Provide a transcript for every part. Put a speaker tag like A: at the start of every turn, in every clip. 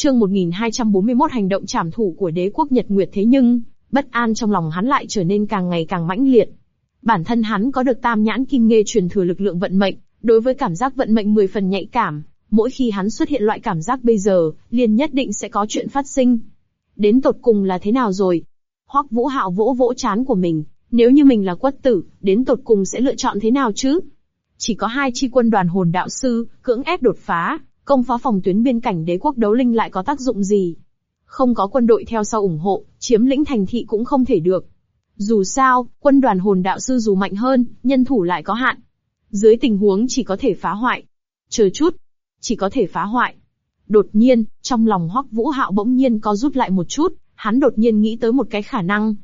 A: Chương 1241 hành động trảm thủ của đế quốc Nhật Nguyệt. Thế nhưng, bất an trong lòng hắn lại trở nên càng ngày càng mãnh liệt. Bản thân hắn có được tam nhãn kim nghê truyền thừa lực lượng vận mệnh, đối với cảm giác vận mệnh 10 phần nhạy cảm, mỗi khi hắn xuất hiện loại cảm giác bây giờ, liền nhất định sẽ có chuyện phát sinh. Đến tột cùng là thế nào rồi? Hoắc Vũ Hạo vỗ vỗ trán của mình, nếu như mình là Quất Tử, đến tột cùng sẽ lựa chọn thế nào chứ? Chỉ có 2 chi quân đoàn hồn đạo sư, cưỡng ép đột phá, công phá phòng tuyến biên cảnh đế quốc đấu linh lại có tác dụng gì? Không có quân đội theo sau ủng hộ, chiếm lĩnh thành thị cũng không thể được. Dù sao, quân đoàn hồn đạo sư dù mạnh hơn, nhân thủ lại có hạn. Dưới tình huống chỉ có thể phá hoại. Chờ chút, chỉ có thể phá hoại. Đột nhiên, trong lòng Hoắc Vũ Hạo bỗng nhiên co rút lại một chút, hắn đột nhiên nghĩ tới một cái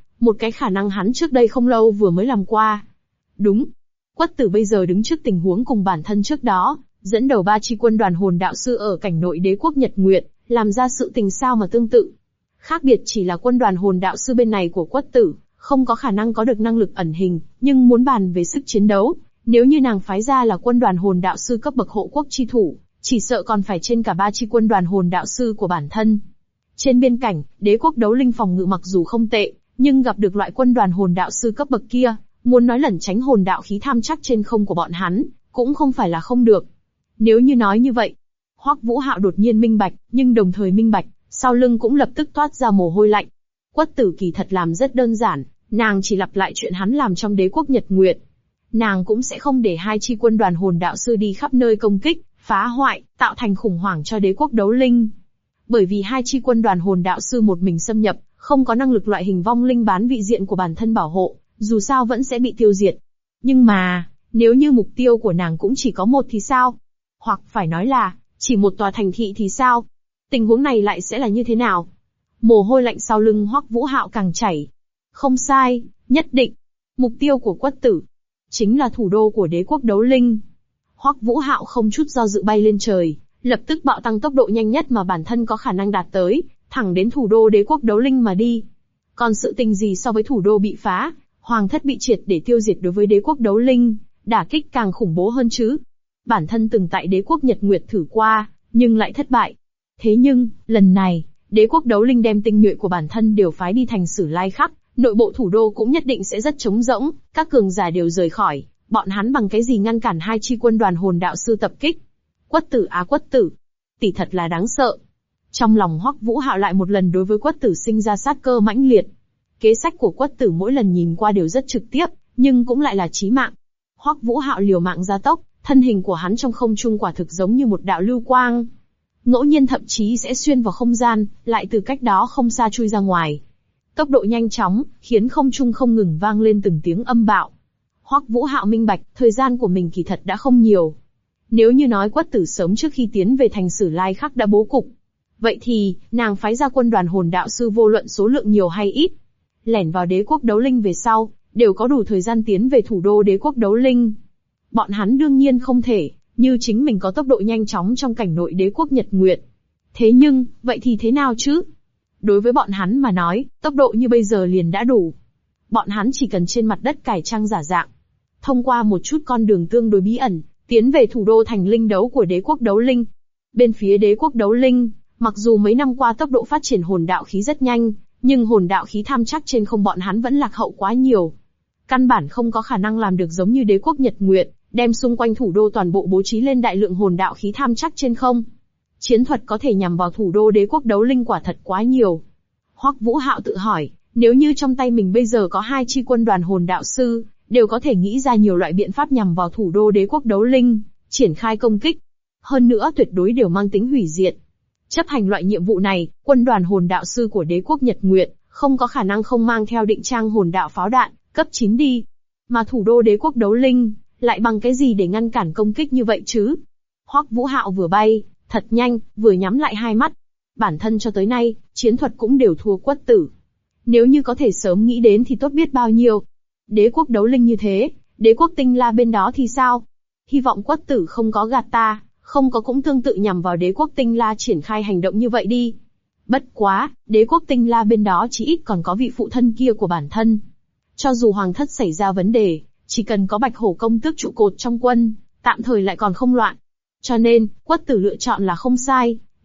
A: khả năng hắn trước đây không lâu vừa mới làm qua. Đúng, Quất Tử bây giờ đứng trước tình huống cùng bản thân trước đó, dẫn đầu 3 chi quân đoàn hồn đạo sư ở cảnh nội đế quốc Nhật Nguyệt, làm ra sự tình sao mà tương tự. Khác biệt chỉ là quân đoàn hồn đạo sư bên này của Quất Tử, không có khả năng có được năng lực ẩn hình, nhưng muốn bàn về sức chiến đấu, nếu như nàng phái ra là quân đoàn hồn đạo sư cấp bậc hộ quốc chi thủ, chỉ sợ còn phải trên cả 3 chi quân đoàn hồn đạo sư của bản thân. Trên biên cảnh, đế quốc đấu linh phòng ngự mặc dù không tệ, nhưng gặp được loại quân đoàn hồn đạo sư cấp bậc kia, muốn nói lẩn tránh hồn đạo khí tham chắc trên không của bọn hắn, cũng không phải là không được. Nếu như nói như vậy, Hoắc Vũ Hạo đột nhiên minh bạch, nhưng đồng thời minh bạch, sau lưng cũng lập tức toát ra mồ hôi lạnh. Quất Tử kỳ thật làm rất đơn giản, nàng chỉ lặp lại chuyện hắn làm trong đế quốc Nhật Nguyệt. Nàng cũng sẽ không để 2 chi quân đoàn hồn đạo sư đi khắp nơi công kích, phá hoại, tạo thành khủng hoảng cho đế quốc đấu linh. Bởi vì 2 chi quân đoàn hồn đạo sư một mình xâm nhập, không có năng lực loại hình vong linh bán vị diện của bản thân bảo hộ, dù sao vẫn sẽ bị tiêu diệt. Nhưng mà, nếu như mục tiêu của nàng cũng chỉ có một thì sao? Hoặc phải nói là, chỉ một tòa thành thị thì sao? Tình huống này lại sẽ là như thế nào? Mồ hôi lạnh sau lưng Hoắc Vũ Hạo càng chảy. Không sai, nhất định. Mục tiêu của Quất Tử chính là thủ đô của đế quốc đấu linh. Hoắc Vũ Hạo không chút do dự bay lên trời, lập tức bạo tăng tốc độ nhanh nhất mà bản thân có khả năng đạt tới, thẳng đến thủ đô đế quốc đấu linh mà đi. Còn sự tình gì so với thủ đô bị phá, hoàng thất bị triệt để tiêu diệt đối với đế quốc đấu linh, đả kích càng khủng bố hơn chứ. Bản thân từng tại đế quốc Nhật Nguyệt thử qua, nhưng lại thất bại. Thế nhưng, lần này, đế quốc đấu linh đem tinh nhuệ của bản thân đều phái đi thành Sử Lai Khắc, nội bộ thủ đô cũng nhất định sẽ rất trống rỗng, các cường giả đều rời khỏi, bọn hắn bằng cái gì ngăn cản 2 chi quân đoàn hồn đạo sư tập kích? Quất Tử á Quất Tử, tỷ thật là đáng sợ. Trong lòng Hoắc Vũ Hạo lại một lần đối với Quất Tử sinh ra sát cơ mãnh liệt. Kế sách của Quất Tử mỗi lần nhìn qua đều rất trực tiếp, nhưng cũng lại là chí mạng. Hoắc Vũ Hạo liều mạng gia tốc, thân hình của hắn trong không trung quả thực giống như một đạo lưu quang. Ngẫu nhiên thậm chí sẽ xuyên vào không gian, lại từ cách đó không xa chui ra ngoài. Tốc độ nhanh chóng, khiến không trung không ngừng vang lên từng tiếng âm bạo. Hoắc Vũ Hạo minh bạch, thời gian của mình kỳ thật đã không nhiều. Nếu như nói Quất Tử sớm trước khi tiến về thành Sử Lai Khắc đã bố cục, vậy thì, nàng phái ra quân đoàn hồn đạo sư vô luận số lượng nhiều hay ít, lẻn vào đế quốc đấu linh về sau, đều có đủ thời gian tiến về thủ đô đế quốc đấu linh. Bọn hắn đương nhiên không thể, như chính mình có tốc độ nhanh chóng trong cảnh nội đế quốc Nhật Nguyệt. Thế nhưng, vậy thì thế nào chứ? Đối với bọn hắn mà nói, tốc độ như bây giờ liền đã đủ. Bọn hắn chỉ cần trên mặt đất cải trang giả dạng, thông qua một chút con đường tương đối bí ẩn, tiến về thủ đô thành linh đấu của đế quốc đấu linh. Bên phía đế quốc đấu linh, mặc dù mấy năm qua tốc độ phát triển hồn đạo khí rất nhanh, nhưng hồn đạo khí tham chắc trên không bọn hắn vẫn lạc hậu quá nhiều. Căn bản không có khả năng làm được giống như đế quốc Nhật Nguyệt, đem xung quanh thủ đô toàn bộ bố trí lên đại lượng hồn đạo khí tham chắc trên không. Chiến thuật có thể nhằm vào thủ đô đế quốc đấu linh quả thật quá nhiều. Hoắc Vũ Hạo tự hỏi, nếu như trong tay mình bây giờ có 2 chi quân đoàn hồn đạo sư, đều có thể nghĩ ra nhiều loại biện pháp nhằm vào thủ đô đế quốc đấu linh, triển khai công kích. Hơn nữa tuyệt đối đều mang tính hủy diệt. Chấp hành loại nhiệm vụ này, quân đoàn hồn đạo sư của đế quốc Nhật Nguyệt, không có khả năng không mang theo định trang hồn đạo pháo đạn, cấp 9 đi. Mà thủ đô đế quốc đấu linh, lại bằng cái gì để ngăn cản công kích như vậy chứ? Hoắc Vũ Hạo vừa bay, thật nhanh, vừa nhắm lại hai mắt. Bản thân cho tới nay, chiến thuật cũng đều thua Quất Tử. Nếu như có thể sớm nghĩ đến thì tốt biết bao nhiêu. Đế quốc đấu linh như thế, đế quốc tinh la bên đó thì sao? Hy vọng Quất Tử không có gạt ta, không có cũng tương tự nhằm vào đế quốc tinh la triển khai hành động như vậy đi. Bất quá, đế quốc tinh la bên đó chỉ ít còn có vị phụ thân kia của bản thân. Cho dù hoàng thất xảy ra vấn đề, chỉ cần có Bạch Hổ công tước trụ cột trong quân, tạm thời lại còn không loạn. Cho nên, Quất Tử lựa chọn là không sai,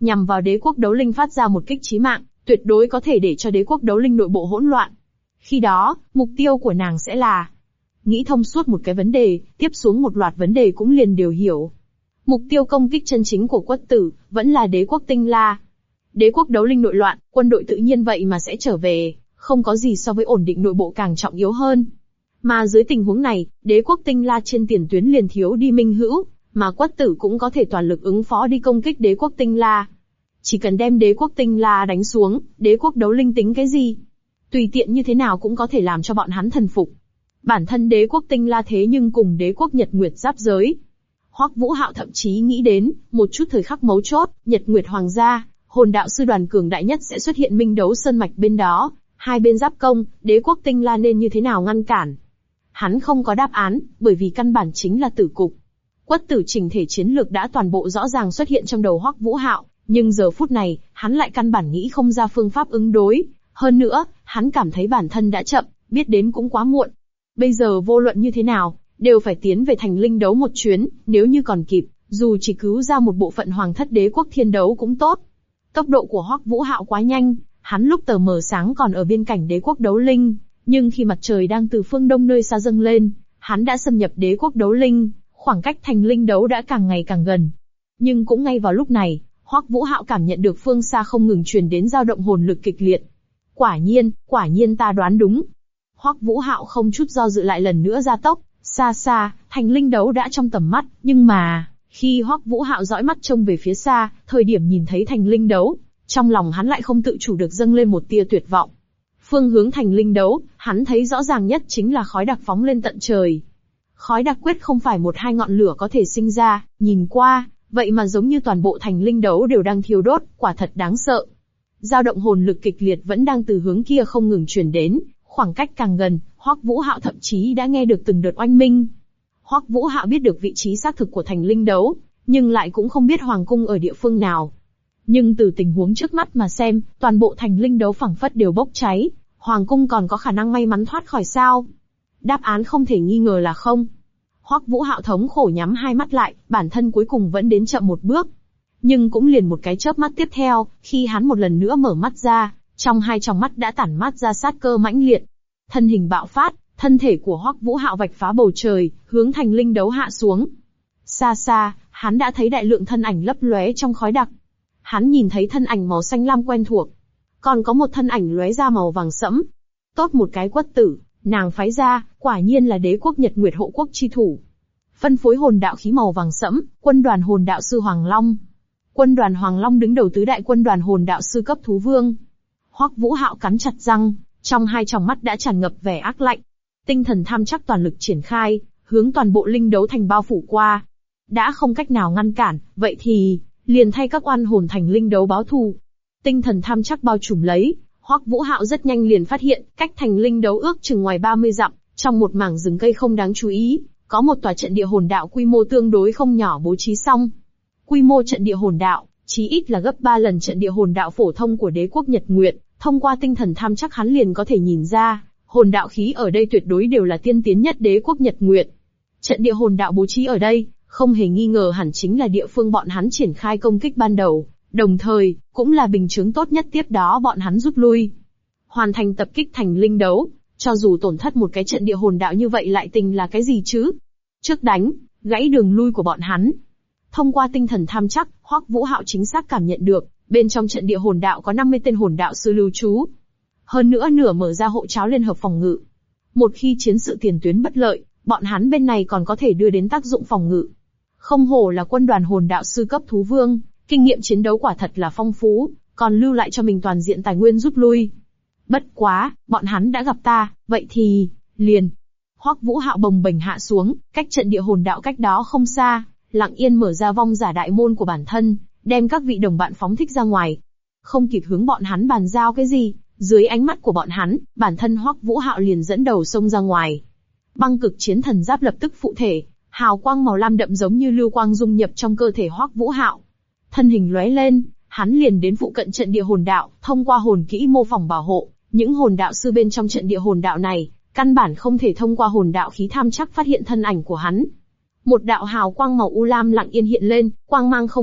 A: nhằm vào đế quốc đấu linh phát ra một kích chí mạng, tuyệt đối có thể để cho đế quốc đấu linh nội bộ hỗn loạn. Khi đó, mục tiêu của nàng sẽ là nghĩ thông suốt một cái vấn đề, tiếp xuống một loạt vấn đề cũng liền đều hiểu. Mục tiêu công kích chân chính của Quất Tử vẫn là đế quốc Tinh La. Đế quốc đấu linh nội loạn, quân đội tự nhiên vậy mà sẽ trở về, không có gì so với ổn định nội bộ càng trọng yếu hơn. Mà dưới tình huống này, đế quốc Tinh La trên tiền tuyến liền thiếu đi minh hữu, mà Quất Tử cũng có thể toàn lực ứng phó đi công kích đế quốc Tinh La. Chỉ cần đem đế quốc Tinh La đánh xuống, đế quốc đấu linh tính cái gì? Tùy tiện như thế nào cũng có thể làm cho bọn hắn thần phục. Bản thân đế quốc Tinh La thế nhưng cùng đế quốc Nhật Nguyệt giáp giới. Hoắc Vũ Hạo thậm chí nghĩ đến, một chút thời khắc mấu chốt, Nhật Nguyệt Hoàng gia, hồn đạo sư đoàn cường đại nhất sẽ xuất hiện Minh Đấu Sơn Mạch bên đó, hai bên giáp công, đế quốc Tinh La nên như thế nào ngăn cản? Hắn không có đáp án, bởi vì căn bản chính là tử cục. Quất Tử chỉnh thể chiến lược đã toàn bộ rõ ràng xuất hiện trong đầu Hoắc Vũ Hạo, nhưng giờ phút này, hắn lại căn bản nghĩ không ra phương pháp ứng đối. Hơn nữa, hắn cảm thấy bản thân đã chậm, biết đến cũng quá muộn. Bây giờ vô luận như thế nào, đều phải tiến về thành linh đấu một chuyến, nếu như còn kịp, dù chỉ cứu ra một bộ phận hoàng thất đế quốc thiên đấu cũng tốt. Tốc độ của Hoắc Vũ Hạo quá nhanh, hắn lúc tờ mờ sáng còn ở bên cạnh đế quốc đấu linh, nhưng khi mặt trời đang từ phương đông nơi xa dâng lên, hắn đã xâm nhập đế quốc đấu linh, khoảng cách thành linh đấu đã càng ngày càng gần. Nhưng cũng ngay vào lúc này, Hoắc Vũ Hạo cảm nhận được phương xa không ngừng truyền đến dao động hồn lực kịch liệt. Quả nhiên ta đoán đúng. Hoắc Vũ Hạo không chút do dự lại lần nữa gia tốc, xa xa, thành linh đấu đã trong tầm mắt, nhưng mà, khi Hoắc Vũ Hạo dõi mắt trông về phía xa, thời điểm nhìn thấy thành linh đấu, trong lòng hắn lại không tự chủ được dâng lên một tia tuyệt vọng. Phương hướng thành linh đấu, hắn thấy rõ ràng nhất chính là khói đặc phóng lên tận trời. Khói đặc quyết không phải một hai ngọn lửa có thể sinh ra, nhìn qua, vậy mà giống như toàn bộ thành linh đấu đều đang thiêu đốt, quả thật đáng sợ. Dao động hồn lực kịch liệt vẫn đang từ hướng kia không ngừng truyền đến, khoảng cách càng gần, Hoắc Vũ Hạo thậm chí đã nghe được từng đợt oanh minh. Hoắc Vũ Hạo biết được vị trí xác thực của thành linh đấu, nhưng lại cũng không biết hoàng cung ở địa phương nào. Nhưng từ tình huống trước mắt mà xem, toàn bộ thành linh đấu phảng phất đều bốc cháy, hoàng cung còn có khả năng may mắn thoát khỏi sao? Đáp án không thể nghi ngờ là không. Hoắc Vũ Hạo thống khổ nhắm hai mắt lại, bản thân cuối cùng vẫn đến chậm một bước. Nhưng cũng liền một cái chớp mắt tiếp theo, khi hắn một lần nữa mở mắt ra, trong hai tròng mắt đã tản mát ra sát cơ mãnh liệt. Thân hình bạo phát, thân thể của Hoắc Vũ Hạo vạch phá bầu trời, hướng thành linh đấu hạ xuống. Xa xa, hắn đã thấy đại lượng thân ảnh lấp lóe trong khói đặc. Hắn nhìn thấy thân ảnh màu xanh lam quen thuộc, còn có một thân ảnh lóe ra màu vàng sẫm. Tốt một cái Quất Tử, nàng phái ra, quả nhiên là đế quốc Nhật Nguyệt hộ quốc chi thủ. Phân phối hồn đạo khí màu vàng sẫm, quân đoàn hồn đạo sư Hoàng Long. Quân đoàn Hoàng Long đứng đầu tứ đại quân đoàn hồn đạo sư cấp thú vương. Hoắc Vũ Hạo cắn chặt răng, trong hai tròng mắt đã tràn ngập vẻ ác lạnh. Tinh thần tham chắc toàn lực triển khai, hướng toàn bộ linh đấu thành bao phủ qua. Đã không cách nào ngăn cản, vậy thì, liền thay các oan hồn thành linh đấu báo thù. Tinh thần tham chắc bao trùm lấy, Hoắc Vũ Hạo rất nhanh liền phát hiện, cách thành linh đấu ước chừng ngoài 30 dặm, trong một mảng rừng cây không đáng chú ý, có một tòa trận địa hồn đạo quy mô tương đối không nhỏ bố trí xong. Quy mô trận địa hồn đạo, chí ít là gấp 3 lần trận địa hồn đạo phổ thông của đế quốc Nhật Nguyệt, thông qua tinh thần tham chắc hắn liền có thể nhìn ra, hồn đạo khí ở đây tuyệt đối đều là tiên tiến nhất đế quốc Nhật Nguyệt. Trận địa hồn đạo bố trí ở đây, không hề nghi ngờ hẳn chính là địa phương bọn hắn triển khai công kích ban đầu, đồng thời, cũng là bình chướng tốt nhất tiếp đó bọn hắn rút lui. Hoàn thành tập kích thành linh đấu, cho dù tổn thất một cái trận địa hồn đạo như vậy lại tình là cái gì chứ? Trước đánh, gãy đường lui của bọn hắn. Thông qua tinh thần tham chắc, Hoắc Vũ Hạo chính xác cảm nhận được, bên trong trận địa hồn đạo có 50 tên hồn đạo sư lưu trú. Hơn nữa nửa mở ra hộ tráo liên hợp phòng ngự. Một khi chiến sự tiền tuyến bất lợi, bọn hắn bên này còn có thể đưa đến tác dụng phòng ngự. Không hổ là quân đoàn hồn đạo sư cấp thú vương, kinh nghiệm chiến đấu quả thật là phong phú, còn lưu lại cho mình toàn diện tài nguyên rút lui. Bất quá, bọn hắn đã gặp ta, vậy thì, liền. Hoắc Vũ Hạo bồng bềnh hạ xuống, cách trận địa hồn đạo cách đó không xa, lặng yên mở ra vong giả đại môn của bản thân, đem các vị đồng bạn phóng thích ra ngoài. Không kịp hướng bọn hắn bàn giao cái gì, dưới ánh mắt của bọn hắn, bản thân Hoắc Vũ Hạo liền dẫn đầu xông ra ngoài. Băng cực chiến thần giáp lập tức phụ thể, hào quang màu lam đậm giống như lưu quang dung nhập trong cơ thể Hoắc Vũ Hạo. Thân hình lóe lên, hắn liền đến phụ cận trận địa hồn đạo, thông qua hồn kỹ mô phỏng bảo hộ, những hồn đạo sư bên trong trận địa hồn đạo này, căn bản không thể thông qua hồn đạo khí tham chắc phát hiện thân ảnh của hắn. Một đạo hào quang màu u lam lặng yên hiện lên, quang mang không mạnh,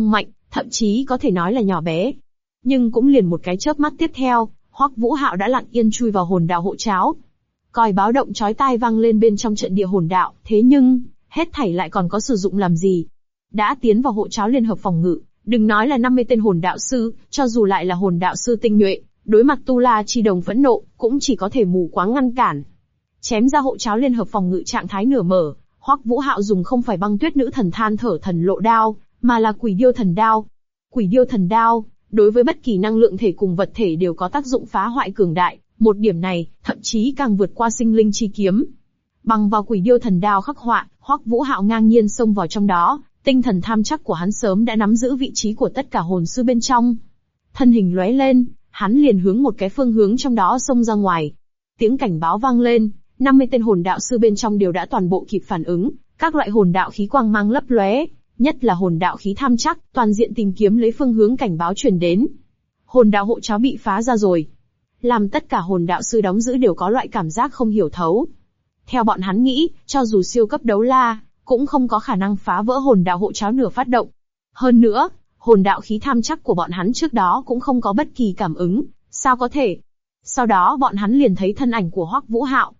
A: thậm chí có thể nói là nhỏ bé. Nhưng cũng liền một cái chớp mắt tiếp theo, Hoắc Vũ Hạo đã lặng yên chui vào hồn đạo hộ cháo. Còi báo động chói tai vang lên bên trong trận địa hồn đạo, thế nhưng, hết thảy lại còn có sử dụng làm gì? Đã tiến vào hộ cháo liên hợp phòng ngự, đừng nói là 50 tên hồn đạo sư, cho dù lại là hồn đạo sư tinh nhuệ, đối mặt Tu La Chi Đồng phẫn nộ, cũng chỉ có thể mù quáng ngăn cản. Chém ra hộ cháo liên hợp phòng ngự trạng thái nửa mở, Hoắc Vũ Hạo dùng không phải băng tuyết nữ thần than thở thần lộ đao, mà là quỷ điêu thần đao. Quỷ điêu thần đao, đối với bất kỳ năng lượng thể cùng vật thể đều có tác dụng phá hoại cường đại, một điểm này, thậm chí càng vượt qua sinh linh chi kiếm. Bằng vào quỷ điêu thần đao khắc họa, Hoắc Vũ Hạo ngang nhiên xông vào trong đó, tinh thần tham chắc của hắn sớm đã nắm giữ vị trí của tất cả hồn sư bên trong. Thân hình lóe lên, hắn liền hướng một cái phương hướng trong đó xông ra ngoài. Tiếng cảnh báo vang lên, 50 tên hồn đạo sư bên trong đều đã toàn bộ kịp phản ứng, các loại hồn đạo khí quang mang lấp lóe, nhất là hồn đạo khí tham chắc, toàn diện tìm kiếm lấy phương hướng cảnh báo truyền đến. Hồn đạo hộ cháo bị phá ra rồi. Làm tất cả hồn đạo sư đóng giữ đều có loại cảm giác không hiểu thấu. Theo bọn hắn nghĩ, cho dù siêu cấp đấu la, cũng không có khả năng phá vỡ hồn đạo hộ cháo nửa phát động. Hơn nữa, hồn đạo khí tham chắc của bọn hắn trước đó cũng không có bất kỳ cảm ứng, sao có thể? Sau đó bọn hắn liền thấy thân ảnh của Hoắc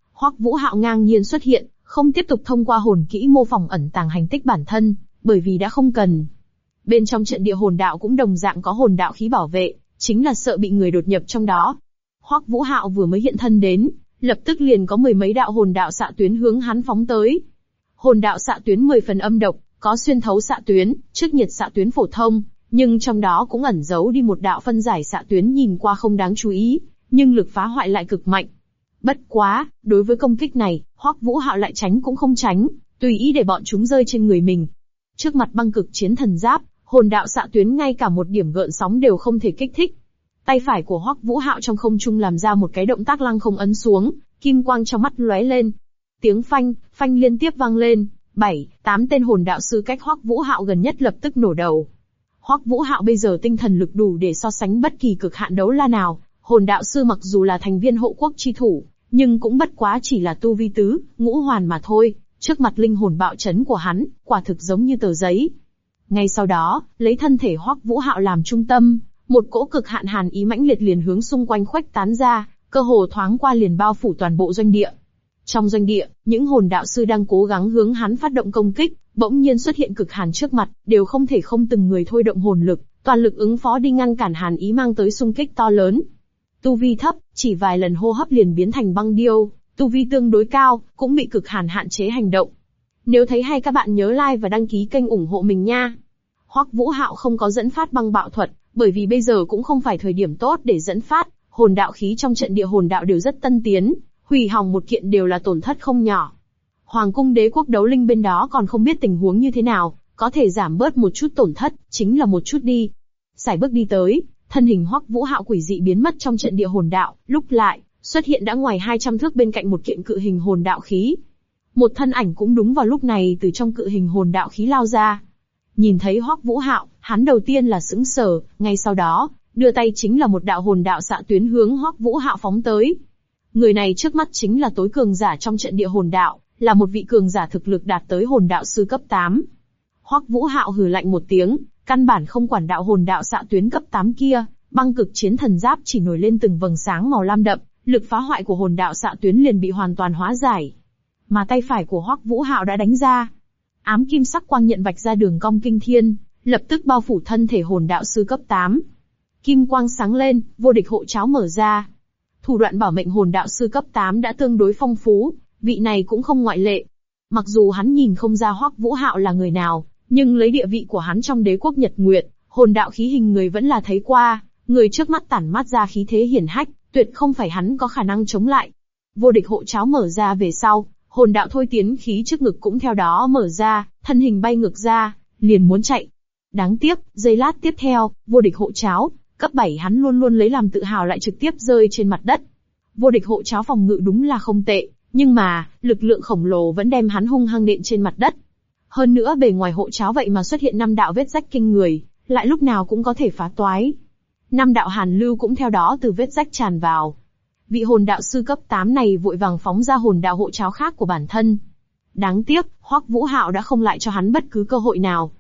A: Vũ Hạo ngang nhiên xuất hiện, không tiếp tục thông qua hồn kỹ mô phỏng ẩn tàng hành tích bản thân, bởi vì đã không cần. Bên trong trận địa hồn đạo cũng đồng dạng có hồn đạo khí bảo vệ, chính là sợ bị người đột nhập trong đó. Hoắc Vũ Hạo vừa mới hiện thân đến, lập tức liền có mười mấy đạo hồn đạo xạ tuyến hướng hắn phóng tới. Hồn đạo xạ tuyến 10 phần âm độc, có xuyên thấu xạ tuyến, trước nhiệt xạ tuyến phổ thông, nhưng trong đó cũng ẩn giấu đi một đạo phân giải xạ tuyến nhìn qua không đáng chú ý, nhưng lực phá hoại lại cực mạnh. Bất quá, đối với công kích này, Hoắc Vũ Hạo lại tránh cũng không tránh, tùy ý để bọn chúng rơi trên người mình. Trước mặt băng cực chiến thần giáp, hồn đạo xạ tuyến ngay cả một điểm gợn sóng đều không thể kích thích. Tay phải của Hoắc Vũ Hạo trong không trung làm ra một cái động tác lăng không ấn xuống, kim quang trong mắt lóe lên. Tiếng phanh liên tiếp vang lên, 7-8 tên hồn đạo sư cách Hoắc Vũ Hạo gần nhất lập tức nổ đầu. Hoắc Vũ Hạo bây giờ tinh thần lực đủ để so sánh bất kỳ cực hạn đấu la nào, hồn đạo sư mặc dù là thành viên hộ quốc chi thủ, nhưng cũng bất quá chỉ là tu vi tứ, ngũ hoàn mà thôi, trước mặt linh hồn bạo chấn của hắn, quả thực giống như tờ giấy. Ngay sau đó, lấy thân thể Hoắc Vũ Hạo làm trung tâm, một cỗ cực hạn hàn ý mãnh liệt liền hướng xung quanh khuếch tán ra, cơ hồ thoáng qua liền bao phủ toàn bộ doanh địa. Trong doanh địa, những hồn đạo sư đang cố gắng hướng hắn phát động công kích, bỗng nhiên xuất hiện cực hàn trước mặt, đều không thể không từng người thôi động hồn lực, toàn lực ứng phó đi ngăn cản hàn ý mang tới xung kích to lớn. Tu vi thấp, chỉ vài lần hô hấp liền biến thành băng điêu, tu vi tương đối cao, cũng bị cực hàn hạn chế hành động. Nếu thấy hay các bạn nhớ like và đăng ký kênh ủng hộ mình nha. Hoắc Vũ Hạo không có dẫn phát băng bạo thuật, bởi vì bây giờ cũng không phải thời điểm tốt để dẫn phát, hồn đạo khí trong trận địa hồn đạo đều rất tân tiến, hủy hỏng một kiện đều là tổn thất không nhỏ. Hoàng cung đế quốc đấu linh bên đó còn không biết tình huống như thế nào, có thể giảm bớt một chút tổn thất, chính là một chút đi. Sải bước đi tới, thân hình Hoắc Vũ Hạo quỷ dị biến mất trong trận địa hồn đạo, lúc lại, xuất hiện đã ngoài 200 thước bên cạnh một kiện cự hình hồn đạo khí. Một thân ảnh cũng đúng vào lúc này từ trong cự hình hồn đạo khí lao ra. Nhìn thấy Hoắc Vũ Hạo, hắn đầu tiên là sững sờ, ngay sau đó, đưa tay chính là một đạo hồn đạo xạ tuyến hướng Hoắc Vũ Hạo phóng tới. Người này trước mắt chính là tối cường giả trong trận địa hồn đạo, là một vị cường giả thực lực đạt tới hồn đạo sư cấp 8. Hoắc Vũ Hạo hừ lạnh một tiếng, căn bản không quản đạo hồn đạo xạ tuyến cấp 8 kia, băng cực chiến thần giáp chỉ nổi lên từng vầng sáng màu lam đậm, lực phá hoại của hồn đạo xạ tuyến liền bị hoàn toàn hóa giải. Mà tay phải của Hoắc Vũ Hạo đã đánh ra. Ám kim sắc quang nhận vạch ra đường cong kinh thiên, lập tức bao phủ thân thể hồn đạo sư cấp 8. Kim quang sáng lên, vô địch hộ cháo mở ra. Thủ đoạn bảo mệnh hồn đạo sư cấp 8 đã tương đối phong phú, vị này cũng không ngoại lệ. Mặc dù hắn nhìn không ra Hoắc Vũ Hạo là người nào, nhưng lấy địa vị của hắn trong đế quốc Nhật Nguyệt, hồn đạo khí hình người vẫn là thấy qua, người trước mắt tản mát ra khí thế hiển hách, tuyệt không phải hắn có khả năng chống lại. Vô địch hộ cháo mở ra về sau, hồn đạo thôi tiến khí trước ngực cũng theo đó mở ra, thân hình bay ngược ra, liền muốn chạy. Đáng tiếc, giây lát tiếp theo, vô địch hộ cháo, cấp 7 hắn luôn luôn lấy làm tự hào lại trực tiếp rơi trên mặt đất. Vô địch hộ cháo phòng ngự đúng là không tệ, nhưng mà, lực lượng khổng lồ vẫn đem hắn hung hăng nện trên mặt đất. Hơn nữa bề ngoài hộ cháo vậy mà xuất hiện 5 đạo vết rách kinh người, lại lúc nào cũng có thể phá toái. 5 đạo hàn lưu cũng theo đó từ vết rách tràn vào. Vị hồn đạo sư cấp 8 này vội vàng phóng ra hồn đạo hộ cháo khác của bản thân. Đáng tiếc, Hoắc Vũ Hạo đã không lại cho hắn bất cứ cơ hội nào.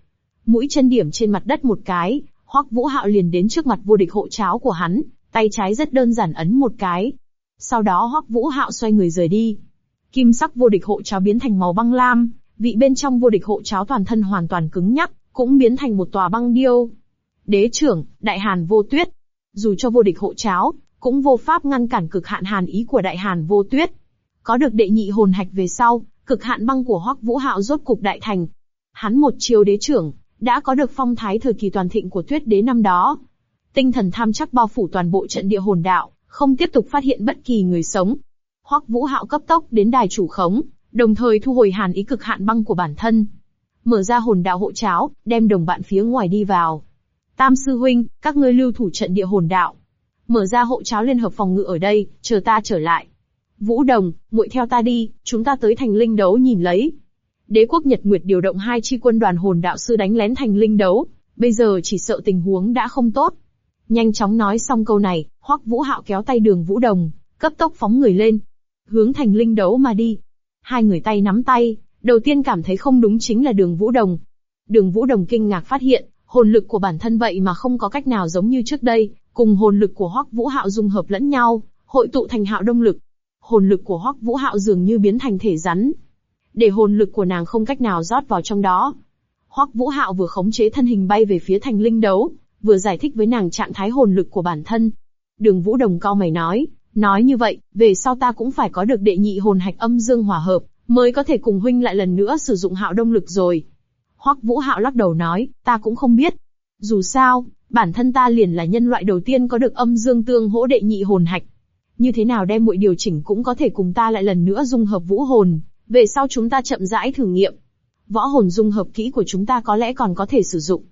A: mũi chân điểm trên mặt đất một cái, Hoắc Vũ Hạo liền đến trước mặt vô địch hộ cháo của hắn, tay trái rất đơn giản ấn một cái. Sau đó Hoắc Vũ Hạo xoay người rời đi. Kim sắc vô địch hộ cháo biến thành màu băng lam, vị bên trong vô địch hộ cháo toàn thân hoàn toàn cứng nhắc, cũng biến thành một tòa băng điêu. Đế trưởng, Đại Hàn Vô Tuyết. Dù cho vô địch hộ cháo, cũng vô pháp ngăn cản cực hạn hàn ý của Đại Hàn Vô Tuyết. Có được đệ nhị hồn hạch về sau, cực hạn băng của Hoắc Vũ Hạo rốt cục đại thành. Hắn một chiêu đế trưởng, đã có được phong thái thời kỳ toàn thịnh của Tuyết Đế năm đó. Tinh thần tham chắc bao phủ toàn bộ trận địa hồn đạo, không tiếp tục phát hiện bất kỳ người sống. Hoắc Vũ Hạo cấp tốc đến đài chủ khống, đồng thời thu hồi hàn ý cực hạn băng của bản thân. Mở ra hồn đạo hộ cháo, đem đồng bạn phía ngoài đi vào. Tam sư huynh, các ngươi lưu thủ trận địa hồn đạo. Mở ra hộ cháo liên hợp phòng ngự ở đây, chờ ta trở lại. Vũ Đồng, muội theo ta đi, chúng ta tới thành linh đấu nhìn lấy. Đế quốc Nhật Nguyệt điều động 2 chi quân đoàn hồn đạo sư đánh lén thành linh đấu, bây giờ chỉ sợ tình huống đã không tốt. Nhanh chóng nói xong câu này, Hoắc Vũ Hạo kéo tay Đường Vũ Đồng, cấp tốc phóng người lên, hướng thành linh đấu mà đi. Hai người tay nắm tay, đầu tiên cảm thấy không đúng chính là Đường Vũ Đồng. Đường Vũ Đồng kinh ngạc phát hiện, hồn lực của bản thân vậy mà không có cách nào giống như trước đây, cùng hồn lực của Hoắc Vũ Hạo dung hợp lẫn nhau, hội tụ thành Hạo Đông lực. Hồn lực của Hoắc Vũ Hạo dường như biến thành thể rắn, để hồn lực của nàng không cách nào rót vào trong đó. Hoắc Vũ Hạo vừa khống chế thân hình bay về phía thành linh đấu, vừa giải thích với nàng trạng thái hồn lực của bản thân. Đường Vũ Đồng cau mày nói như vậy, về sau ta cũng phải có được đệ nhị hồn hạch âm dương hòa hợp, mới có thể cùng huynh lại lần nữa sử dụng Hạo Đông lực rồi. Hoắc Vũ Hạo lắc đầu nói, ta cũng không biết. Dù sao, bản thân ta liền là nhân loại đầu tiên có được âm dương tương hỗ đệ nhị hồn hạch. Như thế nào đem muội điều chỉnh cũng có thể cùng ta lại lần nữa dung hợp vũ hồn, về sau chúng ta chậm rãi thử nghiệm. Võ hồn dung hợp kỹ của chúng ta có lẽ còn có thể sử dụng.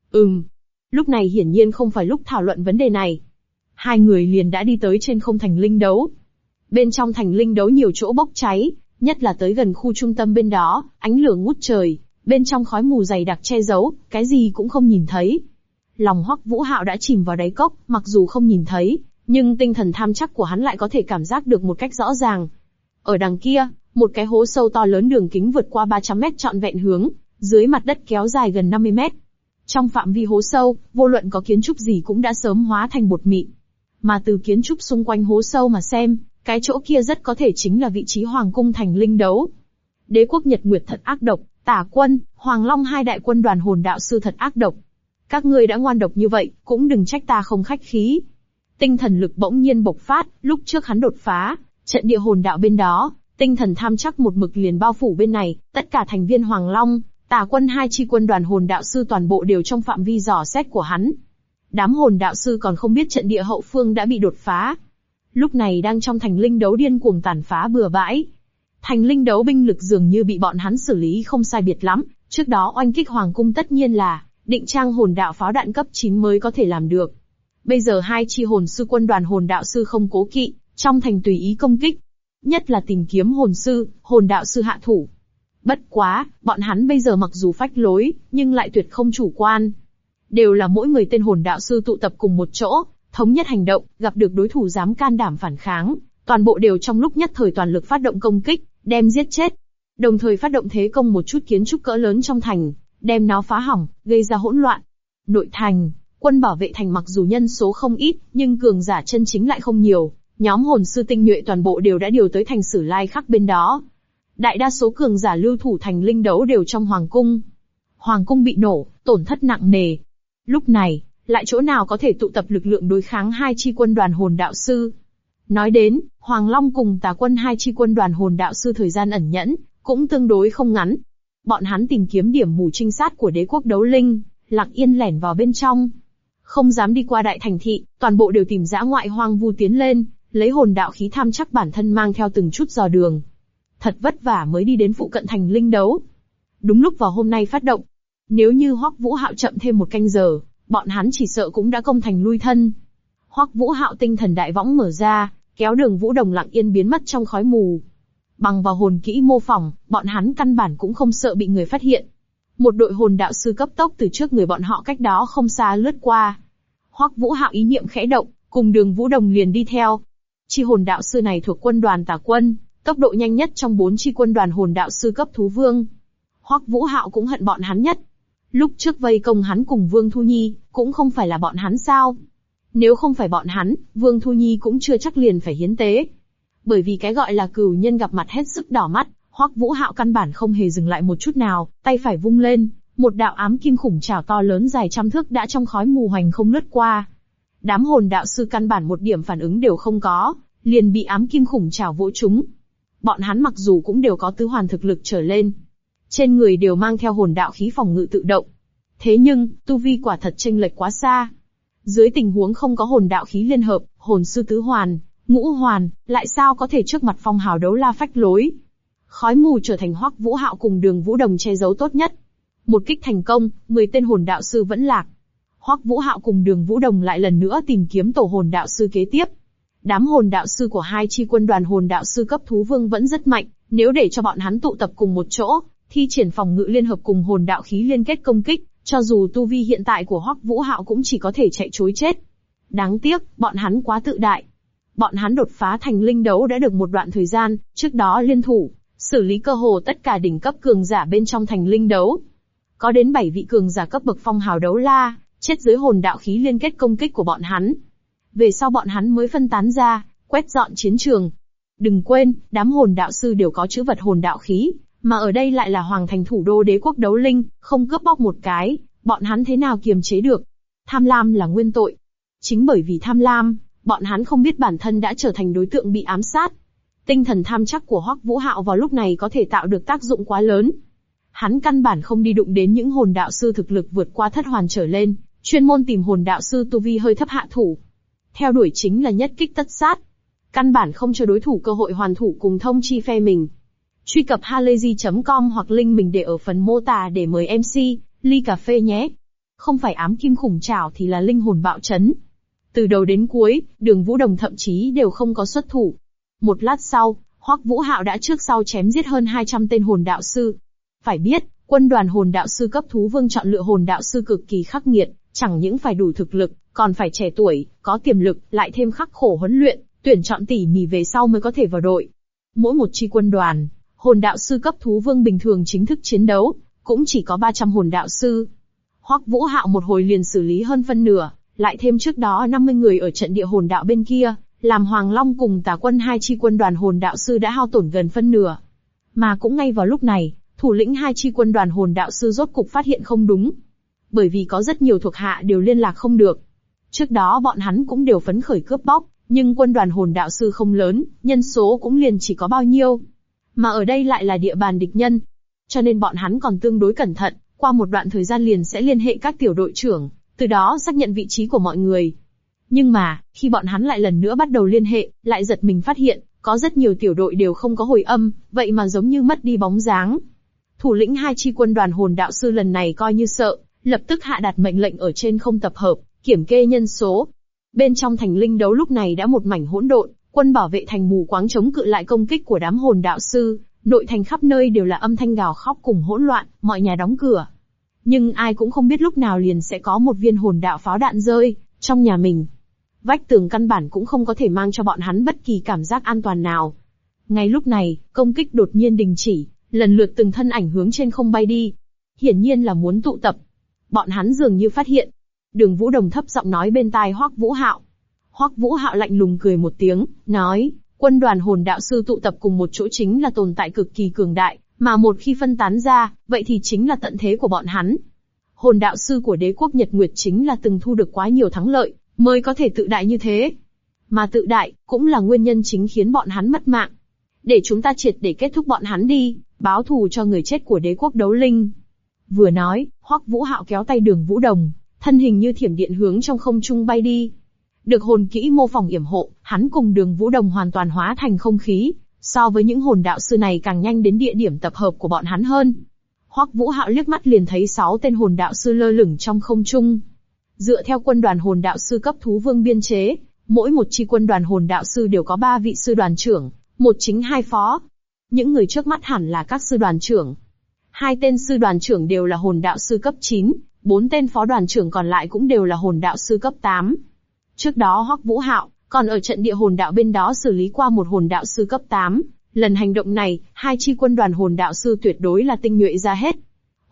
A: Lúc này hiển nhiên không phải lúc thảo luận vấn đề này. Hai người liền đã đi tới trên không thành linh đấu. Bên trong thành linh đấu nhiều chỗ bốc cháy, nhất là tới gần khu trung tâm bên đó, ánh lửa ngút trời, bên trong khói mù dày đặc che giấu, cái gì cũng không nhìn thấy. Lòng Hoắc Vũ Hạo đã chìm vào đáy cốc, mặc dù không nhìn thấy, nhưng tinh thần tham chắc của hắn lại có thể cảm giác được một cách rõ ràng. Ở đằng kia, một cái hố sâu to lớn đường kính vượt qua 300 mét trọn vẹn hướng, dưới mặt đất kéo dài gần 50 mét. Trong phạm vi hố sâu, vô luận có kiến trúc gì cũng đã sớm hóa thành bột mịn. Mà từ kiến trúc xung quanh hố sâu mà xem, cái chỗ kia rất có thể chính là vị trí hoàng cung thành linh đấu. Đế quốc Nhật Nguyệt thật ác độc, Tả Quân, Hoàng Long hai đại quân đoàn hồn đạo sư thật ác độc. Các ngươi đã ngoan độc như vậy, cũng đừng trách ta không khách khí. Tinh thần lực bỗng nhiên bộc phát, lúc trước hắn đột phá, trận địa hồn đạo bên đó, tinh thần tham chắc một mực liền bao phủ bên này, tất cả thành viên Hoàng Long, Tả Quân hai chi quân đoàn hồn đạo sư toàn bộ đều trong phạm vi dò xét của hắn. Đám hồn đạo sư còn không biết trận địa hậu phương đã bị đột phá. Lúc này đang trong thành linh đấu điên cuồng tàn phá bừa bãi. Thành linh đấu binh lực dường như bị bọn hắn xử lý không sai biệt lắm, trước đó oanh kích hoàng cung tất nhiên là định trang hồn đạo pháo đạn cấp 9 mới có thể làm được. Bây giờ hai chi hồn sư quân đoàn hồn đạo sư không cố kỵ, trong thành tùy ý công kích. Nhất là tìm kiếm hồn sư, hồn đạo sư hạ thủ. Bất quá, bọn hắn bây giờ mặc dù phách lối, nhưng lại tuyệt không chủ quan. Đều là mỗi người tên hồn đạo sư tụ tập cùng một chỗ, thống nhất hành động, gặp được đối thủ dám can đảm phản kháng, toàn bộ đều trong lúc nhất thời toàn lực phát động công kích, đem giết chết. Đồng thời phát động thế công một chút kiến trúc cỡ lớn trong thành, đem nó phá hỏng, gây ra hỗn loạn. Nội thành, quân bảo vệ thành mặc dù nhân số không ít, nhưng cường giả chân chính lại không nhiều. Nhóm hồn sư tinh nhuệ toàn bộ đều đã điều tới thành Sử Lai Khắc bên đó. Đại đa số cường giả lưu thủ thành linh đấu đều trong hoàng cung. Hoàng cung bị nổ, tổn thất nặng nề. Lúc này, lại chỗ nào có thể tụ tập lực lượng đối kháng hai chi quân đoàn hồn đạo sư? Nói đến, Hoàng Long cùng Tà Quân hai chi quân đoàn hồn đạo sư thời gian ẩn nhẫn, cũng tương đối không ngắn. Bọn hắn tìm kiếm điểm mù trinh sát của đế quốc đấu linh, lặng yên lẻn vào bên trong. Không dám đi qua đại thành thị, toàn bộ đều tìm dã ngoại hoang vu tiến lên, lấy hồn đạo khí tham chắc bản thân mang theo từng chút dò đường. Thật vất vả mới đi đến phụ cận thành linh đấu. Đúng lúc vào hôm nay phát động. Nếu như Hoắc Vũ Hạo chậm thêm một canh giờ, bọn hắn chỉ sợ cũng đã công thành lui thân. Hoắc Vũ Hạo tinh thần đại võng mở ra, kéo Đường Vũ Đồng lặng yên biến mất trong khói mù. Bằng vào hồn kỹ mô phỏng, bọn hắn căn bản cũng không sợ bị người phát hiện. Một đội hồn đạo sư cấp tốc từ trước người bọn họ cách đó không xa lướt qua. Hoắc Vũ Hạo ý niệm khẽ động, cùng Đường Vũ Đồng liền đi theo. Chi hồn đạo sư này thuộc quân đoàn Tả Quân, tốc độ nhanh nhất trong 4 chi quân đoàn hồn đạo sư cấp thú vương. Hoắc Vũ Hạo cũng hận bọn hắn nhất. Lúc trước vây công hắn cùng Vương Thu Nhi, cũng không phải là bọn hắn sao? Nếu không phải bọn hắn, Vương Thu Nhi cũng chưa chắc liền phải hiến tế. Bởi vì cái gọi là cửu nhân gặp mặt hết sức đỏ mắt, Hoắc Vũ Hạo căn bản không hề dừng lại một chút nào, tay phải vung lên, một đạo ám kim khủng trảo to lớn dài trăm thước đã trong khói mù hoành không lướt qua. Đám hồn đạo sư căn bản một điểm phản ứng đều không có, liền bị ám kim khủng trảo vỗ trúng. Bọn hắn mặc dù cũng đều có tứ hoàn thực lực trở lên, trên người đều mang theo hồn đạo khí phòng ngự tự động. Thế nhưng, tu vi quả thật chênh lệch quá xa. Dưới tình huống không có hồn đạo khí liên hợp, hồn sư tứ hoàn, ngũ hoàn, lại sao có thể trước mặt phong hào đấu la phách lối. Khói mù trở thành Hoắc Vũ Hạo cùng Đường Vũ Đồng che giấu tốt nhất. Một kích thành công, 10 tên hồn đạo sư vẫn lạc. Hoắc Vũ Hạo cùng Đường Vũ Đồng lại lần nữa tìm kiếm tổ hồn đạo sư kế tiếp. Đám hồn đạo sư của hai chi quân đoàn hồn đạo sư cấp thú vương vẫn rất mạnh, nếu để cho bọn hắn tụ tập cùng một chỗ, thi triển phòng ngự liên hợp cùng hồn đạo khí liên kết công kích, cho dù tu vi hiện tại của Hoắc Vũ Hạo cũng chỉ có thể chạy trối chết. Đáng tiếc, bọn hắn quá tự đại. Bọn hắn đột phá thành linh đấu đã được một đoạn thời gian, trước đó liên thủ, xử lý cơ hồ tất cả đỉnh cấp cường giả bên trong thành linh đấu. Có đến 7 vị cường giả cấp bậc phong hào đấu la, chết dưới hồn đạo khí liên kết công kích của bọn hắn. Về sau bọn hắn mới phân tán ra, quét dọn chiến trường. Đừng quên, đám hồn đạo sư đều có chữ vật hồn đạo khí, mà ở đây lại là hoàng thành thủ đô đế quốc đấu linh, không cướp bóc một cái, bọn hắn thế nào kiềm chế được? Tham lam là nguyên tội. Chính bởi vì tham lam, bọn hắn không biết bản thân đã trở thành đối tượng bị ám sát. Tinh thần tham chắc của Hoắc Vũ Hạo vào lúc này có thể tạo được tác dụng quá lớn. Hắn căn bản không đi đụng đến những hồn đạo sư thực lực vượt qua thất hoàn trở lên, chuyên môn tìm hồn đạo sư tu vi hơi thấp hạ thủ. Theo đuổi chính là nhất kích tất sát. Căn bản không cho đối thủ cơ hội hoàn thủ cùng thông chi phe mình. Truy cập halayzi.com hoặc link mình để ở phần mô tả để mời MC, ly cà phê nhé. Không phải ám kim khủng trảo thì là linh hồn bạo chấn. Từ đầu đến cuối, Đường Vũ Đồng thậm chí đều không có xuất thủ. Một lát sau, Hoắc Vũ Hạo đã trước sau chém giết hơn 200 tên hồn đạo sư. Phải biết, quân đoàn hồn đạo sư cấp thú vương chọn lựa hồn đạo sư cực kỳ khắc nghiệt, chẳng những phải đủ thực lực, còn phải trẻ tuổi, có tiềm lực, lại thêm khắc khổ huấn luyện, tuyển chọn tỉ mỉ về sau mới có thể vào đội. Mỗi một chi quân đoàn, hồn đạo sư cấp thú vương bình thường chính thức chiến đấu, cũng chỉ có 300 hồn đạo sư. Hoắc Vũ Hạo một hồi liền xử lý hơn phân nửa, lại thêm trước đó 50 người ở trận địa hồn đạo bên kia, làm Hoàng Long cùng Tà Quân hai chi quân đoàn hồn đạo sư đã hao tổn gần phân nửa. Mà cũng ngay vào lúc này, thủ lĩnh hai chi quân đoàn hồn đạo sư rốt cục phát hiện không đúng. Bởi vì có rất nhiều thuộc hạ đều liên lạc không được. Trước đó bọn hắn cũng đều phấn khởi cướp bóc, nhưng quân đoàn hồn đạo sư không lớn, nhân số cũng liền chỉ có bao nhiêu. Mà ở đây lại là địa bàn địch nhân. Cho nên bọn hắn còn tương đối cẩn thận, qua một đoạn thời gian liền sẽ liên hệ các tiểu đội trưởng, từ đó xác nhận vị trí của mọi người. Nhưng mà, khi bọn hắn lại lần nữa bắt đầu liên hệ, lại giật mình phát hiện, có rất nhiều tiểu đội đều không có hồi âm, vậy mà giống như mất đi bóng dáng. Thủ lĩnh hai chi quân đoàn hồn đạo sư lần này coi như sợ, lập tức hạ đạt mệnh lệnh ở trên không tập hợp, kiểm kê nhân số. Bên trong thành linh đấu lúc này đã một mảnh hỗn độn, quân bảo vệ thành mù quáng chống cự lại công kích của đám hồn đạo sư, nội thành khắp nơi đều là âm thanh gào khóc cùng hỗn loạn, mọi nhà đóng cửa. Nhưng ai cũng không biết lúc nào liền sẽ có một viên hồn đạo pháo đạn rơi trong nhà mình. Vách tường căn bản cũng không có thể mang cho bọn hắn bất kỳ cảm giác an toàn nào. Ngay lúc này, công kích đột nhiên đình chỉ, lần lượt từng thân ảnh hướng trên không bay đi. Hiển nhiên là muốn tụ tập. Bọn hắn dường như phát hiện. Đường Vũ Đồng thấp giọng nói bên tai Hoắc Vũ Hạo. Hoắc Vũ Hạo lạnh lùng cười một tiếng, nói, quân đoàn hồn đạo sư tụ tập cùng một chỗ chính là tồn tại cực kỳ cường đại, mà một khi phân tán ra, vậy thì chính là tận thế của bọn hắn. Hồn đạo sư của đế quốc Nhật Nguyệt chính là từng thu được quá nhiều thắng lợi, mới có thể tự đại như thế. Mà tự đại, cũng là nguyên nhân chính khiến bọn hắn mất mạng. Để chúng ta triệt để kết thúc bọn hắn đi, báo thù cho người chết của đế quốc đấu linh. Vừa nói, Hoắc Vũ Hạo kéo tay Đường Vũ Đồng, thân hình như thiểm điện hướng trong không trung bay đi. Được hồn kỹ mô phỏng yểm hộ, hắn cùng Đường Vũ Đồng hoàn toàn hóa thành không khí, so với những hồn đạo sư này càng nhanh đến địa điểm tập hợp của bọn hắn hơn. Hoắc Vũ Hạo liếc mắt liền thấy 6 tên hồn đạo sư lơ lửng trong không trung. Dựa theo quân đoàn hồn đạo sư cấp thú vương biên chế, mỗi một chi quân đoàn hồn đạo sư đều có 3 vị sư đoàn trưởng, một chính 2 phó. Những người trước mắt hẳn là các sư đoàn trưởng. 2 tên sư đoàn trưởng đều là hồn đạo sư cấp 9, 4 tên phó đoàn trưởng còn lại cũng đều là hồn đạo sư cấp 8. Trước đó Hoắc Vũ Hạo còn ở trận địa hồn đạo bên đó xử lý qua một hồn đạo sư cấp 8. Lần hành động này, 2 chi quân đoàn hồn đạo sư tuyệt đối là tinh nhuệ ra hết.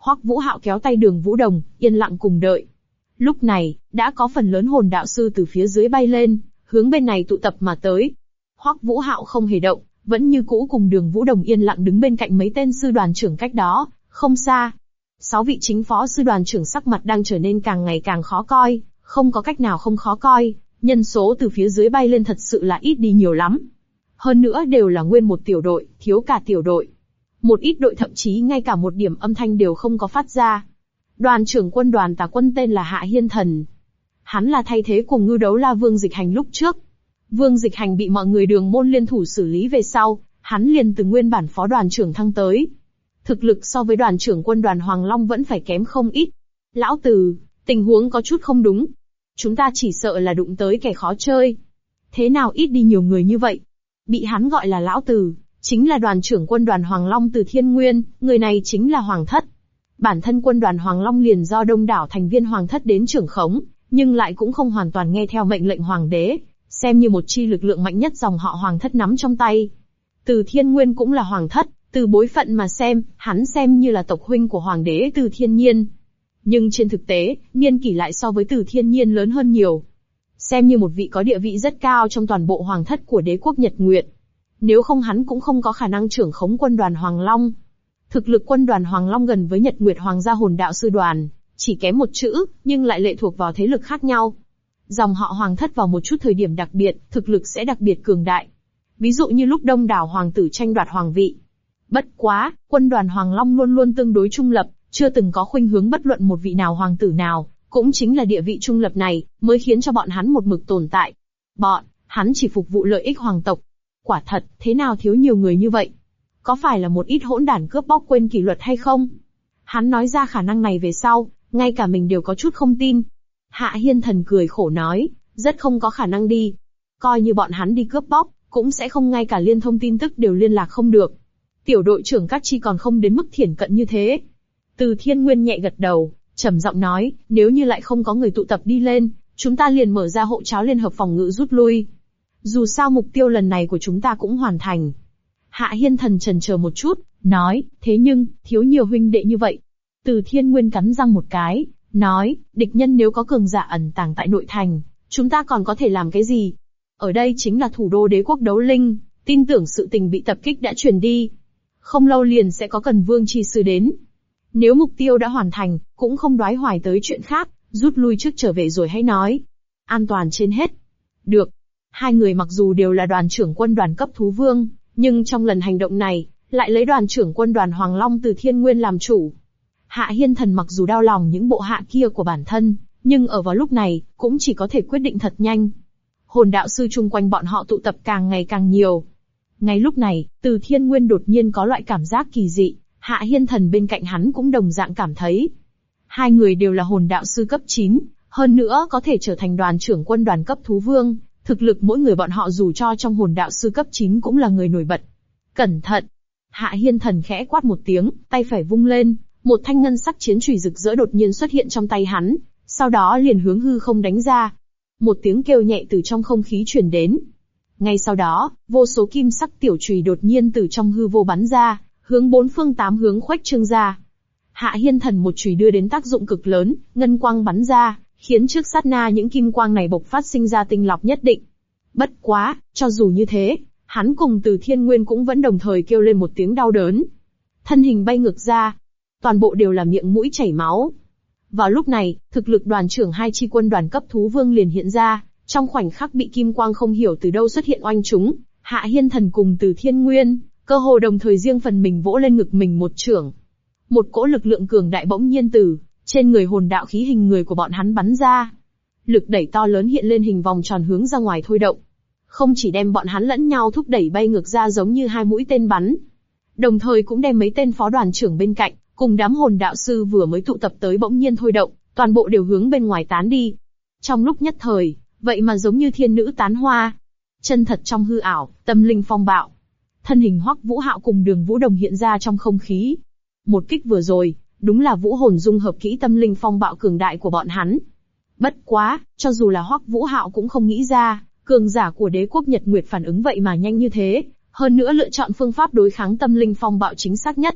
A: Hoắc Vũ Hạo kéo tay Đường Vũ Đồng, yên lặng cùng đợi. Lúc này, đã có phần lớn hồn đạo sư từ phía dưới bay lên, hướng bên này tụ tập mà tới. Hoắc Vũ Hạo không hề động, vẫn như cũ cùng Đường Vũ Đồng yên lặng đứng bên cạnh mấy tên sư đoàn trưởng cách đó, không xa. 6 vị chính phó sư đoàn trưởng sắc mặt đang trở nên càng ngày càng khó coi, không có cách nào không khó coi, nhân số từ phía dưới bay lên thật sự là ít đi nhiều lắm. Hơn nữa đều là nguyên một tiểu đội, thiếu cả tiểu đội. Một ít đội thậm chí ngay cả một điểm âm thanh đều không có phát ra. Đoàn trưởng quân đoàn Tà Quân tên là Hạ Hiên Thần. Hắn là thay thế cùng Ngưu Đấu La Vương Dịch Hành lúc trước. Vương Dịch Hành bị mọi người Đường môn liên thủ xử lý về sau, hắn liền từ nguyên bản phó đoàn trưởng thăng tới. Thực lực so với đoàn trưởng quân đoàn Hoàng Long vẫn phải kém không ít. Lão Từ, tình huống có chút không đúng. Chúng ta chỉ sợ là đụng tới kẻ khó chơi. Thế nào ít đi nhiều người như vậy? Bị hắn gọi là Lão Từ, chính là đoàn trưởng quân đoàn Hoàng Long từ Thiên Nguyên, người này chính là Hoàng Thất. Bản thân quân đoàn Hoàng Long liền do đông đảo thành viên Hoàng Thất đến trưởng khống, nhưng lại cũng không hoàn toàn nghe theo mệnh lệnh Hoàng đế, xem như một chi lực lượng mạnh nhất dòng họ Hoàng Thất nắm trong tay. Từ Thiên Nguyên cũng là Hoàng Thất, từ bối phận mà xem, hắn xem như là tộc huynh của Hoàng đế Từ Thiên Nhiên. Nhưng trên thực tế, niên kỷ lại so với Từ Thiên Nhiên lớn hơn nhiều. Xem như một vị có địa vị rất cao trong toàn bộ Hoàng Thất của đế quốc Nhật Nguyệt. Nếu không hắn cũng không có khả năng trưởng khống quân đoàn Hoàng Long. Thực lực quân đoàn Hoàng Long gần với Nhật Nguyệt Hoàng gia hồn đạo sư đoàn, chỉ kém một chữ, nhưng lại lệ thuộc vào thế lực khác nhau. Dòng họ Hoàng Thất vào một chút thời điểm đặc biệt, thực lực sẽ đặc biệt cường đại. Ví dụ như lúc đông đảo hoàng tử tranh đoạt hoàng vị. Bất quá, quân đoàn Hoàng Long luôn luôn tương đối trung lập, chưa từng có khuynh hướng bất luận một vị nào hoàng tử nào, cũng chính là địa vị trung lập này, mới khiến cho bọn hắn một mực tồn tại. Bọn hắn chỉ phục vụ lợi ích hoàng tộc. Quả thật, thế nào thiếu nhiều người như vậy? Có phải là một ít hỗn đản cướp bóc quên kỷ luật hay không? Hắn nói ra khả năng này về sau, ngay cả mình đều có chút không tin. Hạ Hiên Thần cười khổ nói, rất không có khả năng đi. Coi như bọn hắn đi cướp bóc, cũng sẽ không ngay cả liên thông tin tức đều liên lạc không được. Tiểu đội trưởng các chi còn không đến mức thiển cận như thế. Từ Thiên Nguyên nhẹ gật đầu, trầm giọng nói, nếu như lại không có người tụ tập đi lên, chúng ta liền mở ra hộ tráo liên hợp phòng ngự rút lui. Dù sao mục tiêu lần này của chúng ta cũng hoàn thành. Hạ Hiên Thần chần chờ một chút, nói, thế nhưng, thiếu nhiều huynh đệ như vậy. Từ Thiên Nguyên cắn răng một cái, nói, địch nhân nếu có cường giả ẩn tàng tại nội thành, chúng ta còn có thể làm cái gì? Ở đây chính là thủ đô đế quốc Đấu Linh, tin tưởng sự tình bị tập kích đã truyền đi. Không lâu liền sẽ có Cần Vương chi sư đến. Nếu mục tiêu đã hoàn thành, cũng không đoái hoài tới chuyện khác, rút lui trước trở về rồi hãy nói. An toàn trên hết. Được. Hai người mặc dù đều là đoàn trưởng quân đoàn cấp thú vương, nhưng trong lần hành động này, lại lấy đoàn trưởng quân đoàn Hoàng Long từ Thiên Nguyên làm chủ. Hạ Hiên Thần mặc dù đau lòng những bộ hạ kia của bản thân, nhưng ở vào lúc này, cũng chỉ có thể quyết định thật nhanh. Hồn đạo sư chung quanh bọn họ tụ tập càng ngày càng nhiều. Ngay lúc này, Từ Thiên Nguyên đột nhiên có loại cảm giác kỳ dị, Hạ Hiên Thần bên cạnh hắn cũng đồng dạng cảm thấy. Hai người đều là hồn đạo sư cấp 9, hơn nữa có thể trở thành đoàn trưởng quân đoàn cấp thú vương, thực lực mỗi người bọn họ dù cho trong hồn đạo sư cấp 9 cũng là người nổi bật. Cẩn thận! Hạ Hiên Thần khẽ quát một tiếng, tay phải vung lên, một thanh ngân sắc chiến chùy rực rỡ đột nhiên xuất hiện trong tay hắn, sau đó liền hướng hư không đánh ra. Một tiếng kêu nhẹ từ trong không khí truyền đến. Ngay sau đó, vô số kim sắc tiểu chùy đột nhiên từ trong hư vô bắn ra, hướng bốn phương tám hướng khuếch trương ra. Hạ Hiên Thần một chùy đưa đến tác dụng cực lớn, ngân quang bắn ra, khiến trước sát na những kim quang này bộc phát sinh ra tinh lọc nhất định. Bất quá, cho dù như thế, hắn cùng Từ Thiên Nguyên cũng vẫn đồng thời kêu lên một tiếng đau đớn. Thân hình bay ngược ra, toàn bộ đều là miệng mũi chảy máu. Vào lúc này, thực lực đoàn trưởng hai chi quân đoàn cấp thú vương liền hiện ra, trong khoảnh khắc bị kim quang không hiểu từ đâu xuất hiện oanh chúng, Hạ Hiên Thần cùng Từ Thiên Nguyên, cơ hồ đồng thời riêng phần mình vỗ lên ngực mình một chưởng. Một cỗ lực lượng cường đại bỗng nhiên từ trên người hồn đạo khí hình người của bọn hắn bắn ra. Lực đẩy to lớn hiện lên hình vòng tròn hướng ra ngoài thôi động. Không chỉ đem bọn hắn lẫn nhau thúc đẩy bay ngược ra giống như hai mũi tên bắn, đồng thời cũng đem mấy tên phó đoàn trưởng bên cạnh, cùng đám hồn đạo sư vừa mới tụ tập tới bỗng nhiên thôi động, toàn bộ đều hướng bên ngoài tán đi. Trong lúc nhất thời, vậy mà giống như thiên nữ tán hoa. Chân thật trong hư ảo, tâm linh phong bạo. Thân hình Hoắc Vũ Hạo cùng Đường Vũ Đồng hiện ra trong không khí. Một kích vừa rồi, đúng là vũ hồn dung hợp kỹ tâm linh phong bạo cường đại của bọn hắn. Bất quá, cho dù là Hoắc Vũ Hạo cũng không nghĩ ra, cường giả của đế quốc Nhật Nguyệt phản ứng vậy mà nhanh như thế, hơn nữa lựa chọn phương pháp đối kháng tâm linh phong bạo chính xác nhất.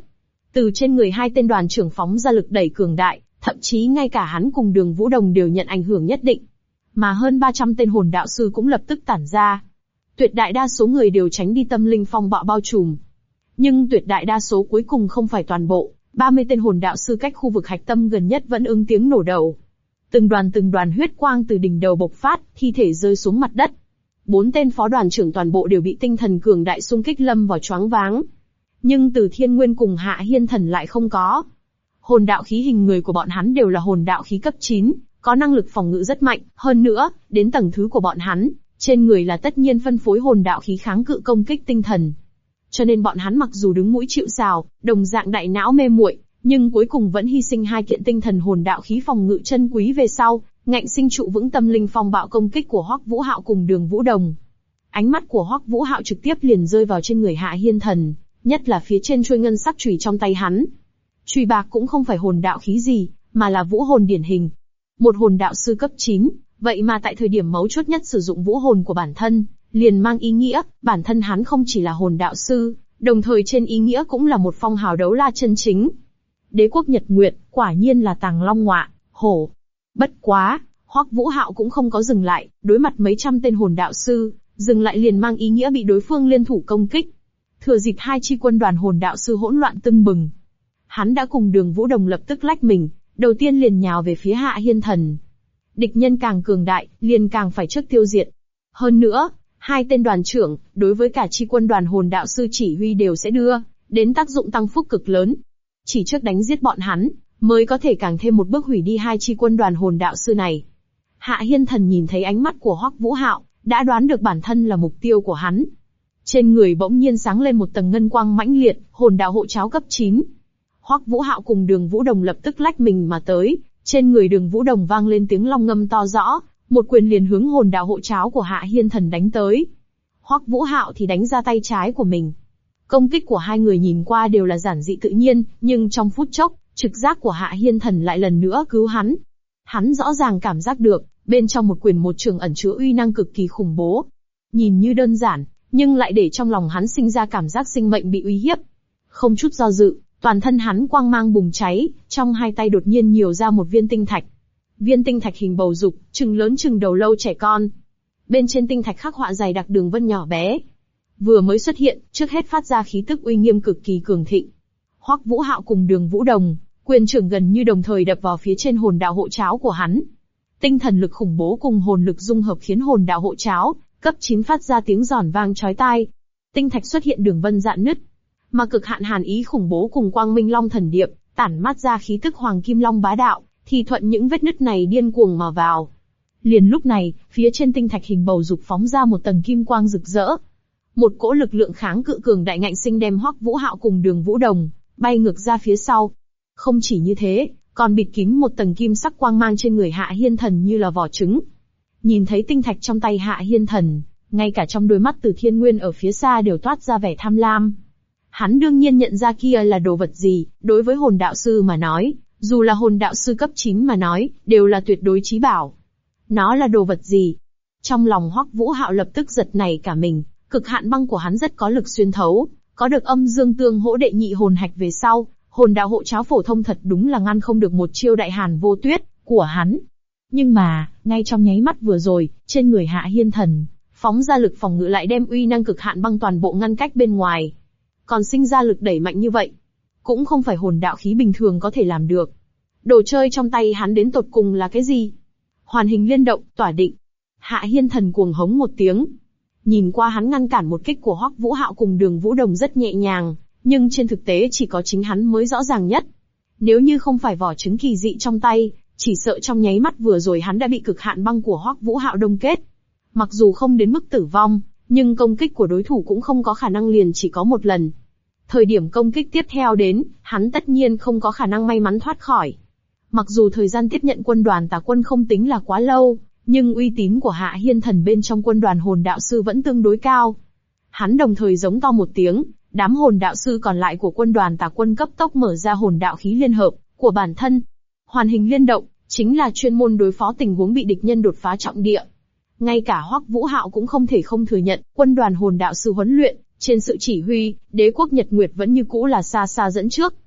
A: Từ trên người hai tên đoàn trưởng phóng ra lực đẩy cường đại, thậm chí ngay cả hắn cùng Đường Vũ Đồng đều nhận ảnh hưởng nhất định. Mà hơn 300 tên hồn đạo sư cũng lập tức tản ra. Tuyệt đại đa số người đều tránh đi tâm linh phong bạo bao trùm. Nhưng tuyệt đại đa số cuối cùng không phải toàn bộ, 30 tên hồn đạo sư cách khu vực hạch tâm gần nhất vẫn ứng tiếng nổ đầu. Từng đoàn huyết quang từ đỉnh đầu bộc phát, thi thể rơi xuống mặt đất. 4 tên phó đoàn trưởng toàn bộ đều bị tinh thần cường đại xung kích lâm vào choáng váng. Nhưng Từ Thiên Nguyên cùng Hạ Hiên Thần lại không có. Hồn đạo khí hình người của bọn hắn đều là hồn đạo khí cấp 9, có năng lực phòng ngự rất mạnh, hơn nữa, đến tầng thứ của bọn hắn, trên người là tất nhiên phân phối hồn đạo khí kháng cự công kích tinh thần. Cho nên bọn hắn mặc dù đứng mũi chịu sào, đồng dạng đại não mê muội, nhưng cuối cùng vẫn hy sinh hai kiện tinh thần hồn đạo khí phòng ngự chân quý về sau, ngạnh sinh trụ vững tâm linh phong bạo công kích của Hoắc Vũ Hạo cùng Đường Vũ Đồng. Ánh mắt của Hoắc Vũ Hạo trực tiếp liền rơi vào trên người Hạ Hiên Thần, nhất là phía trên chuôi ngân sắc chùy trong tay hắn. Chùy bạc cũng không phải hồn đạo khí gì, mà là vũ hồn điển hình. Một hồn đạo sư cấp 9, vậy mà tại thời điểm mấu chốt nhất sử dụng vũ hồn của bản thân, liền mang ý nghĩa, bản thân hắn không chỉ là hồn đạo sư, đồng thời trên ý nghĩa cũng là một phong hào đấu la chân chính. Đế quốc Nhật Nguyệt, quả nhiên là tàng long ngọa, hổ. Bất quá, Hoắc Vũ Hạo cũng không có dừng lại, đối mặt mấy trăm tên hồn đạo sư, dừng lại liền mang ý nghĩa bị đối phương liên thủ công kích. Thừa dịp hai chi quân đoàn hồn đạo sư hỗn loạn tưng bừng, hắn đã cùng Đường Vũ Đồng lập tức lách mình, đầu tiên liền nhào về phía Hạ Hiên Thần. Địch nhân càng cường đại, liền càng phải trước tiêu diệt. Hơn nữa, hai tên đoàn trưởng, đối với cả chi quân đoàn hồn đạo sư chỉ huy đều sẽ đưa đến tác dụng tăng phúc cực lớn. Chỉ trước đánh giết bọn hắn, mới có thể càng thêm một bước hủy đi hai chi quân đoàn hồn đạo sư này. Hạ Hiên Thần nhìn thấy ánh mắt của Hoắc Vũ Hạo, đã đoán được bản thân là mục tiêu của hắn. Trên người bỗng nhiên sáng lên một tầng ngân quang mãnh liệt, hồn đạo hộ cháo cấp 9. Hoắc Vũ Hạo cùng Đường Vũ Đồng lập tức lách mình mà tới, trên người Đường Vũ Đồng vang lên tiếng long ngâm to rõ, một quyền liền hướng hồn đạo hộ cháo của Hạ Hiên Thần đánh tới. Hoắc Vũ Hạo thì đánh ra tay trái của mình. Công kích của hai người nhìn qua đều là giản dị tự nhiên, nhưng trong phút chốc, trực giác của Hạ Hiên Thần lại lần nữa cứu hắn. Hắn rõ ràng cảm giác được, bên trong một quyền một trường ẩn chứa uy năng cực kỳ khủng bố. Nhìn như đơn giản, nhưng lại để trong lòng hắn sinh ra cảm giác sinh mệnh bị uy hiếp. Không chút do dự, toàn thân hắn quang mang bùng cháy, trong hai tay đột nhiên nhiều ra một viên tinh thạch. Viên tinh thạch hình bầu dục, chừng lớn chừng đầu lâu trẻ con. Bên trên tinh thạch khắc họa dày đặc đường vân nhỏ bé. Vừa mới xuất hiện, trước hết phát ra khí tức uy nghiêm cực kỳ cường thịnh. Hoắc Vũ Hạo cùng Đường Vũ Đồng, quyền trưởng gần như đồng thời đập vào phía trên hồn đạo hộ cháo của hắn. Tinh thần lực khủng bố cùng hồn lực dung hợp khiến hồn đạo hộ cháo cấp 9 phát ra tiếng giòn vang chói tai. Tinh thạch xuất hiện đường vân rạn nứt, mà cực hạn hàn ý khủng bố cùng quang minh long thần điệp, tản mát ra khí tức hoàng kim long bá đạo, thì thuận những vết nứt này điên cuồng mà vào. Liền lúc này, phía trên tinh thạch hình bầu dục phóng ra một tầng kim quang rực rỡ. Một cỗ lực lượng kháng cự cường đại ngạnh sinh đem Hoắc Vũ Hạo cùng Đường Vũ Đồng bay ngược ra phía sau. Không chỉ như thế, còn bịt kín một tầng kim sắc quang mang trên người Hạ Hiên Thần như là vỏ trứng. Nhìn thấy tinh thạch trong tay Hạ Hiên Thần, ngay cả trong đôi mắt Từ Thiên Nguyên ở phía xa đều toát ra vẻ tham lam. Hắn đương nhiên nhận ra kia là đồ vật gì, đối với hồn đạo sư mà nói, dù là hồn đạo sư cấp 9 mà nói, đều là tuyệt đối chí bảo. Nó là đồ vật gì? Trong lòng Hoắc Vũ Hạo lập tức giật nảy cả mình, cực hạn băng của hắn rất có lực xuyên thấu, có được âm dương tương hỗ đệ nhị hồn hạch về sau, hồn đạo hộ cháo phổ thông thật đúng là ngăn không được một chiêu đại hàn vô tuyết của hắn. Nhưng mà, ngay trong nháy mắt vừa rồi, trên người Hạ Hiên Thần, phóng ra lực phòng ngự lại đem uy năng cực hạn băng toàn bộ ngăn cách bên ngoài. Còn sinh ra lực đẩy mạnh như vậy, cũng không phải hồn đạo khí bình thường có thể làm được. Đồ chơi trong tay hắn đến tột cùng là cái gì? Hoàn hình liên động, tỏa định. Hạ Hiên Thần cuồng hống một tiếng. Nhìn qua hắn ngăn cản một kích của Hoắc Vũ Hạo cùng Đường Vũ Đồng rất nhẹ nhàng, nhưng trên thực tế chỉ có chính hắn mới rõ ràng nhất. Nếu như không phải vỏ trứng kỳ dị trong tay, chỉ sợ trong nháy mắt vừa rồi hắn đã bị cực hạn băng của Hoắc Vũ Hạo đông kết. Mặc dù không đến mức tử vong, nhưng công kích của đối thủ cũng không có khả năng liền chỉ có một lần. Thời điểm công kích tiếp theo đến, hắn tất nhiên không có khả năng may mắn thoát khỏi. Mặc dù thời gian tiếp nhận quân đoàn tà quân không tính là quá lâu, nhưng uy tín của Hạ Hiên Thần bên trong quân đoàn hồn đạo sư vẫn tương đối cao. Hắn đồng thời giống to một tiếng, đám hồn đạo sư còn lại của quân đoàn tà quân cấp tốc mở ra hồn đạo khí liên hợp của bản thân. Hoàn hình liên động, chính là chuyên môn đối phó tình huống bị địch nhân đột phá trọng địa. Ngay cả Hoắc Vũ Hạo cũng không thể không thừa nhận, quân đoàn hồn đạo sư huấn luyện, trên sự chỉ huy, đế quốc Nhật Nguyệt vẫn như cũ là xa xa dẫn trước.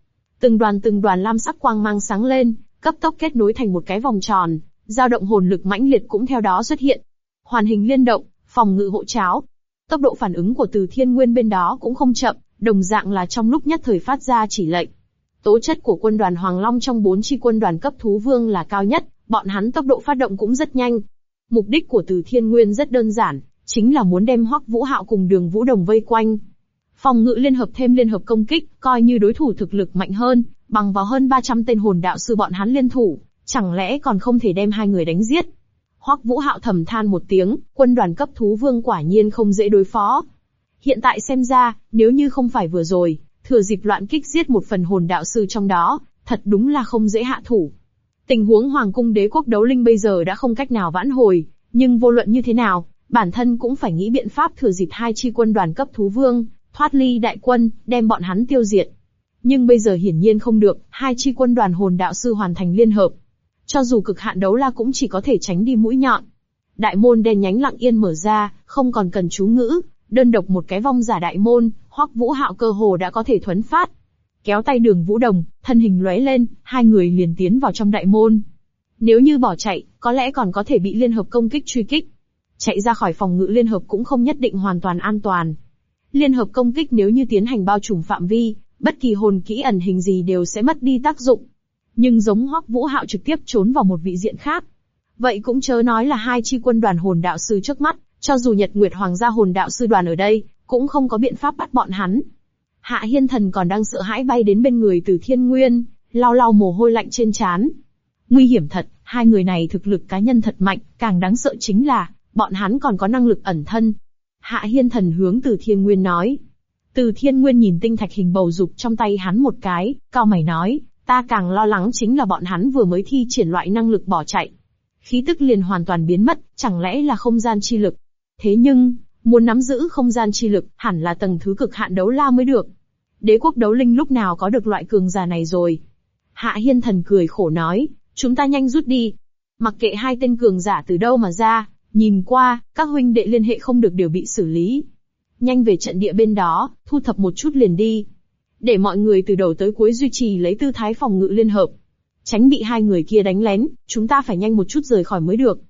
A: Từng đoàn lam sắc quang mang sáng lên, cấp tốc kết nối thành một cái vòng tròn, dao động hồn lực mãnh liệt cũng theo đó xuất hiện. Hoàn hình liên động, phòng ngự hộ cháo. Tốc độ phản ứng của Từ Thiên Nguyên bên đó cũng không chậm, đồng dạng là trong lúc nhất thời phát ra chỉ lệnh. Tố chất của quân đoàn Hoàng Long trong 4 chi quân đoàn cấp thú vương là cao nhất, bọn hắn tốc độ phát động cũng rất nhanh. Mục đích của Từ Thiên Nguyên rất đơn giản, chính là muốn đem Hoắc Vũ Hạo cùng Đường Vũ Đồng vây quanh. Phòng ngự liên hợp thêm liên hợp công kích, coi như đối thủ thực lực mạnh hơn, bằng vào hơn 300 tên hồn đạo sư bọn hắn liên thủ, chẳng lẽ còn không thể đem hai người đánh giết? Hoắc Vũ Hạo thầm than một tiếng, quân đoàn cấp thú vương quả nhiên không dễ đối phó. Hiện tại xem ra, nếu như không phải vừa rồi, thừa dịp loạn kích giết một phần hồn đạo sư trong đó, thật đúng là không dễ hạ thủ. Tình huống Hoàng cung Đế quốc Đấu Linh bây giờ đã không cách nào vãn hồi, nhưng vô luận như thế nào, bản thân cũng phải nghĩ biện pháp thừa dịp hai chi quân đoàn cấp thú vương, thoát ly đại quân, đem bọn hắn tiêu diệt. Nhưng bây giờ hiển nhiên không được, hai chi quân đoàn hồn đạo sư hoàn thành liên hợp. Cho dù cực hạn đấu la cũng chỉ có thể tránh đi mũi nhọn. Đại môn đen nhánh lặng yên mở ra, không còn cần chú ngữ, đơn độc một cái vong giả đại môn, Hoắc Vũ Hạo cơ hồ đã có thể thuấn phát. Kéo tay Đường Vũ Đồng, thân hình lóe lên, hai người liền tiến vào trong đại môn. Nếu như bỏ chạy, có lẽ còn có thể bị liên hợp công kích truy kích. Chạy ra khỏi phòng ngự liên hợp cũng không nhất định hoàn toàn an toàn. Liên hợp công kích nếu như tiến hành bao trùm phạm vi, bất kỳ hồn kỹ ẩn hình gì đều sẽ mất đi tác dụng. Nhưng giống Hoắc Vũ Hạo trực tiếp trốn vào một vị diện khác. Vậy cũng chớ nói là hai chi quân đoàn hồn đạo sư trước mắt, cho dù Nhật Nguyệt Hoàng gia hồn đạo sư đoàn ở đây, cũng không có biện pháp bắt bọn hắn. Hạ Hiên Thần còn đang sợ hãi bay đến bên người Từ Thiên Nguyên, lau lau mồ hôi lạnh trên trán. Nguy hiểm thật, hai người này thực lực cá nhân thật mạnh, càng đáng sợ chính là, bọn hắn còn có năng lực ẩn thân. Hạ Hiên Thần hướng Từ Thiên Nguyên nói. Từ Thiên Nguyên nhìn tinh thạch hình bầu dục trong tay hắn một cái, cau mày nói, ta càng lo lắng chính là bọn hắn vừa mới thi triển loại năng lực bỏ chạy. Khí tức liền hoàn toàn biến mất, chẳng lẽ là không gian chi lực. Thế nhưng, muốn nắm giữ không gian chi lực, hẳn là tầng thứ cực hạn đấu la mới được. Đế quốc Đấu Linh lúc nào có được loại cường giả này rồi. Hạ Hiên Thần cười khổ nói, chúng ta nhanh rút đi. Mặc kệ hai tên cường giả từ đâu mà ra, nhìn qua, các huynh đệ liên hệ không được đều bị xử lý. Nhanh về trận địa bên đó, thu thập một chút liền đi. Để mọi người từ đầu tới cuối duy trì lấy tư thái phòng ngự liên hợp. Tránh bị hai người kia đánh lén, chúng ta phải nhanh một chút rời khỏi mới được.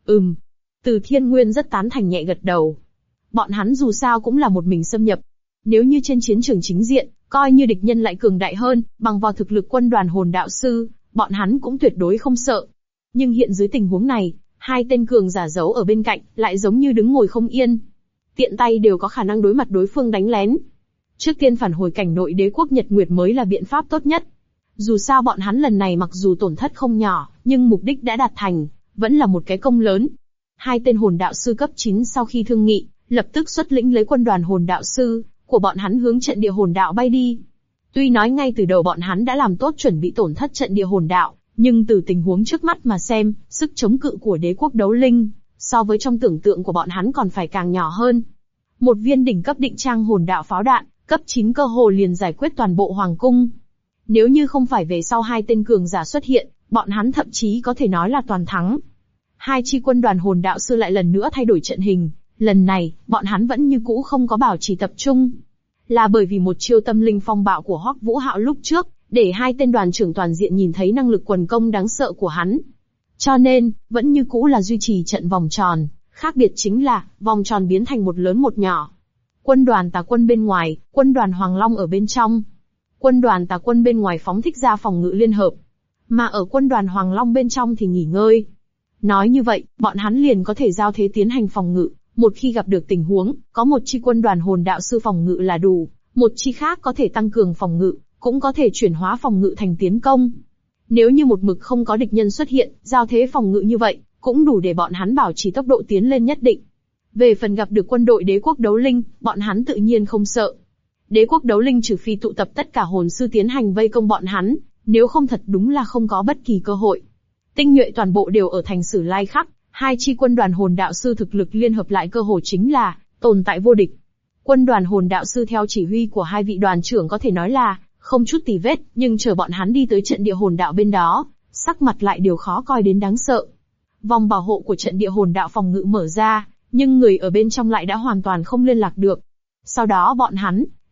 A: Từ Thiên Nguyên rất tán thành nhẹ gật đầu. Bọn hắn dù sao cũng là một mình xâm nhập. Nếu như trên chiến trường chính diện, coi như địch nhân lại cường đại hơn, bằng vào thực lực quân đoàn hồn đạo sư, bọn hắn cũng tuyệt đối không sợ. Nhưng hiện dưới tình huống này, hai tên cường giả giấu ở bên cạnh, lại giống như đứng ngồi không yên. Tiện tay đều có khả năng đối mặt đối phương đánh lén. Trước tiên phản hồi cảnh nội Đế quốc Nhật Nguyệt mới là biện pháp tốt nhất. Dù sao bọn hắn lần này mặc dù tổn thất không nhỏ, nhưng mục đích đã đạt thành, vẫn là một cái công lớn. Hai tên hồn đạo sư cấp 9 sau khi thương nghị, lập tức xuất lĩnh lấy quân đoàn hồn đạo sư của bọn hắn hướng trận địa hồn đạo bay đi. Tuy nói ngay từ đầu bọn hắn đã làm tốt chuẩn bị tổn thất trận địa hồn đạo, nhưng từ tình huống trước mắt mà xem, sức chống cự của Đế quốc Đấu Linh, so với trong tưởng tượng của bọn hắn còn phải càng nhỏ hơn. Một viên đỉnh cấp định trang hồn đạo pháo đạn, cấp 9 cơ hồ liền giải quyết toàn bộ hoàng cung. Nếu như không phải về sau hai tên cường giả xuất hiện, bọn hắn thậm chí có thể nói là toàn thắng. Hai chi quân đoàn hồn đạo sư lại lần nữa thay đổi trận hình, lần này, bọn hắn vẫn như cũ không có bảo trì tập trung. Là bởi vì một chiêu tâm linh phong bạo của Hoắc Vũ Hạo lúc trước, để hai tên đoàn trưởng toàn diện nhìn thấy năng lực quần công đáng sợ của hắn. Cho nên, vẫn như cũ là duy trì trận vòng tròn, khác biệt chính là, vòng tròn biến thành một lớn một nhỏ. Quân đoàn Tà Quân bên ngoài, quân đoàn Hoàng Long ở bên trong. Quân đoàn Tà Quân bên ngoài phóng thích ra phòng ngự liên hợp, mà ở quân đoàn Hoàng Long bên trong thì nghỉ ngơi. Nói như vậy, bọn hắn liền có thể giao thế tiến hành phòng ngự, một khi gặp được tình huống, có một chi quân đoàn hồn đạo sư phòng ngự là đủ, một chi khác có thể tăng cường phòng ngự, cũng có thể chuyển hóa phòng ngự thành tiến công. Nếu như một mực không có địch nhân xuất hiện, giao thế phòng ngự như vậy, cũng đủ để bọn hắn bảo trì tốc độ tiến lên nhất định. Về phần gặp được quân đội Đế quốc Đấu Linh, bọn hắn tự nhiên không sợ. Đế quốc Đấu Linh trừ phi tụ tập tất cả hồn sư tiến hành vây công bọn hắn, nếu không thật đúng là không có bất kỳ cơ hội. Tinh nhuệ toàn bộ đều ở thành Sử Lai Khắc, hai chi quân đoàn hồn đạo sư thực lực liên hợp lại cơ hồ chính là tồn tại vô địch. Quân đoàn hồn đạo sư theo chỉ huy của hai vị đoàn trưởng có thể nói là không chút tì vết, nhưng chờ bọn hắn đi tới trận địa hồn đạo bên đó, sắc mặt lại đều khó coi đến đáng sợ. Vòng bảo hộ của trận địa hồn đạo phòng ngự mở ra, nhưng người ở bên trong lại đã hoàn toàn không liên lạc được. Sau đó bọn hắn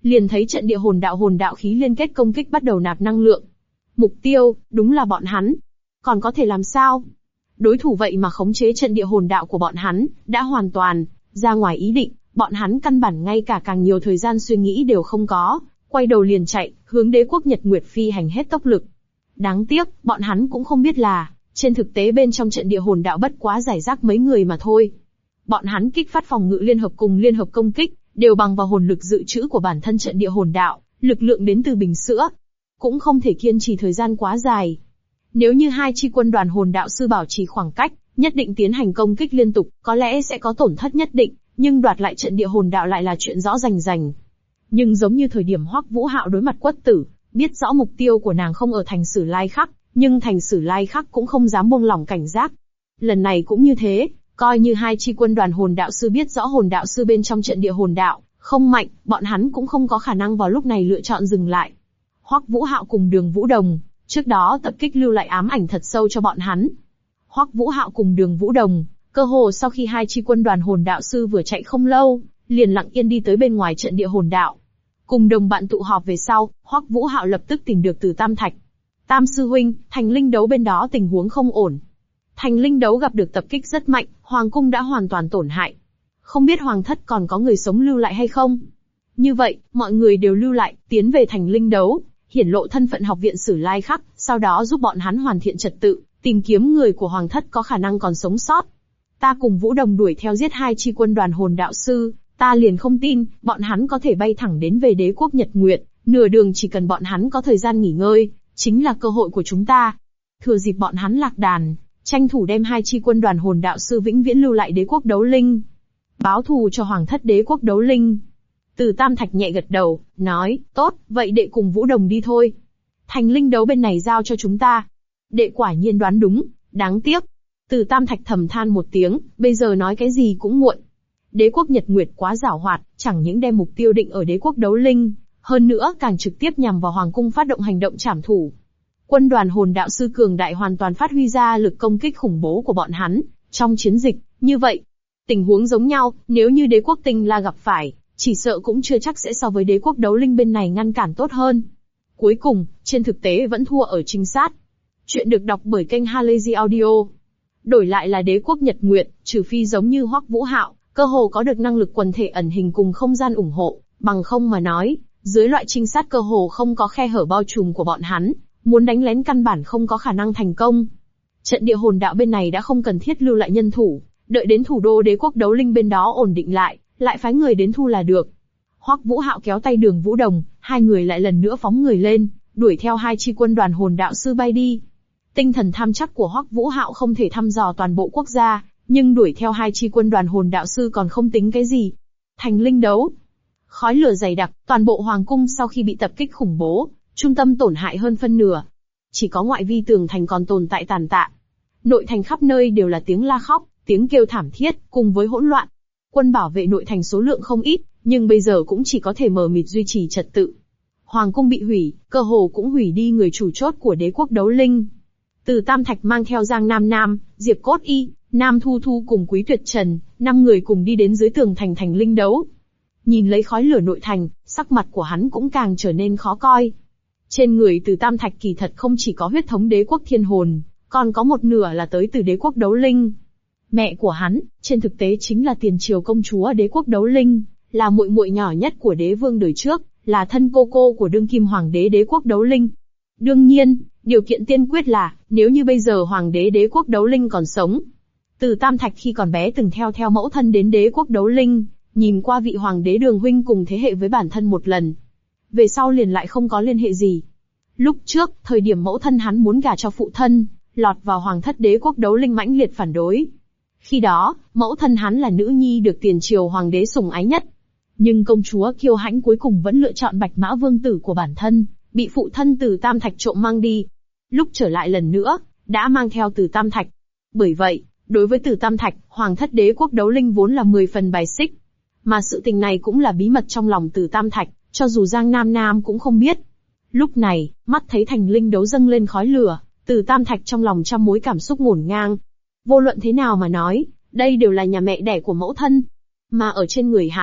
A: liền thấy trận địa hồn đạo khí liên kết công kích bắt đầu nạp năng lượng. Mục tiêu, đúng là bọn hắn. Còn có thể làm sao? Đối thủ vậy mà khống chế trận địa hồn đạo của bọn hắn, đã hoàn toàn ra ngoài ý định, bọn hắn căn bản ngay cả càng nhiều thời gian suy nghĩ đều không có, quay đầu liền chạy, hướng đế quốc Nhật Nguyệt phi hành hết tốc lực. Đáng tiếc, bọn hắn cũng không biết là, trên thực tế bên trong trận địa hồn đạo bất quá giải rác mấy người mà thôi. Bọn hắn kích phát phòng ngự liên hợp cùng liên hợp công kích, đều bằng vào hồn lực dự trữ của bản thân trận địa hồn đạo, lực lượng đến từ bình sữa. Cũng không thể kiên trì thời gian quá dài. Nếu như hai chi quân đoàn hồn đạo sư bảo trì khoảng cách, nhất định tiến hành công kích liên tục, có lẽ sẽ có tổn thất nhất định, nhưng đoạt lại trận địa hồn đạo lại là chuyện rõ rành rành. Nhưng giống như thời điểm Hoắc Vũ Hạo đối mặt Quất Tử, biết rõ mục tiêu của nàng không ở thành Sử Lai Khắc, nhưng thành Sử Lai Khắc cũng không dám buông lỏng cảnh giác. Lần này cũng như thế, coi như hai chi quân đoàn hồn đạo sư biết rõ hồn đạo sư bên trong trận địa hồn đạo không mạnh, bọn hắn cũng không có khả năng vào lúc này lựa chọn dừng lại. Hoắc Vũ Hạo cùng Đường Vũ Đồng, trước đó tập kích lưu lại ám ảnh thật sâu cho bọn hắn. Hoắc Vũ Hạo cùng Đường Vũ Đồng, cơ hồ sau khi hai chi quân đoàn hồn đạo sư vừa chạy không lâu, liền lặng yên đi tới bên ngoài trận địa hồn đạo. Cùng đồng bạn tụ họp về sau, Hoắc Vũ Hạo lập tức tìm được Từ Tam Thạch. Tam sư huynh, Thành Linh đấu bên đó tình huống không ổn. Thành Linh đấu gặp được tập kích rất mạnh, hoàng cung đã hoàn toàn tổn hại. Không biết hoàng thất còn có người sống lưu lại hay không? Như vậy, mọi người đều lưu lại, tiến về Thành Linh đấu, hiển lộ thân phận học viện Sử Lai Khắc, sau đó giúp bọn hắn hoàn thiện trật tự, tìm kiếm người của hoàng thất có khả năng còn sống sót. Ta cùng Vũ Đồng đuổi theo giết hai chi quân đoàn hồn đạo sư, ta liền không tin, bọn hắn có thể bay thẳng đến về đế quốc Nhật Nguyệt, nửa đường chỉ cần bọn hắn có thời gian nghỉ ngơi, chính là cơ hội của chúng ta. Thừa dịp bọn hắn lạc đàn, tranh thủ đem hai chi quân đoàn hồn đạo sư vĩnh viễn lưu lại đế quốc đấu linh. Báo thù cho hoàng thất đế quốc đấu linh. Từ Tam Thạch nhẹ gật đầu, nói, tốt, vậy đệ cùng Vũ Đồng đi thôi. Thành Linh đấu bên này giao cho chúng ta. Đệ quả nhiên đoán đúng, đáng tiếc. Từ Tam Thạch thầm than một tiếng, bây giờ nói cái gì cũng muộn. Đế quốc Nhật Nguyệt quá giảo hoạt, chẳng những đem mục tiêu định ở đế quốc đấu linh, hơn nữa càng trực tiếp nhằm vào hoàng cung phát động hành động trảm thủ. Quân đoàn hồn đạo sư cường đại hoàn toàn phát huy ra lực công kích khủng bố của bọn hắn, trong chiến dịch, như vậy. Tình huống giống nhau, nếu như đế quốc Tinh La gặp phải, chỉ sợ cũng chưa chắc sẽ so với đế quốc đấu linh bên này ngăn cản tốt hơn. Cuối cùng, trên thực tế vẫn thua ở trinh sát. Chuyện được đọc bởi kênh Halazy Audio. Đổi lại là đế quốc Nhật Nguyệt, trừ phi giống như Hoắc Vũ Hạo, cơ hồ có được năng lực quần thể ẩn hình cùng không gian ủng hộ, bằng không mà nói, dưới loại trinh sát cơ hồ không có khe hở bao trùm của bọn hắn, muốn đánh lén căn bản không có khả năng thành công. Trận địa hồn đạo bên này đã không cần thiết lưu lại nhân thủ, đợi đến thủ đô đế quốc đấu linh bên đó ổn định lại phái người đến thu là được. Hoắc Vũ Hạo kéo tay Đường Vũ Đồng, hai người lại lần nữa phóng người lên, đuổi theo hai chi quân đoàn hồn đạo sư bay đi. Tinh thần tham chắc của Hoắc Vũ Hạo không thể thăm dò toàn bộ quốc gia, nhưng đuổi theo hai chi quân đoàn hồn đạo sư còn không tính cái gì. Thành Linh đấu, khói lửa dày đặc, toàn bộ hoàng cung sau khi bị tập kích khủng bố, trung tâm tổn hại hơn phân nửa. Chỉ có ngoại vi tường thành còn tồn tại tàn tạ. Nội thành khắp nơi đều là tiếng la khóc, tiếng kêu thảm thiết, cùng với hỗn loạn. Quân bảo vệ nội thành số lượng không ít, nhưng bây giờ cũng chỉ có thể mờ mịt duy trì trật tự. Hoàng cung bị hủy, cơ hồ cũng hủy đi người chủ chốt của đế quốc đấu linh. Từ Tam Thạch mang theo Giang Nam Nam, Diệp Cốt Y, Nam Thu Thu cùng Quý Tuyệt Trần, 5 người cùng đi đến dưới tường thành Thành Linh đấu. Nhìn lấy khói lửa nội thành, sắc mặt của hắn cũng càng trở nên khó coi. Trên người Từ Tam Thạch kỳ thật không chỉ có huyết thống đế quốc thiên hồn, còn có một nửa là tới từ đế quốc đấu linh. Mẹ của hắn, trên thực tế chính là tiền triều công chúa đế quốc đấu linh, là muội muội nhỏ nhất của đế vương đời trước, là thân cô của đương kim hoàng đế đế quốc đấu linh. Đương nhiên, điều kiện tiên quyết là, nếu như bây giờ hoàng đế đế quốc đấu linh còn sống. Từ Tam Thạch khi còn bé từng theo mẫu thân đến đế quốc đấu linh, nhìn qua vị hoàng đế Đường huynh cùng thế hệ với bản thân một lần. Về sau liền lại không có liên hệ gì. Lúc trước, thời điểm mẫu thân hắn muốn gả cho phụ thân, lọt vào hoàng thất đế quốc đấu linh mãnh liệt phản đối. Khi đó, mẫu thân hắn là nữ nhi được tiền triều hoàng đế sủng ái nhất. Nhưng công chúa kiêu hãnh cuối cùng vẫn lựa chọn Bạch Mã vương tử của bản thân, bị phụ thân Từ Tam Thạch trộm mang đi. Lúc trở lại lần nữa, đã mang theo Từ Tam Thạch. Bởi vậy, đối với Từ Tam Thạch, hoàng thất đế quốc đấu linh vốn là 10 phần bài xích. Mà sự tình này cũng là bí mật trong lòng Từ Tam Thạch, cho dù Giang Nam Nam cũng không biết. Lúc này, mắt thấy Thành Linh đấu dâng lên khói lửa, Từ Tam Thạch trong lòng trăm mối cảm xúc ngổn ngang. Vô luận thế nào mà nói, đây đều là nhà mẹ đẻ của mẫu thân. Mà ở trên người hắn,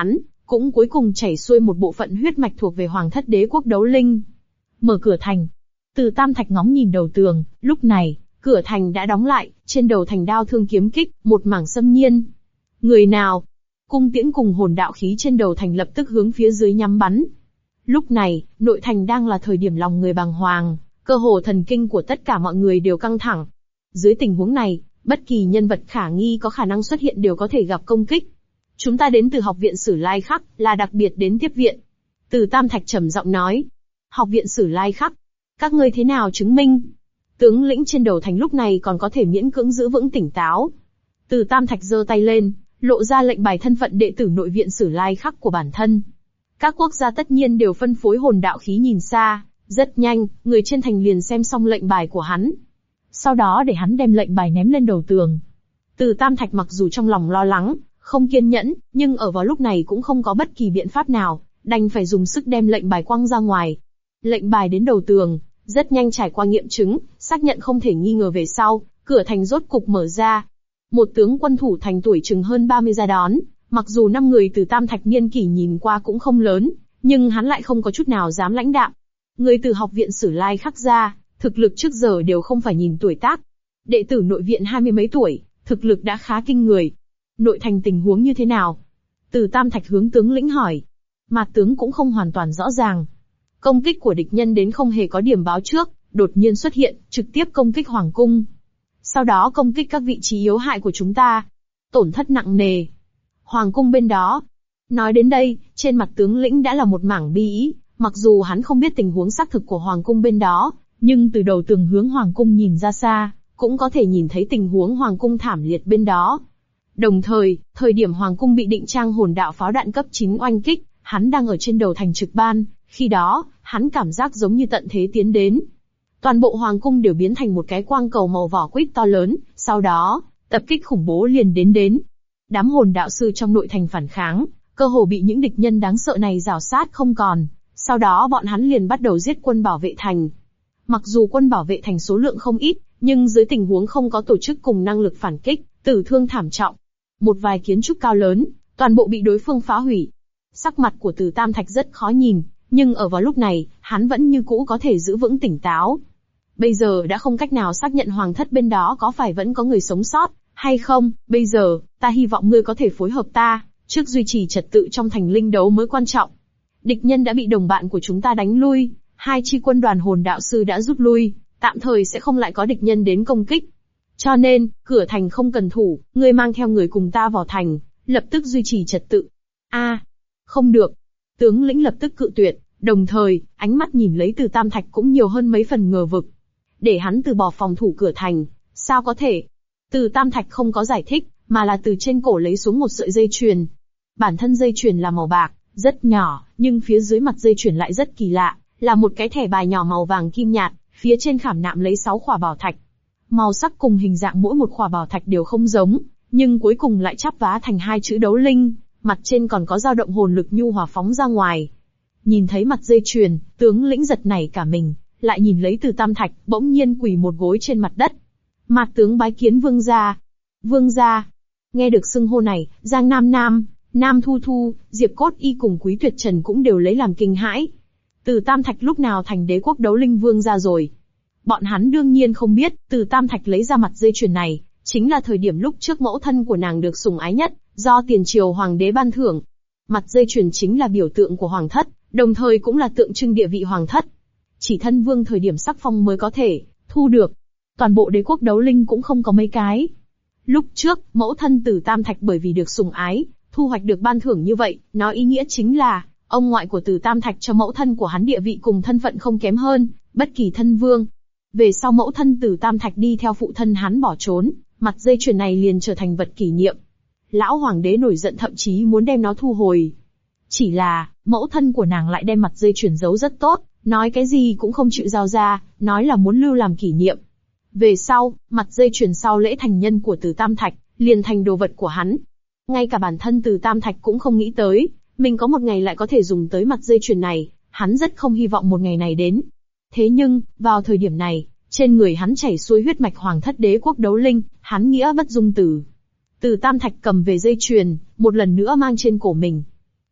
A: cũng cuối cùng chảy xuôi một bộ phận huyết mạch thuộc về Hoàng thất Đế quốc Đấu Linh. Mở cửa thành. Từ Tam Thạch ngóng nhìn đầu tường, lúc này, cửa thành đã đóng lại, trên đầu thành đao thương kiếm kích, một mảng xâm nhiên. Người nào? Cung tiễn cùng hồn đạo khí trên đầu thành lập tức hướng phía dưới nhắm bắn. Lúc này, nội thành đang là thời điểm lòng người bàng hoàng, cơ hồ thần kinh của tất cả mọi người đều căng thẳng. Dưới tình huống này, bất kỳ nhân vật khả nghi có khả năng xuất hiện đều có thể gặp công kích. Chúng ta đến từ học viện Sử Lai Khắc, là đặc biệt đến tiếp viện. Từ Tam Thạch trầm giọng nói. Học viện Sử Lai Khắc? Các ngươi thế nào chứng minh? Tướng lĩnh trên đầu thành lúc này còn có thể miễn cưỡng giữ vững tỉnh táo. Từ Tam Thạch giơ tay lên, lộ ra lệnh bài thân phận đệ tử nội viện Sử Lai Khắc của bản thân. Các quốc gia tất nhiên đều phân phối hồn đạo khí nhìn xa, rất nhanh, người trên thành liền xem xong lệnh bài của hắn. Sau đó để hắn đem lệnh bài ném lên đầu tường. Từ Tam Thạch mặc dù trong lòng lo lắng, không kiên nhẫn, nhưng ở vào lúc này cũng không có bất kỳ biện pháp nào, đành phải dùng sức đem lệnh bài quăng ra ngoài. Lệnh bài đến đầu tường, rất nhanh trải qua nghiệm chứng, xác nhận không thể nghi ngờ về sau, cửa thành rốt cục mở ra. Một tướng quân thủ thành tuổi chừng hơn 30 ra đón, mặc dù 5 người từ Tam Thạch niên kỷ nhìn qua cũng không lớn, nhưng hắn lại không có chút nào dám lãnh đạm. Người từ học viện Sử Lai Khắc ra, thực lực trước giờ đều không phải nhìn tuổi tác. Đệ tử nội viện 20 mấy tuổi, thực lực đã khá kinh người. Nội thành tình huống như thế nào? Từ Tam Thạch hướng tướng lĩnh hỏi. Mạt tướng cũng không hoàn toàn rõ ràng. Công kích của địch nhân đến không hề có điểm báo trước, đột nhiên xuất hiện, trực tiếp công kích Hoàng cung. Sau đó công kích các vị trí yếu hại của chúng ta. Tổn thất nặng nề. Hoàng cung bên đó. Nói đến đây, trên mặt tướng lĩnh đã là một mảng bi ý, mặc dù hắn không biết tình huống xác thực của Hoàng cung bên đó, nhưng từ đầu tường hướng Hoàng cung nhìn ra xa, cũng có thể nhìn thấy tình huống Hoàng cung thảm liệt bên đó. Đồng thời, thời điểm Hoàng cung bị định trang hồn đạo pháo đạn cấp 9 oanh kích, hắn đang ở trên đầu thành trực ban, khi đó, hắn cảm giác giống như tận thế tiến đến. Toàn bộ Hoàng cung đều biến thành một cái quang cầu màu vỏ quýt to lớn, sau đó, tập kích khủng bố liền đến. Đám hồn đạo sư trong nội thành phản kháng, cơ hồ bị những địch nhân đáng sợ này rào sát không còn, sau đó bọn hắn liền bắt đầu giết quân bảo vệ thành. Mặc dù quân bảo vệ thành số lượng không ít, nhưng dưới tình huống không có tổ chức cùng năng lực phản kích, tử thương thảm trọng. Một vài kiến trúc cao lớn, toàn bộ bị đối phương phá hủy. Sắc mặt của Từ Tam Thạch rất khó nhìn, nhưng ở vào lúc này, hắn vẫn như cũ có thể giữ vững tỉnh táo. Bây giờ đã không cách nào xác nhận hoàng thất bên đó có phải vẫn có người sống sót, hay không, bây giờ, ta hy vọng ngươi có thể phối hợp ta, trước duy trì trật tự trong thành linh đấu mới quan trọng. Địch nhân đã bị đồng bạn của chúng ta đánh lui, 2 chi quân đoàn hồn đạo sư đã rút lui, tạm thời sẽ không lại có địch nhân đến công kích. Cho nên, cửa thành không cần thủ, ngươi mang theo người cùng ta vào thành, lập tức duy trì trật tự. Không được. Tướng lĩnh lập tức cự tuyệt, đồng thời, ánh mắt nhìn lấy Từ Tam Thạch cũng nhiều hơn mấy phần ngờ vực. Để hắn từ bỏ phòng thủ cửa thành, sao có thể? Từ Tam Thạch không có giải thích, mà là từ trên cổ lấy xuống một sợi dây chuyền. Bản thân dây chuyền là màu bạc, rất nhỏ, nhưng phía dưới mặt dây chuyền lại rất kỳ lạ, là một cái thẻ bài nhỏ màu vàng kim nhạt, phía trên khảm nạm lấy 6 khỏa bảo thạch. Màu sắc cùng hình dạng mỗi một khỏa bảo thạch đều không giống, nhưng cuối cùng lại chắp vá thành 2 chữ đấu linh, mặt trên còn có dao động hồn lực nhu hòa phóng ra ngoài. Nhìn thấy mặt dây chuyền, tướng lĩnh giật nảy cả mình, lại nhìn lấy Từ Tam Thạch, bỗng nhiên quỳ một gối trên mặt đất. Mạt tướng bái kiến vương gia. Vương gia. Nghe được xưng hô này, Giang Nam Nam, Nam Thu Thu, Diệp Cốt Y cùng Quý Tuyệt Trần cũng đều lấy làm kinh hãi. Từ Tam Thạch lúc nào thành đế quốc đấu linh vương gia rồi? Bọn hắn đương nhiên không biết, Từ Tam Thạch lấy ra mặt dây chuyền này, chính là thời điểm lúc trước mẫu thân của nàng được sủng ái nhất, do tiền triều hoàng đế ban thưởng. Mặt dây chuyền chính là biểu tượng của hoàng thất, đồng thời cũng là tượng trưng địa vị hoàng thất. Chỉ thân vương thời điểm sắc phong mới có thể thu được. Toàn bộ đế quốc đấu linh cũng không có mấy cái. Lúc trước, mẫu thân Từ Tam Thạch bởi vì được sủng ái, thu hoạch được ban thưởng như vậy, nói ý nghĩa chính là, ông ngoại của Từ Tam Thạch cho mẫu thân của hắn địa vị cùng thân phận không kém hơn, bất kỳ thân vương. Về sau mẫu thân Từ Tam Thạch đi theo phụ thân hắn bỏ trốn, mặt dây chuyền này liền trở thành vật kỷ niệm. Lão hoàng đế nổi giận thậm chí muốn đem nó thu hồi. Chỉ là, mẫu thân của nàng lại đem mặt dây chuyền giấu rất tốt, nói cái gì cũng không chịu giao ra, nói là muốn lưu làm kỷ niệm. Về sau, mặt dây chuyền sau lễ thành nhân của Từ Tam Thạch, liền thành đồ vật của hắn. Ngay cả bản thân Từ Tam Thạch cũng không nghĩ tới, mình có một ngày lại có thể dùng tới mặt dây chuyền này, hắn rất không hy vọng một ngày này đến. Thế nhưng, vào thời điểm này, trên người hắn chảy xuôi huyết mạch hoàng thất đế quốc đấu linh, hắn nghĩa bất dung từ. Từ Tam Thạch cầm về dây chuyền, một lần nữa mang trên cổ mình.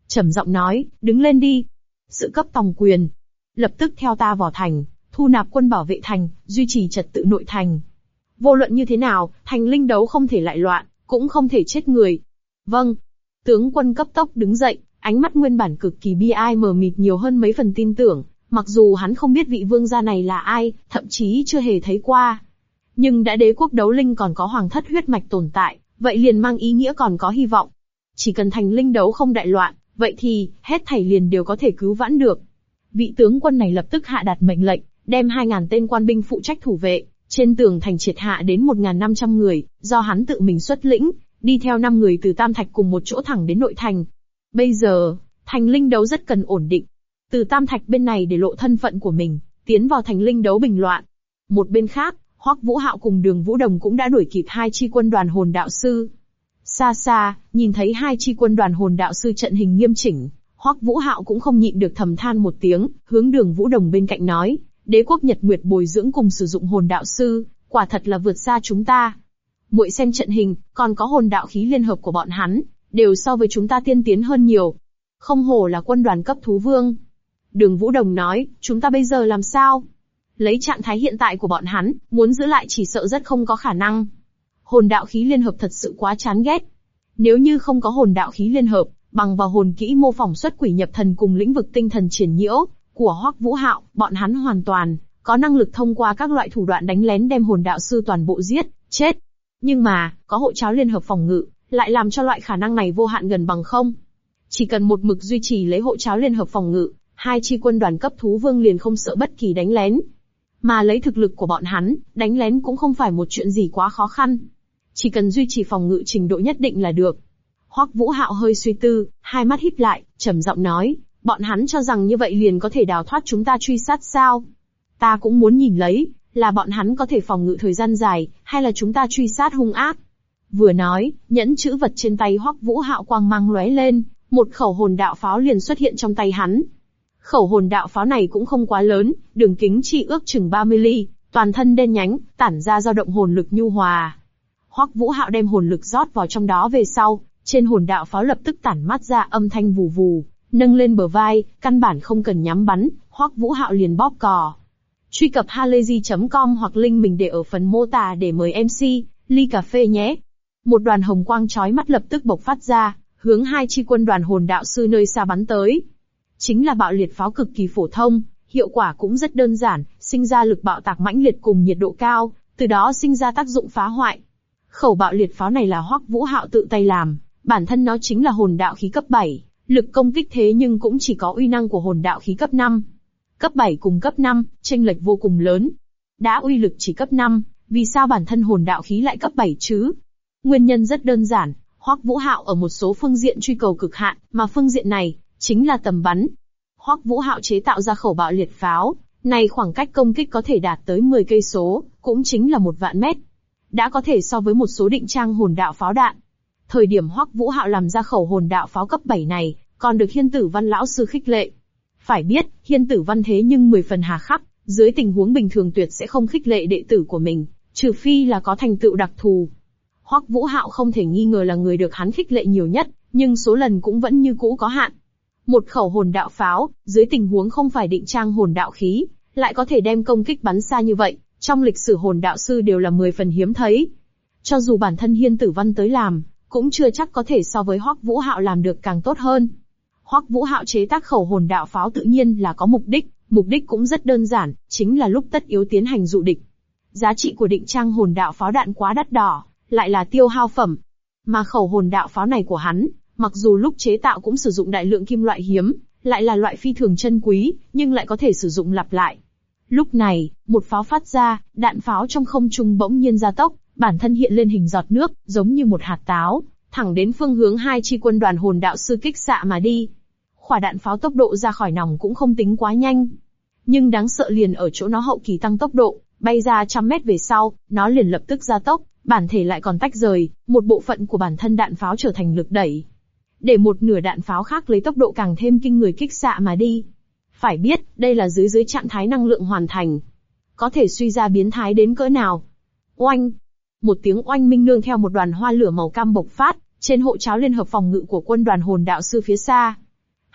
A: trầm giọng nói, đứng lên đi. Sự cấp tòng quyền. Lập tức theo ta vào thành, thu nạp quân bảo vệ thành, duy trì trật tự nội thành. Vô luận như thế nào, thành Linh Đấu không thể lại loạn, cũng không thể chết người. Vâng. Tướng quân cấp tốc đứng dậy, ánh mắt nguyên bản cực kỳ bi ai mờ mịt nhiều hơn mấy phần tin tưởng, mặc dù hắn không biết vị vương gia này là ai, thậm chí chưa hề thấy qua. Nhưng đã đế quốc đấu linh còn có hoàng thất huyết mạch tồn tại, vậy liền mang ý nghĩa còn có hy vọng. Chỉ cần thành Linh Đấu không đại loạn, vậy thì, hết thảy liền đều có thể cứu vãn được. Vị tướng quân này lập tức hạ đạt mệnh lệnh, đem 2.000 tên quan binh phụ trách thủ vệ, trên tường thành triệt hạ đến 1.500 người, do hắn tự mình xuất lĩnh, đi theo 5 người từ Tam Thạch cùng một chỗ thẳng đến nội thành. Bây giờ, thành Linh Đấu rất cần ổn định. Từ Tam Thạch bên này để lộ thân phận của mình, tiến vào thành Linh Đấu bình loạn. Một bên khác, Hoắc Vũ Hạo cùng Đường Vũ Đồng cũng đã đuổi kịp hai chi quân đoàn hồn đạo sư. Xa xa, nhìn thấy hai chi quân đoàn hồn đạo sư trận hình nghiêm chỉnh, Hoắc Vũ Hạo cũng không nhịn được thầm than một tiếng, hướng Đường Vũ Đồng bên cạnh nói, đế quốc Nhật Nguyệt bồi dưỡng cùng sử dụng hồn đạo sư, quả thật là vượt xa chúng ta. Muội xem trận hình, còn có hồn đạo khí liên hợp của bọn hắn, đều so với chúng ta tiên tiến hơn nhiều. Không hổ là quân đoàn cấp thú vương. Đường Vũ Đồng nói, chúng ta bây giờ làm sao? Lấy trạng thái hiện tại của bọn hắn, muốn giữ lại chỉ sợ rất không có khả năng. Hồn đạo khí liên hợp thật sự quá chán ghét. Nếu như không có hồn đạo khí liên hợp, bằng vào hồn kỹ mô phỏng xuất quỷ nhập thần cùng lĩnh vực tinh thần triển nhiễu của Hoắc Vũ Hạo, bọn hắn hoàn toàn có năng lực thông qua các loại thủ đoạn đánh lén đem hồn đạo sư toàn bộ giết, chết. Nhưng mà, có hộ cháo liên hợp phòng ngự, lại làm cho loại khả năng này vô hạn gần bằng không. Chỉ cần một mực duy trì lấy hộ cháo liên hợp phòng ngự, hai chi quân đoàn cấp thú vương liền không sợ bất kỳ đánh lén. Mà lấy thực lực của bọn hắn, đánh lén cũng không phải một chuyện gì quá khó khăn. Chỉ cần duy trì phòng ngự trình độ nhất định là được. Hoắc Vũ Hạo hơi suy tư, hai mắt híp lại, trầm giọng nói, bọn hắn cho rằng như vậy liền có thể đào thoát chúng ta truy sát sao? Ta cũng muốn nhìn lấy, là bọn hắn có thể phòng ngự thời gian dài, hay là chúng ta truy sát hung ác. Vừa nói, nhẫn chữ vật trên tay Hoắc Vũ Hạo quang mang lóe lên, một khẩu hồn đạo pháo liền xuất hiện trong tay hắn. Khẩu hồn đạo pháo này cũng không quá lớn, đường kính chỉ ước chừng 30 ly, toàn thân đen nhánh, tản ra dao động hồn lực nhu hòa. Hoắc Vũ Hạo đem hồn lực rót vào trong đó về sau, trên hồn đạo pháo lập tức tản mát ra âm thanh vù vù, nâng lên bờ vai, căn bản không cần nhắm bắn, Hoắc Vũ Hạo liền bóp cò. Truy cập halayzi.com hoặc link mình để ở phần mô tả để mời MC, ly cà phê nhé. Một đoàn hồng quang chói mắt lập tức bộc phát ra, hướng hai chi quân đoàn hồn đạo sư nơi xa bắn tới. Chính là bạo liệt pháo cực kỳ phổ thông, hiệu quả cũng rất đơn giản, sinh ra lực bạo tạc mãnh liệt cùng nhiệt độ cao, từ đó sinh ra tác dụng phá hoại. Khẩu bạo liệt pháo này là Hoắc Vũ Hạo tự tay làm, bản thân nó chính là hồn đạo khí cấp 7, lực công kích thế nhưng cũng chỉ có uy năng của hồn đạo khí cấp 5. Cấp 7 cùng cấp 5, chênh lệch vô cùng lớn. Đã uy lực chỉ cấp 5, vì sao bản thân hồn đạo khí lại cấp 7 chứ? Nguyên nhân rất đơn giản, Hoắc Vũ Hạo ở một số phương diện truy cầu cực hạn, mà phương diện này chính là tầm bắn. Hoắc Vũ Hạo chế tạo ra khẩu bạo liệt pháo, này khoảng cách công kích có thể đạt tới 10 cây số, cũng chính là 1.000.000 mét. Đã có thể so với một số định trang hồn đạo pháo đạn. Thời điểm Hoắc Vũ Hạo làm ra khẩu hồn đạo pháo cấp 7 này, còn được Hiên Tử Văn lão sư khích lệ. Phải biết, Hiên Tử Văn thế nhưng 10 phần hà khắc, dưới tình huống bình thường tuyệt sẽ không khích lệ đệ tử của mình, trừ phi là có thành tựu đặc thù. Hoắc Vũ Hạo không thể nghi ngờ là người được hắn khích lệ nhiều nhất, nhưng số lần cũng vẫn như cũ có hạn. Một khẩu hồn đạo pháo, dưới tình huống không phải định trang hồn đạo khí, lại có thể đem công kích bắn xa như vậy, trong lịch sử hồn đạo sư đều là 10 phần hiếm thấy. Cho dù bản thân Hiên Tử Văn tới làm, cũng chưa chắc có thể so với Hoắc Vũ Hạo làm được càng tốt hơn. Hoắc Vũ Hạo chế tác khẩu hồn đạo pháo tự nhiên là có mục đích cũng rất đơn giản, chính là lúc tất yếu tiến hành dụ địch. Giá trị của định trang hồn đạo pháo đạn quá đắt đỏ, lại là tiêu hao phẩm. Mà khẩu hồn đạo pháo này của hắn, mặc dù lúc chế tạo cũng sử dụng đại lượng kim loại hiếm, lại là loại phi thường chân quý, nhưng lại có thể sử dụng lặp lại. Lúc này, một pháo phát ra, đạn pháo trong không trung bỗng nhiên gia tốc, bản thân hiện lên hình giọt nước, giống như một hạt táo, thẳng đến phương hướng hai chi quân đoàn hồn đạo sư kích xạ mà đi. Quả đạn pháo tốc độ ra khỏi nòng cũng không tính quá nhanh. Nhưng đáng sợ liền ở chỗ nó hậu kỳ tăng tốc độ, bay ra 100 mét về sau, nó liền lập tức gia tốc, bản thể lại còn tách rời, một bộ phận của bản thân đạn pháo trở thành lực đẩy. Để một nửa đạn pháo khác lấy tốc độ càng thêm kinh người kích xạ mà đi. Phải biết, đây là dưới trạng thái năng lượng hoàn thành. Có thể suy ra biến thái đến cỡ nào. Oanh! Một tiếng oanh minh nương theo một đoàn hoa lửa màu cam bộc phát, trên hộ cháo liên hợp phòng ngự của quân đoàn hồn đạo sư phía xa.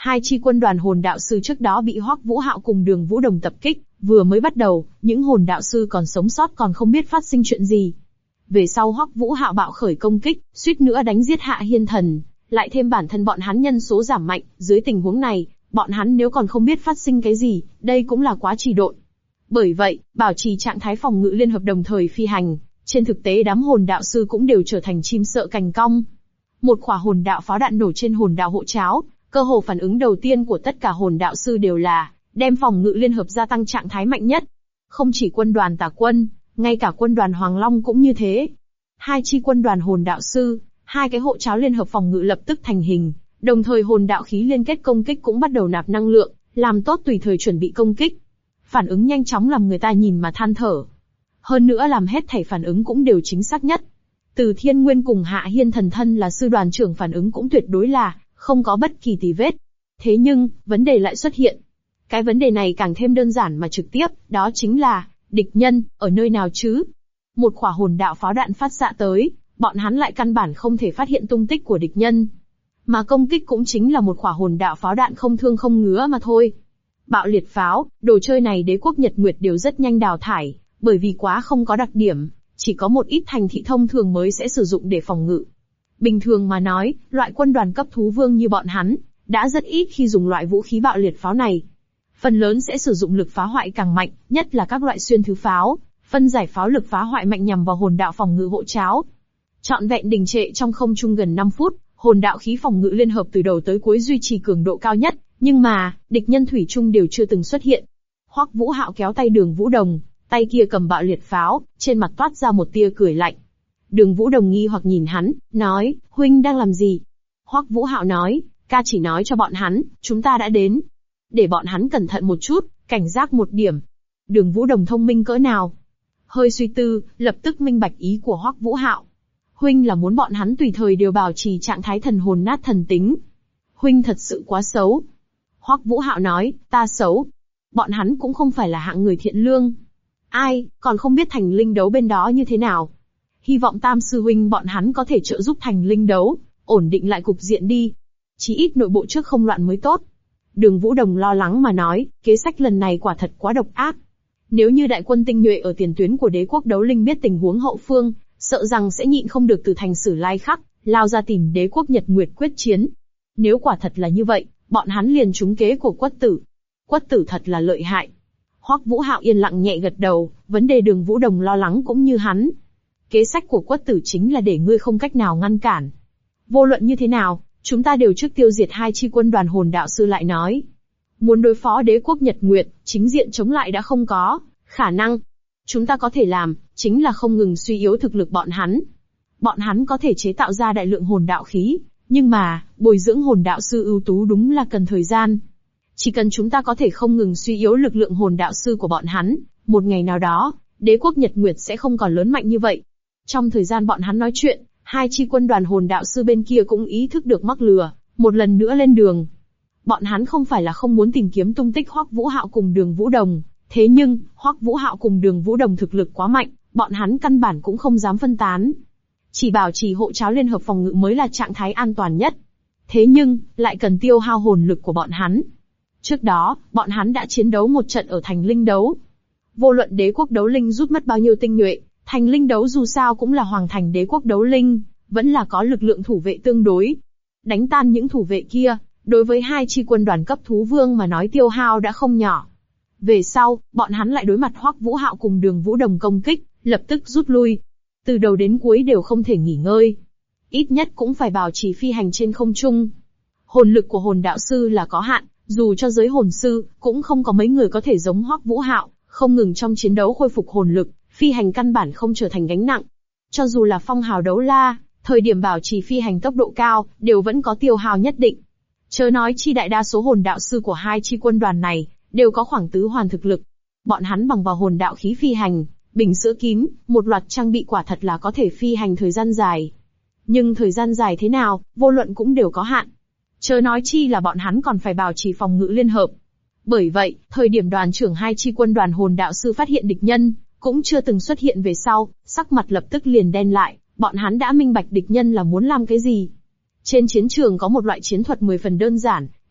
A: Hai chi quân đoàn hồn đạo sư trước đó bị Hoắc Vũ Hạo cùng Đường Vũ Đồng tập kích, vừa mới bắt đầu, những hồn đạo sư còn sống sót còn không biết phát sinh chuyện gì. Về sau Hoắc Vũ Hạo bạo khởi công kích, suýt nữa đánh giết Hạ Hiên Thần, lại thêm bản thân bọn hắn nhân số giảm mạnh, dưới tình huống này, bọn hắn nếu còn không biết phát sinh cái gì, đây cũng là quá trì độn. Bởi vậy, bảo trì trạng thái phòng ngự liên hợp đồng thời phi hành, trên thực tế đám hồn đạo sư cũng đều trở thành chim sợ cành cong. Một quả hồn đạo pháo đạn nổ trên hồn đạo hộ cháo, cơ hồ phản ứng đầu tiên của tất cả hồn đạo sư đều là đem phòng ngự liên hợp gia tăng trạng thái mạnh nhất. Không chỉ quân đoàn Tà Quân, ngay cả quân đoàn Hoàng Long cũng như thế. Hai chi quân đoàn hồn đạo sư, hai cái hộ cháo liên hợp phòng ngự lập tức thành hình, đồng thời hồn đạo khí liên kết công kích cũng bắt đầu nạp năng lượng, làm tốt tùy thời chuẩn bị công kích. Phản ứng nhanh chóng làm người ta nhìn mà than thở. Hơn nữa làm hết thảy phản ứng cũng đều chính xác nhất. Từ Thiên Nguyên cùng Hạ Hiên Thần thân là sư đoàn trưởng phản ứng cũng tuyệt đối là không có bất kỳ tì vết. Thế nhưng, vấn đề lại xuất hiện. Cái vấn đề này càng thêm đơn giản mà trực tiếp, đó chính là, địch nhân, ở nơi nào chứ? Một quả hồn đạo pháo đạn phát xạ tới, bọn hắn lại căn bản không thể phát hiện tung tích của địch nhân. Mà công kích cũng chính là một quả hồn đạo pháo đạn không thương không ngứa mà thôi. Bạo liệt pháo, đồ chơi này đế quốc Nhật Nguyệt đều rất nhanh đào thải, bởi vì quá không có đặc điểm, chỉ có một ít thành thị thông thường mới sẽ sử dụng để phòng ngự. Bình thường mà nói, loại quân đoàn cấp thú vương như bọn hắn, đã rất ít khi dùng loại vũ khí bạo liệt pháo này. Phần lớn sẽ sử dụng lực phá hoại càng mạnh, nhất là các loại xuyên thứ pháo, phân giải pháo lực phá hoại mạnh nhằm vào hồn đạo phòng ngự hộ cháo. Trọn vẹn đình trệ trong không trung gần 5 phút, hồn đạo khí phòng ngự liên hợp từ đầu tới cuối duy trì cường độ cao nhất, nhưng mà, địch nhân thủy chung đều chưa từng xuất hiện. Hoắc Vũ Hạo kéo tay Đường Vũ Đồng, tay kia cầm bạo liệt pháo, trên mặt toát ra một tia cười lạnh. Đường Vũ Đồng nghi hoặc nhìn hắn, nói, huynh đang làm gì? Hoắc Vũ Hạo nói, ca chỉ nói cho bọn hắn, chúng ta đã đến. Để bọn hắn cẩn thận một chút, cảnh giác một điểm. Đường Vũ Đồng thông minh cỡ nào? Hơi suy tư, lập tức minh bạch ý của Hoắc Vũ Hạo. Huynh là muốn bọn hắn tùy thời đều bảo trì trạng thái thần hồn nát thần tính. Huynh thật sự quá xấu. Hoắc Vũ Hạo nói, ta xấu. Bọn hắn cũng không phải là hạng người thiện lương. Ai, còn không biết thành linh đấu bên đó như thế nào. Hy vọng Tam sư huynh bọn hắn có thể trợ giúp thành linh đấu, ổn định lại cục diện đi. Chí ít nội bộ trước không loạn mới tốt. Đường Vũ Đồng lo lắng mà nói, kế sách lần này quả thật quá độc ác. Nếu như đại quân tinh nhuệ ở tiền tuyến của đế quốc đấu linh biết tình huống hậu phương, sợ rằng sẽ nhịn không được từ thành Sử Lai Khắc, lao ra tìm đế quốc Nhật Nguyệt quyết chiến. Nếu quả thật là như vậy, bọn hắn liền trúng kế của Quất Tử. Quất Tử thật là lợi hại. Hoắc Vũ Hạo yên lặng nhẹ gật đầu, vấn đề Đường Vũ Đồng lo lắng cũng như hắn. Kế sách của Quất Tử chính là để ngươi không cách nào ngăn cản. Vô luận như thế nào, chúng ta đều trước tiêu diệt hai chi quân đoàn hồn đạo sư lại nói. Muốn đối phó đế quốc Nhật Nguyệt, chính diện chống lại đã không có khả năng. Chúng ta có thể làm, chính là không ngừng suy yếu thực lực bọn hắn. Bọn hắn có thể chế tạo ra đại lượng hồn đạo khí, nhưng mà, bồi dưỡng hồn đạo sư ưu tú đúng là cần thời gian. Chỉ cần chúng ta có thể không ngừng suy yếu lực lượng hồn đạo sư của bọn hắn, một ngày nào đó, đế quốc Nhật Nguyệt sẽ không còn lớn mạnh như vậy. Trong thời gian bọn hắn nói chuyện, hai chi quân đoàn hồn đạo sư bên kia cũng ý thức được mắc lừa, một lần nữa lên đường. Bọn hắn không phải là không muốn tìm kiếm tung tích Hoắc Vũ Hạo cùng Đường Vũ Đồng, thế nhưng, Hoắc Vũ Hạo cùng Đường Vũ Đồng thực lực quá mạnh, bọn hắn căn bản cũng không dám phân tán. Chỉ bảo trì hộ cháo liên hợp phòng ngự mới là trạng thái an toàn nhất. Thế nhưng, lại cần tiêu hao hồn lực của bọn hắn. Trước đó, bọn hắn đã chiến đấu một trận ở thành linh đấu. Vô luận đế quốc đấu linh rút mất bao nhiêu tinh nhuệ, thành linh đấu dù sao cũng là hoàng thành đế quốc đấu linh, vẫn là có lực lượng thủ vệ tương đối. Đánh tan những thủ vệ kia, đối với hai chi quân đoàn cấp thú vương mà nói tiêu hao đã không nhỏ. Về sau, bọn hắn lại đối mặt Hoắc Vũ Hạo cùng Đường Vũ Đồng công kích, lập tức rút lui. Từ đầu đến cuối đều không thể nghỉ ngơi. Ít nhất cũng phải bảo trì phi hành trên không trung. Hồn lực của hồn đạo sư là có hạn, dù cho giới hồn sư, cũng không có mấy người có thể giống Hoắc Vũ Hạo, không ngừng trong chiến đấu khôi phục hồn lực, phi hành căn bản không trở thành gánh nặng. Cho dù là phong hào đấu la, thời điểm bảo trì phi hành tốc độ cao, đều vẫn có tiêu hao nhất định. Chớ nói chi đại đa số hồn đạo sư của hai chi quân đoàn này, đều có khoảng tứ hoàn thực lực. Bọn hắn bằng vào hồn đạo khí phi hành, bình sữa kín, một loạt trang bị quả thật là có thể phi hành thời gian dài. Nhưng thời gian dài thế nào, vô luận cũng đều có hạn. Chớ nói chi là bọn hắn còn phải bảo trì phòng ngự liên hợp. Bởi vậy, thời điểm đoàn trưởng hai chi quân đoàn hồn đạo sư phát hiện địch nhân, cũng chưa từng xuất hiện về sau, sắc mặt lập tức liền đen lại, bọn hắn đã minh bạch địch nhân là muốn làm cái gì. Trên chiến trường có một loại chiến thuật 10 phần đơn giản,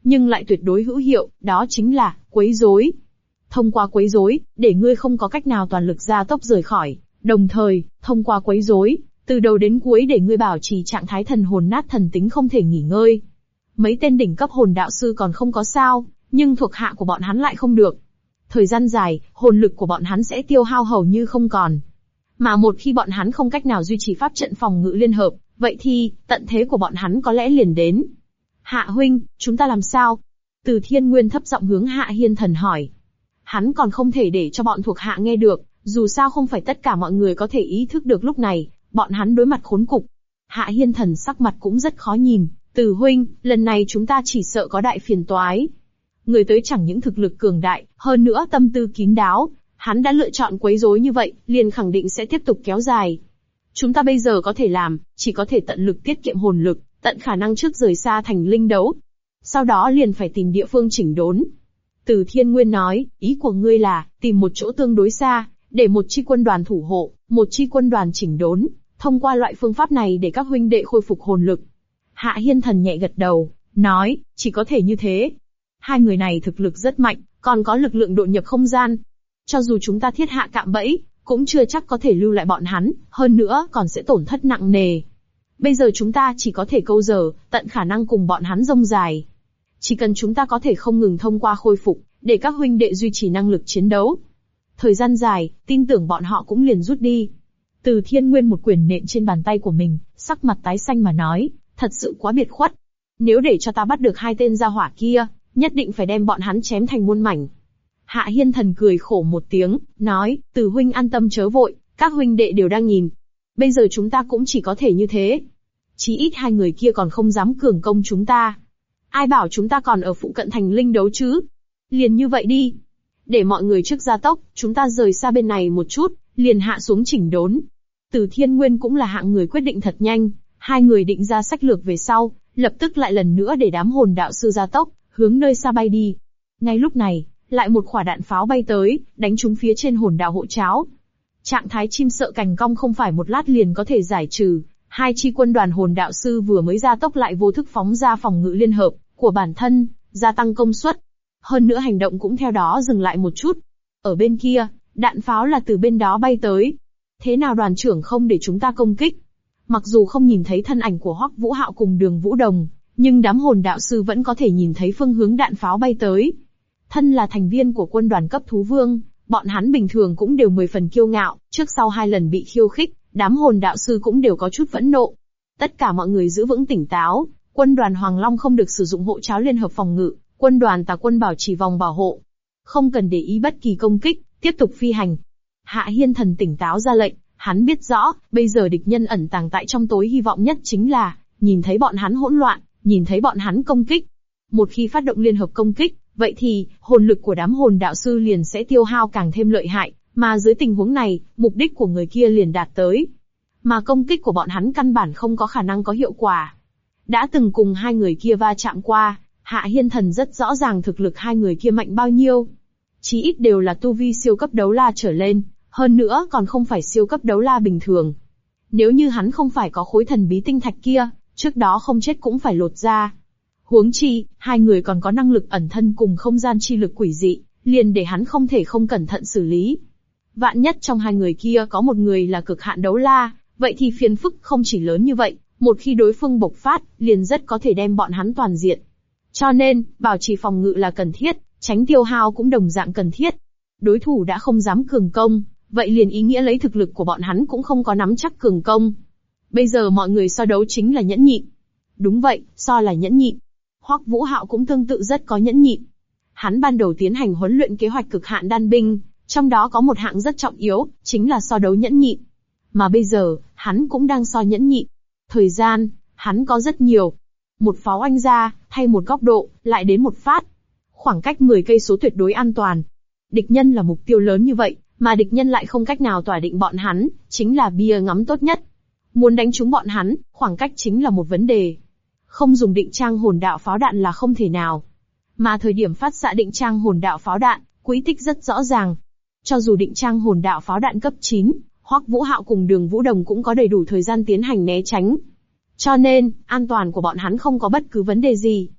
A: nhưng lại tuyệt đối hữu hiệu, đó chính là quấy rối. Thông qua quấy rối, để ngươi không có cách nào toàn lực gia tốc rời khỏi, đồng thời, thông qua quấy rối, từ đầu đến cuối để ngươi bảo trì trạng thái thần hồn nát thần tính không thể nghỉ ngơi. Mấy tên đỉnh cấp hồn đạo sư còn không có sao, nhưng thuộc hạ của bọn hắn lại không được. Thời gian dài, hồn lực của bọn hắn sẽ tiêu hao hầu như không còn. Mà một khi bọn hắn không cách nào duy trì pháp trận phòng ngự liên hợp, vậy thì, tận thế của bọn hắn có lẽ liền đến. Hạ huynh, chúng ta làm sao? Từ Thiên Nguyên thấp giọng hướng Hạ Hiên Thần hỏi. Hắn còn không thể để cho bọn thuộc hạ nghe được, dù sao không phải tất cả mọi người có thể ý thức được lúc này, bọn hắn đối mặt khốn cục. Hạ Hiên Thần sắc mặt cũng rất khó nhìn. Từ huynh, lần này chúng ta chỉ sợ có đại phiền toái. Người tới chẳng những thực lực cường đại, hơn nữa tâm tư kín đáo, hắn đã lựa chọn quấy rối như vậy, liền khẳng định sẽ tiếp tục kéo dài. Chúng ta bây giờ có thể làm, chỉ có thể tận lực tiết kiệm hồn lực, tận khả năng trước rời xa thành linh đấu. Sau đó liền phải tìm địa phương chỉnh đốn. Từ Thiên Nguyên nói, ý của ngươi là, tìm một chỗ tương đối xa, để một chi quân đoàn thủ hộ, một chi quân đoàn chỉnh đốn, thông qua loại phương pháp này để các huynh đệ khôi phục hồn lực. Hạ Hiên Thần nhẹ gật đầu, nói, chỉ có thể như thế. Hai người này thực lực rất mạnh, còn có lực lượng độn nhập không gian. Cho dù chúng ta thiết hạ cạm bẫy, cũng chưa chắc có thể lưu lại bọn hắn, hơn nữa còn sẽ tổn thất nặng nề. Bây giờ chúng ta chỉ có thể câu giờ, tận khả năng cùng bọn hắn rông dài. Chỉ cần chúng ta có thể không ngừng thông qua khôi phục, để các huynh đệ duy trì năng lực chiến đấu. Thời gian dài, tin tưởng bọn họ cũng liền rút đi. Từ Thiên Nguyên một quyền nện trên bàn tay của mình, sắc mặt tái xanh mà nói, thật sự quá biệt khuất. Nếu để cho ta bắt được hai tên gia hỏa kia, nhất định phải đem bọn hắn chém thành muôn mảnh. Hạ Hiên Thần cười khổ một tiếng, nói, Từ huynh an tâm chớ vội, các huynh đệ đều đang nhìn. Bây giờ chúng ta cũng chỉ có thể như thế. Chí ít hai người kia còn không dám cường công chúng ta. Ai bảo chúng ta còn ở phụ cận thành linh đấu chứ? Liền như vậy đi. Để mọi người trước gia tốc, chúng ta rời xa bên này một chút, liền hạ xuống chỉnh đốn. Từ Thiên Nguyên cũng là hạng người quyết định thật nhanh, hai người định ra sách lược về sau, lập tức lại lần nữa để đám hồn đạo sư gia tốc, hướng nơi xa bay đi. Ngay lúc này, lại một quả đạn pháo bay tới, đánh trúng phía trên hồn đạo hộ cháo. Trạng thái chim sợ cành cong không phải một lát liền có thể giải trừ, hai chi quân đoàn hồn đạo sư vừa mới gia tốc lại vô thức phóng ra phòng ngự liên hợp của bản thân, gia tăng công suất. Hơn nữa hành động cũng theo đó dừng lại một chút. Ở bên kia, đạn pháo là từ bên đó bay tới. Thế nào đoàn trưởng không để chúng ta công kích? Mặc dù không nhìn thấy thân ảnh của Hoắc Vũ Hạo cùng Đường Vũ Đồng, nhưng đám hồn đạo sư vẫn có thể nhìn thấy phương hướng đạn pháo bay tới. Thân là thành viên của quân đoàn cấp thú vương, bọn hắn bình thường cũng đều 10 phần kiêu ngạo, trước sau hai lần bị khiêu khích, đám hồn đạo sư cũng đều có chút phẫn nộ. Tất cả mọi người giữ vững tỉnh táo, quân đoàn Hoàng Long không được sử dụng hộ cháo liên hợp phòng ngự, quân đoàn Tà Quân bảo trì vòng bảo hộ. Không cần để ý bất kỳ công kích, tiếp tục phi hành. Hạ Hiên Thần tỉnh táo ra lệnh, hắn biết rõ, bây giờ địch nhân ẩn tàng tại trong tối hy vọng nhất chính là, nhìn thấy bọn hắn hỗn loạn, nhìn thấy bọn hắn công kích. Một khi phát động liên hợp công kích, vậy thì, hồn lực của đám hồn đạo sư liền sẽ tiêu hao càng thêm lợi hại, mà dưới tình huống này, mục đích của người kia liền đạt tới. Mà công kích của bọn hắn căn bản không có khả năng có hiệu quả. Đã từng cùng hai người kia va chạm qua, Hạ Hiên Thần rất rõ ràng thực lực hai người kia mạnh bao nhiêu. Chí ít đều là tu vi siêu cấp đấu la trở lên, hơn nữa còn không phải siêu cấp đấu la bình thường. Nếu như hắn không phải có khối thần bí tinh thạch kia, trước đó không chết cũng phải lột ra. Huống chi, hai người còn có năng lực ẩn thân cùng không gian chi lực quỷ dị, liền để hắn không thể không cẩn thận xử lý. Vạn nhất trong hai người kia có một người là cực hạn đấu la, vậy thì phiền phức không chỉ lớn như vậy, một khi đối phương bộc phát, liền rất có thể đem bọn hắn toàn diện. Cho nên, bảo trì phòng ngự là cần thiết, tránh tiêu hao cũng đồng dạng cần thiết. Đối thủ đã không dám cường công, vậy liền ý nghĩa lấy thực lực của bọn hắn cũng không có nắm chắc cường công. Bây giờ mọi người so đấu chính là nhẫn nhịn. Đúng vậy, so là nhẫn nhịn. Hoắc Vũ Hạo cũng tương tự rất có nhẫn nhịn. Hắn ban đầu tiến hành huấn luyện kế hoạch cực hạn đan binh, trong đó có một hạng rất trọng yếu, chính là so đấu nhẫn nhịn. Mà bây giờ, hắn cũng đang so nhẫn nhịn. Thời gian, hắn có rất nhiều. Một pháo oanh ra, thay một góc độ, lại đến một phát. Khoảng cách 10 cây số tuyệt đối an toàn. Địch nhân là mục tiêu lớn như vậy, mà địch nhân lại không cách nào tỏa định bọn hắn, chính là bia ngắm tốt nhất. Muốn đánh trúng bọn hắn, khoảng cách chính là một vấn đề. Không dùng định trang hồn đạo pháo đạn là không thể nào. Mà thời điểm phát xạ định trang hồn đạo pháo đạn, quỹ tích rất rõ ràng. Cho dù định trang hồn đạo pháo đạn cấp 9, Hoắc Vũ Hạo cùng Đường Vũ Đồng cũng có đầy đủ thời gian tiến hành né tránh. Cho nên, an toàn của bọn hắn không có bất cứ vấn đề gì.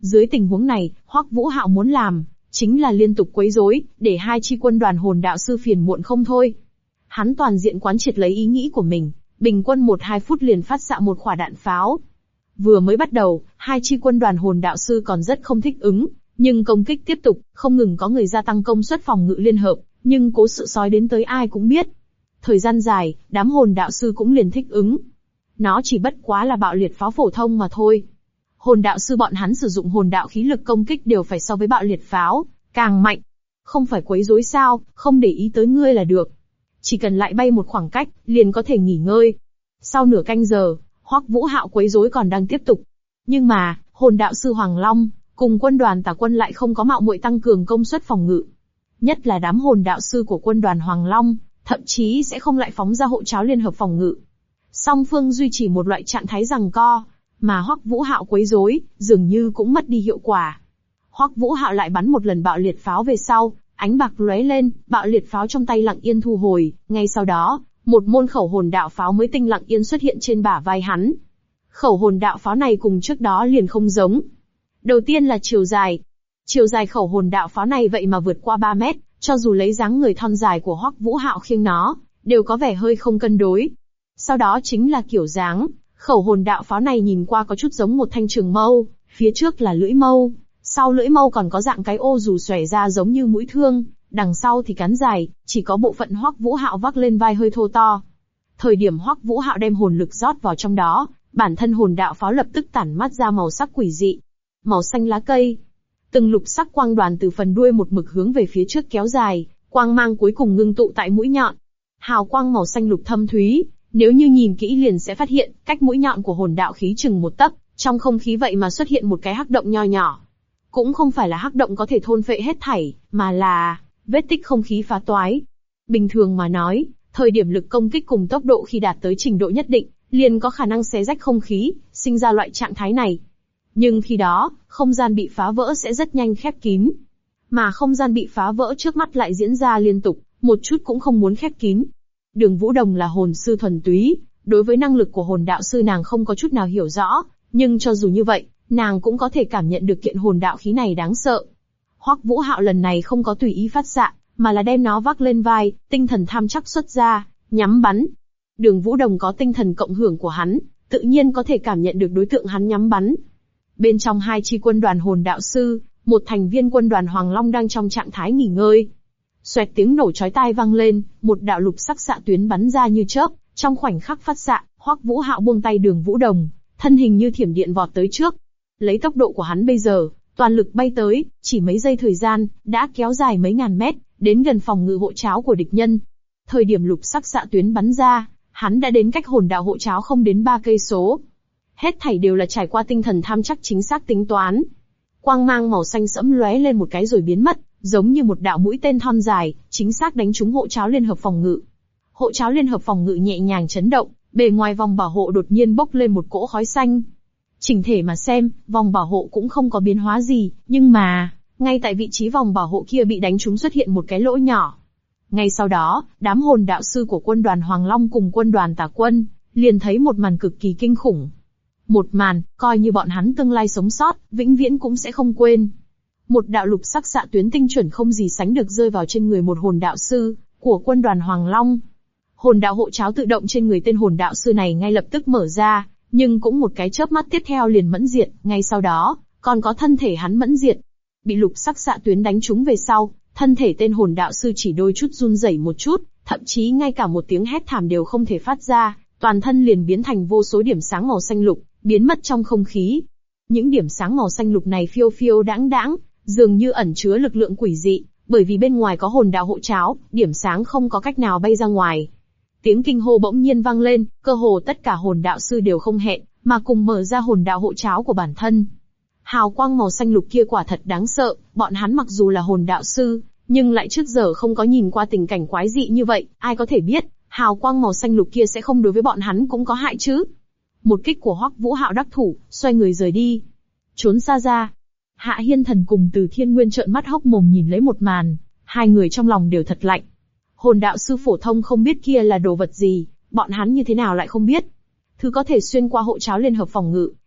A: Dưới tình huống này, Hoắc Vũ Hạo muốn làm chính là liên tục quấy rối, để hai chi quân đoàn hồn đạo sư phiền muộn không thôi. Hắn toàn diện quán triệt lấy ý nghĩ của mình, bình quân 1-2 phút liền phát xạ một quả đạn pháo. Vừa mới bắt đầu, hai chi quân đoàn hồn đạo sư còn rất không thích ứng, nhưng công kích tiếp tục, không ngừng có người gia tăng công suất phòng ngự liên hợp, nhưng cố sự sói đến tới ai cũng biết. Thời gian dài, đám hồn đạo sư cũng liền thích ứng. Nó chỉ bất quá là bạo liệt pháo phổ thông mà thôi. Hồn đạo sư bọn hắn sử dụng hồn đạo khí lực công kích đều phải so với bạo liệt pháo càng mạnh. Không phải quấy rối sao, không để ý tới ngươi là được. Chỉ cần lại bay một khoảng cách, liền có thể nghỉ ngơi. Sau nửa canh giờ, Hoắc Vũ Hạo quấy rối còn đang tiếp tục. Nhưng mà, hồn đạo sư Hoàng Long cùng quân đoàn Tà Quân lại không có mạo muội tăng cường công suất phòng ngự. Nhất là đám hồn đạo sư của quân đoàn Hoàng Long, thậm chí sẽ không lại phóng ra hộ cháo liên hợp phòng ngự. Song phương duy trì một loại trạng thái giằng co, mà Hoắc Vũ Hạo quấy rối, dường như cũng mất đi hiệu quả. Hoắc Vũ Hạo lại bắn một lần bạo liệt pháo về sau, ánh bạc lóe lên, bạo liệt pháo trong tay lặng yên thu hồi, ngay sau đó, một môn khẩu hồn đạo pháo mới tinh lặng yên xuất hiện trên bả vai hắn. Khẩu hồn đạo pháo này cùng trước đó liền không giống. Đầu tiên là chiều dài. Chiều dài khẩu hồn đạo pháo này vậy mà vượt qua 3 mét, cho dù lấy dáng người thon dài của Hoắc Vũ Hạo khiêng nó, đều có vẻ hơi không cân đối. Sau đó chính là kiểu dáng, khẩu hồn đạo pháo này nhìn qua có chút giống một thanh trường mâu, phía trước là lưỡi mâu, sau lưỡi mâu còn có dạng cái ô dù xòe ra giống như mũi thương, đằng sau thì cán dài, chỉ có bộ phận Hoắc Vũ Hạo vác lên vai hơi thô to. Thời điểm Hoắc Vũ Hạo đem hồn lực rót vào trong đó, bản thân hồn đạo pháo lập tức tản mát ra màu sắc quỷ dị, màu xanh lá cây. Từng lục sắc quang đoàn từ phần đuôi một mực hướng về phía trước kéo dài, quang mang cuối cùng ngưng tụ tại mũi nhọn. Hào quang màu xanh lục thâm thúy, nếu như nhìn kỹ liền sẽ phát hiện, cách mũi nhọn của hồn đạo khí chừng 1 tấc, trong không khí vậy mà xuất hiện một cái hắc động nho nhỏ. Cũng không phải là hắc động có thể thôn phệ hết thảy, mà là vết tích không khí phá toái. Bình thường mà nói, thời điểm lực công kích cùng tốc độ khi đạt tới trình độ nhất định, liền có khả năng xé rách không khí, sinh ra loại trạng thái này. Nhưng khi đó, không gian bị phá vỡ sẽ rất nhanh khép kín. Mà không gian bị phá vỡ trước mắt lại diễn ra liên tục, một chút cũng không muốn khép kín. Đường Vũ Đồng là hồn sư thuần túy, đối với năng lực của hồn đạo sư nàng không có chút nào hiểu rõ, nhưng cho dù như vậy, nàng cũng có thể cảm nhận được kiện hồn đạo khí này đáng sợ. Hoắc Vũ Hạo lần này không có tùy ý phát xạ, mà là đem nó vác lên vai, tinh thần tham chắc xuất ra, nhắm bắn. Đường Vũ Đồng có tinh thần cộng hưởng của hắn, tự nhiên có thể cảm nhận được đối tượng hắn nhắm bắn. Bên trong hai chi quân đoàn hồn đạo sư, một thành viên quân đoàn Hoàng Long đang trong trạng thái nghỉ ngơi. Xoẹt tiếng nổ chói tai vang lên, một đạo lục sắc xạ tuyến bắn ra như chớp, trong khoảnh khắc phát xạ, Hoắc Vũ Hạo buông tay Đường Vũ Đồng, thân hình như thiểm điện vọt tới trước. Lấy tốc độ của hắn bây giờ, toàn lực bay tới, chỉ mấy giây thời gian, đã kéo dài mấy ngàn mét, đến gần phòng ngự hộ cháo của địch nhân. Thời điểm lục sắc xạ tuyến bắn ra, hắn đã đến cách hồn đạo hộ cháo không đến 3 cây số. Hết thảy đều là trải qua tinh thần tham chắc chính xác tính toán. Quang mang màu xanh sẫm lóe lên một cái rồi biến mất, giống như một đạo mũi tên thon dài, chính xác đánh trúng hộ cháo liên hợp phòng ngự. Hộ cháo liên hợp phòng ngự nhẹ nhàng chấn động, bề ngoài vòng bảo hộ đột nhiên bốc lên một cỗ khói xanh. Chỉnh thể mà xem, vòng bảo hộ cũng không có biến hóa gì, nhưng mà, ngay tại vị trí vòng bảo hộ kia bị đánh trúng xuất hiện một cái lỗ nhỏ. Ngay sau đó, đám hồn đạo sư của quân đoàn Hoàng Long cùng quân đoàn Tà Quân, liền thấy một màn cực kỳ kinh khủng. Một màn, coi như bọn hắn tương lai sống sót, vĩnh viễn cũng sẽ không quên. Một đạo lục sắc xạ tuyến tinh chuẩn không gì sánh được rơi vào trên người một hồn đạo sư, của quân đoàn Hoàng Long. Hồn đạo hộ cháo tự động trên người tên hồn đạo sư này ngay lập tức mở ra, nhưng cũng một cái chớp mắt tiếp theo liền mẫn diệt, ngay sau đó, còn có thân thể hắn mẫn diệt. Bị lục sắc xạ tuyến đánh trúng về sau, thân thể tên hồn đạo sư chỉ đôi chút run rẩy một chút, thậm chí ngay cả một tiếng hét thảm đều không thể phát ra, toàn thân liền biến thành vô số điểm sáng màu xanh lục, biến mất trong không khí. Những điểm sáng màu xanh lục này phiêu phiêu đãng đãng, dường như ẩn chứa lực lượng quỷ dị, bởi vì bên ngoài có hồn đạo hộ cháo, điểm sáng không có cách nào bay ra ngoài. Tiếng kinh hô bỗng nhiên vang lên, cơ hồ tất cả hồn đạo sư đều không hẹn, mà cùng mở ra hồn đạo hộ cháo của bản thân. Hào quang màu xanh lục kia quả thật đáng sợ, bọn hắn mặc dù là hồn đạo sư, nhưng lại trước giờ không có nhìn qua tình cảnh quái dị như vậy, ai có thể biết, hào quang màu xanh lục kia sẽ không đối với bọn hắn cũng có hại chứ. Một kích của Hoắc Vũ Hạo đắc thủ, xoay người rời đi. Trốn xa ra. Hạ Hiên Thần cùng Từ Thiên Nguyên trợn mắt hốc mồm nhìn lấy một màn, hai người trong lòng đều thật lạnh. Hồn đạo sư phổ thông không biết kia là đồ vật gì, bọn hắn như thế nào lại không biết. Thứ có thể xuyên qua hộ cháo liên hợp phòng ngự,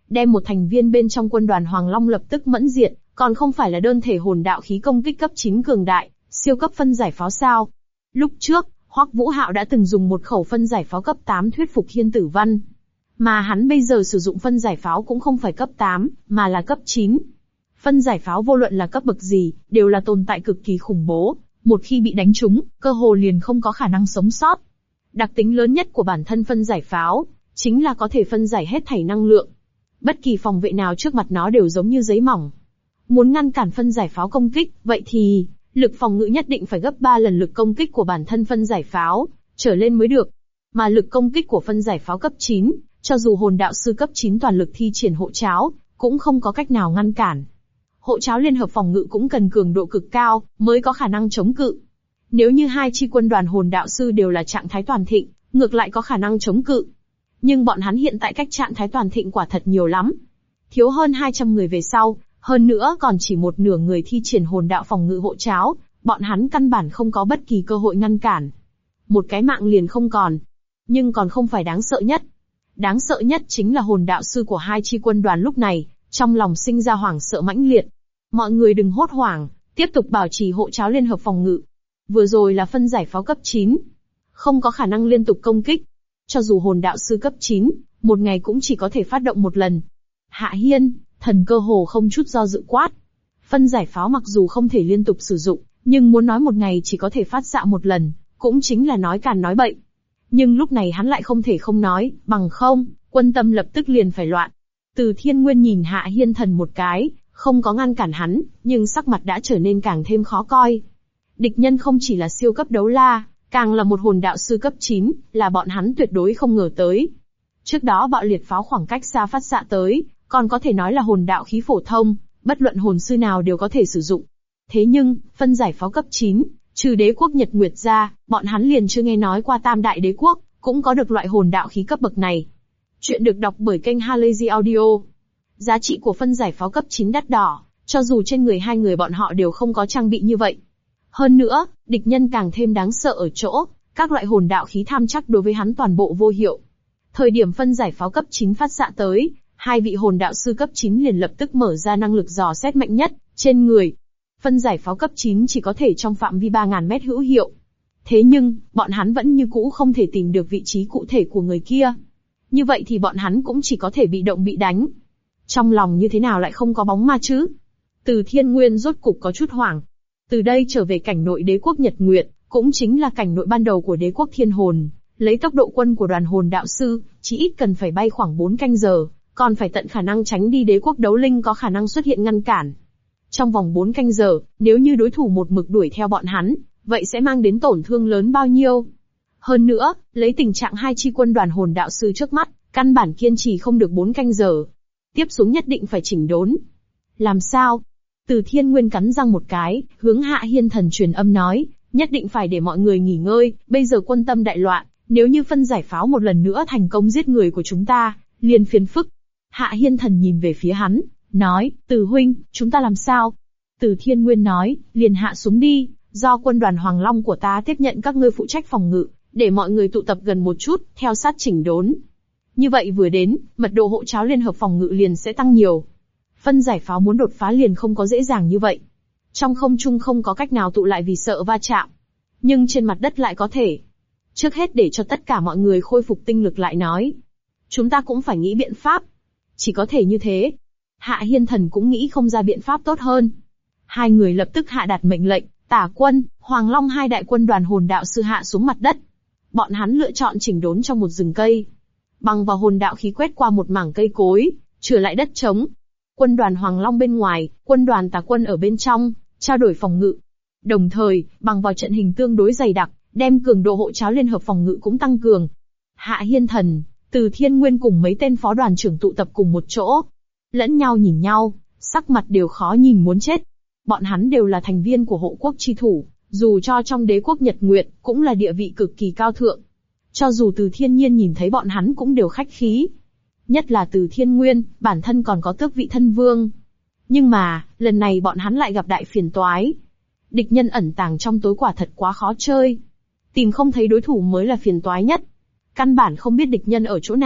A: đem một thành viên bên trong quân đoàn Hoàng Long lập tức mẫn diệt, còn không phải là đơn thể hồn đạo khí công kích cấp 9 cường đại, siêu cấp phân giải pháo sao? Lúc trước, Hoắc Vũ Hạo đã từng dùng một khẩu phân giải pháo cấp 8 thuyết phục Hiên Tử Văn. Mà hắn bây giờ sử dụng phân giải pháo cũng không phải cấp 8, mà là cấp 9. Phân giải pháo vô luận là cấp bậc gì, đều là tồn tại cực kỳ khủng bố, một khi bị đánh trúng, cơ hồ liền không có khả năng sống sót. Đặc tính lớn nhất của bản thân phân giải pháo, chính là có thể phân giải hết thảy năng lượng. Bất kỳ phòng vệ nào trước mặt nó đều giống như giấy mỏng. Muốn ngăn cản phân giải pháo công kích, vậy thì, lực phòng ngự nhất định phải gấp 3 lần lực công kích của bản thân phân giải pháo, trở lên mới được. Mà lực công kích của phân giải pháo cấp 9, cho dù hồn đạo sư cấp 9 toàn lực thi triển hộ cháo, cũng không có cách nào ngăn cản. Hộ cháo liên hợp phòng ngự cũng cần cường độ cực cao, mới có khả năng chống cự. Nếu như hai chi quân đoàn hồn đạo sư đều là trạng thái toàn thịnh, ngược lại có khả năng chống cự. Nhưng bọn hắn hiện tại cách trạng thái toàn thịnh quả thật nhiều lắm. Thiếu hơn 200 người về sau, hơn nữa còn chỉ một nửa người thi triển hồn đạo phòng ngự hộ cháo, bọn hắn căn bản không có bất kỳ cơ hội ngăn cản. Một cái mạng liền không còn. Nhưng còn không phải đáng sợ nhất. Đáng sợ nhất chính là hồn đạo sư của hai chi quân đoàn lúc này, trong lòng sinh ra hoảng sợ mãnh liệt. Mọi người đừng hốt hoảng, tiếp tục bảo trì hộ cháo liên hợp phòng ngự. Vừa rồi là phân giải pháo cấp 9. Không có khả năng liên tục công kích. Cho dù hồn đạo sư cấp 9, một ngày cũng chỉ có thể phát động một lần. Hạ Hiên, thần cơ hồ không chút do dự quát. Phân giải pháo mặc dù không thể liên tục sử dụng, nhưng muốn nói một ngày chỉ có thể phát xạ một lần, cũng chính là nói càn nói bậy. Nhưng lúc này hắn lại không thể không nói, bằng không, quân tâm lập tức liền phải loạn. Từ Thiên Nguyên nhìn Hạ Hiên thần một cái, không có ngăn cản hắn, nhưng sắc mặt đã trở nên càng thêm khó coi. Địch nhân không chỉ là siêu cấp đấu la, càng là một hồn đạo sư cấp 9, là bọn hắn tuyệt đối không ngờ tới. Trước đó bạo liệt pháo khoảng cách xa phát xạ tới, còn có thể nói là hồn đạo khí phổ thông, bất luận hồn sư nào đều có thể sử dụng. Thế nhưng, phân giải pháo cấp 9, trừ đế quốc Nhật Nguyệt ra, bọn hắn liền chưa nghe nói qua tam đại đế quốc, cũng có được loại hồn đạo khí cấp bậc này. Chuyện được đọc bởi kênh Halazy Audio. Giá trị của phân giải pháo cấp 9 đắt đỏ, cho dù trên người hai người bọn họ đều không có trang bị như vậy. Hơn nữa, địch nhân càng thêm đáng sợ ở chỗ, các loại hồn đạo khí tham chắc đối với hắn toàn bộ vô hiệu. Thời điểm phân giải pháo cấp 9 phát xạ tới, hai vị hồn đạo sư cấp 9 liền lập tức mở ra năng lực dò xét mạnh nhất, trên người. Phân giải pháo cấp 9 chỉ có thể trong phạm vi 3.000 mét hữu hiệu. Thế nhưng, bọn hắn vẫn như cũ không thể tìm được vị trí cụ thể của người kia. Như vậy thì bọn hắn cũng chỉ có thể bị động bị đánh. Trong lòng như thế nào lại không có bóng ma chứ? Từ Thiên Nguyên rốt cục có chút hoảng. Từ đây trở về cảnh nội đế quốc Nhật Nguyệt, cũng chính là cảnh nội ban đầu của đế quốc Thiên Hồn, lấy tốc độ quân của đoàn hồn đạo sư, chỉ ít cần phải bay khoảng 4 canh giờ, còn phải tận khả năng tránh đi đế quốc đấu linh có khả năng xuất hiện ngăn cản. Trong vòng 4 canh giờ, nếu như đối thủ một mực đuổi theo bọn hắn, vậy sẽ mang đến tổn thương lớn bao nhiêu? Hơn nữa, lấy tình trạng hai chi quân đoàn hồn đạo sư trước mắt, căn bản kiên trì không được 4 canh giờ. Tiếp xuống nhất định phải chỉnh đốn. Làm sao? Từ Thiên Nguyên cắn răng một cái, hướng Hạ Hiên thần truyền âm nói, nhất định phải để mọi người nghỉ ngơi, bây giờ quân tâm đại loạn, nếu như phân giải pháo một lần nữa thành công giết người của chúng ta, liền phiền phức. Hạ Hiên thần nhìn về phía hắn, nói, Từ huynh, chúng ta làm sao? Từ Thiên Nguyên nói, liền hạ xuống đi, do quân đoàn Hoàng Long của ta tiếp nhận các ngươi phụ trách phòng ngự, để mọi người tụ tập gần một chút, theo sát chỉnh đốn. Như vậy vừa đến, mật độ hộ cháo liên hợp phòng ngự liền sẽ tăng nhiều. Phân giải pháo muốn đột phá liền không có dễ dàng như vậy. Trong không trung không có cách nào tụ lại vì sợ va chạm. Nhưng trên mặt đất lại có thể. Trước hết để cho tất cả mọi người khôi phục tinh lực lại nói. Chúng ta cũng phải nghĩ biện pháp. Chỉ có thể như thế. Hạ Hiên thần cũng nghĩ không ra biện pháp tốt hơn. Hai người lập tức hạ đạt mệnh lệnh, Tả quân, Hoàng Long hai đại quân đoàn hồn đạo sư hạ xuống mặt đất. Bọn hắn lựa chọn chỉnh đốn trong một rừng cây. Bằng vào hồn đạo khí quét qua một mảng cây cối, chừa lại đất trống. Quân đoàn Hoàng Long bên ngoài, quân đoàn Tả quân ở bên trong, trao đổi phòng ngự. Đồng thời, bằng vào trận hình tương đối dày đặc, đem cường độ hộ cháo liên hợp phòng ngự cũng tăng cường. Hạ Hiên thần, Từ Thiên Nguyên cùng mấy tên phó đoàn trưởng tụ tập cùng một chỗ. Lẫn nhau nhìn nhau, sắc mặt đều khó nhìn muốn chết. Bọn hắn đều là thành viên của hộ quốc chi thủ, dù cho trong đế quốc Nhật Nguyệt, cũng là địa vị cực kỳ cao thượng. Cho dù Từ Thiên Nhiên nhìn thấy bọn hắn cũng đều khách khí. Nhất là Từ Thiên Nguyên, bản thân còn có tước vị thân vương. Nhưng mà, lần này bọn hắn lại gặp đại phiền toái. Địch nhân ẩn tàng trong tối quả thật quá khó chơi. Tìm không thấy đối thủ mới là phiền toái nhất. Căn bản không biết địch nhân ở chỗ nào,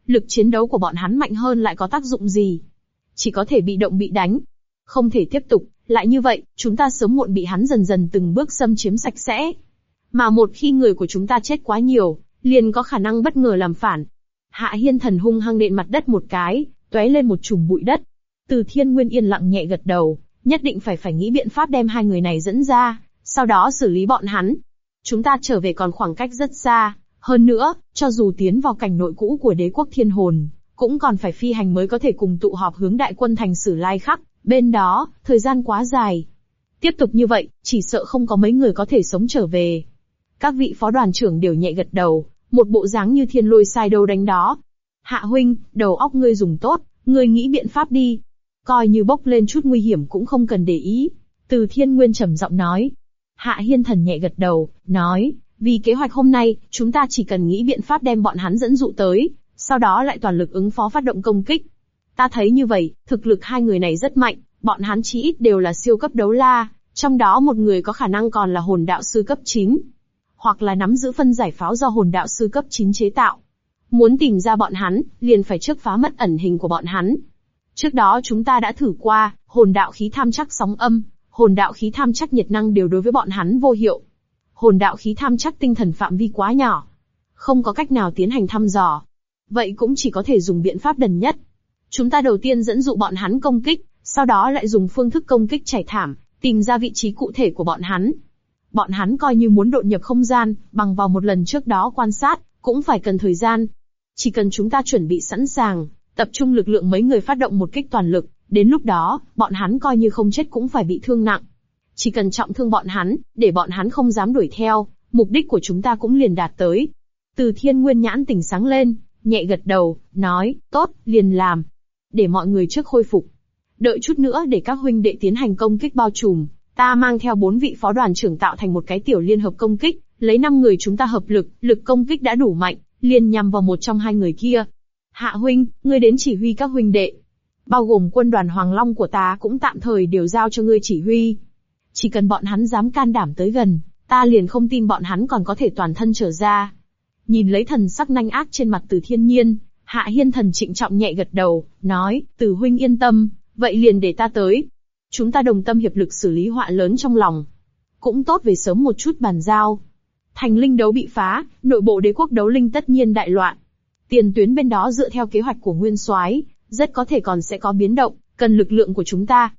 A: Lực chiến đấu của bọn hắn mạnh hơn lại có tác dụng gì? Chỉ có thể bị động bị đánh. Không thể tiếp tục, lại như vậy, chúng ta sớm muộn bị hắn dần dần từng bước xâm chiếm sạch sẽ. Mà một khi người của chúng ta chết quá nhiều, liền có khả năng bất ngờ làm phản. Hạ Hiên Thần hung hăng nện mặt đất một cái, tóe lên một chùm bụi đất. Từ Thiên Nguyên yên lặng nhẹ gật đầu, nhất định phải nghĩ biện pháp đem hai người này dẫn ra, sau đó xử lý bọn hắn. Chúng ta trở về còn khoảng cách rất xa, hơn nữa, cho dù tiến vào cảnh nội cũ của đế quốc Thiên Hồn, cũng còn phải phi hành mới có thể cùng tụ họp hướng đại quân thành Sử Lai Khắc, bên đó, thời gian quá dài. Tiếp tục như vậy, chỉ sợ không có mấy người có thể sống trở về. Các vị phó đoàn trưởng đều nhẹ gật đầu, một bộ dáng như thiên lôi sai đâu đánh đó. Hạ huynh, đầu óc ngươi dùng tốt, ngươi nghĩ biện pháp đi. Coi như bốc lên chút nguy hiểm cũng không cần để ý. Từ Thiên Nguyên trầm giọng nói. Hạ Hiên Thần nhẹ gật đầu, nói, vì kế hoạch hôm nay, chúng ta chỉ cần nghĩ biện pháp đem bọn hắn dẫn dụ tới, sau đó lại toàn lực ứng phó phát động công kích. Ta thấy như vậy, thực lực hai người này rất mạnh, bọn hắn chí ít đều là siêu cấp đấu la, trong đó một người có khả năng còn là hồn đạo sư cấp 9. Hoặc là nắm giữ phân giải pháo do hồn đạo sư cấp 9 chế tạo. Muốn tìm ra bọn hắn, liền phải trước phá mất ẩn hình của bọn hắn. Trước đó chúng ta đã thử qua, hồn đạo khí tham chắc sóng âm, hồn đạo khí tham chắc nhiệt năng đều đối với bọn hắn vô hiệu. Hồn đạo khí tham chắc tinh thần phạm vi quá nhỏ, không có cách nào tiến hành thăm dò. Vậy cũng chỉ có thể dùng biện pháp đần nhất. Chúng ta đầu tiên dẫn dụ bọn hắn công kích, sau đó lại dùng phương thức công kích trải thảm, tìm ra vị trí cụ thể của bọn hắn. Bọn hắn coi như muốn đột nhập không gian, bằng vào một lần trước đó quan sát, cũng phải cần thời gian. Chỉ cần chúng ta chuẩn bị sẵn sàng, tập trung lực lượng mấy người phát động một kích toàn lực, đến lúc đó, bọn hắn coi như không chết cũng phải bị thương nặng. Chỉ cần trọng thương bọn hắn, để bọn hắn không dám đuổi theo, mục đích của chúng ta cũng liền đạt tới. Từ Thiên Nguyên nhãn tỉnh sáng lên, nhẹ gật đầu, nói, tốt, liền làm. Để mọi người trước khôi phục. Đợi chút nữa để các huynh đệ tiến hành công kích bao trùm, ta mang theo 4 vị phó đoàn trưởng tạo thành một cái tiểu liên hợp công kích, lấy 5 người chúng ta hợp lực, lực công kích đã đủ mạnh, liền nhằm vào một trong hai người kia. Hạ huynh, ngươi đến chỉ huy các huynh đệ. Bao gồm quân đoàn Hoàng Long của ta cũng tạm thời đều giao cho ngươi chỉ huy. Chỉ cần bọn hắn dám can đảm tới gần, ta liền không tin bọn hắn còn có thể toàn thân trở ra. Nhìn lấy thần sắc nanh ác trên mặt Từ Thiên Nhiên, Hạ Hiên Thần trịnh trọng nhẹ gật đầu, nói, Từ huynh yên tâm, vậy liền để ta tới. Chúng ta đồng tâm hiệp lực xử lý họa lớn trong lòng. Cũng tốt về sớm một chút bàn giao. Thành linh đấu bị phá, nội bộ đế quốc đấu linh tất nhiên đại loạn. Tiền tuyến bên đó dựa theo kế hoạch của Nguyên Soái, rất có thể còn sẽ có biến động, cần lực lượng của chúng ta.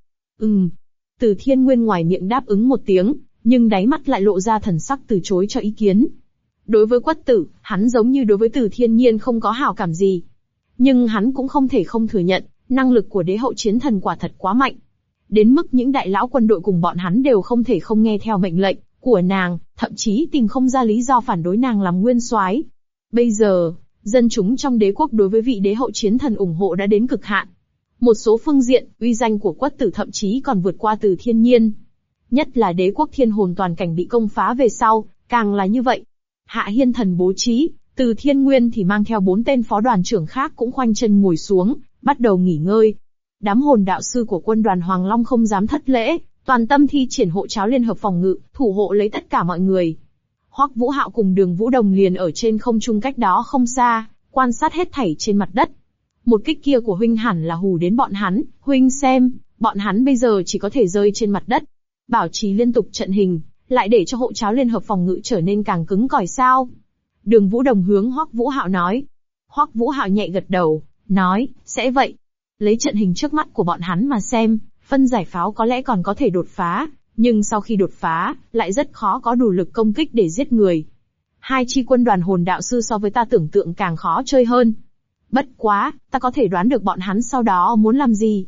A: Từ Thiên Nguyên ngoài miệng đáp ứng một tiếng, nhưng đáy mắt lại lộ ra thần sắc từ chối cho ý kiến. Đối với Quất Tử, hắn giống như đối với Từ Thiên Nhiên không có hảo cảm gì. Nhưng hắn cũng không thể không thừa nhận, năng lực của đế hậu chiến thần quả thật quá mạnh. Đến mức những đại lão quân đội cùng bọn hắn đều không thể không nghe theo mệnh lệnh của nàng, thậm chí tìm không ra lý do phản đối nàng làm nguyên soái. Bây giờ, dân chúng trong đế quốc đối với vị đế hậu chiến thần ủng hộ đã đến cực hạn. Một số phương diện, uy danh của Quất Tử thậm chí còn vượt qua Từ Thiên Nhiên. Nhất là đế quốc Thiên Hồn toàn cảnh bị công phá về sau, càng là như vậy. Hạ Hiên Thần bố trí, Từ Thiên Nguyên thì mang theo 4 tên phó đoàn trưởng khác cũng khoanh chân ngồi xuống, bắt đầu nghỉ ngơi. Đám hồn đạo sư của quân đoàn Hoàng Long không dám thất lễ, toàn tâm thi triển hộ cháo liên hợp phòng ngự, thủ hộ lấy tất cả mọi người. Hoắc Vũ Hạo cùng Đường Vũ Đồng liền ở trên không trung cách đó không xa, quan sát hết thảy trên mặt đất. Một kích kia của huynh hẳn là hù đến bọn hắn, huynh xem, bọn hắn bây giờ chỉ có thể rơi trên mặt đất. Bảo trì liên tục trận hình, lại để cho hộ cháo liên hợp phòng ngự trở nên càng cứng cỏi sao? Đường Vũ Đồng hướng Hoắc Vũ Hạo nói. Hoắc Vũ Hạo nhẹ gật đầu, nói, sẽ vậy. Lấy trận hình trước mắt của bọn hắn mà xem, phân giải pháo có lẽ còn có thể đột phá, nhưng sau khi đột phá, lại rất khó có đủ lực công kích để giết người. Hai chi quân đoàn hồn đạo sư so với ta tưởng tượng càng khó chơi hơn. Bất quá, ta có thể đoán được bọn hắn sau đó muốn làm gì.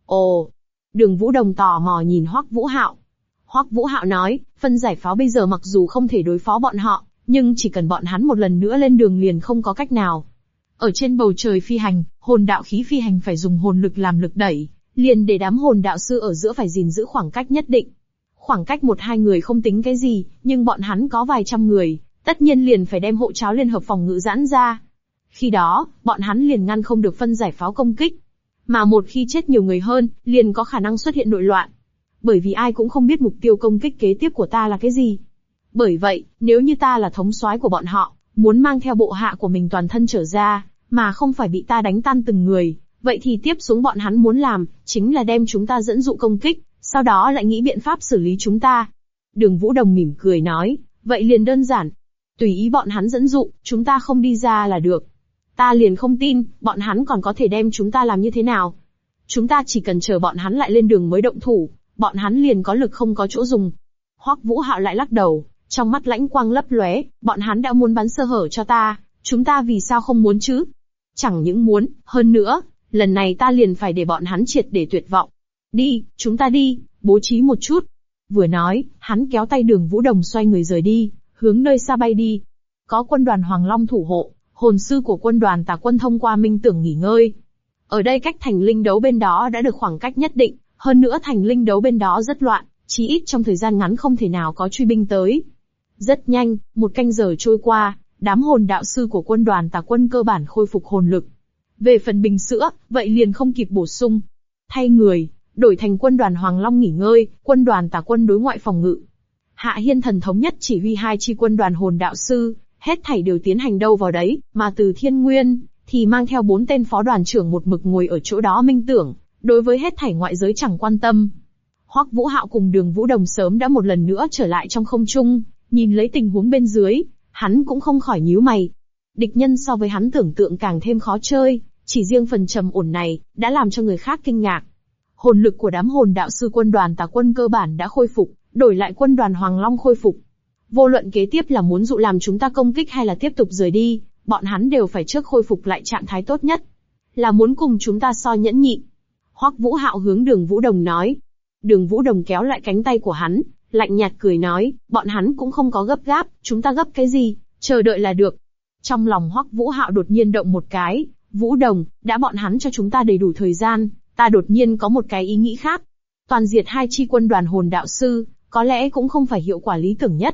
A: Ồ, Đường Vũ Đồng tò mò nhìn Hoắc Vũ Hạo. Hoắc Vũ Hạo nói, phân giải pháo bây giờ mặc dù không thể đối phó bọn họ, nhưng chỉ cần bọn hắn một lần nữa lên đường liền không có cách nào. Ở trên bầu trời phi hành, hồn đạo khí phi hành phải dùng hồn lực làm lực đẩy, liền để đám hồn đạo sư ở giữa phải gìn giữ khoảng cách nhất định. Khoảng cách 1-2 người không tính cái gì, nhưng bọn hắn có vài trăm người, tất nhiên liền phải đem hộ cháo liên hợp phòng ngự giãn ra. Khi đó, bọn hắn liền ngăn không được phân giải pháo công kích. Mà một khi chết nhiều người hơn, liền có khả năng xuất hiện nội loạn. Bởi vì ai cũng không biết mục tiêu công kích kế tiếp của ta là cái gì. Bởi vậy, nếu như ta là thống soái của bọn họ, muốn mang theo bộ hạ của mình toàn thân trở ra, mà không phải bị ta đánh tan từng người. Vậy thì tiếp xuống bọn hắn muốn làm, chính là đem chúng ta dẫn dụ công kích, sau đó lại nghĩ biện pháp xử lý chúng ta. Đường Vũ Đồng mỉm cười nói, vậy liền đơn giản. Tùy ý bọn hắn dẫn dụ, chúng ta không đi ra là được. Ta liền không tin, bọn hắn còn có thể đem chúng ta làm như thế nào. Chúng ta chỉ cần chờ bọn hắn lại lên đường mới động thủ, bọn hắn liền có lực không có chỗ dùng. Hoắc Vũ Hạo lại lắc đầu, trong mắt lãnh quang lấp lóe, bọn hắn đã muốn bắn sơ hở cho ta, chúng ta vì sao không muốn chứ? Chẳng những muốn, hơn nữa, lần này ta liền phải để bọn hắn triệt để tuyệt vọng. Đi, chúng ta đi, bố trí một chút. Vừa nói, hắn kéo tay Đường Vũ Đồng xoay người rời đi, hướng nơi xa bay đi. Có quân đoàn Hoàng Long thủ hộ, hồn sư của quân đoàn Tà Quân thông qua minh tưởng nghỉ ngơi. Ở đây cách thành linh đấu bên đó đã được khoảng cách nhất định, hơn nữa thành linh đấu bên đó rất loạn, chí ít trong thời gian ngắn không thể nào có truy binh tới. Rất nhanh, 1 canh giờ trôi qua, đám hồn đạo sư của quân đoàn Tà Quân cơ bản khôi phục hồn lực. Về phần bình sữa, vậy liền không kịp bổ sung. Thay người, đổi thành quân đoàn Hoàng Long nghỉ ngơi, quân đoàn Tà Quân đối ngoại phòng ngự. Hạ Hiên Thần thống nhất chỉ huy 2 chi quân đoàn hồn đạo sư, hết thảy đều tiến hành đâu vào đấy, mà Từ Thiên Nguyên thì mang theo 4 tên phó đoàn trưởng một mực ngồi ở chỗ đó minh tưởng, đối với hết thảy ngoại giới chẳng quan tâm. Hoắc Vũ Hạo cùng Đường Vũ Đồng sớm đã một lần nữa trở lại trong không trung, nhìn lấy tình huống bên dưới, hắn cũng không khỏi nhíu mày. Địch nhân so với hắn tưởng tượng càng thêm khó chơi, chỉ riêng phần trầm ổn này, đã làm cho người khác kinh ngạc. Hồn lực của đám hồn đạo sư quân đoàn Tà Quân cơ bản đã khôi phục, đổi lại quân đoàn Hoàng Long khôi phục. Vô luận kế tiếp là muốn dụ làm chúng ta công kích hay là tiếp tục rời đi, bọn hắn đều phải trước khôi phục lại trạng thái tốt nhất. Là muốn cùng chúng ta so nhẫn nhịn. Hoắc Vũ Hạo hướng Đường Vũ Đồng nói. Đường Vũ Đồng kéo lại cánh tay của hắn, lạnh nhạt cười nói, bọn hắn cũng không có gấp gáp, chúng ta gấp cái gì, chờ đợi là được. Trong lòng Hoắc Vũ Hạo đột nhiên động một cái, Vũ Đồng, đã bọn hắn cho chúng ta đầy đủ thời gian, ta đột nhiên có một cái ý nghĩ khác. Toàn diệt 2 chi quân đoàn hồn đạo sư, có lẽ cũng không phải hiệu quả lý tưởng nhất.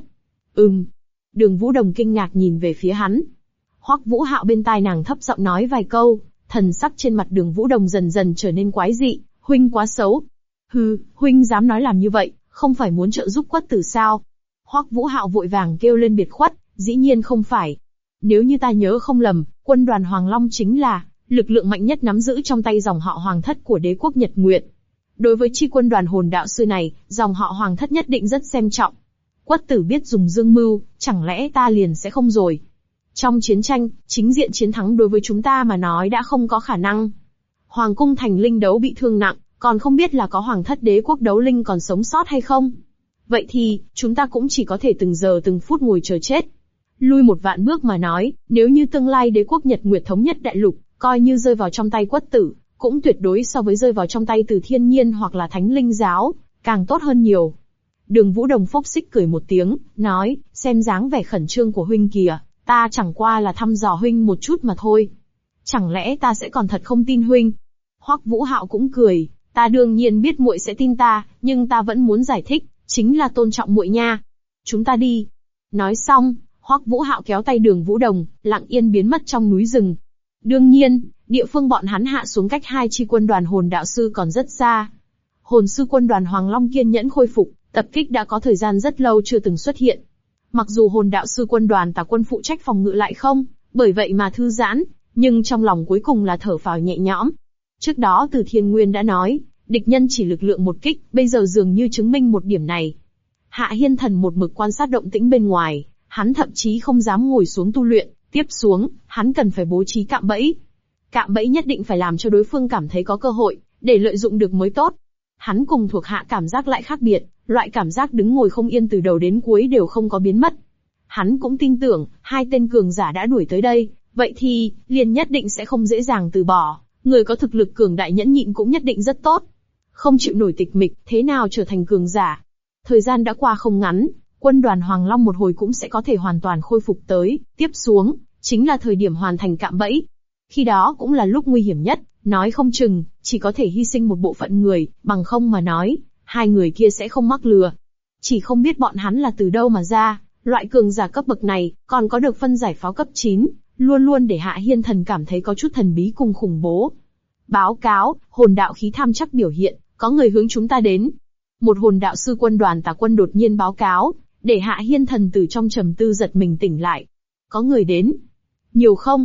A: Đường Vũ Đồng kinh ngạc nhìn về phía hắn. Hoắc Vũ Hạo bên tai nàng thấp giọng nói vài câu, thần sắc trên mặt Đường Vũ Đồng dần dần trở nên quái dị, huynh quá xấu. Hừ, huynh dám nói làm như vậy, không phải muốn trợ giúp Quất Tử sao? Hoắc Vũ Hạo vội vàng kêu lên biệt khuất, dĩ nhiên không phải. Nếu như ta nhớ không lầm, quân đoàn Hoàng Long chính là lực lượng mạnh nhất nắm giữ trong tay dòng họ Hoàng thất của đế quốc Nhật Nguyệt. Đối với chi quân đoàn hồn đạo sư này, dòng họ Hoàng thất nhất định rất xem trọng. Quất Tử biết dùng dương mưu, chẳng lẽ ta liền sẽ không rồi? Trong chiến tranh, chính diện chiến thắng đối với chúng ta mà nói đã không có khả năng. Hoàng cung thành linh đấu bị thương nặng, còn không biết là có Hoàng thất đế quốc đấu linh còn sống sót hay không. Vậy thì, chúng ta cũng chỉ có thể từng giờ từng phút ngồi chờ chết. Lui một vạn bước mà nói, nếu như tương lai đế quốc Nhật Nguyệt thống nhất đại lục, coi như rơi vào trong tay Quất Tử, cũng tuyệt đối so với rơi vào trong tay Từ Thiên Nhiên hoặc là Thánh Linh giáo, càng tốt hơn nhiều. Đường Vũ Đồng phốc xích cười một tiếng, nói, xem dáng vẻ khẩn trương của huynh kìa, ta chẳng qua là thăm dò huynh một chút mà thôi. Chẳng lẽ ta sẽ còn thật không tin huynh? Hoắc Vũ Hạo cũng cười, ta đương nhiên biết muội sẽ tin ta, nhưng ta vẫn muốn giải thích, chính là tôn trọng muội nha. Chúng ta đi. Nói xong, Hoắc Vũ Hạo kéo tay Đường Vũ Đồng, lặng yên biến mất trong núi rừng. Đương nhiên, địa phương bọn hắn hạ xuống cách 2 chi quân đoàn hồn đạo sư còn rất xa. Hồn sư quân đoàn Hoàng Long kiên nhẫn khôi phục, tập kích đã có thời gian rất lâu chưa từng xuất hiện. Mặc dù hồn đạo sư quân đoàn Tà Quân phụ trách phòng ngự lại không, bởi vậy mà thư giãn, nhưng trong lòng cuối cùng là thở phào nhẹ nhõm. Trước đó Từ Thiên Nguyên đã nói, địch nhân chỉ lực lượng một kích, bây giờ dường như chứng minh một điểm này. Hạ Hiên Thần một mực quan sát động tĩnh bên ngoài, hắn thậm chí không dám ngồi xuống tu luyện, tiếp xuống, hắn cần phải bố trí cạm bẫy. Cạm bẫy nhất định phải làm cho đối phương cảm thấy có cơ hội, để lợi dụng được mới tốt. Hắn cùng thuộc hạ cảm giác lại khác biệt, loại cảm giác đứng ngồi không yên từ đầu đến cuối đều không có biến mất. Hắn cũng tin tưởng, 2 tên cường giả đã đuổi tới đây, vậy thì, liền nhất định sẽ không dễ dàng từ bỏ, người có thực lực cường đại nhẫn nhịn cũng nhất định rất tốt. Không chịu nổi tịch mịch, thế nào trở thành cường giả? Thời gian đã qua không ngắn, quân đoàn Hoàng Long một hồi cũng sẽ có thể hoàn toàn khôi phục tới, tiếp xuống, chính là thời điểm hoàn thành cạm bẫy. Khi đó cũng là lúc nguy hiểm nhất, nói không chừng, chỉ có thể hy sinh một bộ phận người, bằng không mà nói, 2 người kia sẽ không mắc lừa. Chỉ không biết bọn hắn là từ đâu mà ra, loại cường giả cấp bậc này, còn có được phân giải pháo cấp 9, luôn luôn để Hạ Hiên Thần cảm thấy có chút thần bí cùng khủng bố. Báo cáo, hồn đạo khí tham chắc biểu hiện, có người hướng chúng ta đến. Một hồn đạo sư quân đoàn Tà Quân đột nhiên báo cáo, để Hạ Hiên Thần từ trong trầm tư giật mình tỉnh lại. Có người đến. Nhiều không?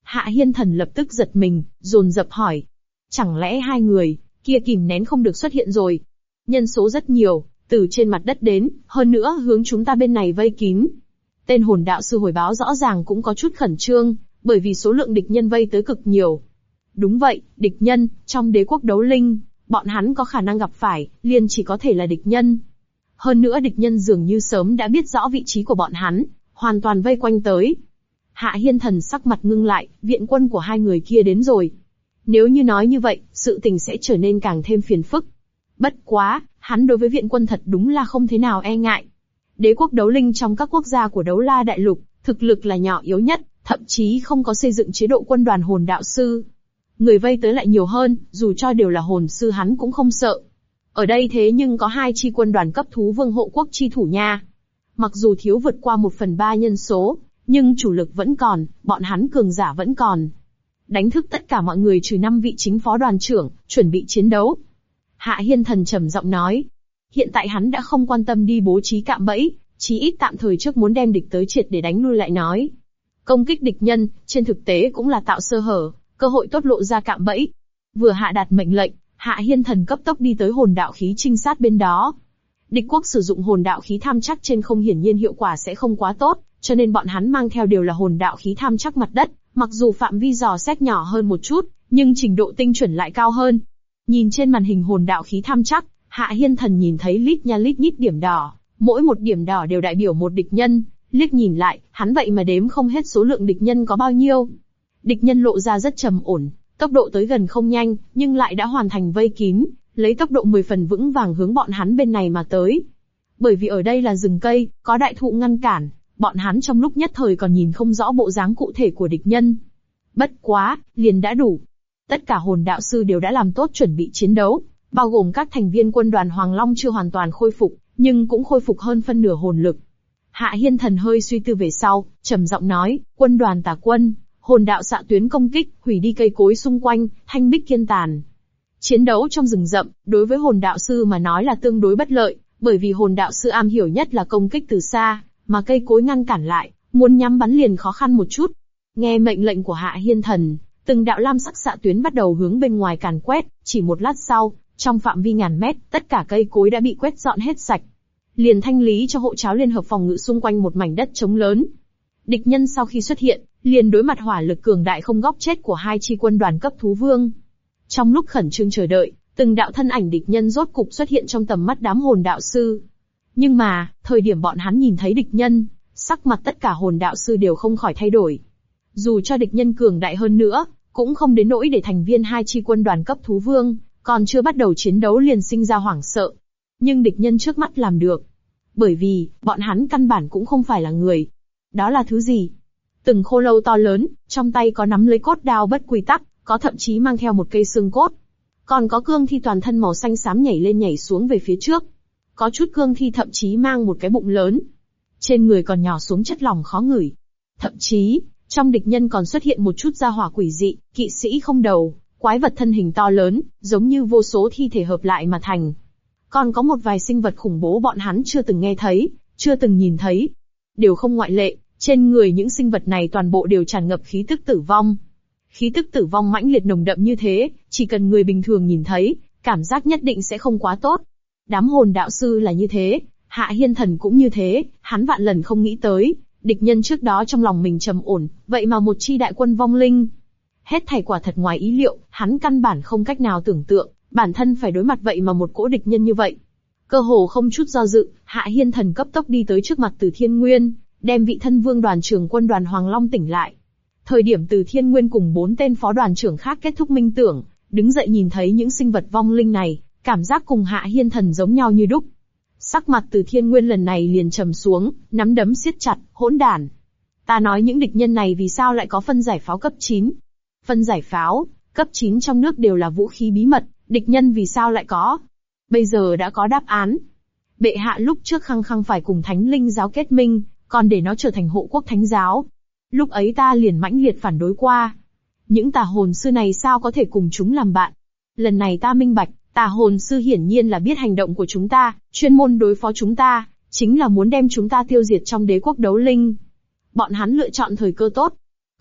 A: Hạ Hiên Thần lập tức giật mình, dồn dập hỏi. Chẳng lẽ hai người kia kìm nén không được xuất hiện rồi? Nhân số rất nhiều, từ trên mặt đất đến, hơn nữa hướng chúng ta bên này vây kín. Tên hồn đạo sư hồi báo rõ ràng cũng có chút khẩn trương, bởi vì số lượng địch nhân vây tới cực nhiều. Đúng vậy, địch nhân, trong đế quốc đấu linh, bọn hắn có khả năng gặp phải, liền chỉ có thể là địch nhân. Hơn nữa địch nhân dường như sớm đã biết rõ vị trí của bọn hắn, hoàn toàn vây quanh tới. Hạ Hiên Thần sắc mặt ngưng lại, viện quân của hai người kia đến rồi. Nếu như nói như vậy, sự tình sẽ trở nên càng thêm phiền phức. Bất quá, hắn đối với viện quân thật đúng là không thế nào e ngại. Đế quốc đấu linh trong các quốc gia của Đấu La Đại Lục, thực lực là nhỏ yếu nhất, thậm chí không có xây dựng chế độ quân đoàn hồn đạo sư. Người vây tới lại nhiều hơn, dù cho đều là hồn sư hắn cũng không sợ. Ở đây thế nhưng có 2 chi quân đoàn cấp thú vương hộ quốc chi thủ nha. Mặc dù thiếu vượt qua 1/3 nhân số, nhưng chủ lực vẫn còn, bọn hắn cường giả vẫn còn. Đánh thức tất cả mọi người trừ 5 vị chính phó đoàn trưởng, chuẩn bị chiến đấu. Hạ Hiên Thần trầm giọng nói. Hiện tại hắn đã không quan tâm đi bố trí cạm bẫy, chí ít tạm thời trước muốn đem địch tới triệt để đánh lui lại nói. Công kích địch nhân, trên thực tế cũng là tạo sơ hở, cơ hội tốt lộ ra cạm bẫy. Vừa hạ đạt mệnh lệnh, Hạ Hiên Thần cấp tốc đi tới hồn đạo khí trinh sát bên đó. Địch quốc sử dụng hồn đạo khí tham chắc trên không hiển nhiên hiệu quả sẽ không quá tốt, cho nên bọn hắn mang theo đều là hồn đạo khí tham chắc mặt đất, mặc dù phạm vi dò xét nhỏ hơn một chút, nhưng trình độ tinh chuẩn lại cao hơn. Nhìn trên màn hình hồn đạo khí tham chắc, Hạ Hiên Thần nhìn thấy lít nha lít nhít điểm đỏ, mỗi một điểm đỏ đều đại biểu một địch nhân, liếc nhìn lại, hắn vậy mà đếm không hết số lượng địch nhân có bao nhiêu. Địch nhân lộ ra rất trầm ổn, tốc độ tới gần không nhanh, nhưng lại đã hoàn thành vây kín, lấy tốc độ 10 phần vững vàng hướng bọn hắn bên này mà tới. Bởi vì ở đây là rừng cây, có đại thụ ngăn cản, bọn hắn trong lúc nhất thời còn nhìn không rõ bộ dáng cụ thể của địch nhân. Bất quá, liền đã đủ. Tất cả hồn đạo sư đều đã làm tốt chuẩn bị chiến đấu, bao gồm các thành viên quân đoàn Hoàng Long chưa hoàn toàn khôi phục, nhưng cũng khôi phục hơn phân nửa hồn lực. Hạ Hiên Thần hơi suy tư về sau, trầm giọng nói, quân đoàn Tà Quân, hồn đạo xạ tuyến công kích, hủy đi cây cối xung quanh, thanh bích kiên tàn. Chiến đấu trong rừng rậm, đối với hồn đạo sư mà nói là tương đối bất lợi, bởi vì hồn đạo sư am hiểu nhất là công kích từ xa, mà cây cối ngăn cản lại, muốn nhắm bắn liền khó khăn một chút. Nghe mệnh lệnh của Hạ Hiên Thần, từng đạo lam sắc xạ tuyến bắt đầu hướng bên ngoài càn quét, chỉ một lát sau, trong phạm vi ngàn mét, tất cả cây cối đã bị quét dọn hết sạch. Liền thanh lý cho hộ cháo liên hợp phòng ngự xung quanh một mảnh đất trống lớn. Địch nhân sau khi xuất hiện, liền đối mặt hỏa lực cường đại không góc chết của 2 chi quân đoàn cấp thú vương. Trong lúc khẩn trương chờ đợi, từng đạo thân ảnh địch nhân rốt cục xuất hiện trong tầm mắt đám hồn đạo sư. Nhưng mà, thời điểm bọn hắn nhìn thấy địch nhân, sắc mặt tất cả hồn đạo sư đều không khỏi thay đổi. Dù cho địch nhân cường đại hơn nữa, cũng không đến nỗi để thành viên 2 chi quân đoàn cấp thú vương, còn chưa bắt đầu chiến đấu liền sinh ra hoảng sợ. Nhưng địch nhân trước mắt làm được. Bởi vì, bọn hắn căn bản cũng không phải là người. Đó là thứ gì? Từng khô lâu to lớn, trong tay có nắm lấy cốt đao bất quy tắc, có thậm chí mang theo một cây xương cốt. Còn có cương thi toàn thân màu xanh xám nhảy lên nhảy xuống về phía trước. Có chút cương thi thậm chí mang một cái bụng lớn. Trên người còn nhỏ xuống chất lỏng khó ngửi. Thậm chí, trong địch nhân còn xuất hiện một chút gia hỏa quỷ dị, kỵ sĩ không đầu, quái vật thân hình to lớn, giống như vô số thi thể hợp lại mà thành. Còn có một vài sinh vật khủng bố bọn hắn chưa từng nghe thấy, chưa từng nhìn thấy. Đều không ngoại lệ, trên người những sinh vật này toàn bộ đều tràn ngập khí tức tử vong. Khí tức tử vong mãnh liệt nồng đậm như thế, chỉ cần người bình thường nhìn thấy, cảm giác nhất định sẽ không quá tốt. Đám hồn đạo sư là như thế, Hạ Hiên Thần cũng như thế, hắn vạn lần không nghĩ tới, địch nhân trước đó trong lòng mình trầm ổn, vậy mà một chi đại quân vong linh. Hết thảy quả thật ngoài ý liệu, hắn căn bản không cách nào tưởng tượng, bản thân phải đối mặt vậy mà một cỗ địch nhân như vậy. Cơ hồ không chút do dự, Hạ Hiên Thần cấp tốc đi tới trước mặt Từ Thiên Nguyên, đem vị thân vương đoàn trưởng quân đoàn Hoàng Long tỉnh lại. Thời điểm Từ Thiên Nguyên cùng 4 tên phó đoàn trưởng khác kết thúc minh tưởng, đứng dậy nhìn thấy những sinh vật vong linh này, cảm giác cùng Hạ Hiên Thần giống nhau như đúc. Sắc mặt Từ Thiên Nguyên lần này liền trầm xuống, nắm đấm siết chặt, hỗn đản. Ta nói những địch nhân này vì sao lại có phân giải pháo cấp 9? Phân giải pháo, cấp 9 trong nước đều là vũ khí bí mật, địch nhân vì sao lại có? Bây giờ đã có đáp án. Bệ hạ lúc trước khăng khăng phải cùng Thánh Linh giáo kết minh, còn để nó trở thành hộ quốc thánh giáo. Lúc ấy ta liền mãnh liệt phản đối qua. Những tà hồn sư này sao có thể cùng chúng làm bạn? Lần này ta minh bạch, tà hồn sư hiển nhiên là biết hành động của chúng ta, chuyên môn đối phó chúng ta, chính là muốn đem chúng ta tiêu diệt trong đế quốc đấu linh. Bọn hắn lựa chọn thời cơ tốt.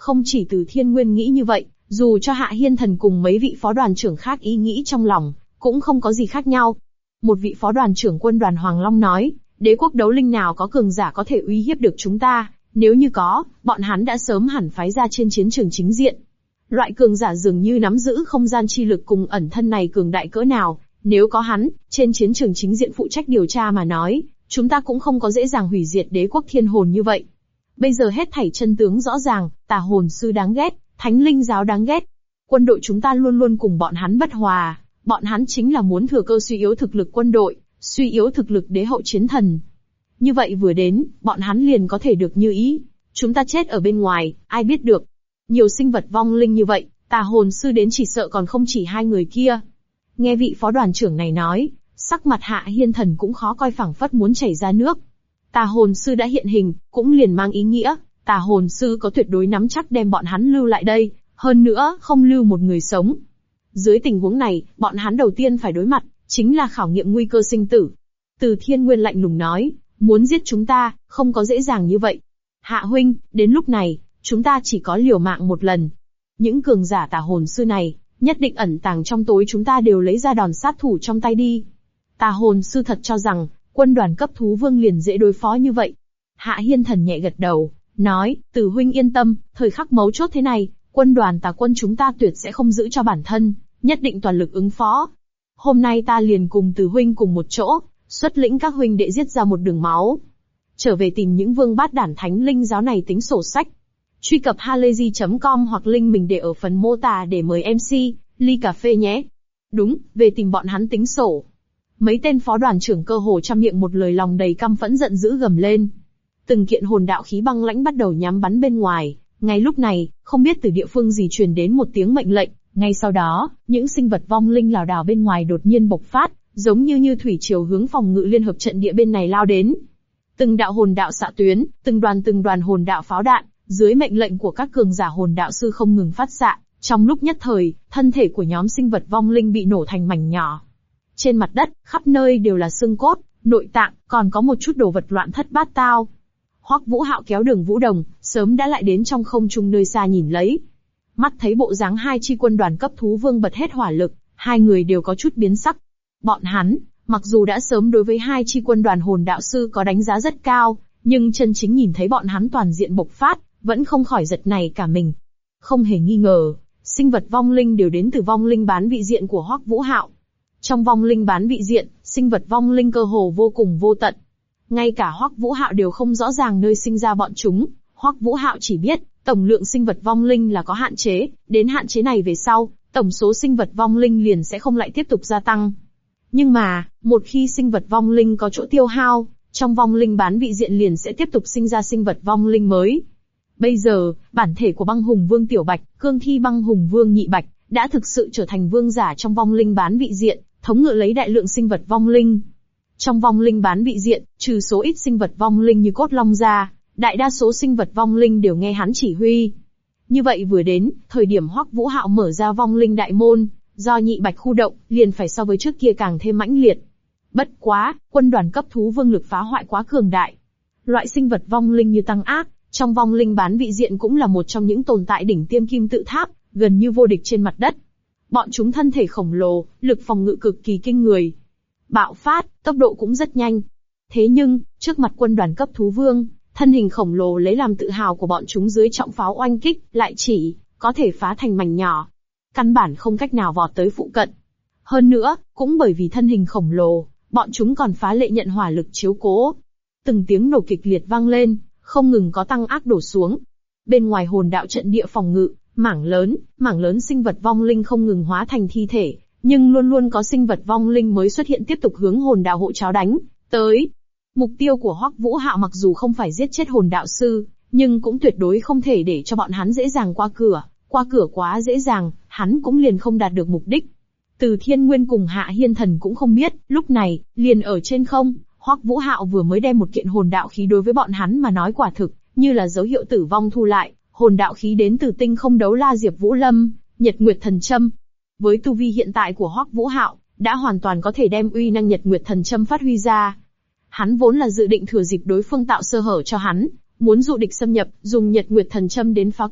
A: Không chỉ Từ Thiên Nguyên nghĩ như vậy, dù cho Hạ Hiên Thần cùng mấy vị phó đoàn trưởng khác ý nghĩ trong lòng, cũng không có gì khác nhau. Một vị phó đoàn trưởng quân đoàn Hoàng Long nói, đế quốc đấu linh nào có cường giả có thể uy hiếp được chúng ta, nếu như có, bọn hắn đã sớm hẳn phái ra trên chiến trường chính diện. Loại cường giả dường như nắm giữ không gian chi lực cùng ẩn thân này cường đại cỡ nào, nếu có hắn, trên chiến trường chính diện phụ trách điều tra mà nói, chúng ta cũng không có dễ dàng hủy diệt đế quốc thiên hồn như vậy. Bây giờ hết thảy chân tướng rõ ràng, tà hồn sư đáng ghét, thánh linh giáo đáng ghét. Quân đội chúng ta luôn luôn cùng bọn hắn bất hòa, bọn hắn chính là muốn thừa cơ suy yếu thực lực quân đội, suy yếu thực lực đế hậu chiến thần. Như vậy vừa đến, bọn hắn liền có thể được như ý. Chúng ta chết ở bên ngoài, ai biết được. Nhiều sinh vật vong linh như vậy, tà hồn sư đến chỉ sợ còn không chỉ hai người kia. Nghe vị phó đoàn trưởng này nói, sắc mặt Hạ Hiên Thần cũng khó coi, phảng phất muốn chảy ra nước. Tà hồn sư đã hiện hình, cũng liền mang ý nghĩa, tà hồn sư có tuyệt đối nắm chắc đem bọn hắn lưu lại đây, hơn nữa không lưu một người sống. Dưới tình huống này, bọn hắn đầu tiên phải đối mặt, chính là khảo nghiệm nguy cơ sinh tử. Từ Thiên Nguyên lạnh lùng nói, muốn giết chúng ta, không có dễ dàng như vậy. Hạ huynh, đến lúc này, chúng ta chỉ có liều mạng một lần. Những cường giả tà hồn sư này, nhất định ẩn tàng trong tối, chúng ta đều lấy ra đòn sát thủ trong tay đi. Tà hồn sư thật cho rằng, quân đoàn cấp thú vương liền dễ đối phó như vậy. Hạ Hiên Thần nhẹ gật đầu, nói, Từ huynh yên tâm, thời khắc mấu chốt thế này, quân đoàn tà quân chúng ta tuyệt sẽ không giữ cho bản thân, nhất định toàn lực ứng phó. Hôm nay ta liền cùng Từ huynh cùng một chỗ, xuất lĩnh các huynh đệ giết ra một đường máu. Trở về tìm những vương bát đản thánh linh giáo này tính sổ sách. Truy cập halayzi.com hoặc link mình để ở phần mô tả để mời MC, ly cà phê nhé. Đúng, về tìm bọn hắn tính sổ. Mấy tên phó đoàn trưởng cơ hồ trăm miệng một lời, lòng đầy căm phẫn giận dữ gầm lên. Từng kiện hồn đạo khí băng lãnh bắt đầu nhắm bắn bên ngoài. Ngay lúc này, không biết từ địa phương gì truyền đến một tiếng mệnh lệnh. Ngay sau đó, những sinh vật vong linh lảo đảo bên ngoài đột nhiên bộc phát, giống như thủy triều hướng phòng ngự liên hợp trận địa bên này lao đến. Từng đạo hồn đạo xạ tuyến, từng đoàn hồn đạo pháo đạn, dưới mệnh lệnh của các cường giả hồn đạo sư không ngừng phát xạ. Trong lúc nhất thời, thân thể của nhóm sinh vật vong linh bị nổ thành mảnh nhỏ. Trên mặt đất, khắp nơi đều là xương cốt, nội tạng, còn có một chút đồ vật loạn thất bát tao. Hoắc Vũ Hạo kéo Đường Vũ Đồng, sớm đã lại đến trong không trung nơi xa nhìn lấy. Mắt thấy bộ dáng hai chi quân đoàn cấp thú vương bật hết hỏa lực, hai người đều có chút biến sắc. Bọn hắn, mặc dù đã sớm đối với hai chi quân đoàn hồn đạo sư có đánh giá rất cao, nhưng chân chính nhìn thấy bọn hắn toàn diện bộc phát, vẫn không khỏi giật nảy cả mình. Không hề nghi ngờ, sinh vật vong linh đều đến từ vong linh bán vị diện của Hoắc Vũ Hạo. Trong vong linh bán vị diện, sinh vật vong linh cơ hồ vô cùng vô tận. Ngay cả Hoắc Vũ Hạo đều không rõ ràng nơi sinh ra bọn chúng, Hoắc Vũ Hạo chỉ biết, tổng lượng sinh vật vong linh là có hạn chế, đến hạn chế này về sau, tổng số sinh vật vong linh liền sẽ không lại tiếp tục gia tăng. Nhưng mà, một khi sinh vật vong linh có chỗ tiêu hao, trong vong linh bán vị diện liền sẽ tiếp tục sinh ra sinh vật vong linh mới. Bây giờ, bản thể của băng hùng vương Tiểu Bạch, cương thi băng hùng vương Nhị Bạch, đã thực sự trở thành vương giả trong vong linh bán vị diện, thống ngự lấy đại lượng sinh vật vong linh. Trong vong linh bán vị diện, trừ số ít sinh vật vong linh như cốt long ra, đại đa số sinh vật vong linh đều nghe hắn chỉ huy. Như vậy vừa đến, thời điểm Hoắc Vũ Hạo mở ra vong linh đại môn, do Nhị Bạch khu động, liền phải so với trước kia càng thêm mãnh liệt. Bất quá, quân đoàn cấp thú vương lực phá hoại quá cường đại. Loại sinh vật vong linh như tăng ác, trong vong linh bán vị diện cũng là một trong những tồn tại đỉnh tiêm kim tự tháp, gần như vô địch trên mặt đất. Bọn chúng thân thể khổng lồ, lực phòng ngự cực kỳ kinh người. Bạo phát, tốc độ cũng rất nhanh. Thế nhưng, trước mặt quân đoàn cấp thú vương, thân hình khổng lồ lấy làm tự hào của bọn chúng dưới trọng pháo oanh kích, lại chỉ có thể phá thành mảnh nhỏ. Căn bản không cách nào vọt tới phụ cận. Hơn nữa, cũng bởi vì thân hình khổng lồ, bọn chúng còn phá lệ nhận hỏa lực chiếu cố. Từng tiếng nổ kịch liệt vang lên, không ngừng có tăng ác đổ xuống. Bên ngoài hồn đạo trận địa phòng ngự, mảng lớn sinh vật vong linh không ngừng hóa thành thi thể, nhưng luôn luôn có sinh vật vong linh mới xuất hiện tiếp tục hướng hồn đạo hộ cháo đánh tới. Mục tiêu của Hoắc Vũ Hạo mặc dù không phải giết chết hồn đạo sư, nhưng cũng tuyệt đối không thể để cho bọn hắn dễ dàng qua cửa quá dễ dàng, hắn cũng liền không đạt được mục đích. Từ Thiên Nguyên cùng Hạ Hiên Thần cũng không biết, lúc này, liền ở trên không, Hoắc Vũ Hạo vừa mới đem một kiện hồn đạo khí đối với bọn hắn mà nói quả thực, như là dấu hiệu tử vong thu lại, hồn đạo khí đến từ tinh không đấu la Diệp Vũ Lâm, Nhật Nguyệt Thần Châm. Với tu vi hiện tại của Hoắc Vũ Hạo, đã hoàn toàn có thể đem uy năng Nhật Nguyệt Thần Châm phát huy ra. Hắn vốn là dự định thừa dịp đối phương tạo sơ hở cho hắn, muốn dụ địch xâm nhập, dùng Nhật Nguyệt Thần Châm đến phá cục,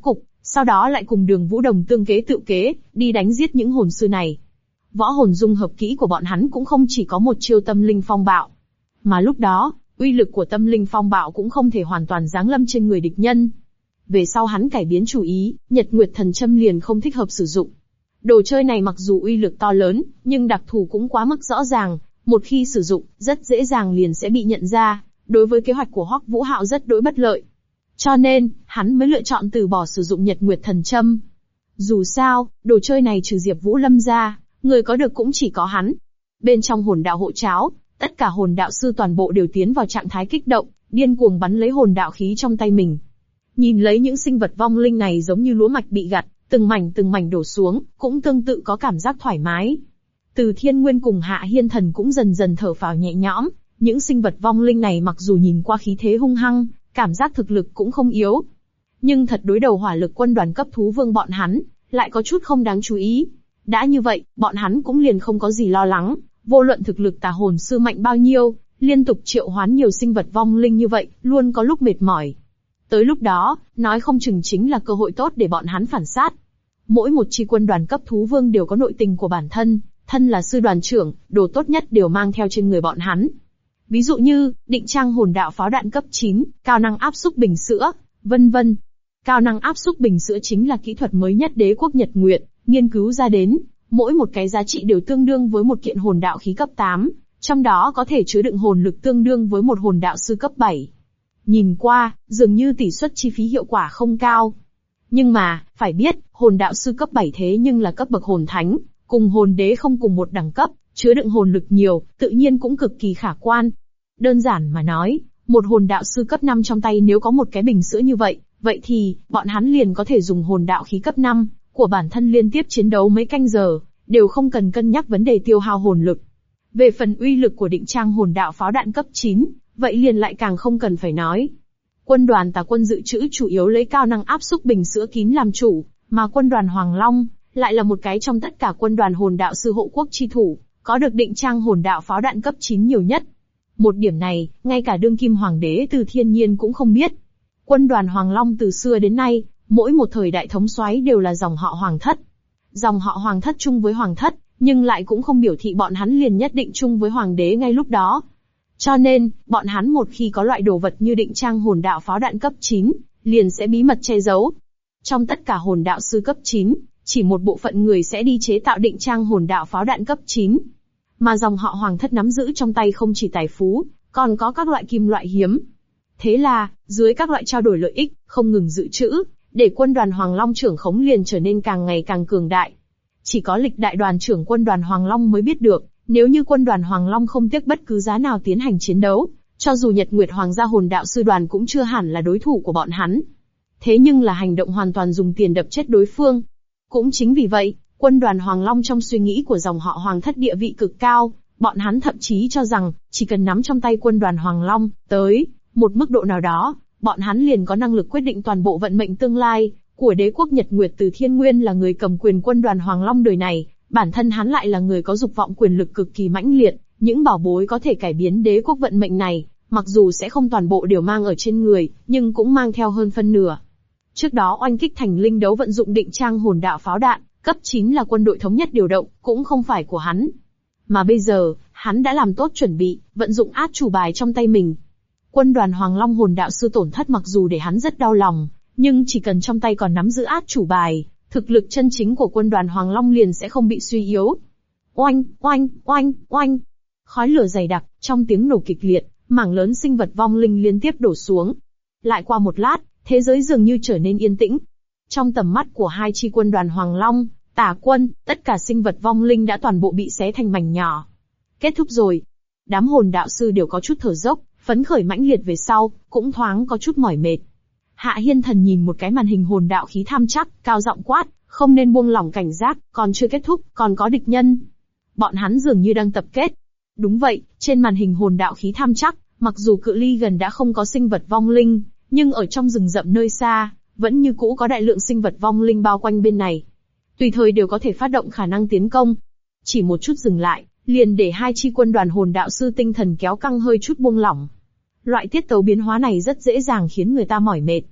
A: Sau đó lại cùng Đường Vũ Đồng tương kế tự kế, đi đánh giết những hồn sư này. Võ hồn dung hợp kỹ của bọn hắn cũng không chỉ có một chiêu tâm linh phong bạo. Mà lúc đó, uy lực của tâm linh phong bạo cũng không thể hoàn toàn giáng lâm trên người địch nhân. Về sau hắn cải biến chủ ý, Nhật Nguyệt Thần Châm liền không thích hợp sử dụng. Đồ chơi này mặc dù uy lực to lớn, nhưng đặc thù cũng quá mức rõ ràng, một khi sử dụng, rất dễ dàng liền sẽ bị nhận ra, đối với kế hoạch của Hoắc Vũ Hạo rất đối bất lợi. Cho nên, hắn mới lựa chọn từ bỏ sử dụng Nhật Nguyệt Thần Châm. Dù sao, đồ chơi này trừ Diệp Vũ Lâm ra, người có được cũng chỉ có hắn. Bên trong hồn đạo hộ cháo, tất cả hồn đạo sư toàn bộ đều tiến vào trạng thái kích động, điên cuồng bắn lấy hồn đạo khí trong tay mình. Nhìn lấy những sinh vật vong linh này giống như lúa mạch bị gặt, từng mảnh đổ xuống, cũng tương tự có cảm giác thoải mái. Từ Thiên Nguyên cùng Hạ Hiên Thần cũng dần dần thở phào nhẹ nhõm, những sinh vật vong linh này mặc dù nhìn qua khí thế hung hăng, cảm giác thực lực cũng không yếu. Nhưng thật đối đầu hỏa lực quân đoàn cấp thú vương bọn hắn, lại có chút không đáng chú ý. Đã như vậy, bọn hắn cũng liền không có gì lo lắng, vô luận thực lực tà hồn sư mạnh bao nhiêu, liên tục triệu hoán nhiều sinh vật vong linh như vậy, luôn có lúc mệt mỏi. Tới lúc đó, nói không chừng chính là cơ hội tốt để bọn hắn phản sát. Mỗi một chi quân đoàn cấp thú vương đều có nội tình của bản thân, thân là sư đoàn trưởng, đồ tốt nhất đều mang theo trên người bọn hắn. Ví dụ như, định trang hồn đạo pháo đạn cấp 9, cao năng áp xúc bình sữa, vân vân. Cao năng áp xúc bình sữa chính là kỹ thuật mới nhất đế quốc Nhật Nguyệt nghiên cứu ra đến, mỗi một cái giá trị đều tương đương với một kiện hồn đạo khí cấp 8, trong đó có thể chứa đựng hồn lực tương đương với một hồn đạo sư cấp 7. Nhìn qua, dường như tỷ suất chi phí hiệu quả không cao. Nhưng mà, phải biết, hồn đạo sư cấp 7 thế nhưng là cấp bậc hồn thánh, cùng hồn đế không cùng một đẳng cấp, chứa đựng hồn lực nhiều, tự nhiên cũng cực kỳ khả quan. Đơn giản mà nói, một hồn đạo sư cấp 5 trong tay nếu có một cái bình sữa như vậy, vậy thì, bọn hắn liền có thể dùng hồn đạo khí cấp 5 của bản thân liên tiếp chiến đấu mấy canh giờ, đều không cần cân nhắc vấn đề tiêu hao hồn lực. Về phần uy lực của định trang hồn đạo pháo đạn cấp 9, vậy liền lại càng không cần phải nói. Quân đoàn Tà Quân dự trữ chủ yếu lấy cao năng áp xúc bình sữa kín làm chủ, mà quân đoàn Hoàng Long lại là một cái trong tất cả quân đoàn hồn đạo sư hộ quốc chi thủ, có được định trang hồn đạo pháo đạn cấp 9 nhiều nhất. Một điểm này, ngay cả đương kim hoàng đế Từ Thiên Nhiên cũng không biết. Quân đoàn Hoàng Long từ xưa đến nay, mỗi một thời đại thống soái đều là dòng họ Hoàng Thất. Dòng họ Hoàng Thất chung với Hoàng Thất, nhưng lại cũng không biểu thị bọn hắn liền nhất định chung với Hoàng đế ngay lúc đó. Cho nên, bọn hắn một khi có loại đồ vật như định trang hồn đạo pháo đạn cấp 9, liền sẽ bí mật che giấu. Trong tất cả hồn đạo sư cấp 9, chỉ một bộ phận người sẽ đi chế tạo định trang hồn đạo pháo đạn cấp 9. Mà dòng họ Hoàng Thất nắm giữ trong tay không chỉ tài phú, còn có các loại kim loại hiếm. Thế là, dưới các loại trao đổi lợi ích, không ngừng dự trữ, để quân đoàn Hoàng Long trưởng khống liền trở nên càng ngày càng cường đại. Chỉ có lịch đại đoàn trưởng quân đoàn Hoàng Long mới biết được, nếu như quân đoàn Hoàng Long không tiếc bất cứ giá nào tiến hành chiến đấu, cho dù Nhật Nguyệt Hoàng gia hồn đạo sư đoàn cũng chưa hẳn là đối thủ của bọn hắn. Thế nhưng là hành động hoàn toàn dùng tiền đập chết đối phương. Cũng chính vì vậy, quân đoàn Hoàng Long trong suy nghĩ của dòng họ Hoàng Thất địa vị cực cao, bọn hắn thậm chí cho rằng, chỉ cần nắm trong tay quân đoàn Hoàng Long, tới một mức độ nào đó, bọn hắn liền có năng lực quyết định toàn bộ vận mệnh tương lai của đế quốc Nhật Nguyệt. Từ Thiên Nguyên là người cầm quyền quân đoàn Hoàng Long đời này, bản thân hắn lại là người có dục vọng quyền lực cực kỳ mãnh liệt, những bảo bối có thể cải biến đế quốc vận mệnh này, mặc dù sẽ không toàn bộ đều mang ở trên người, nhưng cũng mang theo hơn phân nửa. Trước đó oanh kích thành linh đấu vận dụng định trang hồn đạo pháo đạn, cấp 9 là quân đội thống nhất điều động, cũng không phải của hắn. Mà bây giờ, hắn đã làm tốt chuẩn bị, vận dụng át chủ bài trong tay mình. Quân đoàn Hoàng Long hồn đạo sư tổn thất mặc dù để hắn rất đau lòng, nhưng chỉ cần trong tay còn nắm giữ át chủ bài, thực lực chân chính của quân đoàn Hoàng Long liền sẽ không bị suy yếu. Oanh, oanh, oanh, oanh. Khói lửa dày đặc, trong tiếng nổ kịch liệt, mảng lớn sinh vật vong linh liên tiếp đổ xuống. Lại qua một lát, thế giới dường như trở nên yên tĩnh. Trong tầm mắt của hai chi quân đoàn Hoàng Long, Tà Quân, tất cả sinh vật vong linh đã toàn bộ bị xé thành mảnh nhỏ. Kết thúc rồi. Đám hồn đạo sư đều có chút thở dốc, phấn khởi mãnh liệt về sau, cũng thoáng có chút mỏi mệt. Hạ Hiên Thần nhìn một cái màn hình hồn đạo khí tham chắc, cao giọng quát, không nên buông lỏng cảnh giác, còn chưa kết thúc, còn có địch nhân. Bọn hắn dường như đang tập kết. Đúng vậy, trên màn hình hồn đạo khí tham chắc, mặc dù cự ly gần đã không có sinh vật vong linh, nhưng ở trong rừng rậm nơi xa, vẫn như cũ có đại lượng sinh vật vong linh bao quanh bên này. Tùy thời đều có thể phát động khả năng tiến công. Chỉ một chút dừng lại, liền để hai chi quân đoàn hồn đạo sư tinh thần kéo căng hơi chút buông lỏng. Loại tiết tấu biến hóa này rất dễ dàng khiến người ta mỏi mệt.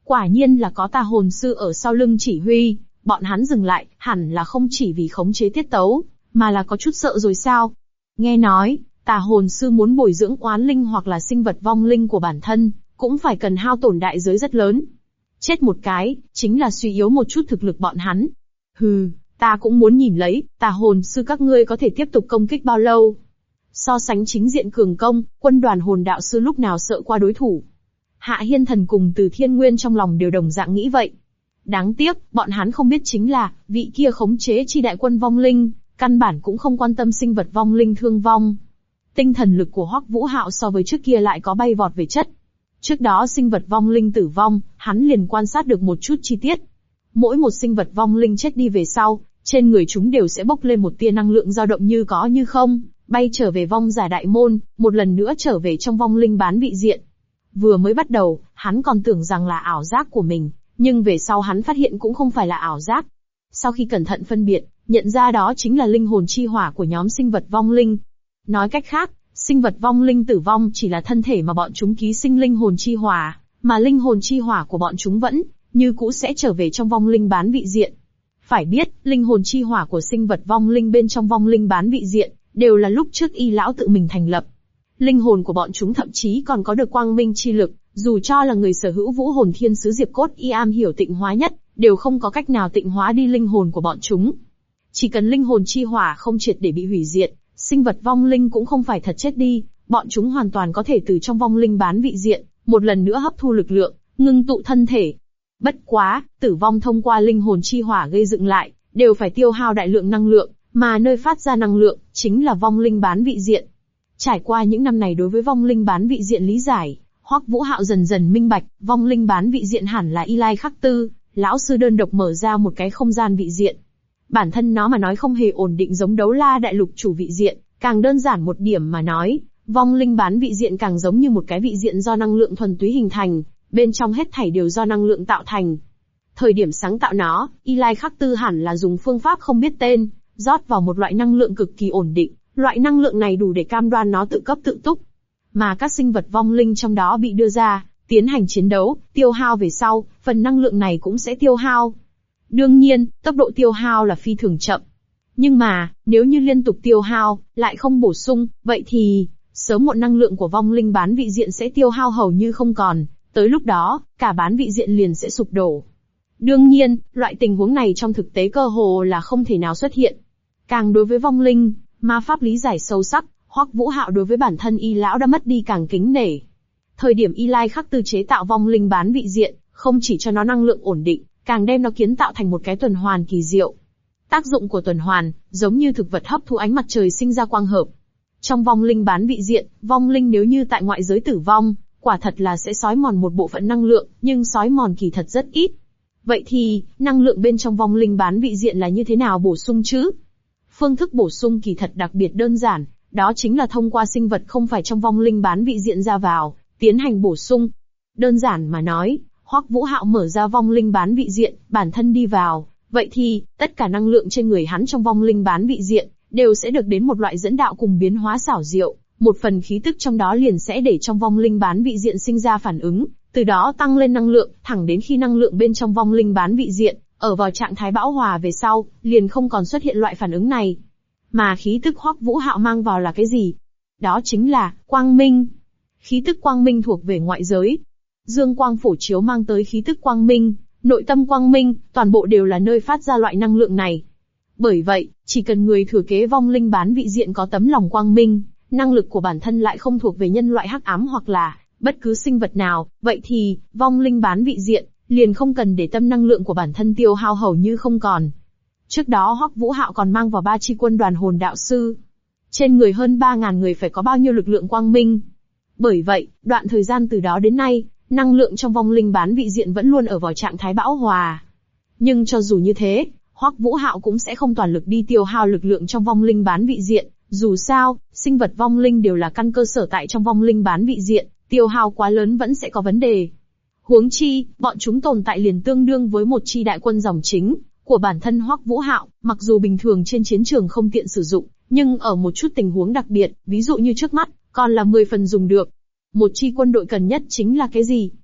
A: Quả nhiên là có tà hồn sư ở sau lưng chỉ huy, bọn hắn dừng lại, hẳn là không chỉ vì khống chế tiết tấu, mà là có chút sợ rồi sao? Nghe nói, tà hồn sư muốn bồi dưỡng oán linh hoặc là sinh vật vong linh của bản thân, cũng phải cần hao tổn đại giới rất lớn. Chết một cái, chính là suy yếu một chút thực lực bọn hắn. Hừ, ta cũng muốn nhìn lấy, tà hồn sư các ngươi có thể tiếp tục công kích bao lâu. So sánh chính diện cường công, quân đoàn hồn đạo sư lúc nào sợ qua đối thủ. Hạ Hiên Thần cùng Từ Thiên Nguyên trong lòng đều đồng dạng nghĩ vậy. Đáng tiếc, bọn hắn không biết chính là, vị kia khống chế chi đại quân vong linh, căn bản cũng không quan tâm sinh vật vong linh thương vong. Tinh thần lực của Hoắc Vũ Hạo so với trước kia lại có bay vọt về chất. Trước đó sinh vật vong linh tử vong, hắn liền quan sát được một chút chi tiết. Mỗi một sinh vật vong linh chết đi về sau, trên người chúng đều sẽ bốc lên một tia năng lượng dao động như có như không, bay trở về vong giả đại môn, một lần nữa trở về trong vong linh bán vị diện. Vừa mới bắt đầu, hắn còn tưởng rằng là ảo giác của mình, nhưng về sau hắn phát hiện cũng không phải là ảo giác. Sau khi cẩn thận phân biệt, nhận ra đó chính là linh hồn chi hỏa của nhóm sinh vật vong linh. Nói cách khác, sinh vật vong linh tử vong chỉ là thân thể mà bọn chúng ký sinh linh hồn chi hỏa, mà linh hồn chi hỏa của bọn chúng vẫn, như cũ sẽ trở về trong vong linh bán vị diện. Phải biết, linh hồn chi hỏa của sinh vật vong linh bên trong vong linh bán vị diện, đều là lúc trước Y lão tự mình thành lập. Linh hồn của bọn chúng thậm chí còn có được quang minh chi lực, dù cho là người sở hữu vũ hồn thiên sứ Diệp Cốt Y am hiểu tịnh hóa nhất, đều không có cách nào tịnh hóa đi linh hồn của bọn chúng. Chỉ cần linh hồn chi hỏa không triệt để bị hủy diệt, sinh vật vong linh cũng không phải thật chết đi, bọn chúng hoàn toàn có thể từ trong vong linh bán vị diện, một lần nữa hấp thu lực lượng, ngưng tụ thân thể. Bất quá, tử vong thông qua linh hồn chi hỏa gây dựng lại, đều phải tiêu hao đại lượng năng lượng, mà nơi phát ra năng lượng, chính là vong linh bán vị diện. Trải qua những năm này đối với vong linh bán vị diện lý giải, Hoắc Vũ Hạo dần dần minh bạch, vong linh bán vị diện hẳn là Y Lai Khắc Tư, lão sư đơn độc mở ra một cái không gian vị diện. Bản thân nó mà nói không hề ổn định giống Đấu La Đại Lục chủ vị diện, càng đơn giản một điểm mà nói, vong linh bán vị diện càng giống như một cái vị diện do năng lượng thuần túy hình thành, bên trong hết thảy đều do năng lượng tạo thành. Thời điểm sáng tạo nó, Y Lai Khắc Tư hẳn là dùng phương pháp không biết tên, rót vào một loại năng lượng cực kỳ ổn định, loại năng lượng này đủ để cam đoan nó tự cấp tự túc. Mà các sinh vật vong linh trong đó bị đưa ra, tiến hành chiến đấu, tiêu hao về sau, phần năng lượng này cũng sẽ tiêu hao. Đương nhiên, tốc độ tiêu hao là phi thường chậm. Nhưng mà, nếu như liên tục tiêu hao, lại không bổ sung, vậy thì, sớm muộn năng lượng của vong linh bán vị diện sẽ tiêu hao hầu như không còn, tới lúc đó, cả bán vị diện liền sẽ sụp đổ. Đương nhiên, loại tình huống này trong thực tế cơ hồ là không thể nào xuất hiện. Càng đối với vong linh, ma pháp lý giải sâu sắc, Hoắc Vũ Hạo đối với bản thân Y lão đã mất đi càng kính nể. Thời điểm Y Lai Khắc Tư chế tạo vong linh bán vị diện, không chỉ cho nó năng lượng ổn định, càng đem nó kiến tạo thành một cái tuần hoàn kỳ diệu. Tác dụng của tuần hoàn, giống như thực vật hấp thu ánh mặt trời sinh ra quang hợp. Trong vong linh bán vị diện, vong linh nếu như tại ngoại giới tử vong, quả thật là sẽ xói mòn một bộ phận năng lượng, nhưng xói mòn kỳ thật rất ít. Vậy thì, năng lượng bên trong vong linh bán vị diện là như thế nào bổ sung chứ? Phương thức bổ sung kỳ thật đặc biệt đơn giản, đó chính là thông qua sinh vật không phải trong vong linh bán vị diện ra vào, tiến hành bổ sung. Đơn giản mà nói, Hoắc Vũ Hạo mở ra vong linh bán vị diện, bản thân đi vào, vậy thì, tất cả năng lượng trên người hắn trong vong linh bán vị diện, đều sẽ được đến một loại dẫn đạo cùng biến hóa xảo diệu, một phần khí tức trong đó liền sẽ để trong vong linh bán vị diện sinh ra phản ứng, từ đó tăng lên năng lượng, thẳng đến khi năng lượng bên trong vong linh bán vị diện, ở vào trạng thái bão hòa về sau, liền không còn xuất hiện loại phản ứng này. Mà khí tức Hoắc Vũ Hạo mang vào là cái gì? Đó chính là, quang minh. Khí tức quang minh thuộc về ngoại giới. Dương quang phổ chiếu mang tới khí tức quang minh, nội tâm quang minh, toàn bộ đều là nơi phát ra loại năng lượng này. Bởi vậy, chỉ cần người thừa kế vong linh bán vị diện có tấm lòng quang minh, năng lực của bản thân lại không thuộc về nhân loại hắc ám hoặc là bất cứ sinh vật nào, vậy thì, vong linh bán vị diện, liền không cần để tâm năng lượng của bản thân tiêu hao hầu như không còn. Trước đó Hoắc Vũ Hạo còn mang vào 3 chi quân đoàn hồn đạo sư. Trên người hơn 3.000 người phải có bao nhiêu lực lượng quang minh. Bởi vậy, đoạn thời gian từ đó đến nay, năng lượng trong vong linh bán vị diện vẫn luôn ở vào trạng thái bão hòa. Nhưng cho dù như thế, Hoắc Vũ Hạo cũng sẽ không toàn lực đi tiêu hao lực lượng trong vong linh bán vị diện. Dù sao, sinh vật vong linh đều là căn cơ sở tại trong vong linh bán vị diện, tiêu hao quá lớn vẫn sẽ có vấn đề. Huống chi, bọn chúng tồn tại liền tương đương với một chi đại quân dòng chính của bản thân Hoắc Vũ Hạo, mặc dù bình thường trên chiến trường không tiện sử dụng, nhưng ở một chút tình huống đặc biệt, ví dụ như trước mắt, còn là 10 phần dùng được. Một chi quân đội cần nhất chính là cái gì?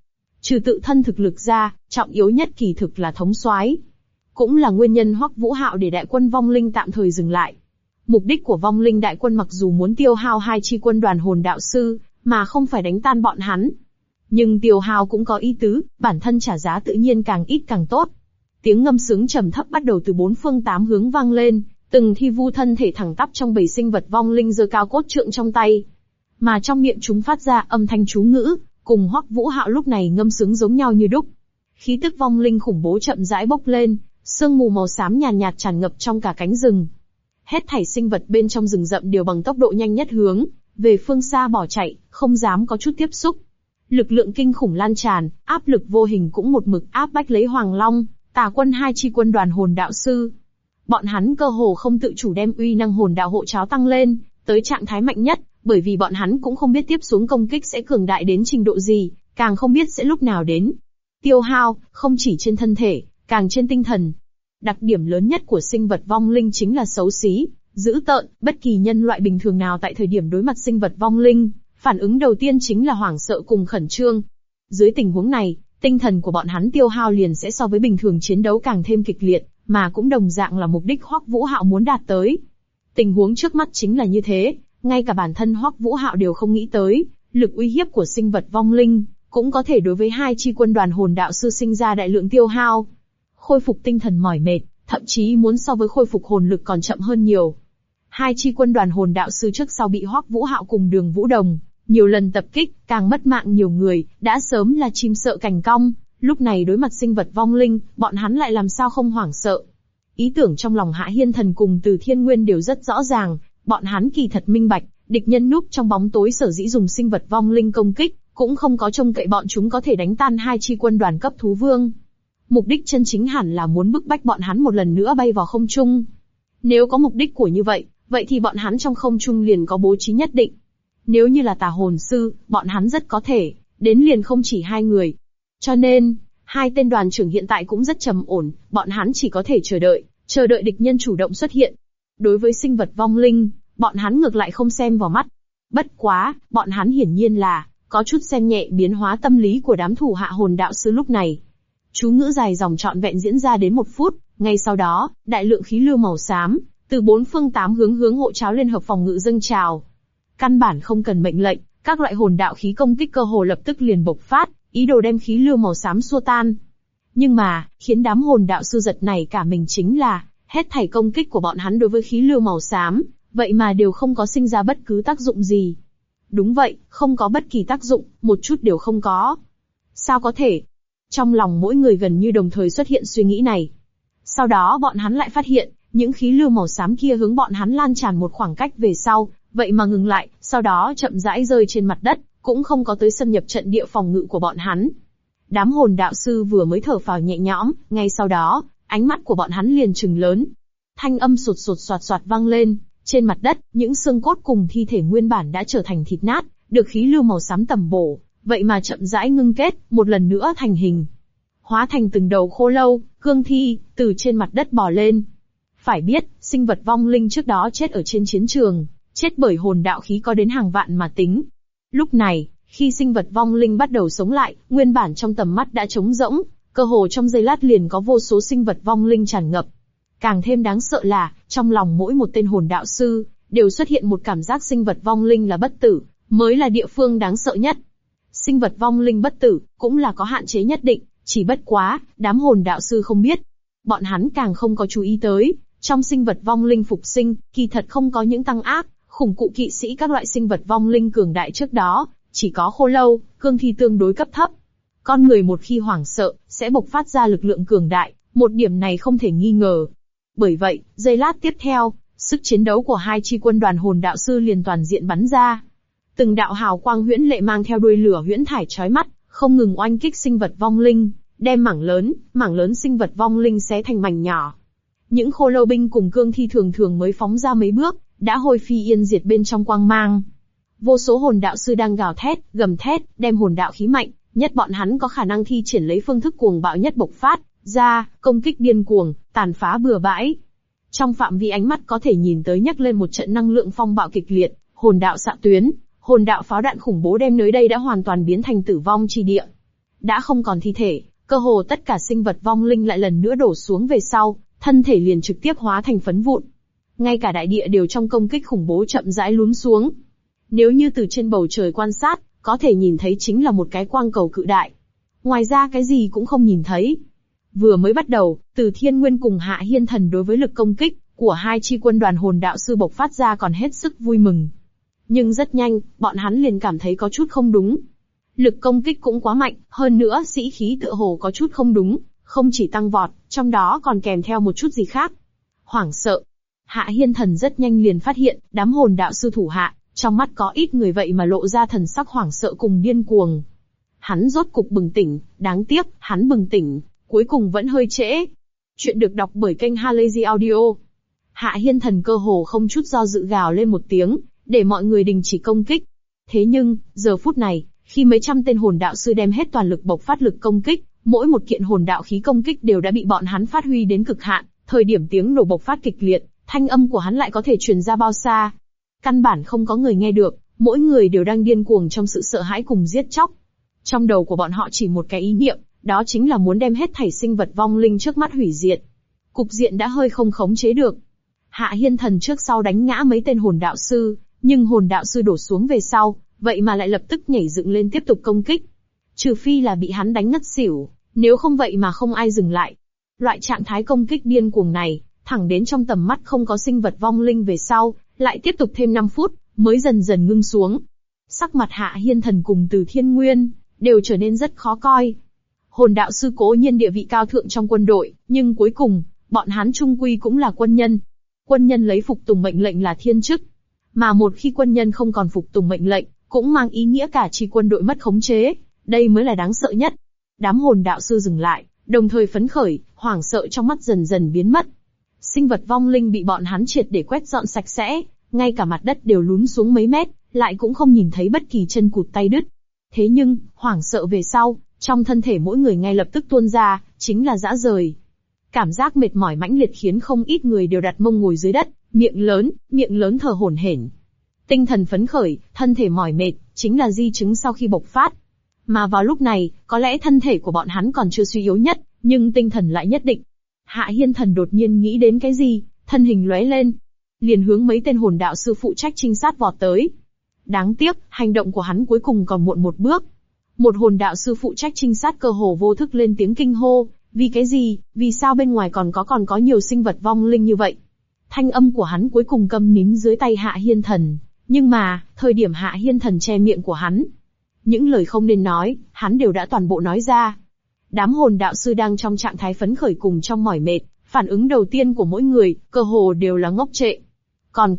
A: Trừ tự thân thực lực ra, trọng yếu nhất kỳ thực là thống soái. Cũng là nguyên nhân Hoắc Vũ Hạo để đại quân vong linh tạm thời dừng lại. Mục đích của vong linh đại quân mặc dù muốn tiêu hao hai chi quân đoàn hồn đạo sư, mà không phải đánh tan bọn hắn. Nhưng tiêu hao cũng có ý tứ, bản thân trả giá tự nhiên càng ít càng tốt. Tiếng ngâm sướng trầm thấp bắt đầu từ bốn phương tám hướng vang lên, từng thi vu thân thể thẳng tắp trong bầy sinh vật vong linh giơ cao cốt trượng trong tay. Mà trong miệng chúng phát ra âm thanh chú ngữ, cùng Hoắc Vũ Hạo lúc này ngâm sướng giống nhau như đúc. Khí tức vong linh khủng bố chậm rãi bốc lên, sương mù màu xám nhàn nhạt tràn ngập trong cả cánh rừng. Hết thảy sinh vật bên trong rừng rậm đều bằng tốc độ nhanh nhất hướng về phương xa bỏ chạy, không dám có chút tiếp xúc. Lực lượng kinh khủng lan tràn, áp lực vô hình cũng một mực áp bách lấy Hoàng Long, Tà Quân hai chi quân đoàn hồn đạo sư. Bọn hắn cơ hồ không tự chủ đem uy năng hồn đạo hộ cháo tăng lên tới trạng thái mạnh nhất, bởi vì bọn hắn cũng không biết tiếp xuống công kích sẽ cường đại đến trình độ gì, càng không biết sẽ lúc nào đến. Tiêu hao, không chỉ trên thân thể, càng trên tinh thần. Đặc điểm lớn nhất của sinh vật vong linh chính là xấu xí, dữ tợn, bất kỳ nhân loại bình thường nào tại thời điểm đối mặt sinh vật vong linh, phản ứng đầu tiên chính là hoảng sợ cùng khẩn trương. Dưới tình huống này, tinh thần của bọn hắn tiêu hao liền sẽ so với bình thường chiến đấu càng thêm kịch liệt, mà cũng đồng dạng là mục đích Hoắc Vũ Hạo muốn đạt tới. Tình huống trước mắt chính là như thế, ngay cả bản thân Hoắc Vũ Hạo đều không nghĩ tới, lực uy hiếp của sinh vật vong linh cũng có thể đối với hai chi quân đoàn hồn đạo sư sinh ra đại lượng tiêu hao. Khôi phục tinh thần mỏi mệt, thậm chí muốn so với khôi phục hồn lực còn chậm hơn nhiều. Hai chi quân đoàn hồn đạo sư trước sau bị Hoắc Vũ Hạo cùng Đường Vũ Đồng nhiều lần tập kích, càng mất mạng nhiều người, đã sớm là chim sợ cành cong, lúc này đối mặt sinh vật vong linh, bọn hắn lại làm sao không hoảng sợ. Ý tưởng trong lòng Hạ Hiên Thần cùng Từ Thiên Nguyên đều rất rõ ràng, bọn hắn kỳ thật minh bạch, địch nhân núp trong bóng tối sở dĩ dùng sinh vật vong linh công kích, cũng không có trông cậy bọn chúng có thể đánh tan hai chi quân đoàn cấp thú vương. Mục đích chân chính hẳn là muốn bức bách bọn hắn một lần nữa bay vào không trung. Nếu có mục đích của như vậy, vậy thì bọn hắn trong không trung liền có bố trí nhất định. Nếu như là tà hồn sư, bọn hắn rất có thể đến liền không chỉ hai người. Cho nên, hai tên đoàn trưởng hiện tại cũng rất trầm ổn, bọn hắn chỉ có thể chờ đợi địch nhân chủ động xuất hiện. Đối với sinh vật vong linh, bọn hắn ngược lại không xem vào mắt. Bất quá, bọn hắn hiển nhiên là có chút xem nhẹ biến hóa tâm lý của đám thủ hạ hồn đạo sư lúc này. Chú ngữ dài dòng trọn vẹn diễn ra đến 1 phút, ngay sau đó, đại lượng khí lưu màu xám từ bốn phương tám hướng hộ cháo liên hợp phòng ngự dâng trào. Căn bản không cần mệnh lệnh, các loại hồn đạo khí công kích cơ hồ lập tức liền bộc phát, ý đồ đem khí lưu màu xám xua tan. Nhưng mà, khiến đám hồn đạo sư giật nảy cả mình chính là, hết thảy công kích của bọn hắn đối với khí lưu màu xám, vậy mà đều không có sinh ra bất cứ tác dụng gì. Đúng vậy, không có bất kỳ tác dụng, một chút đều không có. Sao có thể? Trong lòng mỗi người gần như đồng thời xuất hiện suy nghĩ này. Sau đó bọn hắn lại phát hiện, những khí lưu màu xám kia hướng bọn hắn lan tràn một khoảng cách về sau, vậy mà ngừng lại, sau đó chậm rãi rơi trên mặt đất, cũng không có tới xâm nhập trận địa phòng ngự của bọn hắn. Đám hồn đạo sư vừa mới thở phào nhẹ nhõm, ngay sau đó, ánh mắt của bọn hắn liền trừng lớn. Thanh âm sột sột soạt soạt vang lên, trên mặt đất, những xương cốt cùng thi thể nguyên bản đã trở thành thịt nát, được khí lưu màu xám tẩm bổ, vậy mà chậm rãi ngưng kết, một lần nữa thành hình. Hóa thành từng đầu khô lâu, cương thi, từ trên mặt đất bò lên. Phải biết, sinh vật vong linh trước đó chết ở trên chiến trường, chết bởi hồn đạo khí có đến hàng vạn mà tính. Lúc này, khi sinh vật vong linh bắt đầu sống lại, nguyên bản trong tầm mắt đã trống rỗng, cơ hồ trong giây lát liền có vô số sinh vật vong linh tràn ngập. Càng thêm đáng sợ là, trong lòng mỗi một tên hồn đạo sư, đều xuất hiện một cảm giác sinh vật vong linh là bất tử, mới là địa phương đáng sợ nhất. Sinh vật vong linh bất tử, cũng là có hạn chế nhất định, chỉ bất quá, đám hồn đạo sư không biết. Bọn hắn càng không có chú ý tới, trong sinh vật vong linh phục sinh, kỳ thật không có những tăng ác, khủng cụ kỵ sĩ các loại sinh vật vong linh cường đại trước đó, chỉ có khô lâu, cương thi tương đối cấp thấp. Con người một khi hoảng sợ, sẽ bộc phát ra lực lượng cường đại, một điểm này không thể nghi ngờ. Bởi vậy, giây lát tiếp theo, sức chiến đấu của hai chi quân đoàn hồn đạo sư liền toàn diện bắn ra. Từng đạo hào quang huyễn lệ mang theo đuôi lửa huyễn thải chói mắt, không ngừng oanh kích sinh vật vong linh, đem mảng lớn sinh vật vong linh xé thành mảnh nhỏ. Những khô lâu binh cùng cương thi thường mới phóng ra mấy bước, đã hôi phi yên diệt bên trong quang mang. Vô số hồn đạo sư đang gào thét, gầm thét, đem hồn đạo khí mạnh nhất bọn hắn có khả năng thi triển lấy phương thức cuồng bạo nhất bộc phát ra, công kích điên cuồng, tàn phá bừa bãi. Trong phạm vi ánh mắt có thể nhìn tới nhấc lên một trận năng lượng phong bạo kịch liệt, hồn đạo xạ tuyến, hồn đạo pháo đạn khủng bố đem nơi đây đã hoàn toàn biến thành tử vong chi địa. đã không còn thi thể, cơ hồ tất cả sinh vật vong linh lại lần nữa đổ xuống về sau, thân thể liền trực tiếp hóa thành phấn vụn. Ngay cả đại địa đều trong công kích khủng bố chậm rãi lún xuống. Nếu như từ trên bầu trời quan sát, có thể nhìn thấy chính là một cái quang cầu cự đại. Ngoài ra cái gì cũng không nhìn thấy. Vừa mới bắt đầu, Từ Thiên Nguyên cùng Hạ Hiên Thần đối với lực công kích của hai chi quân đoàn hồn đạo sư bộc phát ra còn hết sức vui mừng. Nhưng rất nhanh, bọn hắn liền cảm thấy có chút không đúng. Lực công kích cũng quá mạnh, hơn nữa sĩ khí tựa hồ có chút không đúng, không chỉ tăng vọt, trong đó còn kèm theo một chút gì khác. Hoảng sợ. Hạ Hiên Thần rất nhanh liền phát hiện, đám hồn đạo sư thủ hạ, trong mắt có ít người vậy mà lộ ra thần sắc hoảng sợ cùng điên cuồng. Hắn rốt cục bừng tỉnh, đáng tiếc, hắn bừng tỉnh, cuối cùng vẫn hơi trễ. Chuyện được đọc bởi kênh Halazy Audio. Hạ Hiên Thần cơ hồ không chút do dự gào lên một tiếng, để mọi người đình chỉ công kích. Thế nhưng, giờ phút này, khi mấy trăm tên hồn đạo sư đem hết toàn lực bộc phát lực công kích, mỗi một kiện hồn đạo khí công kích đều đã bị bọn hắn phát huy đến cực hạn, thời điểm tiếng nổ bộc phát kịch liệt, thanh âm của hắn lại có thể truyền ra bao xa. Căn bản không có người nghe được, mỗi người đều đang điên cuồng trong sự sợ hãi cùng giết chóc. Trong đầu của bọn họ chỉ một cái ý niệm, đó chính là muốn đem hết thảy sinh vật vong linh trước mắt hủy diệt. Cục diện đã hơi không khống chế được. Hạ Hiên Thần trước sau đánh ngã mấy tên hồn đạo sư, nhưng hồn đạo sư đổ xuống về sau, vậy mà lại lập tức nhảy dựng lên tiếp tục công kích. Trừ phi là bị hắn đánh ngất xỉu, nếu không vậy mà không ai dừng lại. Loại trạng thái công kích điên cuồng này, thẳng đến trong tầm mắt không có sinh vật vong linh về sau, lại tiếp tục thêm 5 phút, mới dần dần ngưng xuống. Sắc mặt Hạ Hiên Thần cùng Từ Thiên Nguyên, đều trở nên rất khó coi. Hồn đạo sư cố nhiên địa vị cao thượng trong quân đội, nhưng cuối cùng, bọn hắn chung quy cũng là quân nhân. Quân nhân lấy phục tùng mệnh lệnh là thiên chức. Mà một khi quân nhân không còn phục tùng mệnh lệnh, cũng mang ý nghĩa cả chi quân đội mất khống chế. Đây mới là đáng sợ nhất. Đám hồn đạo sư dừng lại, đồng thời phấn khởi, hoảng sợ trong mắt dần dần biến mất. Sinh vật vong linh bị bọn hắn triệt để quét dọn sạch sẽ, ngay cả mặt đất đều lún xuống mấy mét, lại cũng không nhìn thấy bất kỳ chân cụt tay đứt. Thế nhưng, hoảng sợ về sau, trong thân thể mỗi người ngay lập tức tuôn ra, chính là rã rời. Cảm giác mệt mỏi mãnh liệt khiến không ít người đều đặt mông ngồi dưới đất, miệng lớn thở hổn hển. Tinh thần phấn khởi, thân thể mỏi mệt, chính là di chứng sau khi bộc phát. Mà vào lúc này, có lẽ thân thể của bọn hắn còn chưa suy yếu nhất, nhưng tinh thần lại nhất định. Hạ Hiên Thần đột nhiên nghĩ đến cái gì, thân hình lóe lên, liền hướng mấy tên hồn đạo sư phụ trách trinh sát vọt tới. Đáng tiếc, hành động của hắn cuối cùng còn muộn một bước. Một hồn đạo sư phụ trách trinh sát cơ hồ vô thức lên tiếng kinh hô, vì cái gì, vì sao bên ngoài còn có nhiều sinh vật vong linh như vậy. Thanh âm của hắn cuối cùng câm nín dưới tay Hạ Hiên Thần, nhưng mà, thời điểm Hạ Hiên Thần che miệng của hắn, những lời không nên nói, hắn đều đã toàn bộ nói ra. Đám hồn đạo sư đang trong trạng thái phấn khởi cùng trong mỏi mệt, phản ứng đầu tiên của mỗi người, cơ hồ đều là ngốc trệ. Còn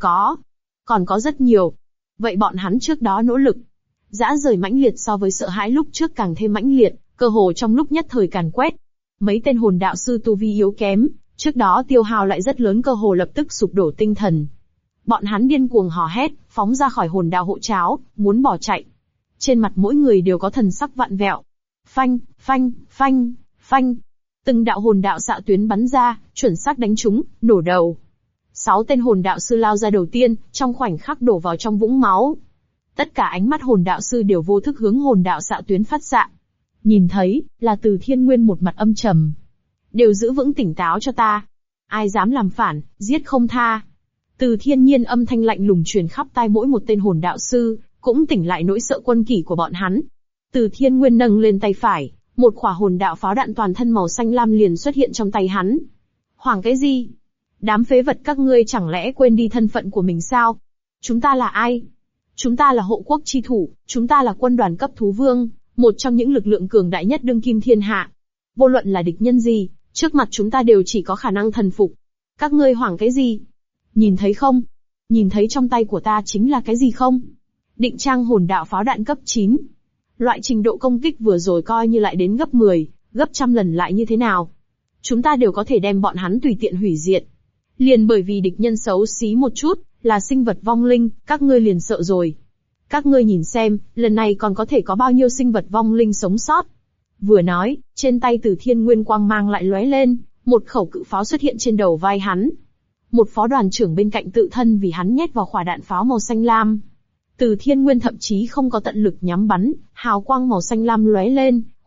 A: có rất nhiều. Vậy bọn hắn trước đó nỗ lực, dã rời mãnh liệt so với sợ hãi lúc trước càng thêm mãnh liệt, cơ hồ trong lúc nhất thời càn quét. Mấy tên hồn đạo sư tu vi yếu kém, trước đó tiêu hao lại rất lớn cơ hồ lập tức sụp đổ tinh thần. Bọn hắn điên cuồng hò hét, phóng ra khỏi hồn đạo hộ cháo, muốn bỏ chạy. Trên mặt mỗi người đều có thần sắc vặn vẹo. Phanh, phanh, phanh, phanh. Từng đạo hồn đạo xạ tuyến bắn ra, chuẩn xác đánh trúng, nổ đầu. 6 tên hồn đạo sư lao ra đầu tiên, trong khoảnh khắc đổ vào trong vũng máu. Tất cả ánh mắt hồn đạo sư đều vô thức hướng hồn đạo xạ tuyến phát xạ. Nhìn thấy, là Từ Thiên Nguyên một mặt âm trầm. Đều giữ vững tỉnh táo cho ta. Ai dám làm phản, giết không tha. Từ Thiên Nhiên âm thanh lạnh lùng truyền khắp tai mỗi một tên hồn đạo sư, cũng tỉnh lại nỗi sợ quân kỷ của bọn hắn. Từ Thiên Nguyên nâng lên tay phải, một quả hồn đạo pháo đạn toàn thân màu xanh lam liền xuất hiện trong tay hắn. Hoảng cái gì? Đám phế vật các ngươi chẳng lẽ quên đi thân phận của mình sao? Chúng ta là ai? Chúng ta là hộ quốc chi thủ, chúng ta là quân đoàn cấp thú vương, một trong những lực lượng cường đại nhất đương kim thiên hạ. Vô luận là địch nhân gì, trước mặt chúng ta đều chỉ có khả năng thần phục. Các ngươi hoảng cái gì? Nhìn thấy không? Nhìn thấy trong tay của ta chính là cái gì không? Định trang hồn đạo pháo đạn cấp 9. Loại trình độ công kích vừa rồi coi như lại đến gấp 10, gấp trăm lần lại như thế nào? Chúng ta đều có thể đem bọn hắn tùy tiện hủy diệt. Liền bởi vì địch nhân xấu xí một chút, là sinh vật vong linh, các ngươi liền sợ rồi. Các ngươi nhìn xem, lần này còn có thể có bao nhiêu sinh vật vong linh sống sót. Vừa nói, trên tay Từ Thiên Nguyên quang mang lại lóe lên, một khẩu cự pháo xuất hiện trên đầu vai hắn. Một phó đoàn trưởng bên cạnh tự thân vì hắn nhét vào quả đạn pháo màu xanh lam. Từ Thiên Nguyên thậm chí không có tận lực nhắm bắn, hào quang màu xanh lam lóe lên,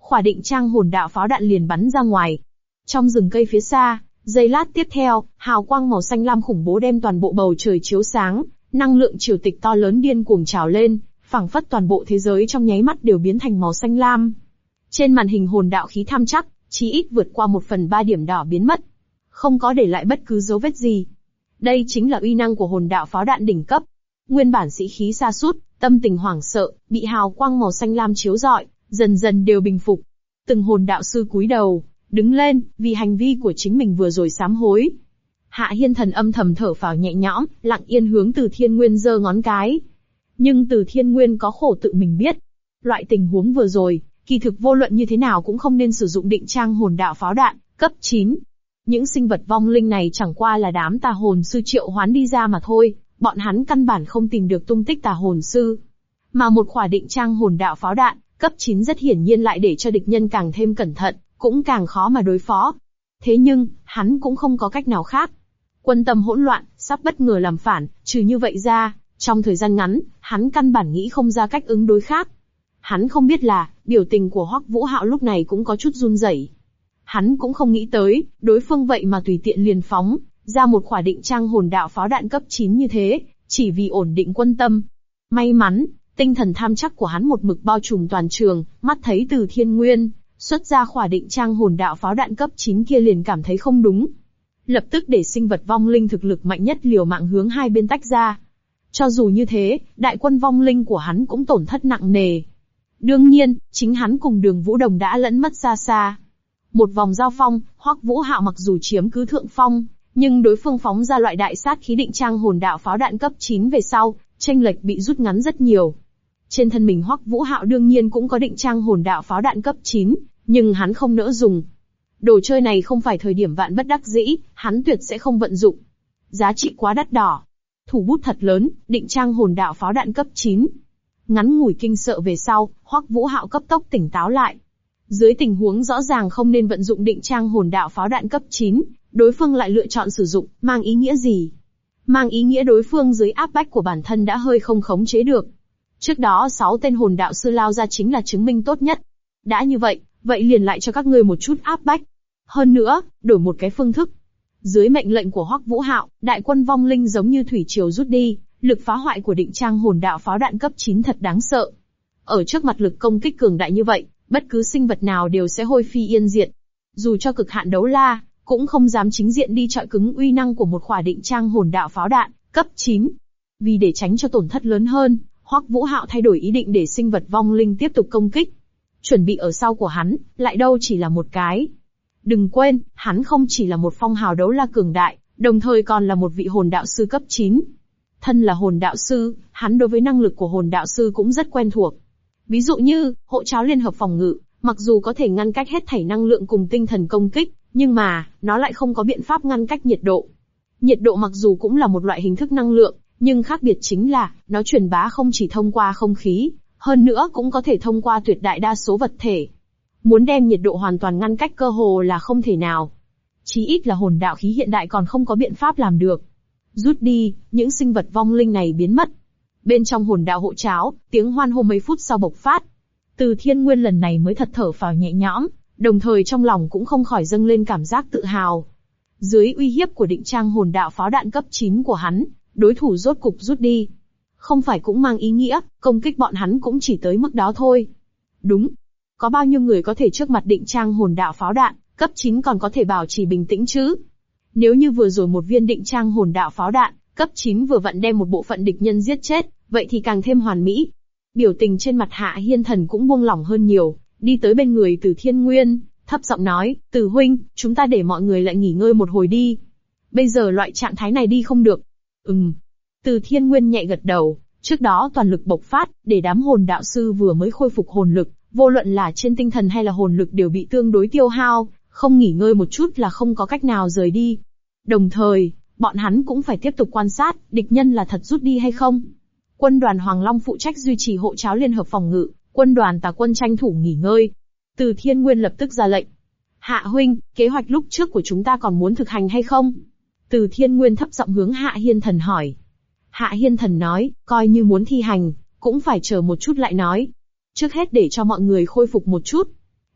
A: khỏa định trang hồn đạo pháo đạn liền bắn ra ngoài. Trong rừng cây phía xa, giây lát tiếp theo, hào quang màu xanh lam khủng bố đem toàn bộ bầu trời chiếu sáng, năng lượng triều tịch to lớn điên cuồng trào lên, phảng phất toàn bộ thế giới trong nháy mắt đều biến thành màu xanh lam. Trên màn hình hồn đạo khí tham chắc, chí ít vượt qua 1/3 điểm đỏ biến mất, không có để lại bất cứ dấu vết gì. Đây chính là uy năng của hồn đạo pháo đạn đỉnh cấp. Nguyên bản sĩ khí sa sút, tâm tình hoảng sợ, bị hào quang màu xanh lam chiếu rọi, dần dần đều bình phục. Từng hồn đạo sư cúi đầu, đứng lên, vì hành vi của chính mình vừa rồi sám hối. Hạ Hiên Thần âm thầm thở phào nhẹ nhõm, lặng yên hướng Từ Thiên Nguyên giơ ngón cái. Nhưng Từ Thiên Nguyên có khổ tự mình biết. Loại tình huống vừa rồi, kỳ thực vô luận như thế nào cũng không nên sử dụng định trang hồn đạo pháo đạn, cấp 9. Những sinh vật vong linh này chẳng qua là đám tà hồn sư triệu hoán đi ra mà thôi, bọn hắn căn bản không tìm được tung tích tà hồn sư. Mà một khỏa định trang hồn đạo pháo đạn, cấp 9 rất hiển nhiên lại để cho địch nhân càng thêm cẩn thận, cũng càng khó mà đối phó. Thế nhưng, hắn cũng không có cách nào khác. Quân tâm hỗn loạn, sắp bất ngờ làm phản, trừ như vậy ra, trong thời gian ngắn, hắn căn bản nghĩ không ra cách ứng đối khác. Hắn không biết là, biểu tình của Hoắc Vũ Hạo lúc này cũng có chút run rẩy. Hắn cũng không nghĩ tới, đối phương vậy mà tùy tiện liền phóng ra một khỏa định trang hồn đạo pháo đạn cấp 9 như thế, chỉ vì ổn định quân tâm. May mắn, tinh thần tham chắc của hắn một mực bao trùm toàn trường, mắt thấy Từ Thiên Nguyên xuất ra khỏa định trang hồn đạo pháo đạn cấp 9 kia liền cảm thấy không đúng. Lập tức để sinh vật vong linh thực lực mạnh nhất liều mạng hướng hai bên tách ra. Cho dù như thế, đại quân vong linh của hắn cũng tổn thất nặng nề. Đương nhiên, chính hắn cùng Đường Vũ Đồng đã lẫn mất xa xa. Một vòng giao phong, Hoắc Vũ Hạo mặc dù chiếm cứ thượng phong, nhưng đối phương phóng ra loại đại sát khí định trang hồn đạo pháo đạn cấp 9 về sau, chênh lệch bị rút ngắn rất nhiều. Trên thân mình Hoắc Vũ Hạo đương nhiên cũng có định trang hồn đạo pháo đạn cấp 9, nhưng hắn không nỡ dùng. Đồ chơi này không phải thời điểm vạn bất đắc dĩ, hắn tuyệt sẽ không vận dụng. Giá trị quá đắt đỏ. Thủ bút thật lớn, định trang hồn đạo pháo đạn cấp 9. Ngắn ngủi kinh sợ về sau, Hoắc Vũ Hạo cấp tốc tỉnh táo lại. Dưới tình huống rõ ràng không nên vận dụng định trang hồn đạo pháo đạn cấp 9, đối phương lại lựa chọn sử dụng, mang ý nghĩa gì? Mang ý nghĩa đối phương dưới áp bách của bản thân đã hơi không khống chế được. Trước đó 6 tên hồn đạo sư lao ra chính là chứng minh tốt nhất. Đã như vậy, vậy liền lại cho các ngươi một chút áp bách. Hơn nữa, đổi một cái phương thức. Dưới mệnh lệnh của Hoắc Vũ Hạo, đại quân vong linh giống như thủy triều rút đi, lực phá hoại của định trang hồn đạo pháo đạn cấp 9 thật đáng sợ. Ở trước mặt lực công kích cường đại như vậy, bất cứ sinh vật nào đều sẽ hôi phi yên diệt. Dù cho cực hạn đấu la, cũng không dám chính diện đi chọi cứng uy năng của một khỏa định trang hồn đạo pháo đạn cấp 9. Vì để tránh cho tổn thất lớn hơn, Hoắc Vũ Hạo thay đổi ý định để sinh vật vong linh tiếp tục công kích. Chuẩn bị ở sau của hắn, lại đâu chỉ là một cái. Đừng quên, hắn không chỉ là một phong hào đấu la cường đại, đồng thời còn là một vị hồn đạo sư cấp 9. Thân là hồn đạo sư, hắn đối với năng lực của hồn đạo sư cũng rất quen thuộc. Ví dụ như, hộ cháo liên hợp phòng ngự, mặc dù có thể ngăn cách hết thảy năng lượng cùng tinh thần công kích, nhưng mà, nó lại không có biện pháp ngăn cách nhiệt độ. Nhiệt độ mặc dù cũng là một loại hình thức năng lượng, nhưng khác biệt chính là, nó truyền bá không chỉ thông qua không khí, hơn nữa cũng có thể thông qua tuyệt đại đa số vật thể. Muốn đem nhiệt độ hoàn toàn ngăn cách cơ hồ là không thể nào. Chí ít là hồn đạo khí hiện đại còn không có biện pháp làm được. Rút đi, những sinh vật vong linh này biến mất. Bên trong hồn đạo hộ cháo, tiếng hoan hô mấy phút sau bộc phát. Từ Thiên Nguyên lần này mới thật thở phào nhẹ nhõm, đồng thời trong lòng cũng không khỏi dâng lên cảm giác tự hào. Dưới uy hiếp của định trang hồn đạo pháo đạn cấp 9 của hắn, đối thủ rốt cục rút đi. Không phải cũng mang ý nghĩa, công kích bọn hắn cũng chỉ tới mức đó thôi. Đúng. Có bao nhiêu người có thể trước mặt định trang hồn đạo pháo đạn, cấp 9 còn có thể bảo trì bình tĩnh chứ? Nếu như vừa rồi một viên định trang hồn đạo pháo đạn, cấp 9 vừa vặn đem một bộ phận địch nhân giết chết, vậy thì càng thêm hoàn mỹ. Biểu tình trên mặt Hạ Hiên Thần cũng buông lỏng hơn nhiều, đi tới bên người Từ Thiên Nguyên, thấp giọng nói, Từ huynh, chúng ta để mọi người lại nghỉ ngơi một hồi đi. Bây giờ loại trạng thái này đi không được. Từ Thiên Nguyên nhẹ gật đầu, trước đó toàn lực bộc phát, để đám hồn đạo sư vừa mới khôi phục hồn lực, vô luận là trên tinh thần hay là hồn lực đều bị tương đối tiêu hao, không nghỉ ngơi một chút là không có cách nào rời đi. Đồng thời, bọn hắn cũng phải tiếp tục quan sát, địch nhân là thật rút đi hay không. Quân đoàn Hoàng Long phụ trách duy trì hộ cháo liên hợp phòng ngự, quân đoàn Tà Quân tranh thủ nghỉ ngơi. Từ Thiên Nguyên lập tức ra lệnh. Hạ huynh, kế hoạch lúc trước của chúng ta còn muốn thực hành hay không? Từ Thiên Nguyên thấp giọng hướng Hạ Hiên Thần hỏi. Hạ Hiên Thần nói, coi như muốn thi hành, cũng phải chờ một chút lại nói. Trước hết để cho mọi người khôi phục một chút.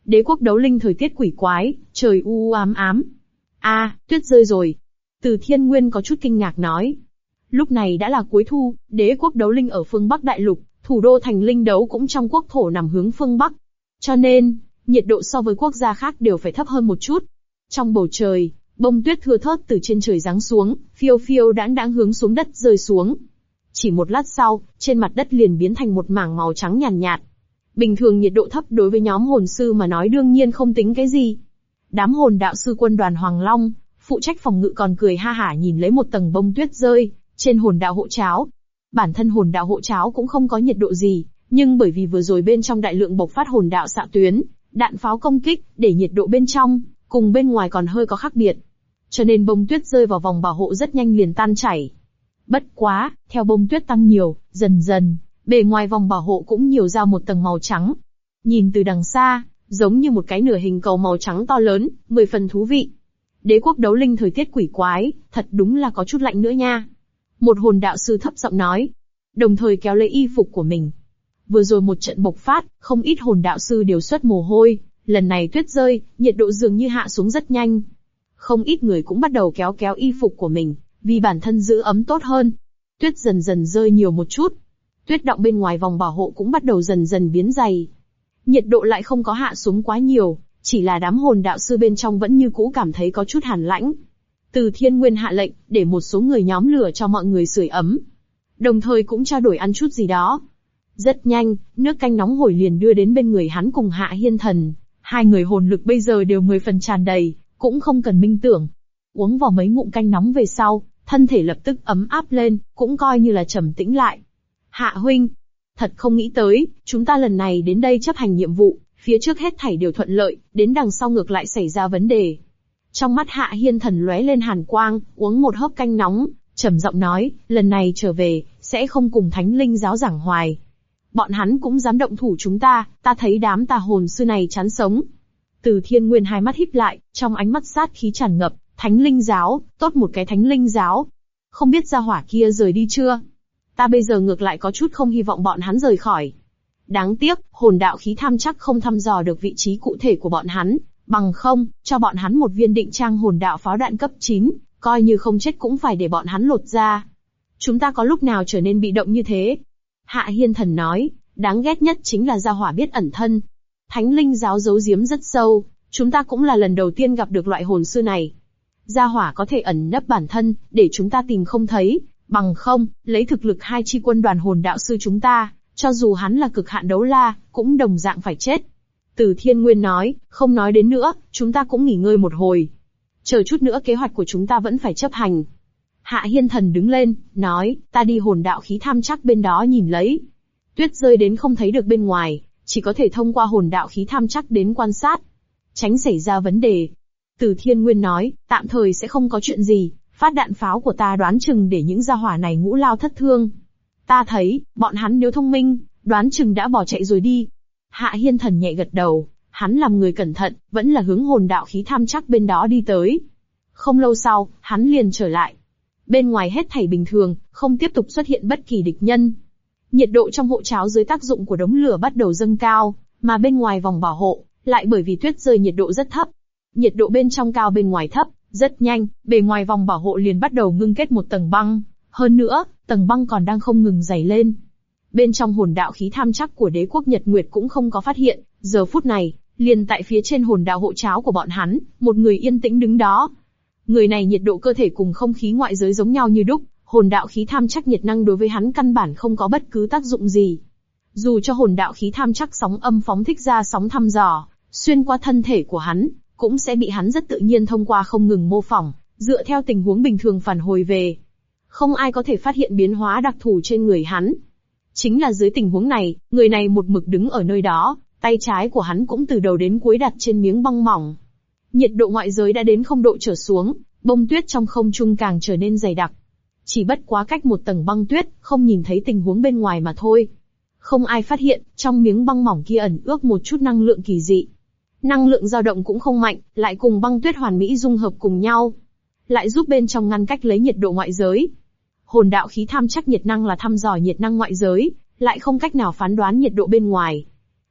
A: Đế quốc đấu linh thời tiết quỷ quái, trời u ám ám. Tuyết rơi rồi. Từ Thiên Nguyên có chút kinh ngạc nói. Lúc này đã là cuối thu, đế quốc đấu linh ở phương Bắc đại lục, thủ đô thành linh đấu cũng trong quốc thổ nằm hướng phương Bắc. Cho nên, nhiệt độ so với quốc gia khác đều phải thấp hơn một chút. Trong bầu trời, bông tuyết thưa thớt từ trên trời giáng xuống, phiêu phiêu đãng đãng hướng xuống đất rơi xuống. Chỉ một lát sau, trên mặt đất liền biến thành một mảng màu trắng nhàn nhạt. Bình thường nhiệt độ thấp đối với nhóm hồn sư mà nói đương nhiên không tính cái gì. Đám hồn đạo sư quân đoàn Hoàng Long, phụ trách phòng ngự còn cười ha hả nhìn lấy một tầng bông tuyết rơi trên hồn đạo hộ cháo. Bản thân hồn đạo hộ cháo cũng không có nhiệt độ gì, nhưng bởi vì vừa rồi bên trong đại lượng bộc phát hồn đạo xạ tuyến, đạn pháo công kích, để nhiệt độ bên trong cùng bên ngoài còn hơi có khác biệt. Cho nên bông tuyết rơi vào vòng bảo hộ rất nhanh liền tan chảy. Bất quá, theo bông tuyết tăng nhiều, dần dần, bề ngoài vòng bảo hộ cũng nhiều ra một tầng màu trắng. Nhìn từ đằng xa, giống như một cái nửa hình cầu màu trắng to lớn, 10 phần thú vị. Đế quốc đấu linh thời tiết quỷ quái, thật đúng là có chút lạnh nữa nha. Một hồn đạo sư thấp giọng nói, đồng thời kéo lấy y phục của mình. Vừa rồi một trận bộc phát, không ít hồn đạo sư đều xuất mồ hôi, lần này tuyết rơi, nhiệt độ dường như hạ xuống rất nhanh. Không ít người cũng bắt đầu kéo kéo y phục của mình, vì bản thân giữ ấm tốt hơn. Tuyết dần dần rơi nhiều một chút. Tuyết đọng bên ngoài vòng bảo hộ cũng bắt đầu dần dần biến dày. Nhiệt độ lại không có hạ xuống quá nhiều, chỉ là đám hồn đạo sư bên trong vẫn như cũ cảm thấy có chút hàn lãnh. Từ Thiên Nguyên hạ lệnh, để một số người nhóm lửa cho mọi người sưởi ấm. Đồng thời cũng trao đổi ăn chút gì đó. Rất nhanh, nước canh nóng hổi liền đưa đến bên người hắn cùng Hạ Hiên Thần. Hai người hồn lực bây giờ đều 10 phần tràn đầy, cũng không cần minh tưởng. Uống vào mấy ngụm canh nóng về sau, thân thể lập tức ấm áp lên, cũng coi như là trầm tĩnh lại. Hạ huynh, thật không nghĩ tới, chúng ta lần này đến đây chấp hành nhiệm vụ, phía trước hết thảy đều thuận lợi, đến đằng sau ngược lại xảy ra vấn đề. Trong mắt Hạ Hiên Thần lóe lên hàn quang, uống một hớp canh nóng, trầm giọng nói, lần này trở về, sẽ không cùng Thánh Linh giáo giảng hoài. Bọn hắn cũng dám động thủ chúng ta thấy đám tà hồn sư này chán sống. Từ Thiên Nguyên hai mắt híp lại, trong ánh mắt sát khí tràn ngập, Thánh Linh giáo, tốt một cái Thánh Linh giáo. Không biết gia hỏa kia rời đi chưa? Ta bây giờ ngược lại có chút không hy vọng bọn hắn rời khỏi. Đáng tiếc, hồn đạo khí tham chắc không thăm dò được vị trí cụ thể của bọn hắn, bằng không, cho bọn hắn một viên định trang hồn đạo pháo đạn cấp 9, coi như không chết cũng phải để bọn hắn lột ra. Chúng ta có lúc nào trở nên bị động như thế? Hạ Hiên Thần nói, đáng ghét nhất chính là gia hỏa biết ẩn thân. Thánh Linh giáo giấu giếm rất sâu, chúng ta cũng là lần đầu tiên gặp được loại hồn sư này. Gia hỏa có thể ẩn nấp bản thân, để chúng ta tìm không thấy, bằng không, lấy thực lực hai chi quân đoàn hồn đạo sư chúng ta, cho dù hắn là cực hạn đấu la, cũng đồng dạng phải chết. Từ Thiên Nguyên nói, không nói đến nữa, chúng ta cũng nghỉ ngơi một hồi. Chờ chút nữa kế hoạch của chúng ta vẫn phải chấp hành. Hạ Hiên Thần đứng lên, nói, ta đi hồn đạo khí tham chắc bên đó nhìn lấy. Tuyết rơi đến không thấy được bên ngoài, chỉ có thể thông qua hồn đạo khí tham chắc đến quan sát. Tránh xảy ra vấn đề. Từ Thiên Nguyên nói, tạm thời sẽ không có chuyện gì, phát đạn pháo của ta đoán chừng để những gia hỏa này ngũ lao thất thương. Ta thấy, bọn hắn nếu thông minh, đoán chừng đã bỏ chạy rồi đi. Hạ Hiên Thần nhẹ gật đầu, hắn làm người cẩn thận, vẫn là hướng hồn đạo khí tham chắc bên đó đi tới. Không lâu sau, hắn liền trở lại. Bên ngoài hết thảy bình thường, không tiếp tục xuất hiện bất kỳ địch nhân. Nhiệt độ trong hộ cháo dưới tác dụng của đống lửa bắt đầu dâng cao, mà bên ngoài vòng bảo hộ, lại bởi vì tuyết rơi nhiệt độ rất thấp. Nhiệt độ bên trong cao bên ngoài thấp, rất nhanh, bề ngoài vòng bảo hộ liền bắt đầu ngưng kết một tầng băng. Hơn nữa, tầng băng còn đang không ngừng dày lên. Bên trong hồn đạo khí tham chắc của đế quốc Nhật Nguyệt cũng không có phát hiện, giờ phút này, liền tại phía trên hồn đạo hộ cháo của bọn hắn, một người yên tĩnh đứng đó. Người này nhiệt độ cơ thể cùng không khí ngoại giới giống nhau như đúc, hồn đạo khí tham chắc nhiệt năng đối với hắn căn bản không có bất cứ tác dụng gì. Dù cho hồn đạo khí tham chắc sóng âm phóng thích ra sóng thăm dò, xuyên qua thân thể của hắn, cũng sẽ bị hắn rất tự nhiên thông qua không ngừng mô phỏng, dựa theo tình huống bình thường phản hồi về. Không ai có thể phát hiện biến hóa đặc thù trên người hắn. Chính là dưới tình huống này, người này một mực đứng ở nơi đó, tay trái của hắn cũng từ đầu đến cuối đặt trên miếng băng mỏng. Nhiệt độ ngoại giới đã đến 0 độ trở xuống, bông tuyết trong không trung càng trở nên dày đặc. Chỉ bất quá cách một tầng băng tuyết, không nhìn thấy tình huống bên ngoài mà thôi. Không ai phát hiện, trong miếng băng mỏng kia ẩn ước một chút năng lượng kỳ dị. Năng lượng dao động cũng không mạnh, lại cùng băng tuyết hoàn mỹ dung hợp cùng nhau. Lại giúp bên trong ngăn cách lấy nhiệt độ ngoại giới. Hồn đạo khí tham chắc nhiệt năng là thăm dò nhiệt năng ngoại giới, lại không cách nào phán đoán nhiệt độ bên ngoài.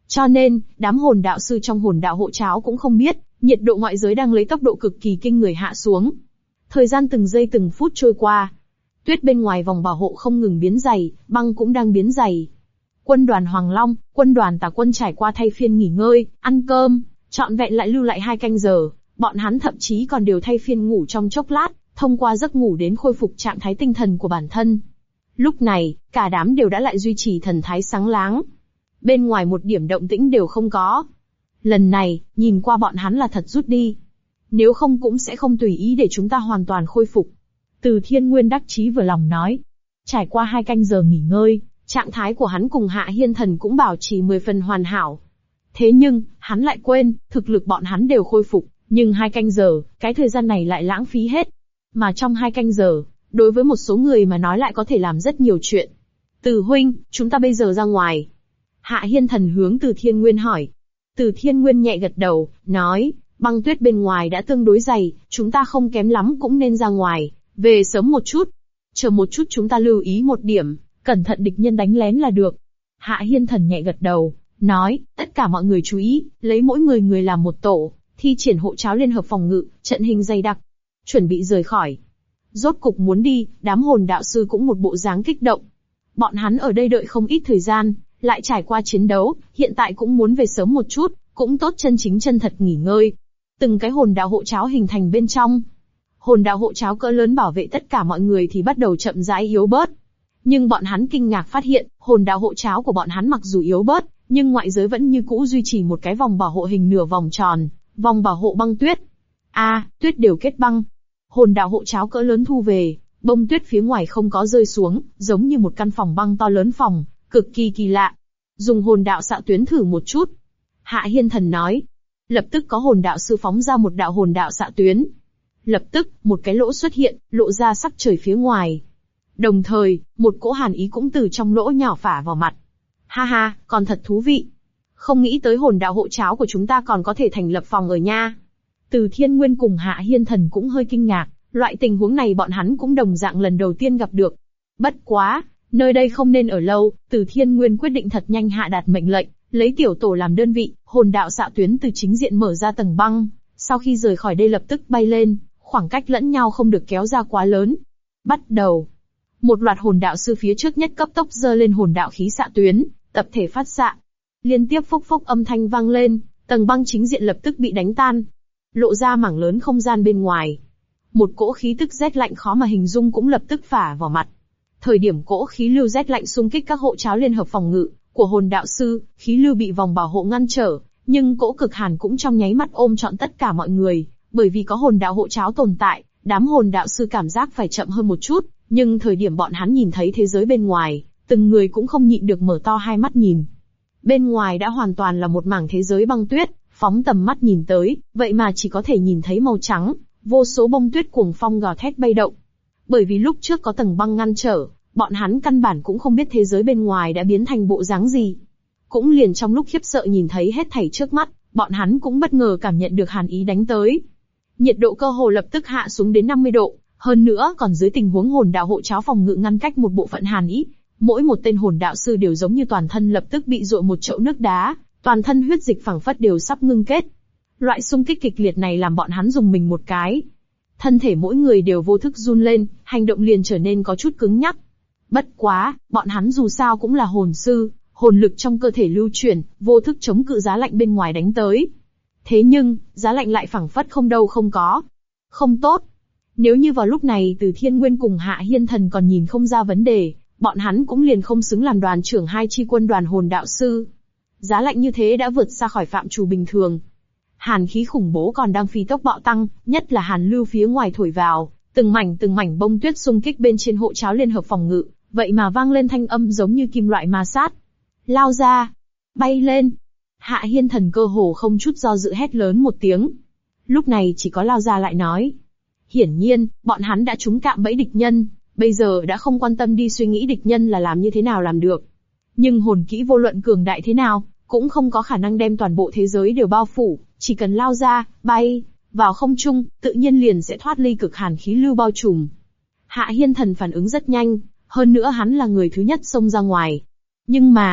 A: Cho nên, đám hồn đạo sư trong hồn đạo hộ cháo cũng không biết, nhiệt độ ngoại giới đang lấy tốc độ cực kỳ kinh người hạ xuống. Thời gian từng giây từng phút trôi qua. Tuyết bên ngoài vòng bảo hộ không ngừng biến dày, băng cũng đang biến dày. Quân đoàn Hoàng Long, quân đoàn Tà Quân trải qua thay phiên nghỉ ngơi, ăn cơm, trọn vẹn lại lưu lại 2 canh giờ, bọn hắn thậm chí còn đều thay phiên ngủ trong chốc lát, thông qua giấc ngủ đến khôi phục trạng thái tinh thần của bản thân. Lúc này, cả đám đều đã lại duy trì thần thái sáng láng. Bên ngoài một điểm động tĩnh đều không có. Lần này, nhìn qua bọn hắn là thật rút đi. Nếu không cũng sẽ không tùy ý để chúng ta hoàn toàn khôi phục. Từ Thiên Nguyên đắc chí vừa lòng nói. Trải qua 2 canh giờ nghỉ ngơi, trạng thái của hắn cùng Hạ Hiên Thần cũng bảo trì 10 phần hoàn hảo. Thế nhưng, hắn lại quên, thực lực bọn hắn đều khôi phục, nhưng 2 canh giờ, cái thời gian này lại lãng phí hết. Mà trong 2 canh giờ, đối với một số người mà nói lại có thể làm rất nhiều chuyện. Từ huynh, chúng ta bây giờ ra ngoài. Hạ Hiên Thần hướng Từ Thiên Nguyên hỏi. Từ Thiên Nguyên nhẹ gật đầu, nói, băng tuyết bên ngoài đã tương đối dày, chúng ta không kém lắm cũng nên ra ngoài, về sớm một chút. Chờ một chút chúng ta lưu ý một điểm, cẩn thận địch nhân đánh lén là được. Hạ Hiên Thần nhẹ gật đầu, nói, tất cả mọi người chú ý, lấy mỗi người làm một tổ, thi triển hộ cháo liên hợp phòng ngự, trận hình dày đặc. Chuẩn bị rời khỏi. Rốt cục muốn đi, đám hồn đạo sư cũng một bộ dáng kích động. Bọn hắn ở đây đợi không ít thời gian, lại trải qua chiến đấu, hiện tại cũng muốn về sớm một chút, cũng tốt chân chính chân thật nghỉ ngơi. Từng cái hồn đạo hộ cháo hình thành bên trong. Hồn đạo hộ cháo cỡ lớn bảo vệ tất cả mọi người thì bắt đầu chậm rãi yếu bớt. Nhưng bọn hắn kinh ngạc phát hiện, hồn đạo hộ cháo của bọn hắn mặc dù yếu bớt, nhưng ngoại giới vẫn như cũ duy trì một cái vòng bảo hộ hình nửa vòng tròn, vòng bảo hộ băng tuyết. Tuyết đều kết băng. Hồn đạo hộ cháo cỡ lớn thu về, bông tuyết phía ngoài không có rơi xuống, giống như một căn phòng băng to lớn phòng, cực kỳ kỳ lạ. Dùng hồn đạo xạ tuyến thử một chút. Hạ Hiên Thần nói. Lập tức có hồn đạo sư phóng ra một đạo hồn đạo xạ tuyến. Lập tức, một cái lỗ xuất hiện, lộ ra sắc trời phía ngoài. Đồng thời, một cỗ hàn ý cũng từ trong lỗ nhỏ phả vào mặt. Ha ha, còn thật thú vị. Không nghĩ tới hồn đạo hộ cháo của chúng ta còn có thể thành lập phòng ở nha. Từ Thiên Nguyên cùng Hạ Hiên Thần cũng hơi kinh ngạc, loại tình huống này bọn hắn cũng đồng dạng lần đầu tiên gặp được. Bất quá, nơi đây không nên ở lâu, Từ Thiên Nguyên quyết định thật nhanh hạ đạt mệnh lệnh, lấy tiểu tổ làm đơn vị, hồn đạo xạ tuyến từ chính diện mở ra tầng băng, sau khi rời khỏi đây lập tức bay lên, khoảng cách lẫn nhau không được kéo ra quá lớn. Bắt đầu. Một loạt hồn đạo sư phía trước nhất cấp tốc giơ lên hồn đạo khí xạ tuyến, tập thể phát xạ. Liên tiếp phốc phốc âm thanh vang lên, tầng băng chính diện lập tức bị đánh tan. Lộ ra mảng lớn không gian bên ngoài. Một cỗ khí tức rét lạnh khó mà hình dung cũng lập tức phả vào mặt. Thời điểm cỗ khí lưu rét lạnh xung kích các hộ cháo liên hợp phòng ngự của hồn đạo sư, khí lưu bị vòng bảo hộ ngăn trở, nhưng cỗ cực hàn cũng trong nháy mắt ôm trọn tất cả mọi người, bởi vì có hồn đạo hộ cháo tồn tại, đám hồn đạo sư cảm giác phải chậm hơn một chút, nhưng thời điểm bọn hắn nhìn thấy thế giới bên ngoài, từng người cũng không nhịn được mở to hai mắt nhìn. Bên ngoài đã hoàn toàn là một mảng thế giới băng tuyết, phóng tầm mắt nhìn tới, vậy mà chỉ có thể nhìn thấy màu trắng, vô số bông tuyết cuồng phong gào thét bay động. Bởi vì lúc trước có tầng băng ngăn trở, bọn hắn căn bản cũng không biết thế giới bên ngoài đã biến thành bộ dáng gì. Cũng liền trong lúc khiếp sợ nhìn thấy hết thảy trước mắt, bọn hắn cũng bất ngờ cảm nhận được hàn ý đánh tới. Nhiệt độ cơ hồ lập tức hạ xuống đến 50 độ, hơn nữa còn dưới tình huống hồn đạo hộ cháo phòng ngự ngăn cách một bộ phận hàn ý, mỗi một tên hồn đạo sư đều giống như toàn thân lập tức bị dội một chậu nước đá, toàn thân huyết dịch phảng phất đều sắp ngưng kết. Loại xung kích kịch liệt này làm bọn hắn dùng mình một cái. Thân thể mỗi người đều vô thức run lên, hành động liền trở nên có chút cứng nhắc. Bất quá, bọn hắn dù sao cũng là hồn sư, hồn lực trong cơ thể lưu chuyển, vô thức chống cự giá lạnh bên ngoài đánh tới. Thế nhưng, giá lạnh lại phảng phất không đâu không có. Không tốt. Nếu như vào lúc này Từ Thiên Nguyên cùng Hạ Hiên Thần còn nhìn không ra vấn đề, bọn hắn cũng liền không xứng làm đoàn trưởng hai chi quân đoàn hồn đạo sư. Giá lạnh như thế đã vượt xa khỏi phạm trù bình thường. Hàn khí khủng bố còn đang phi tốc bạo tăng, nhất là hàn lưu phía ngoài thổi vào, từng mảnh bông tuyết xung kích bên trên hộ cháo liên hợp phòng ngự, vậy mà vang lên thanh âm giống như kim loại ma sát. Lao ra! Bay lên! Hạ Hiên Thần cơ hồ không chút do dự hét lớn một tiếng. Lúc này chỉ có lao ra lại nói. Hiển nhiên, bọn hắn đã trúng cạm bẫy địch nhân, bây giờ đã không quan tâm đi suy nghĩ địch nhân là làm như thế nào làm được. Nhưng hồn kỹ vô luận cường đại thế nào, cũng không có khả năng đem toàn bộ thế giới đều bao phủ, chỉ cần lao ra, bay, vào không trung, tự nhiên liền sẽ thoát ly cực hàn khí lưu bao trùm. Hạ Hiên Thần phản ứng rất nhanh, hơn nữa hắn là người thứ nhất xông ra ngoài. Nhưng mà,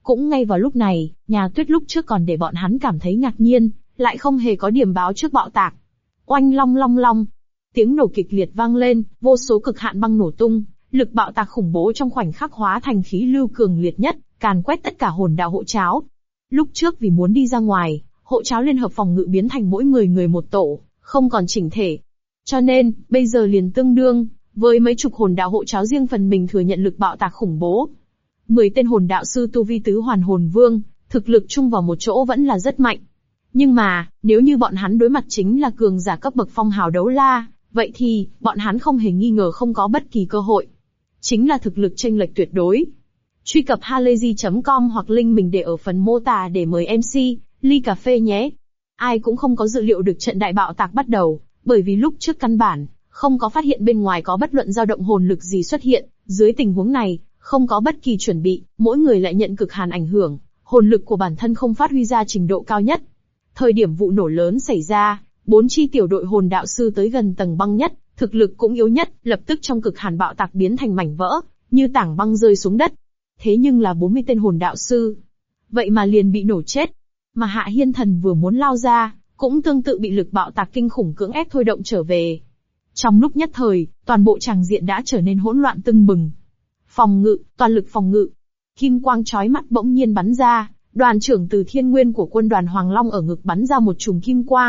A: Cũng ngay vào lúc này, nhà Tuyết lúc trước còn để bọn hắn cảm thấy ngạc nhiên, lại không hề có điểm báo trước bạo tạc. Oanh long long long, tiếng nổ kịch liệt vang lên, vô số cực hạn băng nổ tung, lực bạo tạc khủng bố trong khoảnh khắc hóa thành khí lưu cường liệt nhất, càn quét tất cả hồn đạo hộ cháo. Lúc trước vì muốn đi ra ngoài, hộ cháo liên hợp phòng ngự biến thành mỗi 10 người một tổ, không còn chỉnh thể. Cho nên, bây giờ liền tương đương với mấy chục hồn đạo hộ cháo riêng phần mình thừa nhận lực bạo tạc khủng bố. 10 tên hồn đạo sư tu vi tứ hoàn hồn vương, thực lực chung vào một chỗ vẫn là rất mạnh. Nhưng mà, nếu như bọn hắn đối mặt chính là cường giả cấp bậc phong hào đấu la, vậy thì, bọn hắn không hề nghi ngờ không có bất kỳ cơ hội. Chính là thực lực chênh lệch tuyệt đối. Truy cập halayzi.com hoặc link mình để ở phần mô tả để mời MC, ly cà phê nhé. Ai cũng không có dự liệu được trận đại bạo tạc bắt đầu, bởi vì lúc trước căn bản, không có phát hiện bên ngoài có bất luận dao động hồn lực gì xuất hiện, dưới tình huống này, không có bất kỳ chuẩn bị, mỗi người lại nhận cực hàn ảnh hưởng, hồn lực của bản thân không phát huy ra trình độ cao nhất. Thời điểm vụ nổ lớn xảy ra, 4 chi tiểu đội hồn đạo sư tới gần tầng băng nhất, thực lực cũng yếu nhất, lập tức trong cực hàn bạo tạc biến thành mảnh vỡ, như tảng băng rơi xuống đất. Thế nhưng là 40 tên hồn đạo sư, vậy mà liền bị nổ chết. Mà Hạ Hiên Thần vừa muốn lao ra, cũng tương tự bị lực bạo tạc kinh khủng cưỡng ép thôi động trở về. Trong lúc nhất thời, toàn bộ tràng diện đã trở nên hỗn loạn tưng bừng. Phòng ngự, toàn lực phòng ngự. Kim quang chói mắt bỗng nhiên bắn ra, đoàn trưởng Từ Thiên Nguyên của quân đoàn Hoàng Long ở ngực bắn ra một chùm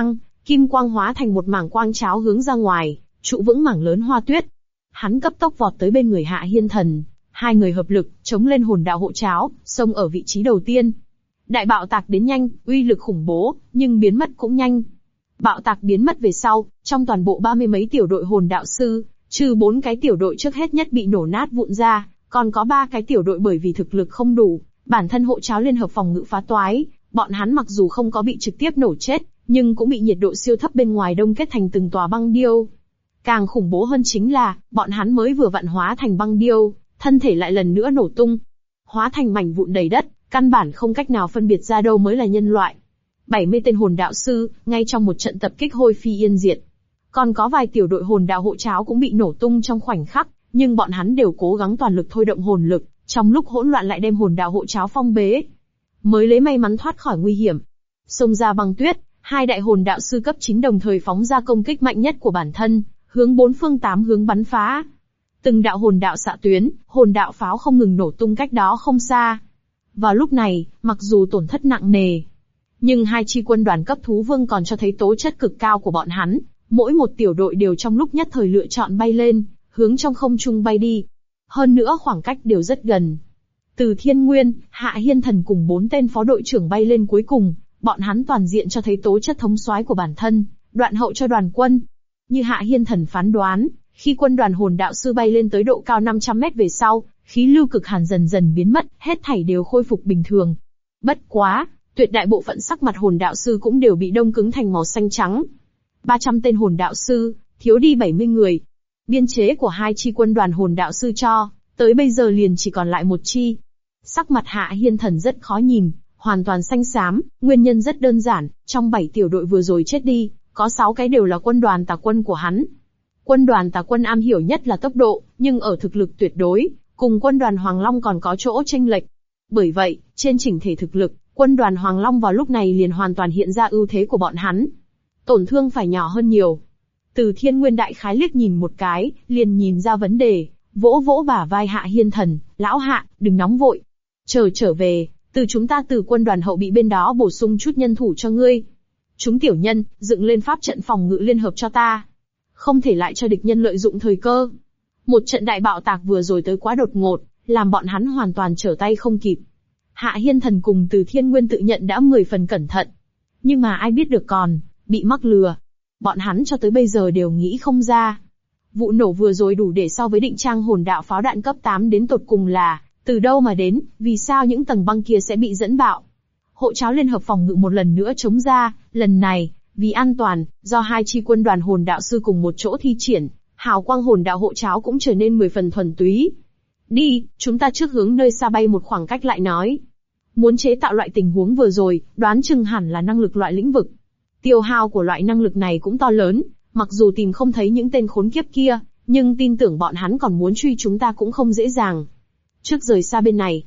A: kim quang hóa thành một mảng quang cháo hướng ra ngoài, trụ vững mảng lớn hoa tuyết. Hắn cấp tốc vọt tới bên người Hạ Hiên Thần, hai người hợp lực, chống lên hồn đạo hộ cháo, xông ở vị trí đầu tiên. Đại bạo tạc đến nhanh, uy lực khủng bố, nhưng biến mất cũng nhanh. Bạo tạc biến mất về sau, trong toàn bộ 30 mấy tiểu đội hồn đạo sư, trừ 4 cái tiểu đội trước hết nhất bị nổ nát vụn ra, còn có 3 cái tiểu đội bởi vì thực lực không đủ, bản thân hộ cháo liên hợp phòng ngự phá toái, bọn hắn mặc dù không có bị trực tiếp nổ chết, nhưng cũng bị nhiệt độ siêu thấp bên ngoài đông kết thành từng tòa băng điêu. Càng khủng bố hơn chính là, bọn hắn mới vừa vặn hóa thành băng điêu, thân thể lại lần nữa nổ tung, hóa thành mảnh vụn đầy đất, căn bản không cách nào phân biệt ra đâu mới là nhân loại. 70 tên hồn đạo sư, ngay trong một trận tập kích hôi phi yên diệt. Còn có vài tiểu đội hồn đạo hộ cháo cũng bị nổ tung trong khoảnh khắc, nhưng bọn hắn đều cố gắng toàn lực thôi động hồn lực, trong lúc hỗn loạn lại đem hồn đạo hộ cháo phong bế, mới lấy may mắn thoát khỏi nguy hiểm. Xông ra băng tuyết, hai đại hồn đạo sư cấp 9 đồng thời phóng ra công kích mạnh nhất của bản thân, hướng 4 phương 8 hướng bắn phá. Từng đạo hồn đạo xạ tuyến, hồn đạo pháo không ngừng nổ tung cách đó không xa. Vào lúc này, mặc dù tổn thất nặng nề, nhưng hai chi quân đoàn cấp thú vương còn cho thấy tố chất cực cao của bọn hắn, mỗi một tiểu đội đều trong lúc nhất thời lựa chọn bay lên, hướng trong không trung bay đi. Hơn nữa khoảng cách đều rất gần. Từ Thiên Nguyên, Hạ Hiên Thần cùng 4 tên phó đội trưởng bay lên cuối cùng, bọn hắn toàn diện cho thấy tố chất thống soái của bản thân, đoạn hậu cho đoàn quân. Như Hạ Hiên Thần phán đoán, khi quân đoàn hồn đạo sư bay lên tới độ cao 500 mét về sau, khí lưu cực hàn dần dần biến mất, hết thảy đều khôi phục bình thường. Bất quá, tuyệt đại bộ phận sắc mặt hồn đạo sư cũng đều bị đông cứng thành màu xanh trắng. 300 tên hồn đạo sư, thiếu đi 70 người. Biên chế của hai chi quân đoàn hồn đạo sư cho, tới bây giờ liền chỉ còn lại một chi. Sắc mặt Hạ Hiên Thần rất khó nhìn, hoàn toàn xanh xám, nguyên nhân rất đơn giản, trong 7 tiểu đội vừa rồi chết đi, có 6 cái đều là quân đoàn tà quân của hắn. Quân đoàn tà quân am hiểu nhất là tốc độ, nhưng ở thực lực tuyệt đối, cùng quân đoàn Hoàng Long còn có chỗ chênh lệch. Bởi vậy, trên chỉnh thể thực lực, quân đoàn Hoàng Long vào lúc này liền hoàn toàn hiện ra ưu thế của bọn hắn. Tổn thương phải nhỏ hơn nhiều. Từ Thiên Nguyên đại khái liếc nhìn một cái, liền nhìn ra vấn đề, vỗ vỗ bả vai Hạ Hiên Thần, lão Hạ, đừng nóng vội. Trở về, chúng ta từ quân đoàn hậu bị bên đó bổ sung chút nhân thủ cho ngươi. Chúng tiểu nhân, dựng lên pháp trận phòng ngự liên hợp cho ta. Không thể lại cho địch nhân lợi dụng thời cơ. Một trận đại bạo tạc vừa rồi tới quá đột ngột, làm bọn hắn hoàn toàn trở tay không kịp. Hạ Hiên Thần cùng Từ Thiên Nguyên tự nhận đã 10 phần cẩn thận. Nhưng mà ai biết được còn, bị mắc lừa. Bọn hắn cho tới bây giờ đều nghĩ không ra. Vụ nổ vừa rồi đủ để so với định trang hồn đạo pháo đạn cấp 8 đến tột cùng là, từ đâu mà đến, vì sao những tầng băng kia sẽ bị dẫn bạo. Hộ cháo liên hợp phòng ngự một lần nữa chống ra, lần này, vì an toàn, do hai chi quân đoàn hồn đạo sư cùng một chỗ thi triển, hào quang hồn đạo hộ cháo cũng trở nên 10 phần thuần túy. Đi, chúng ta trước hướng nơi xa bay một khoảng cách lại nói. Muốn chế tạo loại tình huống vừa rồi, đoán chừng hẳn là năng lực loại lĩnh vực. Tiêu hao của loại năng lực này cũng to lớn, mặc dù tìm không thấy những tên khốn kiếp kia, nhưng tin tưởng bọn hắn còn muốn truy chúng ta cũng không dễ dàng. Trước rời xa bên này,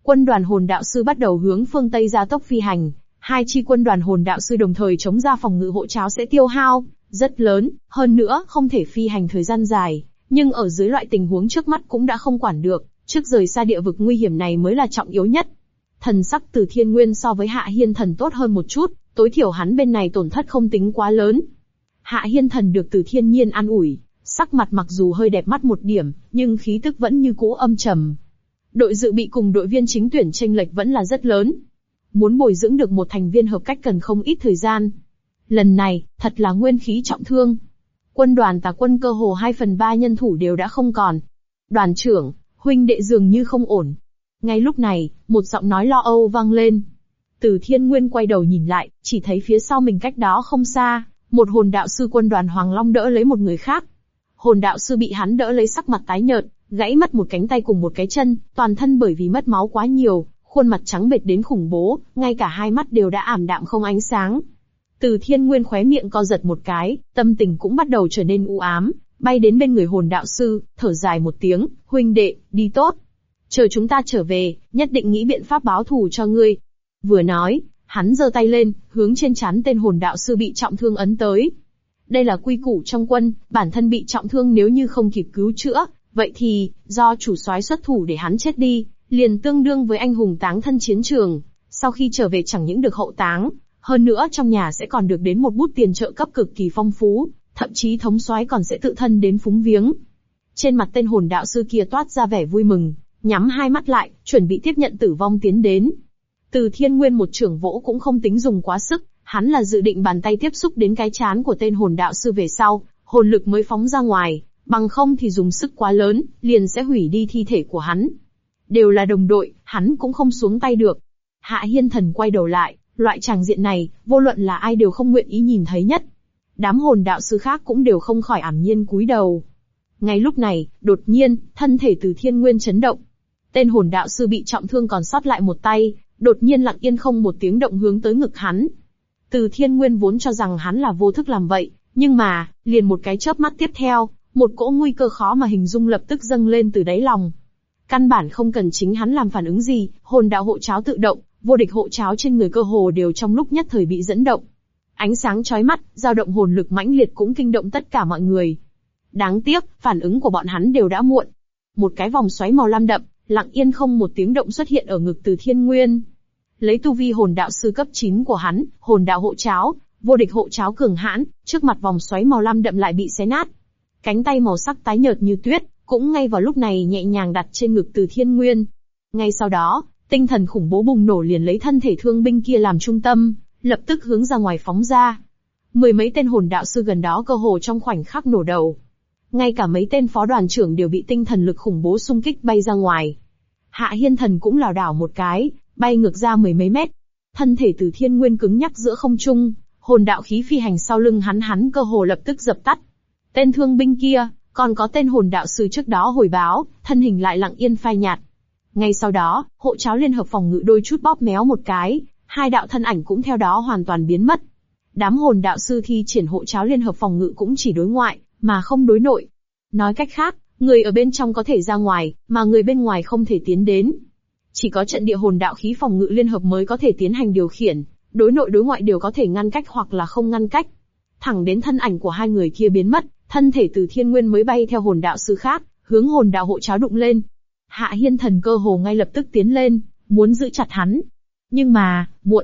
A: Quân đoàn hồn đạo sư bắt đầu hướng phương Tây gia tốc phi hành. Hai chi quân đoàn hồn đạo sư đồng thời chống ra phòng ngự hộ cháo sẽ tiêu hao rất lớn, hơn nữa không thể phi hành thời gian dài, nhưng ở dưới loại tình huống trước mắt cũng đã không quản được, trước rời xa địa vực nguy hiểm này mới là trọng yếu nhất. Thần sắc Từ Thiên Nguyên so với Hạ Hiên Thần tốt hơn một chút, tối thiểu hắn bên này tổn thất không tính quá lớn. Hạ Hiên Thần được Từ Thiên Nhiên an ủi, sắc mặt mặc dù hơi đẹp mắt một điểm, nhưng khí tức vẫn như cũ âm trầm. Đội dự bị cùng đội viên chính tuyển chênh lệch vẫn là rất lớn. Muốn bồi dưỡng được một thành viên hợp cách cần không ít thời gian. Lần này, thật là nguyên khí trọng thương. Quân đoàn Tà Quân cơ hồ 2/3 nhân thủ đều đã không còn. Đoàn trưởng, huynh đệ dường như không ổn. Ngay lúc này, một giọng nói lo âu vang lên. Từ Thiên Nguyên quay đầu nhìn lại, chỉ thấy phía sau mình cách đó không xa, một hồn đạo sư quân đoàn Hoàng Long đỡ lấy một người khác. Hồn đạo sư bị hắn đỡ lấy sắc mặt tái nhợt, gãy mất một cánh tay cùng một cái chân, toàn thân bởi vì mất máu quá nhiều, khuôn mặt trắng bệch đến khủng bố, ngay cả hai mắt đều đã ảm đạm không ánh sáng. Từ Thiên Nguyên khóe miệng co giật một cái, tâm tình cũng bắt đầu trở nên u ám, bay đến bên người hồn đạo sư, thở dài một tiếng, huynh đệ, đi tốt. Chờ chúng ta trở về, nhất định nghĩ biện pháp báo thù cho ngươi. Vừa nói, hắn giơ tay lên, hướng trên trán tên hồn đạo sư bị trọng thương ấn tới. Đây là quy củ trong quân, bản thân bị trọng thương nếu như không kịp cứu chữa, vậy thì, do chủ soái xuất thủ để hắn chết đi, liền tương đương với anh hùng táng thân chiến trường. Sau khi trở về chẳng những được hậu táng, hơn nữa trong nhà sẽ còn được đến một bút tiền trợ cấp cực kỳ phong phú, thậm chí thống soái còn sẽ tự thân đến phúng viếng. Trên mặt tên hồn đạo sư kia toát ra vẻ vui mừng, nhắm hai mắt lại, chuẩn bị tiếp nhận tử vong tiến đến. Từ Thiên Nguyên một chưởng vỗ cũng không tính dùng quá sức, hắn là dự định bàn tay tiếp xúc đến cái trán của tên hồn đạo sư về sau, hồn lực mới phóng ra ngoài, bằng không thì dùng sức quá lớn, liền sẽ hủy đi thi thể của hắn. Đều là đồng đội, hắn cũng không xuống tay được. Hạ Hiên Thần quay đầu lại, loại tràng diện này, vô luận là ai đều không nguyện ý nhìn thấy nhất. Đám hồn đạo sư khác cũng đều không khỏi ảm nhiên cúi đầu. Ngay lúc này, đột nhiên, thân thể Từ Thiên Nguyên chấn động. Tên hồn đạo sư bị trọng thương còn sót lại một tay, đột nhiên lặng yên không một tiếng động hướng tới ngực hắn. Từ Thiên Nguyên vốn cho rằng hắn là vô thức làm vậy, nhưng mà, liền một cái chớp mắt tiếp theo, một cỗ nguy cơ khó mà hình dung lập tức dâng lên từ đáy lòng. Căn bản không cần chính hắn làm phản ứng gì, hồn đạo hộ cháo tự động, vô địch hộ cháo trên người cơ hồ đều trong lúc nhất thời bị dẫn động. Ánh sáng chói mắt, dao động hồn lực mãnh liệt cũng kinh động tất cả mọi người. Đáng tiếc, phản ứng của bọn hắn đều đã muộn. Một cái vòng xoáy màu lam đậm, lặng yên không một tiếng động xuất hiện ở ngực Từ Thiên Nguyên. Lấy tu vi hồn đạo sư cấp 9 của hắn, hồn đạo hộ cháo, vô địch hộ cháo cường hãn, trước mặt vòng xoáy màu lam đậm lại bị xé nát. Cánh tay màu sắc tái nhợt như tuyết, cũng ngay vào lúc này nhẹ nhàng đặt trên ngực Từ Thiên Nguyên. Ngay sau đó, tinh thần khủng bố bùng nổ liền lấy thân thể thương binh kia làm trung tâm, lập tức hướng ra ngoài phóng ra. Mười mấy tên hồn đạo sư gần đó cơ hồ trong khoảnh khắc nổ đầu. Ngay cả mấy tên phó đoàn trưởng đều bị tinh thần lực khủng bố xung kích bay ra ngoài. Hạ Hiên Thần cũng lảo đảo một cái, bay ngược ra mười mấy mét. Thân thể Từ Thiên Nguyên cứng nhắc giữa không trung, hồn đạo khí phi hành sau lưng hắn cơ hồ lập tức dập tắt. Tên thương binh kia, còn có tên hồn đạo sư trước đó hồi báo, thân hình lại lặng yên phai nhạt. Ngay sau đó, hộ cháo liên hợp phòng ngự đôi chút bóp méo một cái, hai đạo thân ảnh cũng theo đó hoàn toàn biến mất. Đám hồn đạo sư thi triển hộ cháo liên hợp phòng ngự cũng chỉ đối ngoại, mà không đối nội. Nói cách khác, người ở bên trong có thể ra ngoài, mà người bên ngoài không thể tiến đến. Chỉ có trận địa hồn đạo khí phòng ngự liên hợp mới có thể tiến hành điều khiển, đối nội đối ngoại đều có thể ngăn cách hoặc là không ngăn cách. Thẳng đến thân ảnh của hai người kia biến mất, thân thể Từ Thiên Nguyên mới bay theo hồn đạo sư khác, hướng hồn đạo hộ cháo đụng lên. Hạ Hiên Thần cơ hồ ngay lập tức tiến lên, muốn giữ chặt hắn. Nhưng mà, muộn.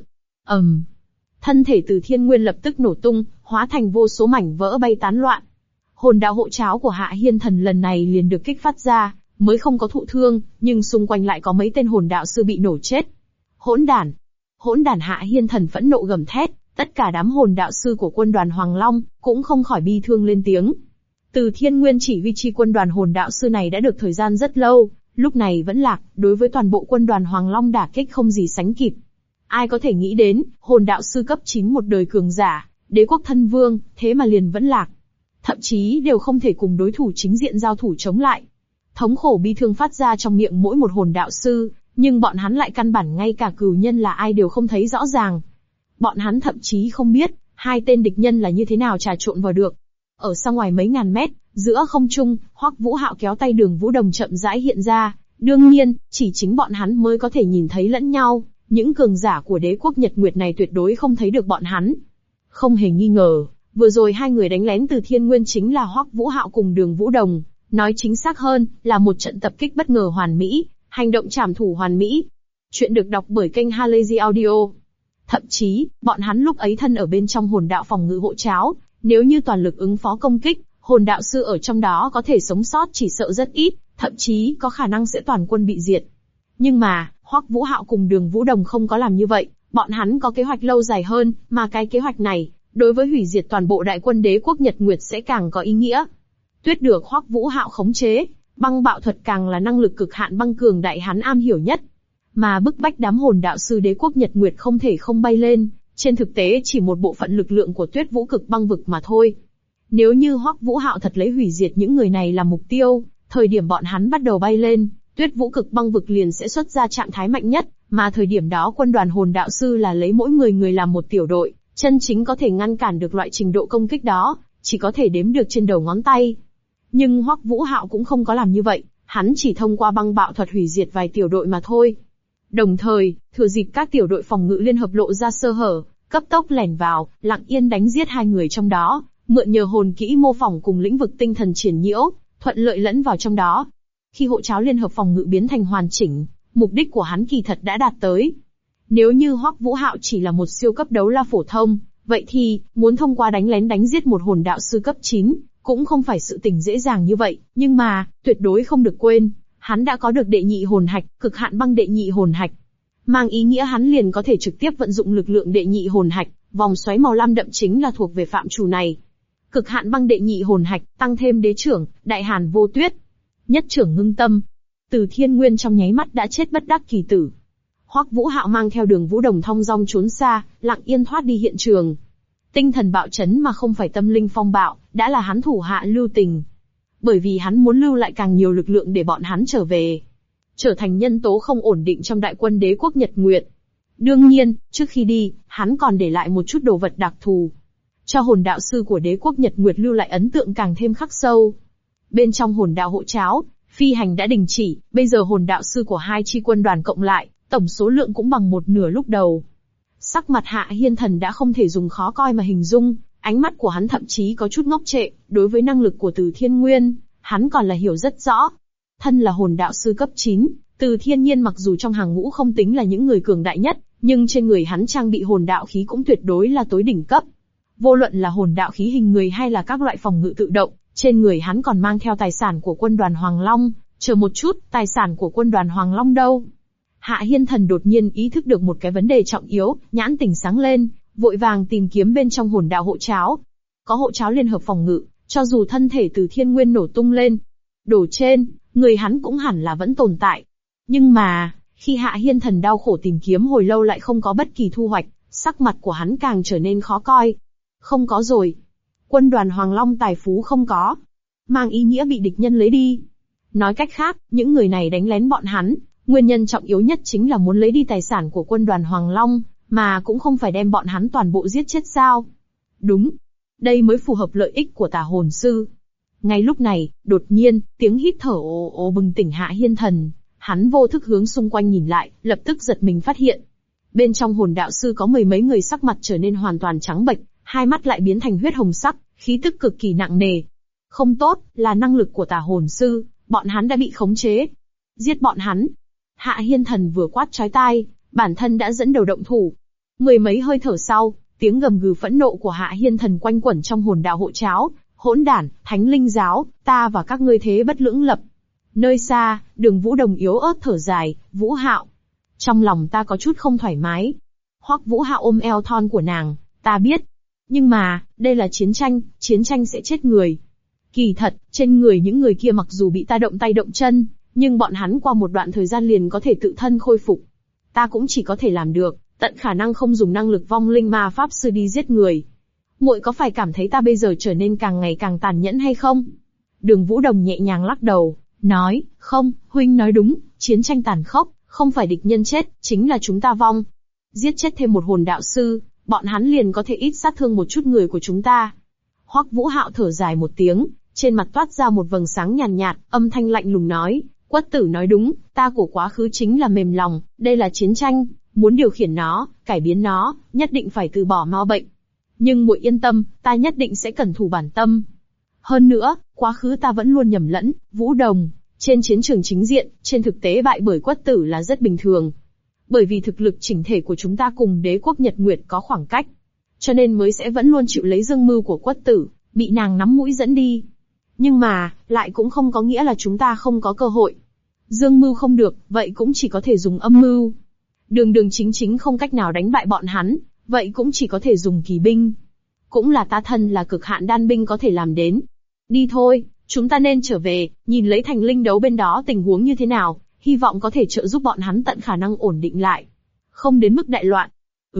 A: Thân thể Từ Thiên Nguyên lập tức nổ tung, hóa thành vô số mảnh vỡ bay tán loạn. Hồn đạo hộ cháo của Hạ Hiên Thần lần này liền được kích phát ra, mới không có thụ thương, nhưng xung quanh lại có mấy tên hồn đạo sư bị nổ chết. Hỗn đản! Hỗn đản! Hạ Hiên Thần phẫn nộ gầm thét, tất cả đám hồn đạo sư của quân đoàn Hoàng Long cũng không khỏi bi thương lên tiếng. Từ Thiên Nguyên chỉ huy chi quân đoàn hồn đạo sư này đã được thời gian rất lâu, lúc này vẫn lạc, đối với toàn bộ quân đoàn Hoàng Long đả kích không gì sánh kịp. Ai có thể nghĩ đến, hồn đạo sư cấp 9 một đời cường giả, đế quốc thân vương, thế mà liền vẫn lạc. Thậm chí đều không thể cùng đối thủ chính diện giao thủ chống lại. Thống khổ bi thương phát ra trong miệng mỗi một hồn đạo sư, nhưng bọn hắn lại căn bản ngay cả cừu nhân là ai đều không thấy rõ ràng. Bọn hắn thậm chí không biết, hai tên địch nhân là như thế nào trà trộn vào được. Ở xa ngoài mấy ngàn mét, giữa không trung, Hoắc Vũ Hạo kéo tay Đường Vũ Đồng chậm rãi hiện ra, Đương nhiên, chỉ chính bọn hắn mới có thể nhìn thấy lẫn nhau, những cường giả của đế quốc Nhật Nguyệt này tuyệt đối không thấy được bọn hắn. Không hề nghi ngờ, vừa rồi hai người đánh lén từ Thiên Nguyên chính là Hoắc Vũ Hạo cùng Đường Vũ Đồng, nói chính xác hơn, là một trận tập kích bất ngờ hoàn mỹ, hành động trảm thủ hoàn mỹ. Chuyện được đọc bởi kênh Halazy Audio. Thậm chí, bọn hắn lúc ấy thân ở bên trong hồn đạo phòng ngự hộ cháo, nếu như toàn lực ứng phó công kích, hồn đạo sư ở trong đó có thể sống sót chỉ sợ rất ít, thậm chí có khả năng sẽ toàn quân bị diệt. Nhưng mà, Hoắc Vũ Hạo cùng Đường Vũ Đồng không có làm như vậy, bọn hắn có kế hoạch lâu dài hơn, mà cái kế hoạch này, đối với hủy diệt toàn bộ đại quân đế quốc Nhật Nguyệt sẽ càng có ý nghĩa. Tuyết được Hoắc Vũ Hạo khống chế, băng bạo thuật càng là năng lực cực hạn băng cường đại hắn am hiểu nhất. Mà bức bách đám hồn đạo sư đế quốc Nhật Nguyệt không thể không bay lên, trên thực tế chỉ một bộ phận lực lượng của Tuyết Vũ Cực Băng Vực mà thôi. Nếu như Hoắc Vũ Hạo thật lấy hủy diệt những người này làm mục tiêu, thời điểm bọn hắn bắt đầu bay lên, Tuyết Vũ Cực Băng Vực liền sẽ xuất ra trạng thái mạnh nhất, mà thời điểm đó quân đoàn hồn đạo sư là lấy mỗi người làm một tiểu đội, chân chính có thể ngăn cản được loại trình độ công kích đó, chỉ có thể đếm được trên đầu ngón tay. Nhưng Hoắc Vũ Hạo cũng không có làm như vậy, hắn chỉ thông qua băng bạo thuật hủy diệt vài tiểu đội mà thôi. Đồng thời, thừa dịp các tiểu đội phòng ngự liên hợp lộ ra sơ hở, cấp tốc lẻn vào, lặng yên đánh giết hai người trong đó, mượn nhờ hồn kỹ mô phỏng cùng lĩnh vực tinh thần triển nhiễu, thuận lợi lẫn vào trong đó. Khi hộ cháo liên hợp phòng ngự biến thành hoàn chỉnh, mục đích của hắn kỳ thật đã đạt tới. Nếu như Hoắc Vũ Hạo chỉ là một siêu cấp đấu la phổ thông, vậy thì, muốn thông qua đánh lén đánh giết một hồn đạo sư cấp 9, cũng không phải sự tình dễ dàng như vậy, nhưng mà, tuyệt đối không được quên, hắn đã có được đệ nhị hồn hạch, cực hạn băng đệ nhị hồn hạch. Mang ý nghĩa hắn liền có thể trực tiếp vận dụng lực lượng đệ nhị hồn hạch, vòng xoáy màu lam đậm chính là thuộc về phạm trù này. Cực hạn băng đệ nhị hồn hạch, tăng thêm đế trưởng, đại hàn vô tuyết. Nhất trưởng ngưng tâm. Từ Thiên Nguyên trong nháy mắt đã chết bất đắc kỳ tử. Hoắc Vũ Hạo mang theo Đường Vũ Đồng thong dong trốn xa, lặng yên thoát đi hiện trường. Tinh thần bạo chấn mà không phải tâm linh phong bạo, đã là hắn thủ hạ lưu tình. Bởi vì hắn muốn lưu lại càng nhiều lực lượng để bọn hắn trở về. Trở thành nhân tố không ổn định trong đại quân đế quốc Nhật Nguyệt. Đương nhiên, trước khi đi, hắn còn để lại một chút đồ vật đặc thù. Cho hồn đạo sư của đế quốc Nhật Nguyệt lưu lại ấn tượng càng thêm khắc sâu. Bên trong hồn đạo hộ cháo, phi hành đã đình chỉ, bây giờ hồn đạo sư của hai chi quân đoàn cộng lại, tổng số lượng cũng bằng một nửa lúc đầu. Sắc mặt Hạ Hiên Thần đã không thể dùng khó coi mà hình dung, ánh mắt của hắn thậm chí có chút ngốc trệ, đối với năng lực của Từ Thiên Nguyên, hắn còn là hiểu rất rõ. Thân là hồn đạo sư cấp 9, Từ Thiên Nhiên mặc dù trong hàng ngũ không tính là những người cường đại nhất, nhưng trên người hắn trang bị hồn đạo khí cũng tuyệt đối là tối đỉnh cấp. Vô luận là hồn đạo khí hình người hay là các loại phòng ngự tự động, trên người hắn còn mang theo tài sản của quân đoàn Hoàng Long. Chờ một chút, tài sản của quân đoàn Hoàng Long đâu? Hạ Hiên Thần đột nhiên ý thức được một cái vấn đề trọng yếu, nhãn tỉnh sáng lên, vội vàng tìm kiếm bên trong hồn đạo hộ cháo. Có hộ cháo liên hợp phòng ngự, cho dù thân thể Từ Thiên Nguyên nổ tung lên, đổ trên, người hắn cũng hẳn là vẫn tồn tại. Nhưng mà, khi Hạ Hiên Thần đau khổ tìm kiếm hồi lâu lại không có bất kỳ thu hoạch, sắc mặt của hắn càng trở nên khó coi. Không có rồi. Quân đoàn Hoàng Long tài phú không có. Mang ý nghĩa bị địch nhân lấy đi. Nói cách khác, những người này đánh lén bọn hắn, nguyên nhân trọng yếu nhất chính là muốn lấy đi tài sản của quân đoàn Hoàng Long, mà cũng không phải đem bọn hắn toàn bộ giết chết sao. Đúng. Đây mới phù hợp lợi ích của tà hồn sư. Ngay lúc này, đột nhiên, tiếng hít thở ồ ồ bừng tỉnh Hạ Hiên Thần. Hắn vô thức hướng xung quanh nhìn lại, lập tức giật mình phát hiện. Bên trong hồn đạo sư có mười mấy người sắc mặt trở nên hoàn toàn trắng bệch, hai mắt lại biến thành huyết hồng sắc, khí tức cực kỳ nặng nề. Không tốt, là năng lực của tà hồn sư, bọn hắn đã bị khống chế. Giết bọn hắn. Hạ Hiên Thần vừa quát chói tai, bản thân đã dẫn đầu động thủ. Mười mấy hơi thở sau, tiếng gầm gừ phẫn nộ của Hạ Hiên Thần quanh quẩn trong hồn đạo hộ cháo. Hỗn đản, thánh linh giáo, ta và các ngươi thế bất lưỡng lập. Nơi xa, Đường Vũ Đồng yếu ớt thở dài, Vũ Hạo. Trong lòng ta có chút không thoải mái. Hoắc Vũ Hạo ôm eo thon của nàng, ta biết. Nhưng mà, đây là chiến tranh sẽ chết người. Kỳ thật, trên người những người kia mặc dù bị ta động tay động chân, nhưng bọn hắn qua một đoạn thời gian liền có thể tự thân khôi phục. Ta cũng chỉ có thể làm được, tận khả năng không dùng năng lực vong linh ma pháp sư đi giết người. Muội có phải cảm thấy ta bây giờ trở nên càng ngày càng tàn nhẫn hay không? Đường Vũ Đồng nhẹ nhàng lắc đầu, nói, không, huynh nói đúng, chiến tranh tàn khốc, không phải địch nhân chết, chính là chúng ta vong. Giết chết thêm một hồn đạo sư, bọn hắn liền có thể ít sát thương một chút người của chúng ta. Hoắc Vũ Hạo thở dài một tiếng, trên mặt toát ra một vầng sáng nhàn nhạt, âm thanh lạnh lùng nói, Quất Tử nói đúng, ta của quá khứ chính là mềm lòng, đây là chiến tranh, muốn điều khiển nó, cải biến nó, nhất định phải từ bỏ ma bệnh. Nhưng muội yên tâm, ta nhất định sẽ cẩn thủ bản tâm. Hơn nữa, quá khứ ta vẫn luôn nhầm lẫn, Vũ Đồng, trên chiến trường chính diện, trên thực tế bại bởi Quất Tử là rất bình thường. Bởi vì thực lực chỉnh thể của chúng ta cùng đế quốc Nhật Nguyệt có khoảng cách. Cho nên mới sẽ vẫn luôn chịu lấy dương mưu của Quất Tử, bị nàng nắm mũi dẫn đi. Nhưng mà, lại cũng không có nghĩa là chúng ta không có cơ hội. Dương mưu không được, vậy cũng chỉ có thể dùng âm mưu. Đường đường chính chính không cách nào đánh bại bọn hắn, vậy cũng chỉ có thể dùng kỳ binh. Cũng là ta thân là cực hạn đan binh có thể làm đến. Đi thôi, chúng ta nên trở về, nhìn lấy thành linh đấu bên đó tình huống như thế nào, hy vọng có thể trợ giúp bọn hắn tận khả năng ổn định lại. Không đến mức đại loạn.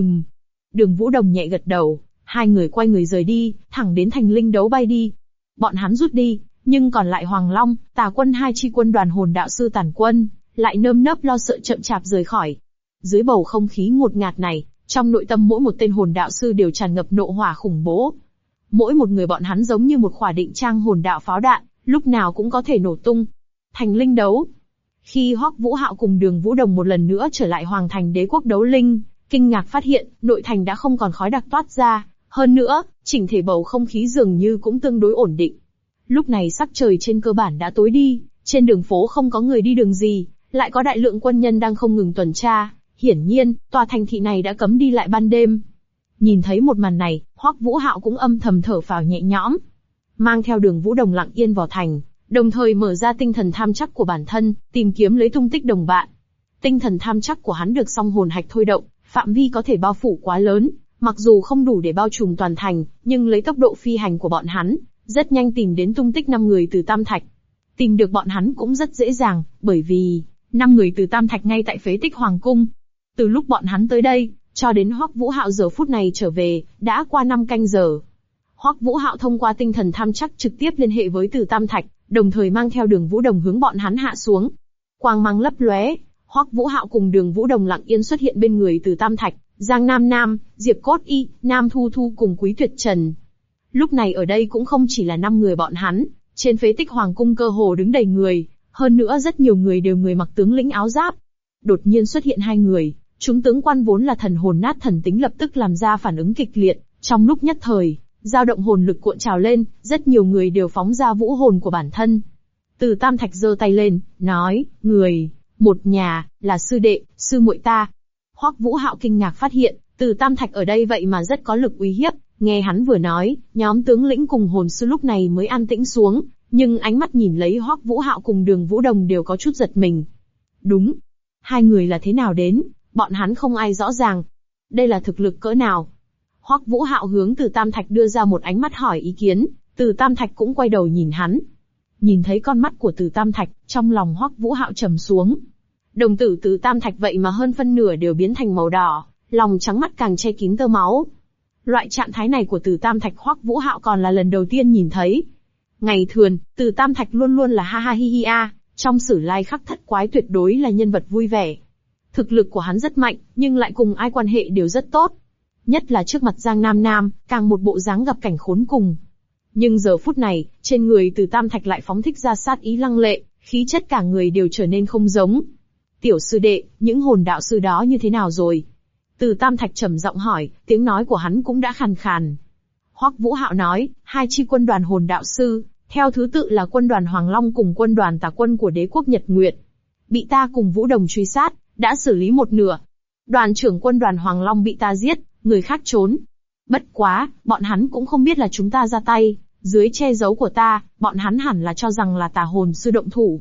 A: Đường Vũ Đồng nhẹ gật đầu, hai người quay người rời đi, thẳng đến thành linh đấu bay đi. Bọn hắn rút đi, nhưng còn lại Hoàng Long, Tà Quân hai chi quân đoàn hồn đạo sư tàn quân, lại nơm nớp lo sợ chậm chạp rời khỏi. Dưới bầu không khí ngột ngạt này, trong nội tâm mỗi một tên hồn đạo sư đều tràn ngập nộ hỏa khủng bố. Mỗi một người bọn hắn giống như một khỏa định trang hồn đạo pháo đạn, lúc nào cũng có thể nổ tung. Thành linh đấu. Khi Hoắc Vũ Hạo cùng Đường Vũ Đồng một lần nữa trở lại Hoàng thành đế quốc đấu linh, kinh ngạc phát hiện, nội thành đã không còn khói đặc toát ra, hơn nữa, chỉnh thể bầu không khí dường như cũng tương đối ổn định. Lúc này sắc trời trên cơ bản đã tối đi, trên đường phố không có người đi đường gì, lại có đại lượng quân nhân đang không ngừng tuần tra, hiển nhiên, tòa thành thị này đã cấm đi lại ban đêm. Nhìn thấy một màn này, Hoắc Vũ Hạo cũng âm thầm thở phào nhẹ nhõm. Mang theo Đường Vũ Đồng lặng yên vào thành, đồng thời mở ra tinh thần tham chắc của bản thân, tìm kiếm lấy tung tích đồng bạn. Tinh thần tham chắc của hắn được song hồn hạch thôi động, phạm vi có thể bao phủ quá lớn, mặc dù không đủ để bao trùm toàn thành, nhưng lấy tốc độ phi hành của bọn hắn, rất nhanh tìm đến tung tích 5 người từ Tam Thạch. Tìm được bọn hắn cũng rất dễ dàng, bởi vì 5 người từ Tam Thạch ngay tại phế tích Hoàng cung. Từ lúc bọn hắn tới đây, cho đến Hoắc Vũ Hạo giờ phút này trở về, đã qua 5 canh giờ. Hoắc Vũ Hạo thông qua tinh thần tham chắc trực tiếp liên hệ với Từ Tam Thạch, đồng thời mang theo Đường Vũ Đồng hướng bọn hắn hạ xuống. Quang mang lấp lóe, Hoắc Vũ Hạo cùng Đường Vũ Đồng lặng yên xuất hiện bên người Từ Tam Thạch, Giang Nam Nam, Diệp Cốt Y, Nam Thu Thu cùng Quý Tuyệt Trần. Lúc này ở đây cũng không chỉ là 5 người bọn hắn, trên phế tích Hoàng cung cơ hồ đứng đầy người, hơn nữa rất nhiều người đều người mặc tướng lĩnh áo giáp. Đột nhiên xuất hiện 2 người, chúng tướng quan vốn là thần hồn nát thần tính lập tức làm ra phản ứng kịch liệt, trong lúc nhất thời, dao động hồn lực cuộn trào lên, rất nhiều người đều phóng ra vũ hồn của bản thân. Từ Tam Thạch giơ tay lên, nói, người, một nhà, là sư đệ, sư muội ta. Hoắc Vũ Hạo kinh ngạc phát hiện, Từ Tam Thạch ở đây vậy mà rất có lực uy hiếp, nghe hắn vừa nói, nhóm tướng lĩnh cùng hồn sư lúc này mới an tĩnh xuống, nhưng ánh mắt nhìn lấy Hoắc Vũ Hạo cùng Đường Vũ Đồng đều có chút giật mình. Đúng, 2 người là thế nào đến, bọn hắn không ai rõ ràng. Đây là thực lực cỡ nào? Hoắc Vũ Hạo hướng Từ Tam Thạch đưa ra một ánh mắt hỏi ý kiến, Từ Tam Thạch cũng quay đầu nhìn hắn. Nhìn thấy con mắt của Từ Tam Thạch, trong lòng Hoắc Vũ Hạo trầm xuống. Đồng tử Từ Tam Thạch vậy mà hơn phân nửa đều biến thành màu đỏ, lòng trắng mắt càng che kín tơ máu. Loại trạng thái này của Từ Tam Thạch Hoắc Vũ Hạo còn là lần đầu tiên nhìn thấy. Ngày thường, Từ Tam Thạch luôn luôn là ha ha hi hi a, trong sử lai khắc thất quái tuyệt đối là nhân vật vui vẻ. Thực lực của hắn rất mạnh, nhưng lại cùng ai quan hệ đều rất tốt. Nhất là trước mặt Giang Nam Nam, càng một bộ dáng gặp cảnh khốn cùng. Nhưng giờ phút này, trên người Từ Tam Thạch lại phóng thích ra sát ý lăng lệ, khí chất cả người đều trở nên không giống. Tiểu sư đệ, những hồn đạo sư đó như thế nào rồi? Từ Tam Thạch trầm giọng hỏi, tiếng nói của hắn cũng đã khàn khàn. Hoắc Vũ Hạo nói, 2 chi quân đoàn hồn đạo sư, theo thứ tự là quân đoàn Hoàng Long cùng quân đoàn Tà Quân của đế quốc Nhật Nguyệt. Bị ta cùng Vũ Đồng truy sát, đã xử lý một nửa. Đoàn trưởng quân đoàn Hoàng Long bị ta giết, người khác trốn. Bất quá, bọn hắn cũng không biết là chúng ta ra tay, dưới che giấu của ta, bọn hắn hẳn là cho rằng là tà hồn sư động thủ.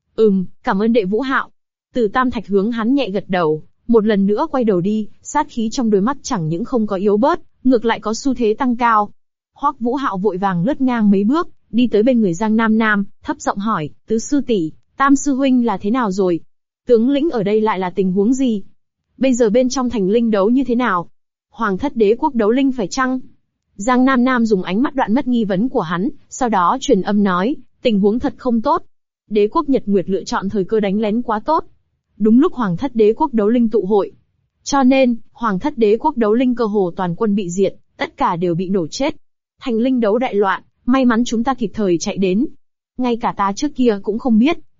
A: Cảm ơn đệ Vũ Hạo. Từ Tam Thạch hướng hắn nhẹ gật đầu, một lần nữa quay đầu đi, sát khí trong đôi mắt chẳng những không có yếu bớt, ngược lại có xu thế tăng cao. Hoắc Vũ Hạo vội vàng lướt ngang mấy bước, đi tới bên người Giang Nam Nam, thấp giọng hỏi, tứ sư tỷ, Tam sư huynh là thế nào rồi? Tướng lĩnh ở đây lại là tình huống gì? Bây giờ bên trong thành linh đấu như thế nào? Hoàng thất đế quốc đấu linh phải chăng? Giang Nam Nam dùng ánh mắt đoạn mất nghi vấn của hắn, sau đó truyền âm nói, tình huống thật không tốt. Đế quốc Nhật Nguyệt lựa chọn thời cơ đánh lén quá tốt. Đúng lúc Hoàng thất đế quốc đấu linh tụ hội. Cho nên, Hoàng thất đế quốc đấu linh cơ hồ toàn quân bị diệt, tất cả đều bị nổ chết. Thành linh đấu đại loạn, may mắn chúng ta kịp thời chạy đến. Ngay cả ta trước kia cũng không biết,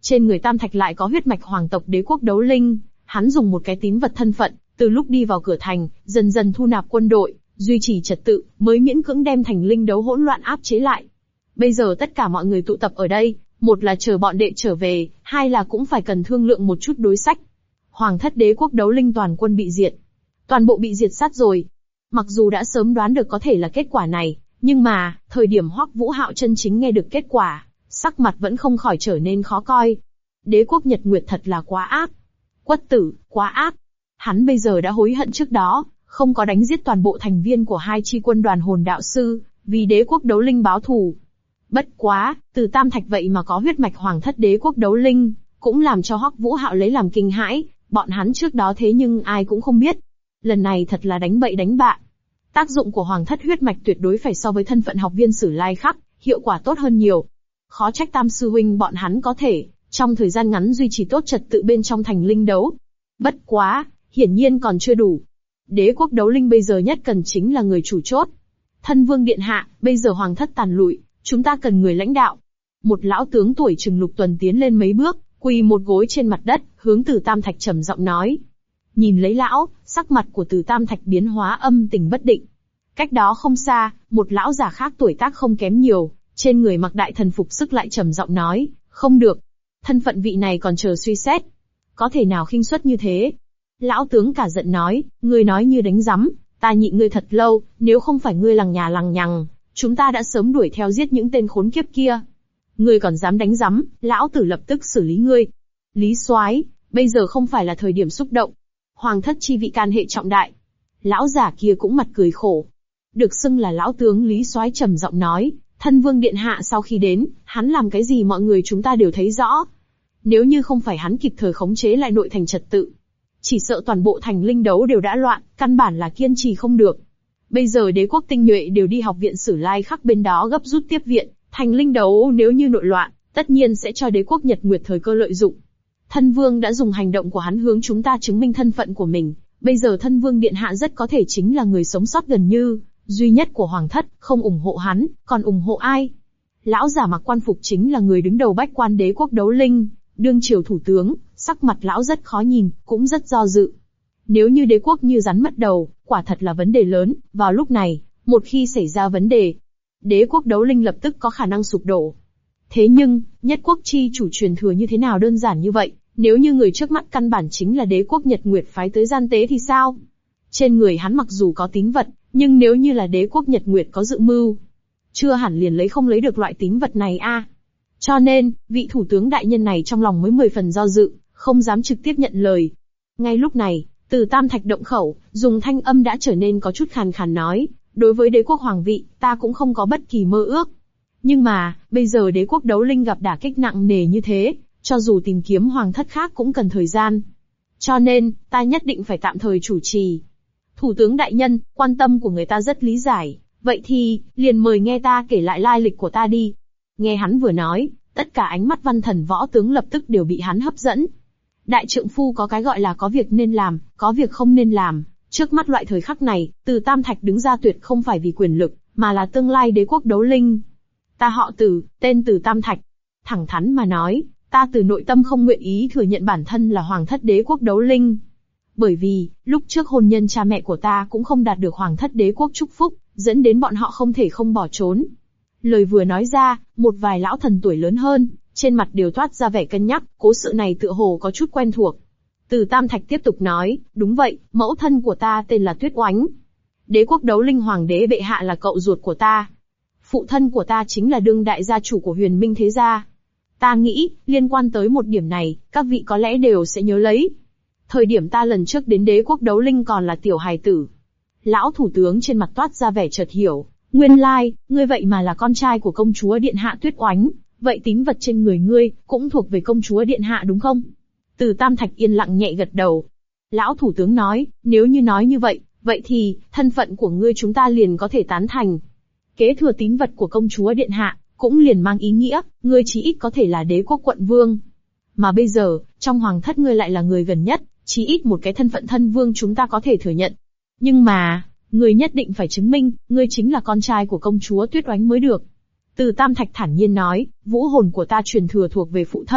A: Trên người Tam Thạch lại có huyết mạch hoàng tộc đế quốc đấu linh, hắn dùng một cái tín vật thân phận, từ lúc đi vào cửa thành, dần dần thu nạp quân đội, duy trì trật tự, mới miễn cưỡng đem thành linh đấu hỗn loạn áp chế lại. Bây giờ tất cả mọi người tụ tập ở đây, một là chờ bọn đệ trở về, hai là cũng phải cần thương lượng một chút đối sách. Hoàng thất đế quốc đấu linh toàn quân bị diệt. Toàn bộ bị diệt sát rồi. Mặc dù đã sớm đoán được có thể là kết quả này, nhưng mà, thời điểm Hoắc Vũ Hạo chân chính nghe được kết quả, sắc mặt vẫn không khỏi trở nên khó coi. Đế quốc Nhật Nguyệt thật là quá ác. Quất tử, quá ác. Hắn bây giờ đã hối hận trước đó, không có đánh giết toàn bộ thành viên của hai chi quân đoàn hồn đạo sư, vì đế quốc đấu linh báo thù. Bất quá, từ Tam Thạch vậy mà có huyết mạch hoàng thất đế quốc đấu linh, cũng làm cho Hoắc Vũ Hạo lấy làm kinh hãi, bọn hắn trước đó thế nhưng ai cũng không biết. Lần này thật là đánh bậy đánh bạ. Tác dụng của hoàng thất huyết mạch tuyệt đối phải so với thân phận học viên Sử Lai Khắc, hiệu quả tốt hơn nhiều. Khó trách Tam sư huynh bọn hắn có thể, trong thời gian ngắn duy trì tốt trật tự bên trong thành linh đấu. Bất quá, hiển nhiên còn chưa đủ. Đế quốc đấu linh bây giờ nhất cần chính là người chủ chốt. Thân vương điện hạ, bây giờ hoàng thất tàn lụi, chúng ta cần người lãnh đạo. Một lão tướng tuổi chừng Lục Tuần tiến lên mấy bước, quỳ một gối trên mặt đất, hướng Từ Tam Thạch trầm giọng nói. Nhìn lấy lão, sắc mặt của Từ Tam Thạch biến hóa âm tình bất định. Cách đó không xa, một lão già khác tuổi tác không kém nhiều, trên người mặc đại thần phục sức lại trầm giọng nói, không được. Thân phận vị này còn chờ suy xét. Có thể nào khinh suất như thế? Lão tướng cả giận nói, ngươi nói như đánh rắm, ta nhịn ngươi thật lâu, nếu không phải ngươi lằng nhà lằng nhằng, chúng ta đã sớm đuổi theo giết những tên khốn kiếp kia. Ngươi còn dám đánh rắm, lão tử lập tức xử lý ngươi. Lý Soái, bây giờ không phải là thời điểm xúc động. Hoàng thất chi vị can hệ trọng đại. Lão giả kia cũng mặt cười khổ. Được xưng là lão tướng Lý Soái trầm giọng nói, thân vương điện hạ sau khi đến, hắn làm cái gì mọi người chúng ta đều thấy rõ. Nếu như không phải hắn kịp thời khống chế lại nội thành trật tự, chỉ sợ toàn bộ thành linh đấu đều đã loạn, căn bản là kiên trì không được. Bây giờ đế quốc tinh nhuệ đều đi học viện Sử Lai Khắc bên đó gấp rút tiếp viện, thành linh đấu nếu như nội loạn, tất nhiên sẽ cho đế quốc Nhật Nguyệt thời cơ lợi dụng. Thân vương đã dùng hành động của hắn hướng chúng ta chứng minh thân phận của mình, bây giờ thân vương điện hạ rất có thể chính là người sống sót gần như duy nhất của hoàng thất, không ủng hộ hắn, còn ủng hộ ai? Lão giả mặc quan phục chính là người đứng đầu bách quan đế quốc đấu linh, đương triều thủ tướng, sắc mặt lão rất khó nhìn, cũng rất do dự. Nếu như đế quốc như rắn mất đầu, quả thật là vấn đề lớn, vào lúc này, một khi xảy ra vấn đề, đế quốc đấu linh lập tức có khả năng sụp đổ. Thế nhưng, nhất quốc chi chủ truyền thừa như thế nào đơn giản như vậy, nếu như người trước mắt căn bản chính là đế quốc Nhật Nguyệt phái tới gian tế thì sao? Trên người hắn mặc dù có tín vật, nhưng nếu như là đế quốc Nhật Nguyệt có dự mưu, chưa hẳn liền lấy không lấy được loại tín vật này a. Cho nên, vị thủ tướng đại nhân này trong lòng mới 10 phần do dự, không dám trực tiếp nhận lời. Ngay lúc này, Từ Tam Thạch động khẩu, dùng thanh âm đã trở nên có chút khàn khàn nói, đối với đế quốc hoàng vị, ta cũng không có bất kỳ mơ ước. Nhưng mà, bây giờ đế quốc đấu linh gặp đả kích nặng nề như thế, cho dù tìm kiếm hoàng thất khác cũng cần thời gian. Cho nên, ta nhất định phải tạm thời chủ trì. Thủ tướng đại nhân, quan tâm của người ta rất lý giải, vậy thì, liền mời nghe ta kể lại lai lịch của ta đi. Nghe hắn vừa nói, tất cả ánh mắt văn thần võ tướng lập tức đều bị hắn hấp dẫn. Đại trượng phu có cái gọi là có việc nên làm, có việc không nên làm. Trước mắt loại thời khắc này, Từ Tam Thạch đứng ra tuyệt không phải vì quyền lực, mà là tương lai đế quốc đấu linh. Ta họ Từ, tên Từ Tam Thạch. Thẳng thắn mà nói, ta từ nội tâm không nguyện ý thừa nhận bản thân là hoàng thất đế quốc đấu linh. Bởi vì, lúc trước hôn nhân cha mẹ của ta cũng không đạt được hoàng thất đế quốc chúc phúc, dẫn đến bọn họ không thể không bỏ trốn. Lời vừa nói ra, một vài lão thần tuổi lớn hơn, trên mặt đều toát ra vẻ cân nhắc, cố sự này tựa hồ có chút quen thuộc. Từ Tam Thạch tiếp tục nói, đúng vậy, mẫu thân của ta tên là Tuyết Oánh. Đế quốc đấu linh hoàng đế bệ hạ là cậu ruột của ta. Phụ thân của ta chính là đương đại gia chủ của Huyền Minh thế gia. Ta nghĩ, liên quan tới một điểm này, các vị có lẽ đều sẽ nhớ lấy. Thời điểm ta lần trước đến đế quốc đấu linh còn là tiểu hài tử. Lão thủ tướng trên mặt toát ra vẻ chợt hiểu, nguyên lai, ngươi vậy mà là con trai của công chúa điện hạ Tuyết Oánh, vậy tín vật trên người ngươi, cũng thuộc về công chúa điện hạ đúng không? Từ Tam Thạch yên lặng nhẹ gật đầu. Lão thủ tướng nói, nếu như nói như vậy, vậy thì, thân phận của ngươi chúng ta liền có thể tán thành. Kế thừa tín vật của công chúa điện hạ, cũng liền mang ý nghĩa, ngươi chí ít có thể là đế quốc quận vương. Mà bây giờ, trong hoàng thất ngươi lại là người gần nhất, chí ít một cái thân phận thân vương chúng ta có thể thừa nhận. Nhưng mà, ngươi nhất định phải chứng minh, ngươi chính là con trai của công chúa Tuyết Oánh mới được. Từ Tam Thạch thản nhiên nói, vũ hồn của ta truyền thừa thuộc về phụ thân,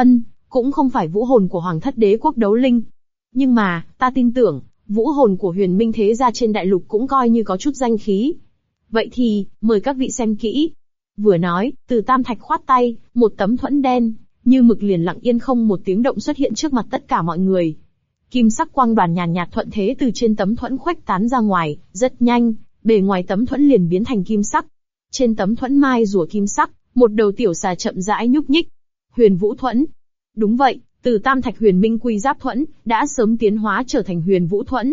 A: cũng không phải vũ hồn của Hoàng thất đế quốc đấu linh. Nhưng mà, ta tin tưởng, vũ hồn của huyền minh thế gia trên đại lục cũng coi như có chút danh khí. Vậy thì, mời các vị xem kỹ. Vừa nói, Từ Tam Thạch khoát tay, một tấm thuẫn đen, như mực liền lặng yên không một tiếng động xuất hiện trước mặt tất cả mọi người. Kim sắc quang đoàn nhàn nhạt thuận thế từ trên tấm thuẫn khuếch tán ra ngoài, rất nhanh, bề ngoài tấm thuẫn liền biến thành kim sắc. Trên tấm thuẫn mai rùa kim sắc, một đầu tiểu xà chậm rãi nhúc nhích. Huyền Vũ Thuẫn. Đúng vậy, Từ Tam Thạch Huyền Minh Quy Giáp Thuẫn đã sớm tiến hóa trở thành Huyền Vũ Thuẫn.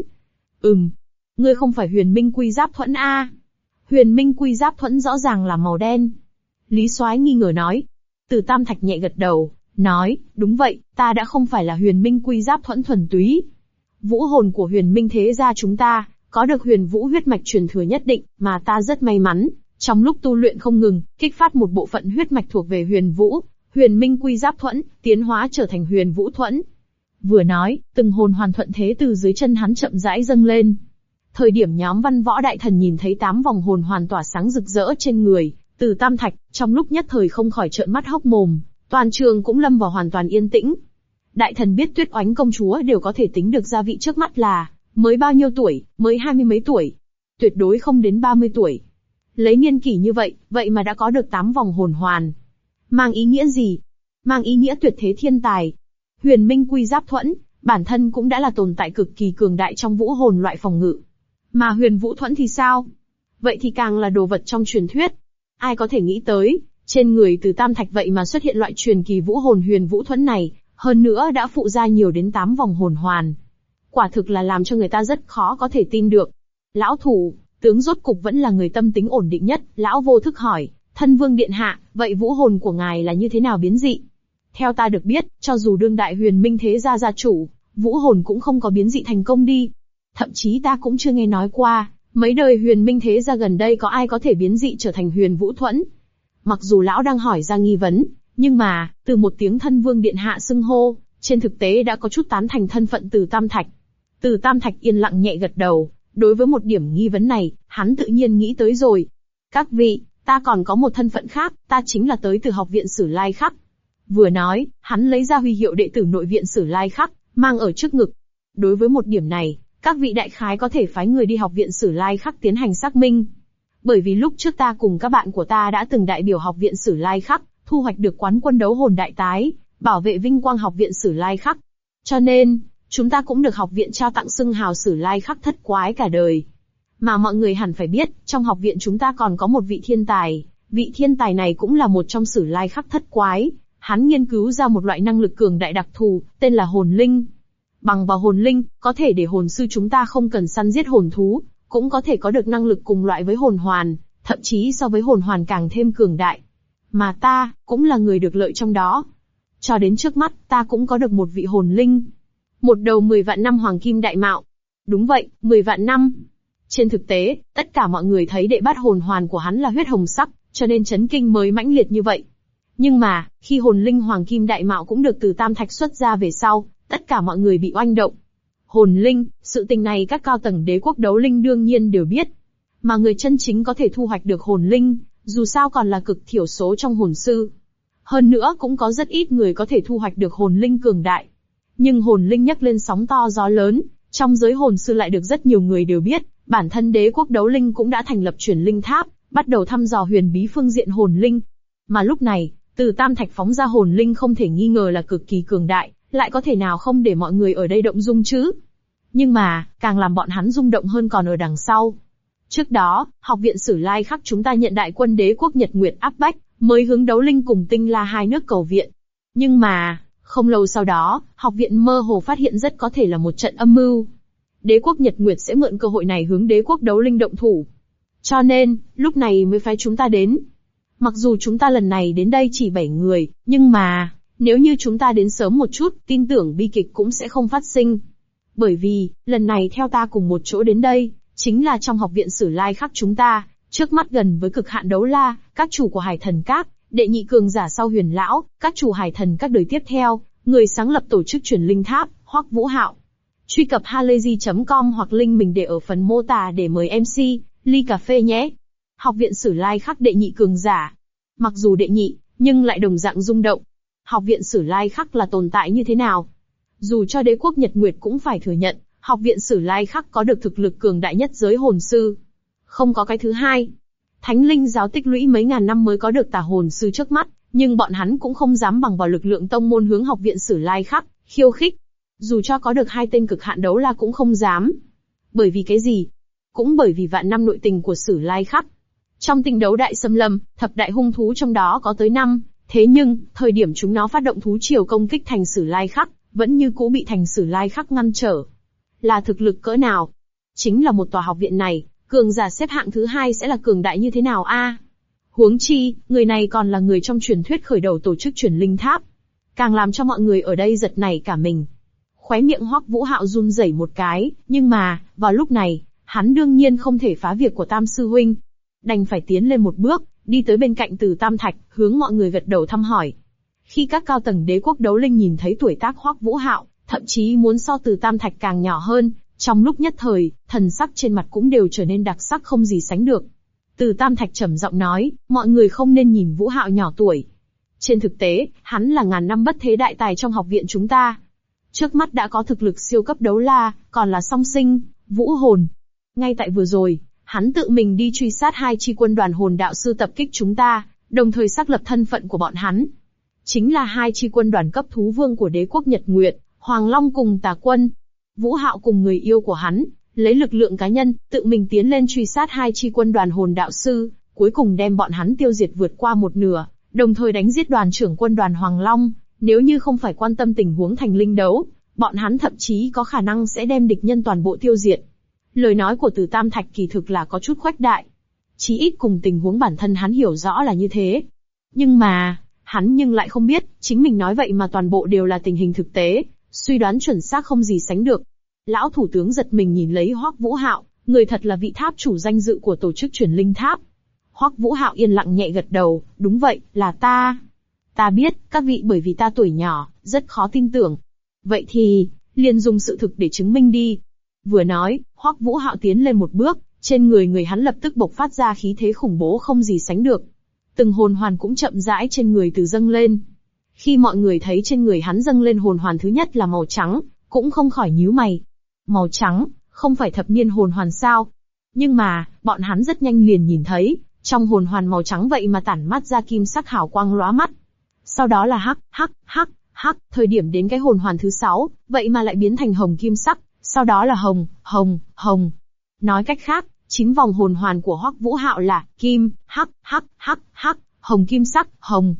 A: Ngươi không phải Huyền Minh Quy Giáp Thuẫn a? Huyền Minh Quy Giáp Thuẫn rõ ràng là màu đen. Lý Soái nghi ngờ nói. Từ Tam Thạch nhẹ gật đầu, nói, đúng vậy, ta đã không phải là Huyền Minh Quy Giáp Thuẫn thuần túy. Vũ hồn của Huyền Minh thế gia chúng ta, có được Huyền Vũ huyết mạch truyền thừa nhất định, mà ta rất may mắn, trong lúc tu luyện không ngừng, kích phát một bộ phận huyết mạch thuộc về Huyền Vũ, Huyền Minh Quy Giáp Thuẫn, tiến hóa trở thành Huyền Vũ Thuẫn. Vừa nói, từng hồn hoàn thuận thế từ dưới chân hắn chậm rãi dâng lên. Thời điểm nhóm Văn Võ đại thần nhìn thấy 8 vòng hồn hoàn tỏa sáng rực rỡ trên người Từ Tam Thạch, trong lúc nhất thời không khỏi trợn mắt hốc mồm, toàn trường cũng lâm vào hoàn toàn yên tĩnh. Đại thần biết Tuyết Oánh công chúa đều có thể tính được gia vị trước mắt là mới bao nhiêu tuổi, mới 20 mấy tuổi, tuyệt đối không đến 30 tuổi. Lấy niên kỷ như vậy, vậy mà đã có được 8 vòng hồn hoàn. Mang ý nghĩa gì? Mang ý nghĩa tuyệt thế thiên tài. Huyền Minh Quy Giáp Thuẫn, bản thân cũng đã là tồn tại cực kỳ cường đại trong vũ hồn loại phòng ngự. Mà Huyền Vũ Thuẫn thì sao? Vậy thì càng là đồ vật trong truyền thuyết. Ai có thể nghĩ tới, trên người Từ Tam Thạch vậy mà xuất hiện loại truyền kỳ vũ hồn Huyền Vũ Thuẫn này, hơn nữa đã phụ ra nhiều đến 8 vòng hồn hoàn. Quả thực là làm cho người ta rất khó có thể tin được. Lão thủ, tướng rốt cục vẫn là người tâm tính ổn định nhất, lão vô thức hỏi, thân vương điện hạ, vậy vũ hồn của ngài là như thế nào biến dị? Theo ta được biết, cho dù đương đại Huyền Minh thế gia gia chủ, vũ hồn cũng không có biến dị thành công đi. Thậm chí ta cũng chưa nghe nói qua, mấy đời Huyền Minh thế gia gần đây có ai có thể biến dị trở thành Huyền Vũ Thuẫn. Mặc dù lão đang hỏi ra nghi vấn, nhưng mà, từ một tiếng thân vương điện hạ xưng hô, trên thực tế đã có chút tán thành thân phận Từ Tam Thạch. Từ Tam Thạch yên lặng nhẹ gật đầu, đối với một điểm nghi vấn này, hắn tự nhiên nghĩ tới rồi. Các vị, ta còn có một thân phận khác, ta chính là tới từ học viện Sử Lai Khắc. Vừa nói, hắn lấy ra huy hiệu đệ tử nội viện Sử Lai Khắc, mang ở trước ngực. Đối với một điểm này, các vị đại khái có thể phái người đi học viện Sử Lai Khắc tiến hành xác minh. Bởi vì lúc trước ta cùng các bạn của ta đã từng đại biểu học viện Sử Lai Khắc, thu hoạch được quán quân đấu hồn đại tái, bảo vệ vinh quang học viện Sử Lai Khắc. Cho nên, chúng ta cũng được học viện trao tặng xưng hào Sử Lai Khắc thất quái cả đời. Mà mọi người hẳn phải biết, trong học viện chúng ta còn có một vị thiên tài, vị thiên tài này cũng là một trong Sử Lai Khắc thất quái. Hắn nghiên cứu ra một loại năng lực cường đại đặc thù, tên là hồn linh. Bằng vào hồn linh, có thể để hồn sư chúng ta không cần săn giết hồn thú, cũng có thể có được năng lực cùng loại với hồn hoàn, thậm chí so với hồn hoàn càng thêm cường đại. Mà ta, cũng là người được lợi trong đó. Cho đến trước mắt, ta cũng có được một vị hồn linh. Một đầu 10 vạn năm hoàng kim đại mạo. Đúng vậy, 10 vạn năm. Trên thực tế, tất cả mọi người thấy đệ bát hồn hoàn của hắn là huyết hồng sắc, cho nên chấn kinh mới mãnh liệt như vậy. Nhưng mà, khi hồn linh hoàng kim đại mạo cũng được Từ Tam Thạch xuất ra về sau, tất cả mọi người bị oanh động. Hồn linh, sự tình này các cao tầng đế quốc đấu linh đương nhiên đều biết. Mà người chân chính có thể thu hoạch được hồn linh, dù sao còn là cực thiểu số trong hồn sư. Hơn nữa cũng có rất ít người có thể thu hoạch được hồn linh cường đại. Nhưng hồn linh nhấc lên sóng to gió lớn, trong giới hồn sư lại được rất nhiều người đều biết, bản thân đế quốc đấu linh cũng đã thành lập truyền linh tháp, bắt đầu thăm dò huyền bí phương diện hồn linh. Mà lúc này, Từ Tam Thạch phóng ra hồn linh không thể nghi ngờ là cực kỳ cường đại, lại có thể nào không để mọi người ở đây động dung chứ? Nhưng mà, càng làm bọn hắn rung động hơn còn ở đằng sau. Trước đó, học viện Sử Lai Khắc chúng ta nhận đại quân đế quốc Nhật Nguyệt áp bách, mới hướng đấu linh cùng Tinh La hai nước cầu viện. Nhưng mà, không lâu sau đó, học viện mơ hồ phát hiện rất có thể là một trận âm mưu. Đế quốc Nhật Nguyệt sẽ mượn cơ hội này hướng đế quốc đấu linh động thủ. Cho nên, lúc này mới phái chúng ta đến. Mặc dù chúng ta lần này đến đây chỉ 7 người, nhưng mà, nếu như chúng ta đến sớm một chút, tin tưởng bi kịch cũng sẽ không phát sinh. Bởi vì, lần này theo ta cùng một chỗ đến đây, chính là trong học viện Sử Lai Khắc chúng ta, trước mắt gần với cực hạn đấu la, các chủ của Hải Thần Các, đệ nhị cường giả sau Huyền Lão, các chủ Hải Thần Các đời tiếp theo, người sáng lập tổ chức truyền linh tháp, Hoắc Vũ Hạo. Truy cập halayzi.com hoặc link mình để ở phần mô tả để mời MC, ly cà phê nhé. Học viện Sử Lai Khắc đệ nhị cường giả. Mặc dù đệ nhị, nhưng lại đồng dạng rung động. Học viện Sử Lai Khắc là tồn tại như thế nào? Dù cho đế quốc Nhật Nguyệt cũng phải thừa nhận, học viện Sử Lai Khắc có được thực lực cường đại nhất giới hồn sư. Không có cái thứ hai. Thánh linh giáo tích lũy mấy ngàn năm mới có được tà hồn sư trước mắt, nhưng bọn hắn cũng không dám bằng vào lực lượng tông môn hướng học viện Sử Lai Khắc khiêu khích. Dù cho có được 2 tên cực hạn đấu la cũng không dám. Bởi vì cái gì? Cũng bởi vì vạn năm nội tình của Sử Lai Khắc. Trong tình đấu đại xâm lâm, thập đại hung thú trong đó có tới 5, thế nhưng, thời điểm chúng nó phát động thú triều công kích thành Sử Lai Khắc, vẫn như cũ bị thành Sử Lai Khắc ngăn trở. Là thực lực cỡ nào? Chính là một tòa học viện này, cường giả xếp hạng thứ 2 sẽ là cường đại như thế nào a? Huống chi, người này còn là người trong truyền thuyết khởi đầu tổ chức Truyền Linh Tháp. Càng làm cho mọi người ở đây giật nảy cả mình. Khóe miệng Hoắc Vũ Hạo run rẩy một cái, nhưng mà, vào lúc này, hắn đương nhiên không thể phá việc của Tam sư huynh. Đành phải tiến lên một bước, đi tới bên cạnh Từ Tam Thạch, hướng mọi người gật đầu thăm hỏi. Khi các cao tầng đế quốc đấu linh nhìn thấy tuổi tác Hoắc Vũ Hạo, thậm chí muốn so Từ Tam Thạch càng nhỏ hơn, trong lúc nhất thời, thần sắc trên mặt cũng đều trở nên đặc sắc không gì sánh được. Từ Tam Thạch trầm giọng nói, mọi người không nên nhìn Vũ Hạo nhỏ tuổi. Trên thực tế, hắn là ngàn năm bất thế đại tài trong học viện chúng ta. Trước mắt đã có thực lực siêu cấp đấu la, còn là song sinh, vũ hồn. Ngay tại vừa rồi, hắn tự mình đi truy sát 2 chi quân đoàn hồn đạo sư tập kích chúng ta, đồng thời xác lập thân phận của bọn hắn. Chính là 2 chi quân đoàn cấp thú vương của đế quốc Nhật Nguyệt, Hoàng Long cùng Tà Quân. Vũ Hạo cùng người yêu của hắn, lấy lực lượng cá nhân, tự mình tiến lên truy sát 2 chi quân đoàn hồn đạo sư, cuối cùng đem bọn hắn tiêu diệt vượt qua một nửa, đồng thời đánh giết đoàn trưởng quân đoàn Hoàng Long. Nếu như không phải quan tâm tình huống thành linh đấu, bọn hắn thậm chí có khả năng sẽ đem địch nhân toàn bộ tiêu diệt. Lời nói của Từ Tam Thạch kỳ thực là có chút khuếch đại. Chí ít cùng tình huống bản thân hắn hiểu rõ là như thế. Nhưng mà, hắn lại không biết, chính mình nói vậy mà toàn bộ đều là tình hình thực tế, suy đoán chuẩn xác không gì sánh được. Lão thủ tướng giật mình nhìn lấy Hoắc Vũ Hạo, người thật là vị tháp chủ danh dự của tổ chức Truyền Linh Tháp. Hoắc Vũ Hạo yên lặng nhẹ gật đầu, đúng vậy, là ta. Ta biết, các vị bởi vì ta tuổi nhỏ, rất khó tin tưởng. Vậy thì, liền dùng sự thực để chứng minh đi. Vừa nói, Hoắc Vũ Hạo tiến lên một bước, trên người hắn lập tức bộc phát ra khí thế khủng bố không gì sánh được. Từng hồn hoàn cũng chậm rãi trên người từ dâng lên. Khi mọi người thấy trên người hắn dâng lên hồn hoàn thứ nhất là màu trắng, cũng không khỏi nhíu mày. Màu trắng, không phải thập niên hồn hoàn sao? Nhưng mà, bọn hắn rất nhanh liền nhìn thấy, trong hồn hoàn màu trắng vậy mà tản mát ra kim sắc hào quang lóa mắt. Sau đó là hắc, thời điểm đến cái hồn hoàn thứ 6, vậy mà lại biến thành hồng kim sắc, sau đó là hồng. Nói cách khác, 9 vòng hồn hoàn của Hoắc Vũ Hạo là kim, hắc, hồng kim sắc,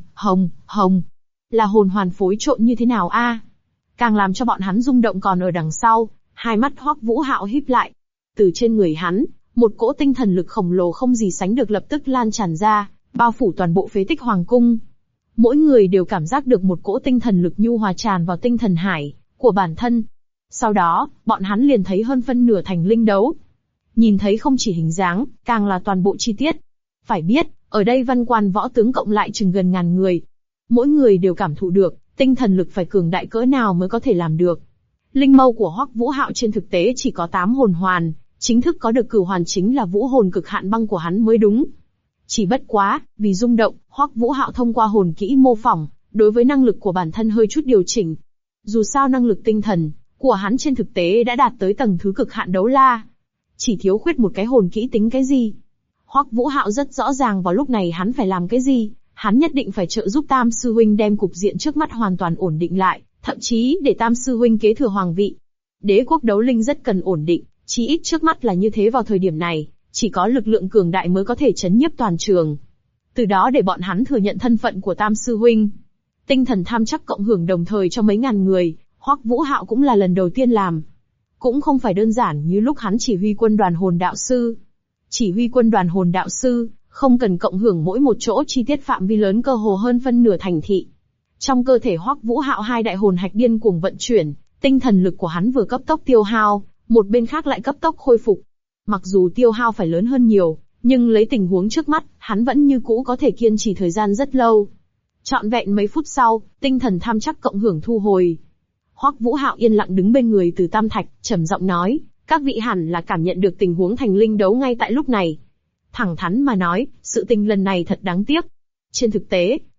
A: hồng. Là hồn hoàn phối trộn như thế nào a? Càng làm cho bọn hắn rung động còn ở đằng sau, hai mắt Hoắc Vũ Hạo híp lại. Từ trên người hắn, một cỗ tinh thần lực khổng lồ không gì sánh được lập tức lan tràn ra, bao phủ toàn bộ phế tích hoàng cung. Mỗi người đều cảm giác được một cỗ tinh thần lực nhu hòa tràn vào tinh thần hải của bản thân. Sau đó, bọn hắn liền thấy hơn phân nửa thành linh đấu. Nhìn thấy không chỉ hình dáng, càng là toàn bộ chi tiết. Phải biết, ở đây văn quan võ tướng cộng lại chừng gần ngàn người. Mỗi người đều cảm thụ được, tinh thần lực phải cường đại cỡ nào mới có thể làm được. Linh mâu của Hoắc Vũ Hạo trên thực tế chỉ có 8 hồn hoàn, chính thức có được cửu hoàn chính là vũ hồn cực hạn băng của hắn mới đúng. Chỉ bất quá, vì rung động, Hoắc Vũ Hạo thông qua hồn kỹ mô phỏng, đối với năng lực của bản thân hơi chút điều chỉnh. Dù sao năng lực tinh thần của hắn trên thực tế đã đạt tới tầng thứ cực hạn đấu la. Chỉ thiếu khuyết một cái hồn kỹ tính cái gì? Hoắc Vũ Hạo rất rõ ràng vào lúc này hắn phải làm cái gì, hắn nhất định phải trợ giúp Tam sư huynh đem cục diện trước mắt hoàn toàn ổn định lại, thậm chí để Tam sư huynh kế thừa hoàng vị. Đế quốc đấu linh rất cần ổn định, chí ít trước mắt là như thế vào thời điểm này, chỉ có lực lượng cường đại mới có thể chấn nhiếp toàn trường. Từ đó để bọn hắn thừa nhận thân phận của Tam sư huynh. Tinh thần tham chắc cộng hưởng đồng thời cho mấy ngàn người, Hoắc Vũ Hạo cũng là lần đầu tiên làm. Cũng không phải đơn giản như lúc hắn chỉ huy quân đoàn hồn đạo sư. Chỉ huy quân đoàn hồn đạo sư, không cần cộng hưởng mỗi một chỗ chi tiết phạm vi lớn cơ hồ hơn phân nửa thành thị. Trong cơ thể Hoắc Vũ Hạo 2 đại hồn hạch điên cuồng vận chuyển, tinh thần lực của hắn vừa cấp tốc tiêu hao, một bên khác lại cấp tốc khôi phục. Mặc dù tiêu hao phải lớn hơn nhiều, nhưng lấy tình huống trước mắt, hắn vẫn như cũ có thể kiên trì thời gian rất lâu. Trọn vẹn mấy phút sau, tinh thần tham chắc cộng hưởng thu hồi. Hoắc Vũ Hạo yên lặng đứng bên người Từ Tam Thạch, trầm giọng nói, các vị hẳn là cảm nhận được tình huống thành linh đấu ngay tại lúc này. Thẳng thắn mà nói, sự tình lần này thật đáng tiếc. Trên thực tế,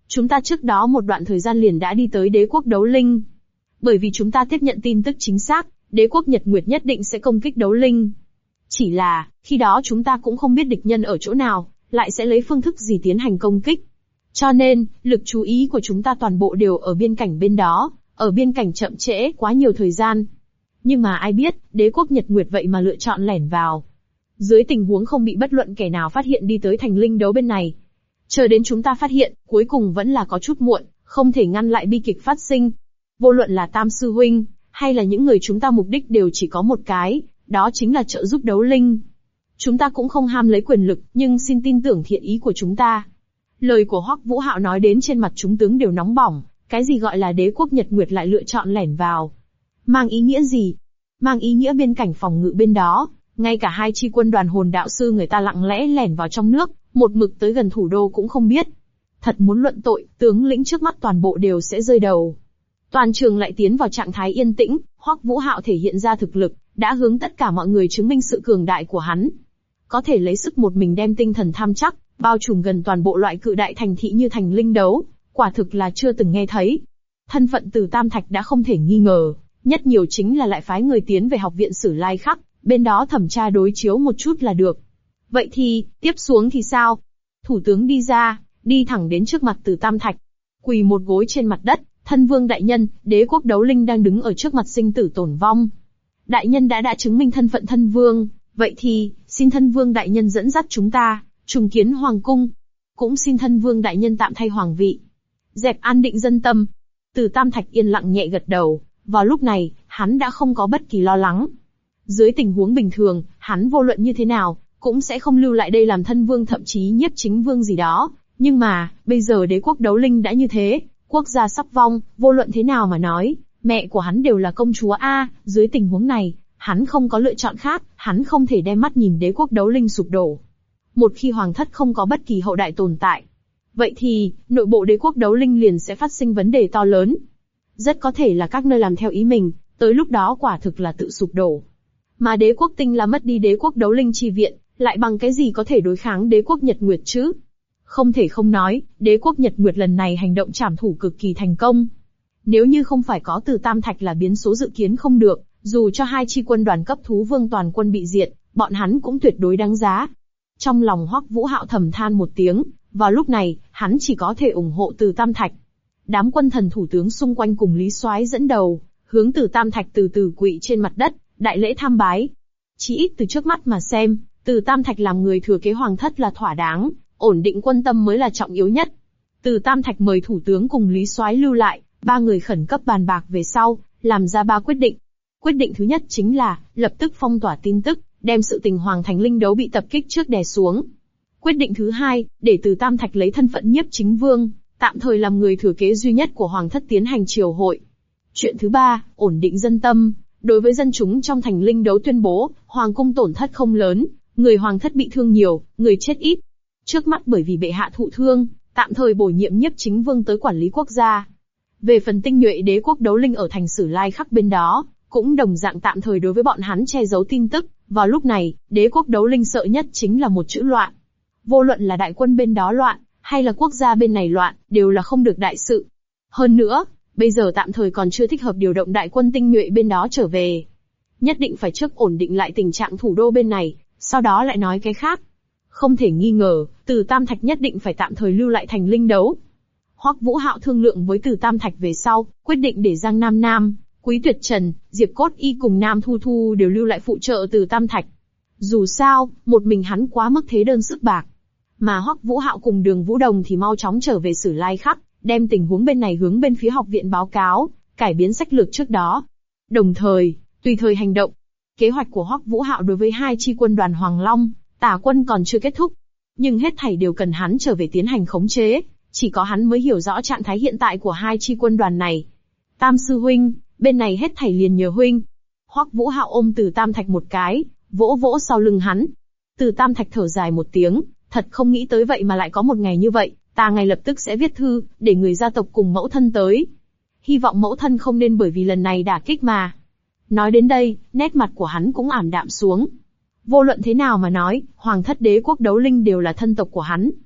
A: Chúng ta trước đó một đoạn thời gian liền đã đi tới đế quốc đấu linh. Bởi vì chúng ta tiếp nhận tin tức chính xác, đế quốc Nhật Nguyệt nhất định sẽ công kích đấu linh. Chỉ là, khi đó chúng ta cũng không biết địch nhân ở chỗ nào, lại sẽ lấy phương thức gì tiến hành công kích. Cho nên, lực chú ý của chúng ta toàn bộ đều ở biên cảnh bên đó, ở biên cảnh chậm trễ quá nhiều thời gian. Nhưng mà ai biết, đế quốc Nhật Nguyệt vậy mà lựa chọn lẻn vào. Dưới tình huống không bị bất luận kẻ nào phát hiện đi tới thành linh đấu bên này. Chờ đến chúng ta phát hiện, cuối cùng vẫn là có chút muộn, không thể ngăn lại bi kịch phát sinh. Vô luận là Tam Sư Huynh, hay là những người chúng ta mục đích đều chỉ có một cái, đó chính là trợ giúp đấu linh. Chúng ta cũng không ham lấy quyền lực, nhưng xin tin tưởng thiện ý của chúng ta. Lời của Hoắc Vũ Hạo nói đến trên mặt chúng tướng đều nóng bỏng, cái gì gọi là đế quốc Nhật Nguyệt lại lựa chọn lẻn vào? Mang ý nghĩa gì? Mang ý nghĩa biên cảnh phòng ngự bên đó, ngay cả hai chi quân đoàn hồn đạo sư người ta lặng lẽ lẻn vào trong nước, một mực tới gần thủ đô cũng không biết. Thật muốn luận tội, tướng lĩnh trước mắt toàn bộ đều sẽ rơi đầu. Toàn trường lại tiến vào trạng thái yên tĩnh, Hoắc Vũ Hạo thể hiện ra thực lực, đã hướng tất cả mọi người chứng minh sự cường đại của hắn. Có thể lấy sức một mình đem tinh thần tham chắc, bao trùm gần toàn bộ loại cự đại thành thị như thành linh đấu, quả thực là chưa từng nghe thấy. Thân phận Từ Tam Thạch đã không thể nghi ngờ, nhất nhiều chính là lại phái người tiến về học viện Sử Lai Khắc, bên đó thẩm tra đối chiếu một chút là được. Vậy thì, tiếp xuống thì sao? Thủ tướng đi ra, đi thẳng đến trước mặt Từ Tam Thạch, quỳ một gối trên mặt đất. Thân vương đại nhân, đế quốc đấu linh đang đứng ở trước mặt sinh tử tổn vong. Đại nhân đã chứng minh thân phận thân vương, vậy thì, xin thân vương đại nhân dẫn dắt chúng ta, trùng kiến hoàng cung. Cũng xin thân vương đại nhân tạm thay hoàng vị. Dẹp an định dân tâm. Từ Tam Thạch yên lặng nhẹ gật đầu, vào lúc này, hắn đã không có bất kỳ lo lắng. Dưới tình huống bình thường, hắn vô luận như thế nào, cũng sẽ không lưu lại đây làm thân vương thậm chí nhiếp chính vương gì đó. Nhưng mà, bây giờ đế quốc đấu linh đã như thế. Quốc gia sắp vong, vô luận thế nào mà nói, mẹ của hắn đều là công chúa A, dưới tình huống này, hắn không có lựa chọn khác, hắn không thể đem mắt nhìn đế quốc đấu linh sụp đổ. Một khi hoàng thất không có bất kỳ hậu đại tồn tại, vậy thì, nội bộ đế quốc đấu linh liền sẽ phát sinh vấn đề to lớn. Rất có thể là các nơi làm theo ý mình, tới lúc đó quả thực là tự sụp đổ. Mà đế quốc tinh là mất đi đế quốc đấu linh chi viện, lại bằng cái gì có thể đối kháng đế quốc Nhật Nguyệt chứ? Không thể không nói, đế quốc Nhật Nguyệt lần này hành động trảm thủ cực kỳ thành công. Nếu như không phải có Từ Tam Thạch là biến số dự kiến không được, dù cho hai chi quân đoàn cấp thú vương toàn quân bị diệt, bọn hắn cũng tuyệt đối đáng giá. Trong lòng Hoắc Vũ Hạo thầm than một tiếng, vào lúc này, hắn chỉ có thể ủng hộ Từ Tam Thạch. Đám quân thần thủ tướng xung quanh cùng Lý Soái dẫn đầu, hướng Từ Tam Thạch từ từ quỵ trên mặt đất, đại lễ tham bái. Chỉ ít từ trước mắt mà xem, Từ Tam Thạch làm người thừa kế hoàng thất là thỏa đáng. Ổn định quân tâm mới là trọng yếu nhất. Từ Tam Thạch mời thủ tướng cùng Lý Soái lưu lại, ba người khẩn cấp bàn bạc về sau, làm ra ba quyết định. Quyết định thứ nhất chính là, lập tức phong tỏa tin tức, đem sự tình Hoàng Thành Linh đấu bị tập kích trước đè xuống. Quyết định thứ hai, để Từ Tam Thạch lấy thân phận nhiếp chính vương, tạm thời làm người thừa kế duy nhất của Hoàng thất tiến hành triều hội. Chuyện thứ ba, ổn định dân tâm, đối với dân chúng trong thành Linh đấu tuyên bố, Hoàng cung tổn thất không lớn, người Hoàng thất bị thương nhiều, người chết ít. Trước mắt bởi vì bệ hạ thụ thương, tạm thời bổ nhiệm nhiếp chính vương tới quản lý quốc gia. Về phần tinh nhuệ đế quốc đấu linh ở thành Sử Lai Khắc bên đó, cũng đồng dạng tạm thời đối với bọn hắn che giấu tin tức. Vào lúc này, đế quốc đấu linh sợ nhất chính là một chữ loạn. Vô luận là đại quân bên đó loạn, hay là quốc gia bên này loạn, đều là không được đại sự. Hơn nữa, bây giờ tạm thời còn chưa thích hợp điều động đại quân tinh nhuệ bên đó trở về. Nhất định phải trước ổn định lại tình trạng thủ đô bên này, sau đó lại nói cái khác. Không thể nghi ngờ, Từ Tam Thạch nhất định phải tạm thời lưu lại thành Linh đấu. Hoắc Vũ Hạo thương lượng với Từ Tam Thạch về sau, quyết định để Giang Nam Nam, Quý Tuyệt Trần, Diệp Cốt Y cùng Nam Thu Thu đều lưu lại phụ trợ Từ Tam Thạch. Dù sao, một mình hắn quá mức thế đơn sức bạc. Mà Hoắc Vũ Hạo cùng Đường Vũ Đồng thì mau chóng trở về Sử Lai Khắc, đem tình huống bên này hướng bên phía học viện báo cáo, cải biến sách lược trước đó. Đồng thời, tùy thời hành động. Kế hoạch của Hoắc Vũ Hạo đối với hai chi quân đoàn Hoàng Long, Tả quân còn chưa kết thúc, nhưng hết thảy đều cần hắn trở về tiến hành khống chế, chỉ có hắn mới hiểu rõ trạng thái hiện tại của hai chi quân đoàn này. Tam sư huynh, bên này hết thảy liền nhờ huynh. Hoắc Vũ Hạo ôm Từ Tam Thạch một cái, vỗ vỗ sau lưng hắn. Từ Tam Thạch thở dài một tiếng, thật không nghĩ tới vậy mà lại có một ngày như vậy, ta ngay lập tức sẽ viết thư, để người gia tộc cùng mẫu thân tới. Hy vọng mẫu thân không nên bởi vì lần này đả kích mà. Nói đến đây, nét mặt của hắn cũng ảm đạm xuống. Vô luận thế nào mà nói, Hoàng thất đế quốc đấu linh đều là thân tộc của hắn.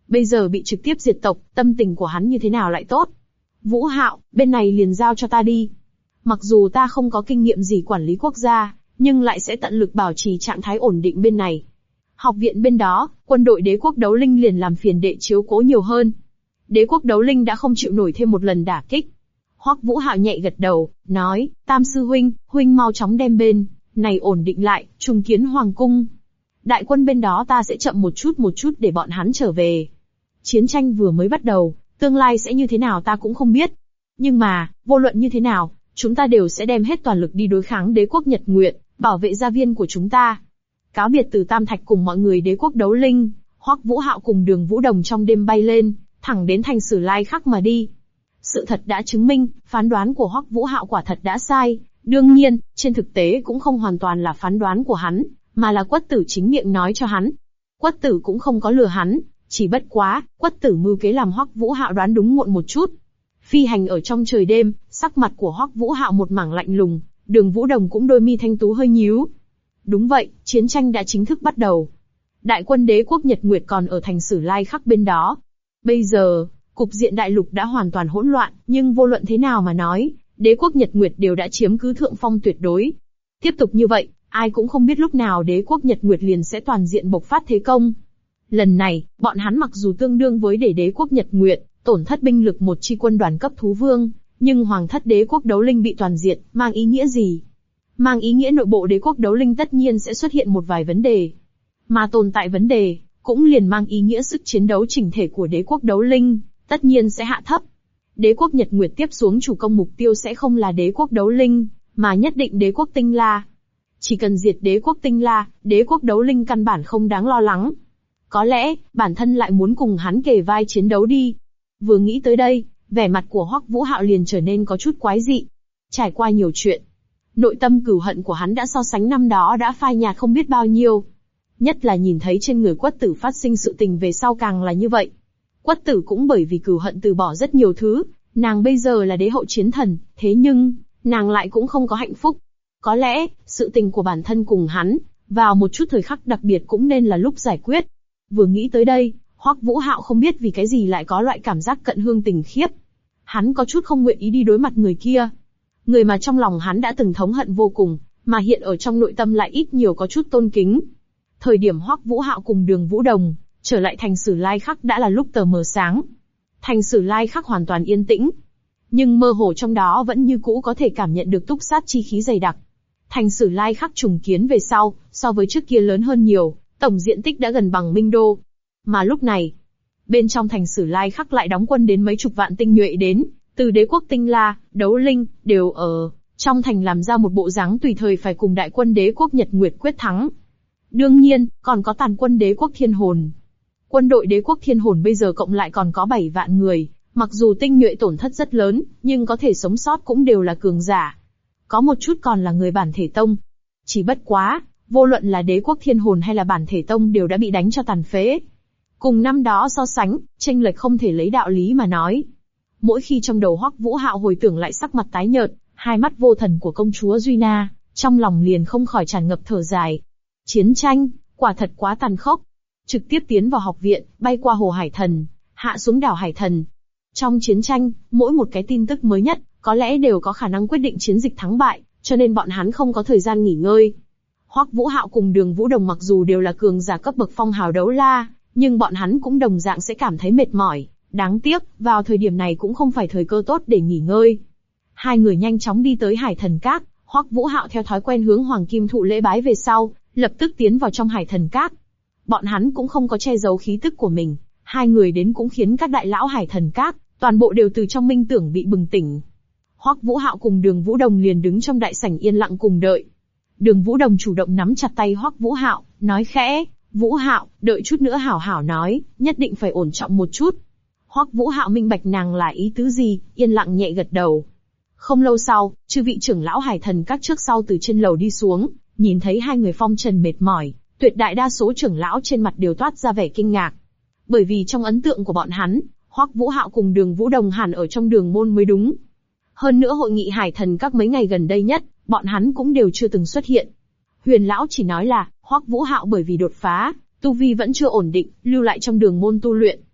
A: Bây giờ bị trực tiếp diệt tộc, tâm tình của hắn như thế nào lại tốt? Vũ Hạo, bên này liền giao cho ta đi. Mặc dù ta không có kinh nghiệm gì quản lý quốc gia, nhưng lại sẽ tận lực bảo trì trạng thái ổn định bên này. Học viện bên đó, quân đội đế quốc đấu linh liền làm phiền đệ chiếu cố nhiều hơn. Đế quốc đấu linh đã không chịu nổi thêm một lần đả kích. Hoắc Vũ Hạo nhẹ gật đầu, nói, Tam sư huynh, huynh mau chóng đem bên này ổn định lại, trùng kiến hoàng cung. Đại quân bên đó ta sẽ chậm một chút để bọn hắn trở về. Chiến tranh vừa mới bắt đầu, tương lai sẽ như thế nào ta cũng không biết. Nhưng mà, vô luận như thế nào, chúng ta đều sẽ đem hết toàn lực đi đối kháng đế quốc Nhật Nguyệt, bảo vệ gia viên của chúng ta. Cáo biệt từ Tam Thạch cùng mọi người đế quốc đấu linh, Hoắc Vũ Hạo cùng Đường Vũ Đồng trong đêm bay lên, thẳng đến thành Sử Lai Khắc mà đi. Sự thật đã chứng minh, phán đoán của Hoắc Vũ Hạo quả thật đã sai. Đương nhiên, trên thực tế cũng không hoàn toàn là phán đoán của hắn, mà là Quất Tử chính miệng nói cho hắn. Quất Tử cũng không có lừa hắn, chỉ bất quá, Quất Tử mưu kế làm Hoắc Vũ Hạo đoán đúng muộn một chút. Phi hành ở trong trời đêm, sắc mặt của Hoắc Vũ Hạo một mảng lạnh lùng, Đường Vũ Đồng cũng đôi mi thanh tú hơi nhíu. Đúng vậy, chiến tranh đã chính thức bắt đầu. Đại quân đế quốc Nhật Nguyệt còn ở thành Sử Lai Khắc bên đó. Bây giờ, cục diện đại lục đã hoàn toàn hỗn loạn, nhưng vô luận thế nào mà nói, đế quốc Nhật Nguyệt đều đã chiếm cứ thượng phong tuyệt đối. Tiếp tục như vậy, ai cũng không biết lúc nào đế quốc Nhật Nguyệt liền sẽ toàn diện bộc phát thế công. Lần này, bọn hắn mặc dù tương đương với để đế quốc Nhật Nguyệt tổn thất binh lực một chi quân đoàn cấp thú vương, nhưng hoàng thất đế quốc đấu linh bị toàn diệt, mang ý nghĩa gì? Mang ý nghĩa nội bộ đế quốc đấu linh tất nhiên sẽ xuất hiện một vài vấn đề. Mà tồn tại vấn đề, cũng liền mang ý nghĩa sức chiến đấu chỉnh thể của đế quốc đấu linh, tất nhiên sẽ hạ thấp. Đế quốc Nhật Nguyệt tiếp xuống chủ công mục tiêu sẽ không là đế quốc đấu linh, mà nhất định đế quốc Tinh La. Chỉ cần diệt đế quốc Tinh La, đế quốc đấu linh căn bản không đáng lo lắng. Có lẽ, bản thân lại muốn cùng hắn kề vai chiến đấu đi. Vừa nghĩ tới đây, vẻ mặt của Hoắc Vũ Hạo liền trở nên có chút quái dị. Trải qua nhiều chuyện, nội tâm cừu hận của hắn đã so sánh năm đó đã phai nhạt không biết bao nhiêu. Nhất là nhìn thấy trên người Quất Tử phát sinh sự tình về sau càng là như vậy. Quất Tử cũng bởi vì cừu hận từ bỏ rất nhiều thứ, nàng bây giờ là đế hậu chiến thần, thế nhưng, nàng lại cũng không có hạnh phúc. Có lẽ, sự tình của bản thân cùng hắn, vào một chút thời khắc đặc biệt cũng nên là lúc giải quyết. Vừa nghĩ tới đây, Hoắc Vũ Hạo không biết vì cái gì lại có loại cảm giác cận hương tình khiếp. Hắn có chút không nguyện ý đi đối mặt người kia. Người mà trong lòng hắn đã từng thống hận vô cùng, mà hiện ở trong nội tâm lại ít nhiều có chút tôn kính. Thời điểm Hoắc Vũ Hạo cùng Đường Vũ Đồng trở lại thành Sử Lai Khắc đã là lúc tờ mờ sáng. Thành Sử Lai Khắc hoàn toàn yên tĩnh, nhưng mơ hồ trong đó vẫn như cũ có thể cảm nhận được túc sát chi khí dày đặc. Thành Sử Lai Khắc trùng kiến về sau, so với trước kia lớn hơn nhiều, tổng diện tích đã gần bằng Minh Đô. Mà lúc này, bên trong thành Sử Lai Khắc lại đóng quân đến mấy chục vạn tinh nhuệ đến, từ đế quốc Tinh La, đấu linh, đều ở trong thành làm ra một bộ dáng tùy thời phải cùng đại quân đế quốc Nhật Nguyệt quyết thắng. Đương nhiên, còn có tàn quân đế quốc Thiên Hồn. Quân đội đế quốc Thiên Hồn bây giờ cộng lại còn có 7 vạn người, mặc dù tinh nhuệ tổn thất rất lớn, nhưng có thể sống sót cũng đều là cường giả. Có một chút còn là người bản thể tông. Chỉ bất quá, vô luận là đế quốc Thiên Hồn hay là bản thể tông đều đã bị đánh cho tàn phế. Cùng năm đó so sánh, chênh lệch không thể lấy đạo lý mà nói. Mỗi khi trong đầu Hoắc Vũ Hạo hồi tưởng lại sắc mặt tái nhợt, hai mắt vô thần của công chúa Duy Na, trong lòng liền không khỏi tràn ngập thở dài. Chiến tranh, quả thật quá tàn khốc. Trực tiếp tiến vào học viện, bay qua hồ Hải Thần, hạ xuống đảo Hải Thần. Trong chiến tranh, mỗi một cái tin tức mới nhất, có lẽ đều có khả năng quyết định chiến dịch thắng bại, cho nên bọn hắn không có thời gian nghỉ ngơi. Hoắc Vũ Hạo cùng Đường Vũ Đồng mặc dù đều là cường giả cấp bậc phong hào đấu la, nhưng bọn hắn cũng đồng dạng sẽ cảm thấy mệt mỏi. Đáng tiếc, vào thời điểm này cũng không phải thời cơ tốt để nghỉ ngơi. Hai người nhanh chóng đi tới Hải Thần Các, Hoắc Vũ Hạo theo thói quen hướng Hoàng Kim Thụ lễ bái về sau, lập tức tiến vào trong Hải Thần Các. Bọn hắn cũng không có che giấu khí tức của mình, hai người đến cũng khiến các đại lão Hải Thần Các, toàn bộ đều từ trong minh tưởng bị bừng tỉnh. Hoắc Vũ Hạo cùng Đường Vũ Đồng liền đứng trong đại sảnh yên lặng cùng đợi. Đường Vũ Đồng chủ động nắm chặt tay Hoắc Vũ Hạo, nói khẽ, Vũ Hạo, đợi chút nữa hảo hảo nói, nhất định phải ổn trọng một chút. Hoắc Vũ Hạo minh bạch nàng là ý tứ gì, yên lặng nhẹ gật đầu. Không lâu sau, chư vị trưởng lão Hải Thần Các trước sau từ trên lầu đi xuống, nhìn thấy hai người phong trần mệt mỏi, tuyệt đại đa số trưởng lão trên mặt đều toát ra vẻ kinh ngạc. Bởi vì trong ấn tượng của bọn hắn, Hoắc Vũ Hạo cùng Đường Vũ Đồng hẳn ở trong đường môn mới đúng. Hơn nữa hội nghị Hải Thần Các mấy ngày gần đây nhất, bọn hắn cũng đều chưa từng xuất hiện. Huyền lão chỉ nói là, Hoắc Vũ Hạo bởi vì đột phá, tu vi vẫn chưa ổn định, lưu lại trong đường môn tu luyện.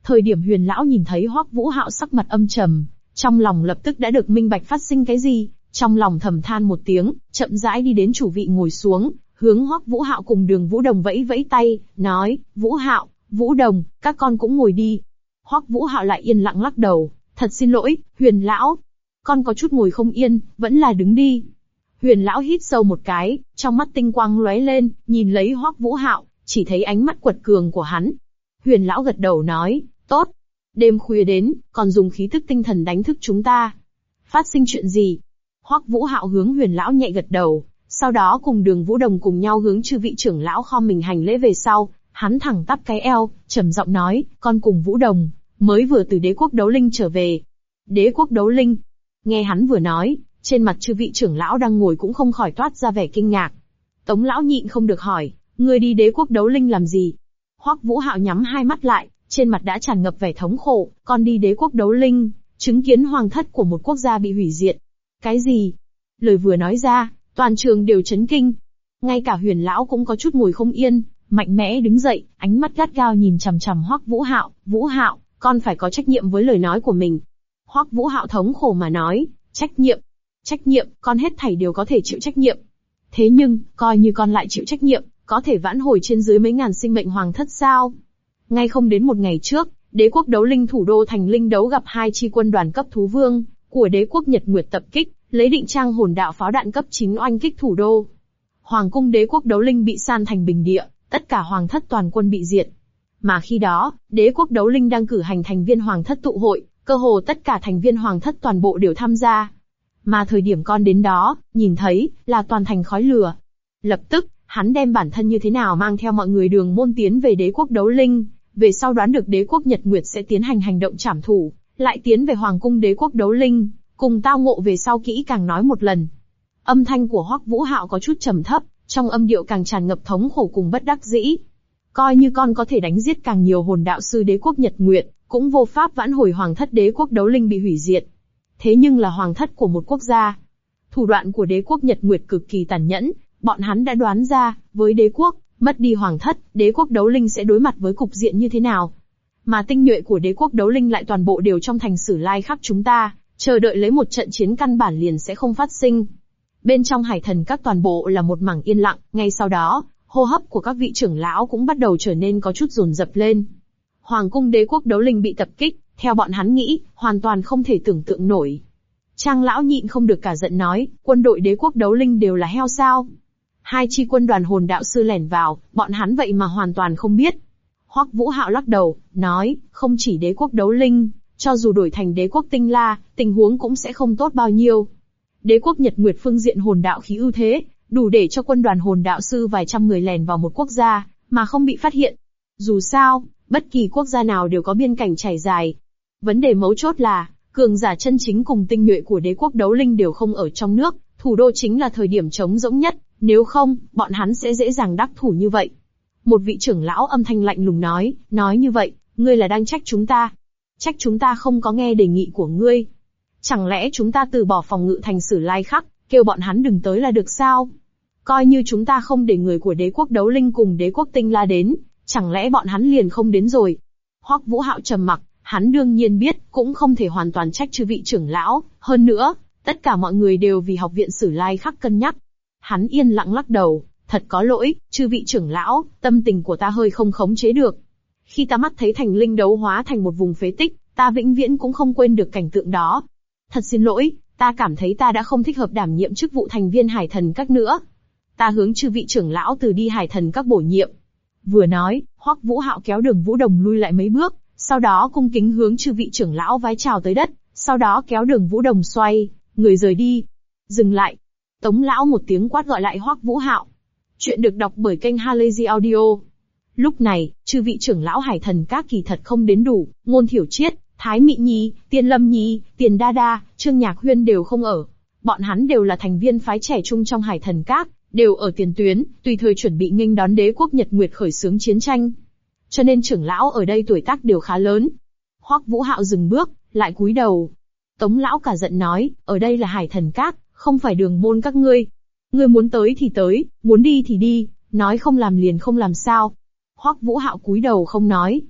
A: Thời điểm Huyền lão nhìn thấy Hoắc Vũ Hạo sắc mặt âm trầm, trong lòng lập tức đã được minh bạch phát sinh cái gì, trong lòng thầm than một tiếng, chậm rãi đi đến chủ vị ngồi xuống, hướng Hoắc Vũ Hạo cùng Đường Vũ Đồng vẫy vẫy tay, nói, Vũ Hạo, Vũ Đồng, các con cũng ngồi đi. Hoắc Vũ Hạo lại yên lặng lắc đầu, thật xin lỗi, Huyền lão, con có chút ngồi không yên, vẫn là đứng đi. Huyền lão hít sâu một cái, trong mắt tinh quang lóe lên, nhìn lấy Hoắc Vũ Hạo, chỉ thấy ánh mắt quật cường của hắn. Huyền lão gật đầu nói, tốt. Đêm khuya đến, còn dùng khí tức tinh thần đánh thức chúng ta. Phát sinh chuyện gì? Hoắc Vũ Hạo hướng Huyền lão nhẹ gật đầu, sau đó cùng Đường Vũ Đồng cùng nhau hướng chư vị trưởng lão khom mình hành lễ về sau, hắn thẳng tắp cái eo, trầm giọng nói, con cùng Vũ Đồng mới vừa từ Đế quốc Đấu Linh trở về. Đế quốc Đấu Linh? Nghe hắn vừa nói, trên mặt chư vị trưởng lão đang ngồi cũng không khỏi toát ra vẻ kinh ngạc. Tống lão nhịn không được hỏi, ngươi đi Đế quốc Đấu Linh làm gì? Hoắc Vũ Hạo nhắm hai mắt lại, trên mặt đã tràn ngập vẻ thống khổ, con đi Đế quốc Đấu Linh, chứng kiến hoàng thất của một quốc gia bị hủy diệt. Cái gì? Lời vừa nói ra, toàn trường đều chấn kinh. Ngay cả Huyền lão cũng có chút ngồi không yên, mạnh mẽ đứng dậy, ánh mắt gắt gao nhìn chằm chằm Hoắc Vũ Hạo, Vũ Hạo, con phải có trách nhiệm với lời nói của mình. Hoắc Vũ Hạo thống khổ mà nói, trách nhiệm, con hết thảy đều có thể chịu trách nhiệm. Thế nhưng, coi như con lại chịu trách nhiệm, có thể vãn hồi trên dưới mấy ngàn sinh mệnh hoàng thất sao? Ngay không đến một ngày trước, Đế quốc Đấu Linh thủ đô thành Linh Đấu gặp hai chi quân đoàn cấp thú vương của Đế quốc Nhật Nguyệt tập kích, lấy định trang hồn đạo pháo đạn cấp 9 oanh kích thủ đô. Hoàng cung Đế quốc Đấu Linh bị san thành bình địa, tất cả hoàng thất toàn quân bị diệt. Mà khi đó, Đế quốc Đấu Linh đang cử hành thành viên hoàng thất tụ hội, cơ hồ tất cả thành viên hoàng thất toàn bộ đều tham gia. Mà thời điểm con đến đó, nhìn thấy, là toàn thành khói lửa. Lập tức, hắn đem bản thân như thế nào mang theo mọi người đường môn tiến về Đế quốc Đấu Linh, về sau đoán được Đế quốc Nhật Nguyệt sẽ tiến hành hành động trảm thủ, lại tiến về Hoàng cung Đế quốc Đấu Linh, cùng tao ngộ về sau kỹ càng nói một lần. Âm thanh của Hoắc Vũ Hạo có chút trầm thấp, trong âm điệu càng tràn ngập thống khổ cùng bất đắc dĩ. Coi như con có thể đánh giết càng nhiều hồn đạo sư Đế quốc Nhật Nguyệt, cũng vô pháp vãn hồi hoàng thất Đế quốc Đấu Linh bị hủy diệt. Thế nhưng là hoàng thất của một quốc gia. Thủ đoạn của Đế quốc Nhật Nguyệt cực kỳ tàn nhẫn, bọn hắn đã đoán ra, với đế quốc, mất đi hoàng thất, Đế quốc Đấu Linh sẽ đối mặt với cục diện như thế nào. Mà tinh nhuệ của Đế quốc Đấu Linh lại toàn bộ đều trong thành Sử Lai khắc chúng ta, chờ đợi lấy một trận chiến căn bản liền sẽ không phát sinh. Bên trong Hải Thần Các toàn bộ là một mảng yên lặng, ngay sau đó, hô hấp của các vị trưởng lão cũng bắt đầu trở nên có chút dồn dập lên. Hoàng cung Đế quốc Đấu Linh bị tập kích, theo bọn hắn nghĩ, hoàn toàn không thể tưởng tượng nổi. Trang lão nhịn không được cả giận nói, quân đội Đế quốc Đấu Linh đều là heo sao? Hai chi quân đoàn hồn đạo sư lẻn vào, bọn hắn vậy mà hoàn toàn không biết. Hoắc Vũ Hạo lắc đầu, nói, không chỉ Đế quốc Đấu Linh, cho dù đổi thành Đế quốc Tinh La, tình huống cũng sẽ không tốt bao nhiêu. Đế quốc Nhật Nguyệt phương diện hồn đạo khí ưu thế, đủ để cho quân đoàn hồn đạo sư vài trăm người lẻn vào một quốc gia, mà không bị phát hiện. Dù sao, bất kỳ quốc gia nào đều có biên cảnh trải dài. Vấn đề mấu chốt là, cường giả chân chính cùng tinh nhuệ của Đế quốc Đấu Linh đều không ở trong nước, thủ đô chính là thời điểm trống rỗng nhất, nếu không, bọn hắn sẽ dễ dàng đắc thủ như vậy. Một vị trưởng lão âm thanh lạnh lùng nói như vậy, ngươi là đang trách chúng ta. Trách chúng ta không có nghe đề nghị của ngươi. Chẳng lẽ chúng ta từ bỏ phòng ngự thành Sử Lai khắc, kêu bọn hắn đừng tới là được sao? Coi như chúng ta không để người của Đế quốc Đấu Linh cùng Đế quốc Tinh La đến, chẳng lẽ bọn hắn liền không đến rồi? Hoắc Vũ Hạo trầm mặc, hắn đương nhiên biết, cũng không thể hoàn toàn trách chư vị trưởng lão, hơn nữa, tất cả mọi người đều vì học viện Sử Lai khắc cân nhắc. Hắn yên lặng lắc đầu, thật có lỗi, chư vị trưởng lão, tâm tình của ta hơi không khống chế được. Khi ta mắt thấy thành Linh Đấu hóa thành một vùng phế tích, ta vĩnh viễn cũng không quên được cảnh tượng đó. Thật xin lỗi, ta cảm thấy ta đã không thích hợp đảm nhiệm chức vụ thành viên Hải Thần Các nữa. Ta hướng chư vị trưởng lão từ đi Hải Thần Các bổ nhiệm. Vừa nói, Hoắc Vũ Hạo kéo Đường Vũ Đồng lui lại mấy bước, sau đó cung kính hướng chư vị trưởng lão vái chào tới đất, sau đó kéo Đường Vũ Đồng xoay người rời đi. Dừng lại. Tống lão một tiếng quát gọi lại Hoắc Vũ Hạo. Chuyện được đọc bởi kênh Halazy Audio. Lúc này, chư vị trưởng lão Hải Thần Các kỳ thật không đến đủ, Ngôn Thiểu Triết, Thái Mị Nhi, Tiên Lâm Nhi, Tiền Đa Đa, Trương Nhạc Huyên đều không ở. Bọn hắn đều là thành viên phái trẻ trung trong Hải Thần Các, đều ở tiền tuyến, tùy thời chuẩn bị nghênh đón Đế quốc Nhật Nguyệt khởi xướng chiến tranh. Cho nên trưởng lão ở đây tuổi tác đều khá lớn. Hoắc Vũ Hạo dừng bước, lại cúi đầu. Tống lão cả giận nói, ở đây là Hải Thần Các, không phải đường môn các ngươi. Ngươi muốn tới thì tới, muốn đi thì đi, nói không làm liền không làm sao. Hoắc Vũ Hạo cúi đầu không nói.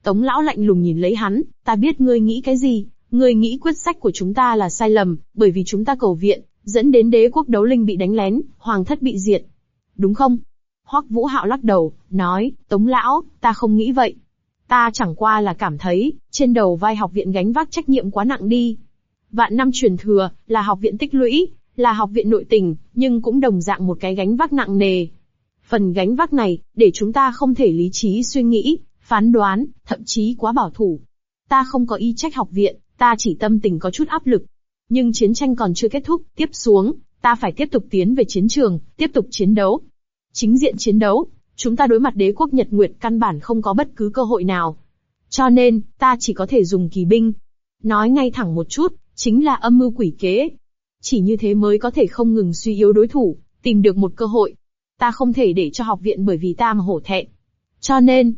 A: Tống lão lạnh lùng nhìn lấy hắn, ta biết ngươi nghĩ cái gì, ngươi nghĩ quyết sách của chúng ta là sai lầm, bởi vì chúng ta cầu viện, dẫn đến đế quốc đấu linh bị đánh lén, hoàng thất bị diệt. Đúng không? Hoắc Vũ Hạo lắc đầu, nói, Tống lão, ta không nghĩ vậy. Ta chẳng qua là cảm thấy, trên đầu vai học viện gánh vác trách nhiệm quá nặng đi. Vạn năm truyền thừa, là học viện tích lũy, là học viện nội tình, nhưng cũng đồng dạng một cái gánh vác nặng nề. Phần gánh vác này, để chúng ta không thể lý trí suy nghĩ, phán đoán, thậm chí quá bảo thủ. Ta không có ý trách học viện, ta chỉ tâm tình có chút áp lực. Nhưng chiến tranh còn chưa kết thúc, tiếp xuống, ta phải tiếp tục tiến về chiến trường, tiếp tục chiến đấu. Chính diện chiến đấu, chúng ta đối mặt đế quốc Nhật Nguyệt căn bản không có bất cứ cơ hội nào. Cho nên, ta chỉ có thể dùng kỳ binh. Nói ngay thẳng một chút, chính là âm mưu quỷ kế. Chỉ như thế mới có thể không ngừng suy yếu đối thủ, tìm được một cơ hội. Ta không thể để cho học viện bởi vì ta mà hổ thẹn. Cho nên,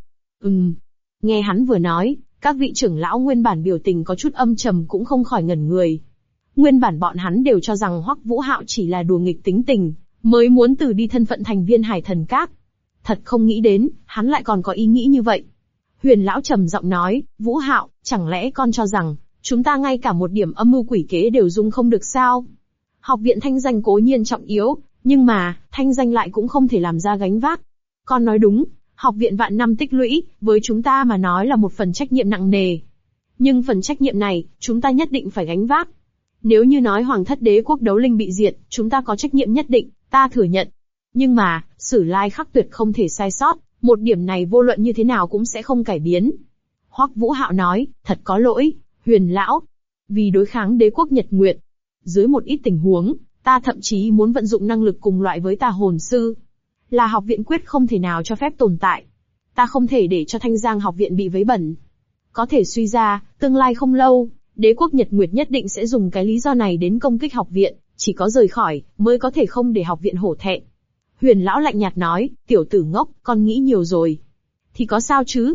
A: nghe hắn vừa nói, các vị trưởng lão nguyên bản biểu tình có chút âm trầm cũng không khỏi ngẩn người. Nguyên bản bọn hắn đều cho rằng Hoắc Vũ Hạo chỉ là đùa nghịch tính tình, mới muốn từ đi thân phận thành viên Hải Thần Các. Thật không nghĩ đến, hắn lại còn có ý nghĩ như vậy. Huyền lão trầm giọng nói, Vũ Hạo, chẳng lẽ con cho rằng, chúng ta ngay cả một điểm âm mưu quỷ kế đều dung không được sao? Học viện thanh danh cố nhiên trọng yếu, nhưng mà, thanh danh lại cũng không thể làm ra gánh vác. Con nói đúng, học viện vạn năm tích lũy, với chúng ta mà nói là một phần trách nhiệm nặng nề. Nhưng phần trách nhiệm này, chúng ta nhất định phải gánh vác. Nếu như nói hoàng thất đế quốc đấu linh bị diệt, chúng ta có trách nhiệm nhất định, ta thừa nhận. Nhưng mà, Sử Lai Khắc tuyệt không thể sai sót, một điểm này vô luận như thế nào cũng sẽ không cải biến. Hoắc Vũ Hạo nói, thật có lỗi, Huyền lão. Vì đối kháng đế quốc Nhật Nguyệt, dưới một ít tình huống, ta thậm chí muốn vận dụng năng lực cùng loại với tà hồn sư. Là học viện quyết không thể nào cho phép tồn tại. Ta không thể để cho Thanh Giang học viện bị vấy bẩn. Có thể suy ra, tương lai không lâu, đế quốc Nhật Nguyệt nhất định sẽ dùng cái lý do này đến công kích học viện, chỉ có rời khỏi, mới có thể không để học viện hổ thẹn. Huyền lão lạnh nhạt nói, tiểu tử ngốc, con nghĩ nhiều rồi. Thì có sao chứ?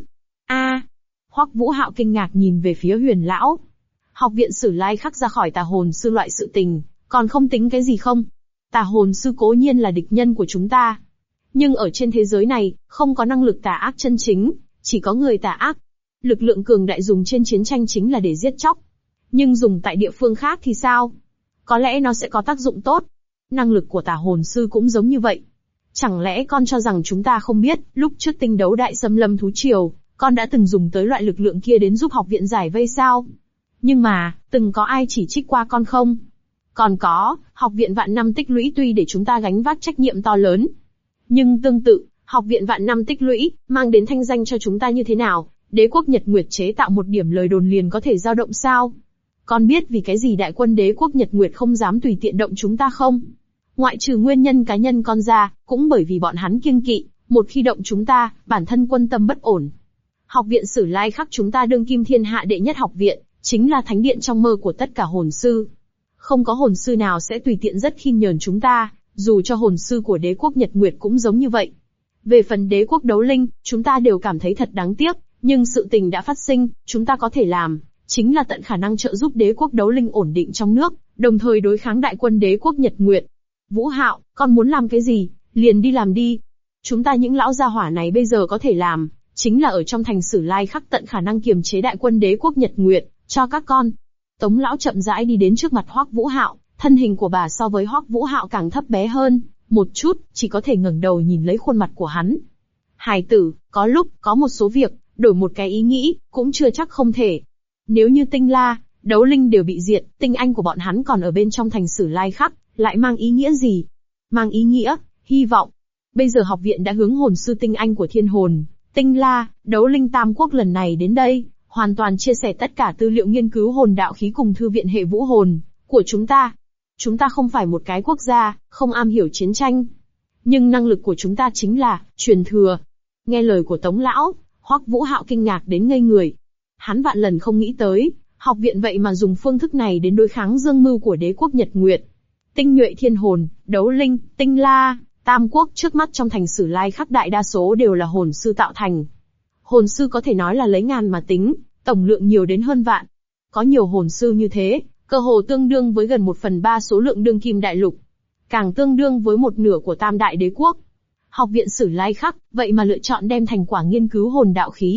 A: Hoắc Vũ Hạo kinh ngạc nhìn về phía Huyền lão. Học viện Sử Lai Khắc ra khỏi tà hồn sư loại sự tình, còn không tính cái gì không? Tà hồn sư cố nhiên là địch nhân của chúng ta. Nhưng ở trên thế giới này, không có năng lực tà ác chân chính, chỉ có người tà ác. Lực lượng cường đại dùng trên chiến tranh chính là để giết chóc. Nhưng dùng tại địa phương khác thì sao? Có lẽ nó sẽ có tác dụng tốt. Năng lực của tà hồn sư cũng giống như vậy. Chẳng lẽ con cho rằng chúng ta không biết, lúc trước tinh đấu đại xâm lâm thú triều, con đã từng dùng tới loại lực lượng kia đến giúp học viện giải vây sao? Nhưng mà, từng có ai chỉ trích qua con không? Còn có, học viện vạn năm tích lũy tuy để chúng ta gánh vác trách nhiệm to lớn. Nhưng tương tự, học viện vạn năm tích lũy, mang đến thanh danh cho chúng ta như thế nào? Đế quốc Nhật Nguyệt chế tạo một điểm lời đồn liền có thể dao động sao? Con biết vì cái gì đại quân đế quốc Nhật Nguyệt không dám tùy tiện động chúng ta không? Ngoại trừ nguyên nhân cá nhân con ra, cũng bởi vì bọn hắn kiêng kỵ, một khi động chúng ta, bản thân quân tâm bất ổn. Học viện Sử Lai Khắc chúng ta đương kim thiên hạ đệ nhất học viện, chính là thánh điện trong mơ của tất cả hồn sư. Không có hồn sư nào sẽ tùy tiện rất khiêm nhường chúng ta, dù cho hồn sư của đế quốc Nhật Nguyệt cũng giống như vậy. Về phần đế quốc đấu linh, chúng ta đều cảm thấy thật đáng tiếc, nhưng sự tình đã phát sinh, chúng ta có thể làm, chính là tận khả năng trợ giúp đế quốc đấu linh ổn định trong nước, đồng thời đối kháng đại quân đế quốc Nhật Nguyệt. Vũ Hạo, con muốn làm cái gì, liền đi làm đi. Chúng ta những lão gia hỏa này bây giờ có thể làm, chính là ở trong thành Sử Lai Khắc tận khả năng kiềm chế đại quân đế quốc Nhật Nguyệt, cho các con. Tống lão chậm rãi đi đến trước mặt Hoắc Vũ Hạo, thân hình của bà so với Hoắc Vũ Hạo càng thấp bé hơn một chút, chỉ có thể ngẩng đầu nhìn lấy khuôn mặt của hắn. Hài tử, có lúc, có một số việc, đổi một cái ý nghĩ, cũng chưa chắc không thể. Nếu như Tinh La, Đấu Linh đều bị diệt, tinh anh của bọn hắn còn ở bên trong thành Sử Lai Khắc, lại mang ý nghĩa gì? Mang ý nghĩa, hy vọng. Bây giờ học viện đã hướng hồn sư tinh anh của Thiên Hồn, Tinh La, Đấu Linh Tam Quốc lần này đến đây, hoàn toàn chia sẻ tất cả tư liệu nghiên cứu hồn đạo khí cùng thư viện hệ vũ hồn của chúng ta. Chúng ta không phải một cái quốc gia, không am hiểu chiến tranh. Nhưng năng lực của chúng ta chính là, truyền thừa. Nghe lời của Tống lão, Hoắc Vũ Hạo kinh ngạc đến ngây người. Hắn vạn lần không nghĩ tới, học viện vậy mà dùng phương thức này đến đối kháng dương mưu của đế quốc Nhật Nguyệt. Tinh nhuệ Thiên Hồn, Đấu Linh, Tinh La, Tam Quốc trước mắt trong thành Sử Lai Khắc đại đa số đều là hồn sư tạo thành. Hồn sư có thể nói là lấy ngàn mà tính, tổng lượng nhiều đến hơn vạn. Có nhiều hồn sư như thế, cơ hồ tương đương với gần 1/3 số lượng đương kim đại lục. Càng tương đương với một nửa của Tam Đại Đế Quốc. Học viện Sử Lai Khắc, vậy mà lựa chọn đem thành quả nghiên cứu hồn đạo khí,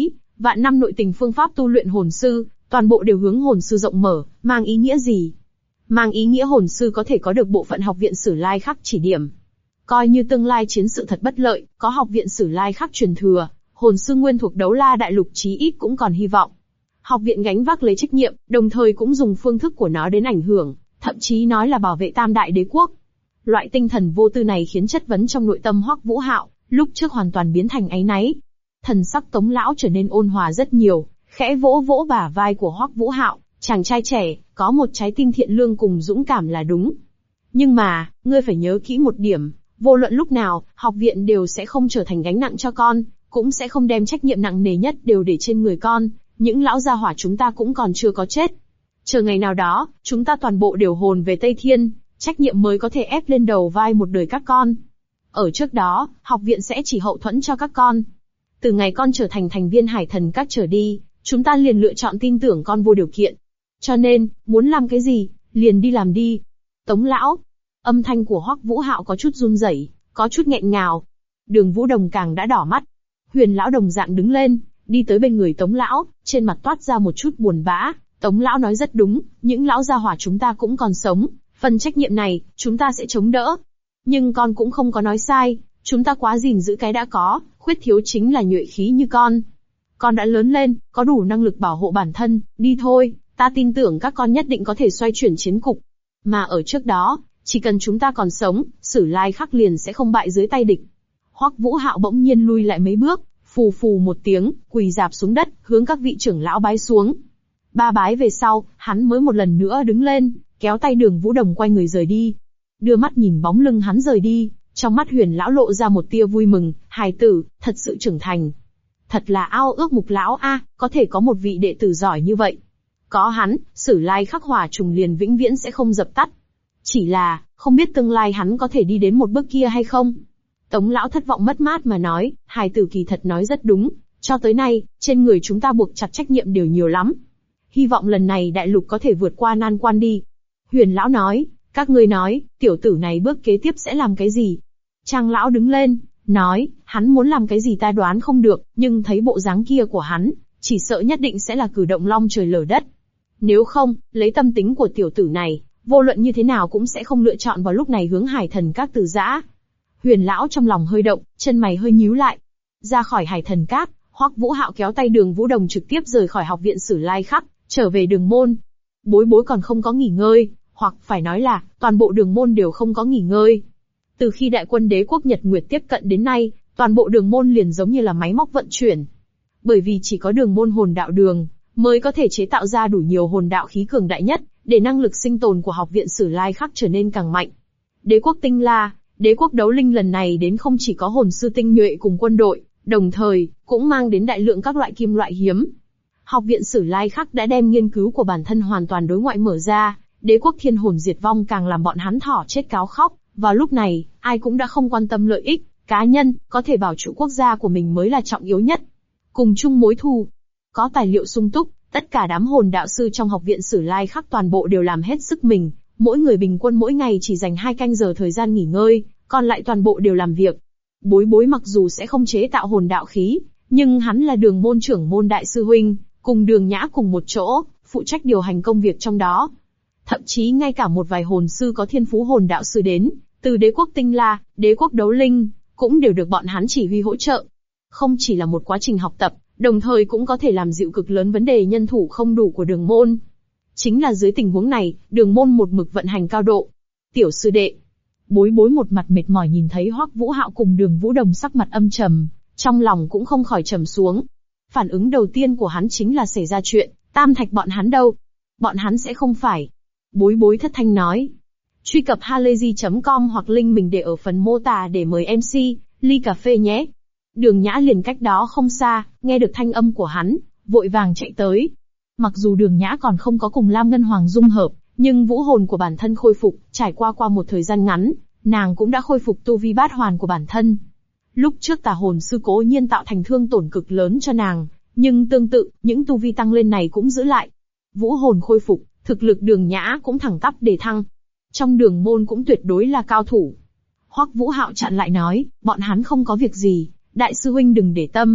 A: Vạn năm nội tình phương pháp tu luyện hồn sư, toàn bộ đều hướng hồn sư rộng mở, mang ý nghĩa gì? Mang ý nghĩa hồn sư có thể có được bộ phận học viện Sử Lai Khắc chỉ điểm. Coi như tương lai chiến sự thật bất lợi, có học viện Sử Lai Khắc truyền thừa, hồn sư nguyên thuộc Đấu La Đại Lục chí ít cũng còn hy vọng. Học viện gánh vác lấy trách nhiệm, đồng thời cũng dùng phương thức của nó đến ảnh hưởng, thậm chí nói là bảo vệ Tam Đại Đế Quốc. Loại tinh thần vô tư này khiến chất vấn trong nội tâm Hoắc Vũ Hạo, lúc trước hoàn toàn biến thành áy náy. Thần sắc Tống lão trở nên ôn hòa rất nhiều, khẽ vỗ vỗ bả vai của Hoắc Vũ Hạo, chàng trai trẻ, có một trái tim thiện lương cùng dũng cảm là đúng. Nhưng mà, ngươi phải nhớ kỹ một điểm, vô luận lúc nào, học viện đều sẽ không trở thành gánh nặng cho con, cũng sẽ không đem trách nhiệm nặng nề nhất đều để trên người con, những lão gia hỏa chúng ta cũng còn chưa có chết. Chờ ngày nào đó, chúng ta toàn bộ đều hồn về Tây Thiên, trách nhiệm mới có thể ép lên đầu vai một đời các con. Ở trước đó, học viện sẽ chỉ hậu thuẫn cho các con. Từ ngày con trở thành thành viên Hải Thần Các trở đi, chúng ta liền lựa chọn tin tưởng con vô điều kiện. Cho nên, muốn làm cái gì, liền đi làm đi. Tống lão. Âm thanh của Hoắc Vũ Hạo có chút run rẩy, có chút nghẹn ngào. Đường Vũ Đồng càng đã đỏ mắt. Huyền lão đồng dạng đứng lên, đi tới bên người Tống lão, trên mặt toát ra một chút buồn bã. Tống lão nói rất đúng, những lão gia hỏa chúng ta cũng còn sống, phần trách nhiệm này, chúng ta sẽ chống đỡ. Nhưng con cũng không có nói sai, chúng ta quá gìn giữ cái đã có, khuyết thiếu chính là nhuệ khí như con. Con đã lớn lên, có đủ năng lực bảo hộ bản thân, đi thôi, ta tin tưởng các con nhất định có thể xoay chuyển chiến cục. Mà ở trước đó, chỉ cần chúng ta còn sống, Sử Lai Khắc liền sẽ không bại dưới tay địch. Hoắc Vũ Hạo bỗng nhiên lui lại mấy bước, phù phù một tiếng, quỳ rạp xuống đất, hướng các vị trưởng lão bái xuống. Ba bái về sau, hắn mới một lần nữa đứng lên, kéo tay Đường Vũ Đồng quay người rời đi. Đưa mắt nhìn bóng lưng hắn rời đi, trong mắt Huyền lão lộ ra một tia vui mừng, hài tử, thật sự trưởng thành. Thật là ao ước Mục lão a, có thể có một vị đệ tử giỏi như vậy. Có hắn, Sử Lai Khắc hỏa trùng liền vĩnh viễn sẽ không dập tắt. Chỉ là, không biết tương lai hắn có thể đi đến một bước kia hay không? Tống lão thất vọng mất mát mà nói, hài tử kỳ thật nói rất đúng, cho tới nay, trên người chúng ta buộc chặt trách nhiệm đều nhiều lắm. Hy vọng lần này đại lục có thể vượt qua nan quan đi. Huyền lão nói, các ngươi nói, tiểu tử này bước kế tiếp sẽ làm cái gì? Trang lão đứng lên, nói, hắn muốn làm cái gì ta đoán không được, nhưng thấy bộ dáng kia của hắn, chỉ sợ nhất định sẽ là cử động long trời lở đất. Nếu không, lấy tâm tính của tiểu tử này, vô luận như thế nào cũng sẽ không lựa chọn vào lúc này hướng Hải Thần Các từ giã. Huyền lão trong lòng hơi động, chân mày hơi nhíu lại. Ra khỏi Hải Thần Các, Hoắc Vũ Hạo kéo tay Đường Vũ Đồng trực tiếp rời khỏi học viện Sử Lai Khắc, trở về Đường Môn. Bối bối còn không có nghỉ ngơi, hoặc phải nói là, toàn bộ Đường Môn đều không có nghỉ ngơi. Từ khi đại quân đế quốc Nhật Nguyệt tiếp cận đến nay, toàn bộ Đường Môn liền giống như là máy móc vận chuyển. Bởi vì chỉ có Đường Môn hồn đạo đường, mới có thể chế tạo ra đủ nhiều hồn đạo khí cường đại nhất, để năng lực sinh tồn của học viện Sử Lai Khắc trở nên càng mạnh. Đế quốc Tinh La, đế quốc đấu linh lần này đến không chỉ có hồn sư tinh nhuệ cùng quân đội, đồng thời, cũng mang đến đại lượng các loại kim loại hiếm. Học viện Sử Lai Khắc đã đem nghiên cứu của bản thân hoàn toàn đối ngoại mở ra, đế quốc thiên hồn diệt vong càng làm bọn hắn thỏ chết cáo khóc. Vào lúc này, ai cũng đã không quan tâm lợi ích cá nhân, có thể bảo trụ quốc gia của mình mới là trọng yếu nhất. Cùng chung mối thù, có tài liệu sung túc, tất cả đám hồn đạo sư trong học viện Sử Lai Khắc toàn bộ đều làm hết sức mình, mỗi người bình quân mỗi ngày chỉ dành 2 canh giờ thời gian nghỉ ngơi, còn lại toàn bộ đều làm việc. Bối bối mặc dù sẽ không chế tạo hồn đạo khí, nhưng hắn là Đường môn trưởng môn đại sư huynh, cùng Đường Nhã cùng một chỗ, phụ trách điều hành công việc trong đó. Thậm chí ngay cả một vài hồn sư có thiên phú hồn đạo sư đến, từ đế quốc Tinh La, đế quốc đấu linh, cũng đều được bọn hắn chỉ huy hỗ trợ. Không chỉ là một quá trình học tập, đồng thời cũng có thể làm dịu cực lớn vấn đề nhân thủ không đủ của Đường môn. Chính là dưới tình huống này, Đường môn một mực vận hành cao độ. Tiểu sư đệ, bối bối một mặt mệt mỏi nhìn thấy Hoắc Vũ Hạo cùng Đường Vũ Đồng sắc mặt âm trầm, trong lòng cũng không khỏi trầm xuống. Phản ứng đầu tiên của hắn chính là xảy ra chuyện, Tam Thạch bọn hắn đâu? Bọn hắn sẽ không phải. Bối bối thất thanh nói. Truy cập halayzi.com hoặc link mình để ở phần mô tả để mời MC, ly cà phê nhé. Đường Nhã liền cách đó không xa, nghe được thanh âm của hắn, vội vàng chạy tới. Mặc dù Đường Nhã còn không có cùng Lam Ngân Hoàng dung hợp, nhưng vũ hồn của bản thân khôi phục, trải qua một thời gian ngắn, nàng cũng đã khôi phục tu vi bát hoàn của bản thân. Lúc trước tà hồn sư cố nhiên tạo thành thương tổn cực lớn cho nàng, nhưng tương tự, những tu vi tăng lên này cũng giữ lại. Vũ hồn khôi phục, thực lực Đường Nhã cũng thẳng tắp để thăng. Trong Đường môn cũng tuyệt đối là cao thủ. Hoắc Vũ Hạo chặn lại nói, bọn hắn không có việc gì, đại sư huynh đừng để tâm.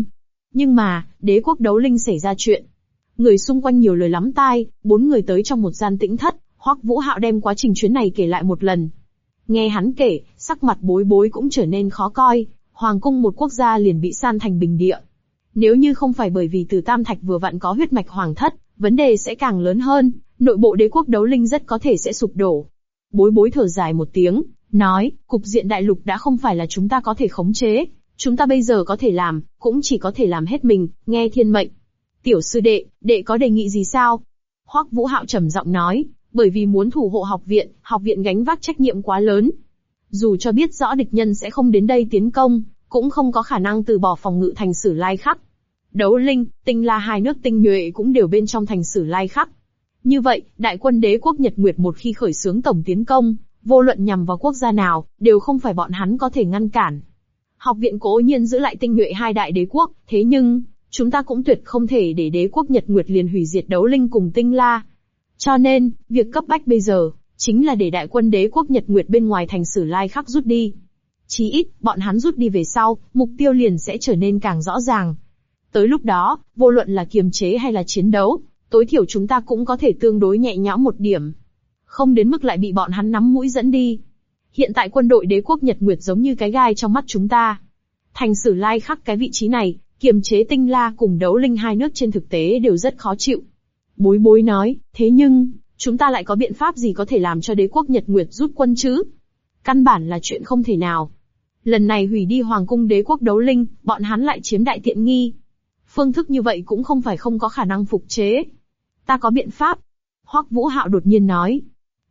A: Nhưng mà, đế quốc đấu linh xảy ra chuyện. Người xung quanh nhiều lời lắm tai, 4 người tới trong một gian tĩnh thất, Hoắc Vũ Hạo đem quá trình chuyến này kể lại một lần. Nghe hắn kể, sắc mặt Bối Bối cũng trở nên khó coi, hoàng cung một quốc gia liền bị san thành bình địa. Nếu như không phải bởi vì Từ Tam Thạch vừa vặn có huyết mạch hoàng thất, vấn đề sẽ càng lớn hơn, nội bộ đế quốc đấu linh rất có thể sẽ sụp đổ. Bối Bối thở dài một tiếng, nói, cục diện đại lục đã không phải là chúng ta có thể khống chế, chúng ta bây giờ có thể làm, cũng chỉ có thể làm hết mình, nghe thiên mệnh. Tiểu sư đệ, đệ có đề nghị gì sao? Hoắc Vũ Hạo trầm giọng nói, bởi vì muốn thủ hộ học viện gánh vác trách nhiệm quá lớn. Dù cho biết rõ địch nhân sẽ không đến đây tiến công, cũng không có khả năng từ bỏ phòng ngự thành Sử Lai Khắc. Đấu Linh, Tinh La hai nước tinh nhuệ cũng đều bên trong thành Sử Lai Khắc. Như vậy, đại quân đế quốc Nhật Nguyệt một khi khởi xướng tổng tiến công, vô luận nhằm vào quốc gia nào, đều không phải bọn hắn có thể ngăn cản. Học viện cố nhiên giữ lại tinh nhuệ hai đại đế quốc, thế nhưng, chúng ta cũng tuyệt không thể để đế quốc Nhật Nguyệt liền hủy diệt Đấu Linh cùng Tinh La. Cho nên, việc cấp bách bây giờ, chính là để đại quân đế quốc Nhật Nguyệt bên ngoài thành Sử Lai Khắc rút đi. Chí ít, bọn hắn rút đi về sau, mục tiêu liền sẽ trở nên càng rõ ràng. Tới lúc đó, vô luận là kiềm chế hay là chiến đấu, tối thiểu chúng ta cũng có thể tương đối nhẹ nhõm một điểm. Không đến mức lại bị bọn hắn nắm mũi dẫn đi. Hiện tại quân đội đế quốc Nhật Nguyệt giống như cái gai trong mắt chúng ta. Thành Sử Lai Khắc cái vị trí này, kiềm chế Tinh La cùng Đấu Linh hai nước trên thực tế đều rất khó chịu. Bối Bối nói, thế nhưng, chúng ta lại có biện pháp gì có thể làm cho đế quốc Nhật Nguyệt rút quân chứ? Căn bản là chuyện không thể nào. Lần này hủy đi hoàng cung đế quốc Đấu Linh, bọn hắn lại chiếm đại tiện nghi. Phương thức như vậy cũng không phải không có khả năng phục chế. Ta có biện pháp. Hoắc Vũ Hạo đột nhiên nói.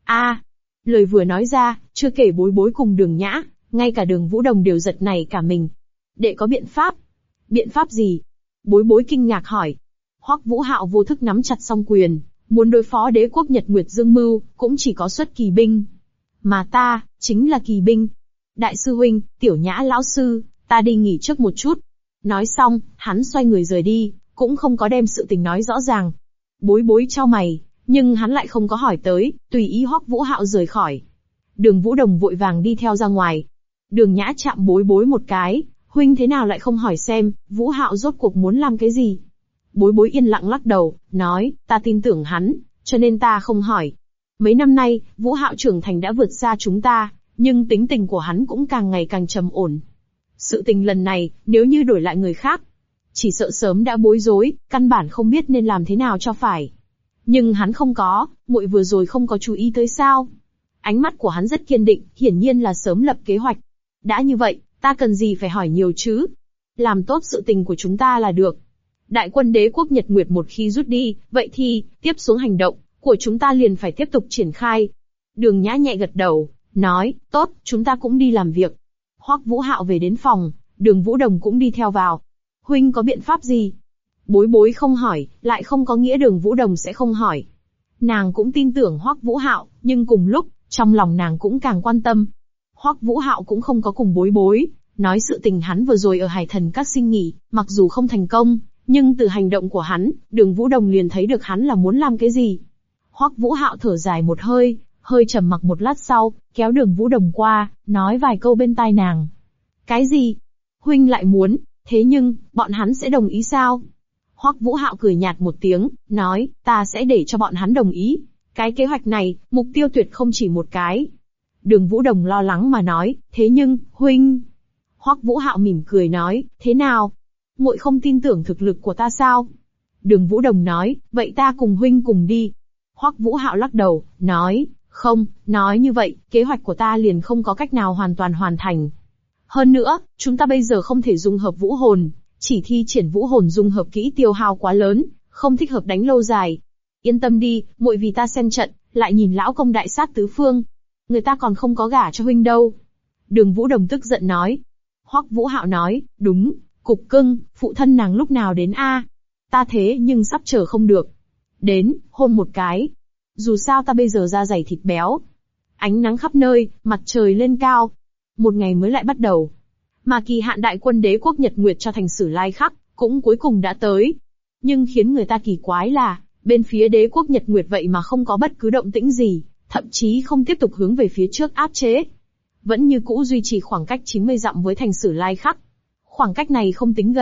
A: Lời vừa nói ra, chưa kể Bối Bối cùng Đường Nhã, ngay cả Đường Vũ Đồng đều giật nảy cả mình. Đệ có biện pháp? Biện pháp gì? Bối Bối kinh ngạc hỏi. Hoắc Vũ Hạo vô thức nắm chặt song quyền, muốn đối phó đế quốc Nhật Nguyệt dương mưu, cũng chỉ có xuất kỳ binh. Mà ta, chính là kỳ binh. Đại sư huynh, Tiểu Nhã lão sư, ta đi nghỉ trước một chút. Nói xong, hắn xoay người rời đi, cũng không có đem sự tình nói rõ ràng. Bối Bối chau mày, nhưng hắn lại không có hỏi tới, tùy ý Hoắc Vũ Hạo rời khỏi. Đường Vũ Đồng vội vàng đi theo ra ngoài. Đường Nhã chạm Bối Bối một cái, huynh thế nào lại không hỏi xem, Vũ Hạo rốt cuộc muốn làm cái gì? Bối Bối yên lặng lắc đầu, nói, ta tin tưởng hắn, cho nên ta không hỏi. Mấy năm nay, Vũ Hạo trưởng thành đã vượt xa chúng ta, nhưng tính tình của hắn cũng càng ngày càng trầm ổn. Sự tình lần này, nếu như đổi lại người khác, chỉ sợ sớm đã bối rối, căn bản không biết nên làm thế nào cho phải. Nhưng hắn không có, muội vừa rồi không có chú ý tới sao? Ánh mắt của hắn rất kiên định, hiển nhiên là sớm lập kế hoạch. Đã như vậy, ta cần gì phải hỏi nhiều chứ? Làm tốt sự tình của chúng ta là được. Đại quân đế quốc Nhật Nguyệt một khi rút đi, vậy thì, tiếp xuống hành động của chúng ta liền phải tiếp tục triển khai. Đường Nhã nhẹ gật đầu, nói, tốt, chúng ta cũng đi làm việc. Hoắc Vũ Hạo về đến phòng, Đường Vũ Đồng cũng đi theo vào. Huynh có biện pháp gì? Bối Bối không hỏi, lại không có nghĩa Đường Vũ Đồng sẽ không hỏi. Nàng cũng tin tưởng Hoắc Vũ Hạo, nhưng cùng lúc, trong lòng nàng cũng càng quan tâm. Hoắc Vũ Hạo cũng không có cùng Bối Bối nói sự tình hắn vừa rồi ở Hải Thần Các xin nghỉ, mặc dù không thành công, nhưng từ hành động của hắn, Đường Vũ Đồng liền thấy được hắn là muốn làm cái gì. Hoắc Vũ Hạo thở dài một hơi, hơi trầm mặc một lát sau, kéo Đường Vũ Đồng qua, nói vài câu bên tai nàng. Cái gì? Huynh lại muốn, thế nhưng, bọn hắn sẽ đồng ý sao? Hoắc Vũ Hạo cười nhạt một tiếng, nói, ta sẽ để cho bọn hắn đồng ý. Cái kế hoạch này, mục tiêu tuyệt không chỉ một cái. Đường Vũ Đồng lo lắng mà nói, thế nhưng, huynh... Hoắc Vũ Hạo mỉm cười nói, thế nào? Muội không tin tưởng thực lực của ta sao? Đường Vũ Đồng nói, vậy ta cùng huynh cùng đi. Hoắc Vũ Hạo lắc đầu, nói, không, nói như vậy, kế hoạch của ta liền không có cách nào hoàn toàn hoàn thành. Hơn nữa, chúng ta bây giờ không thể dung hợp vũ hồn, chỉ thi triển vũ hồn dung hợp kỹ tiêu hao quá lớn, không thích hợp đánh lâu dài. Yên tâm đi, muội vì ta xem trận, lại nhìn lão công đại sát tứ phương. Người ta còn không có gả cho huynh đâu. Đường Vũ Đồng tức giận nói. Hoắc Vũ Hạo nói, đúng, cục cưng, phụ thân nàng lúc nào đến a? Ta thế nhưng sắp chờ không được. Đến, hôn một cái. Dù sao ta bây giờ da dày thịt béo. Ánh nắng khắp nơi, mặt trời lên cao. Một ngày mới lại bắt đầu. Mà kỳ hạn đại quân đế quốc Nhật Nguyệt cho thành Sử Lai Khắc, cũng cuối cùng đã tới. Nhưng khiến người ta kỳ quái là, bên phía đế quốc Nhật Nguyệt vậy mà không có bất cứ động tĩnh gì, thậm chí không tiếp tục hướng về phía trước áp chế. Vẫn như cũ duy trì khoảng cách 90 dặm với thành Sử Lai Khắc. Khoảng cách này không tính gần,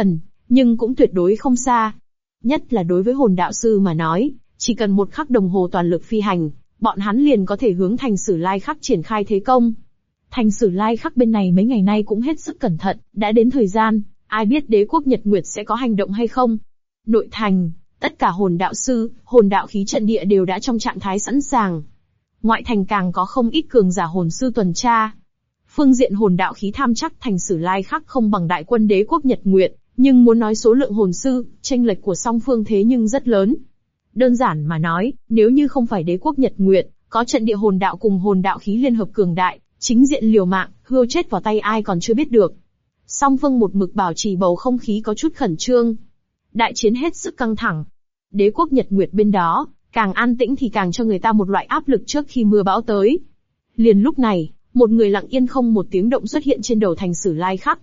A: nhưng cũng tuyệt đối không xa. Nhất là đối với hồn đạo sư mà nói, chỉ cần một khắc đồng hồ toàn lực phi hành, bọn hắn liền có thể hướng Thành Sử Lai Khắc triển khai thế công. Thành Sử Lai Khắc bên này mấy ngày nay cũng hết sức cẩn thận, đã đến thời gian, ai biết đế quốc Nhật Nguyệt sẽ có hành động hay không. Nội thành, tất cả hồn đạo sư, hồn đạo khí trận địa đều đã trong trạng thái sẵn sàng. Ngoại thành càng có không ít cường giả hồn sư tuần tra. Phương diện hồn đạo khí tham chắc Thành Sử Lai Khắc không bằng đại quân đế quốc Nhật Nguyệt, nhưng muốn nói số lượng hồn sư, chênh lệch của song phương thế nhưng rất lớn. Đơn giản mà nói, nếu như không phải đế quốc Nhật Nguyệt, có trận địa hồn đạo cùng hồn đạo khí liên hợp cường đại, chính diện liều mạng, hươu chết vào tay ai còn chưa biết được. Song phương một mực bảo trì bầu không khí có chút khẩn trương. Đại chiến hết sức căng thẳng. Đế quốc Nhật Nguyệt bên đó, càng an tĩnh thì càng cho người ta một loại áp lực trước khi mưa bão tới. Liền lúc này, một người lặng yên không một tiếng động xuất hiện trên đầu Thành Sử Lai Khắc.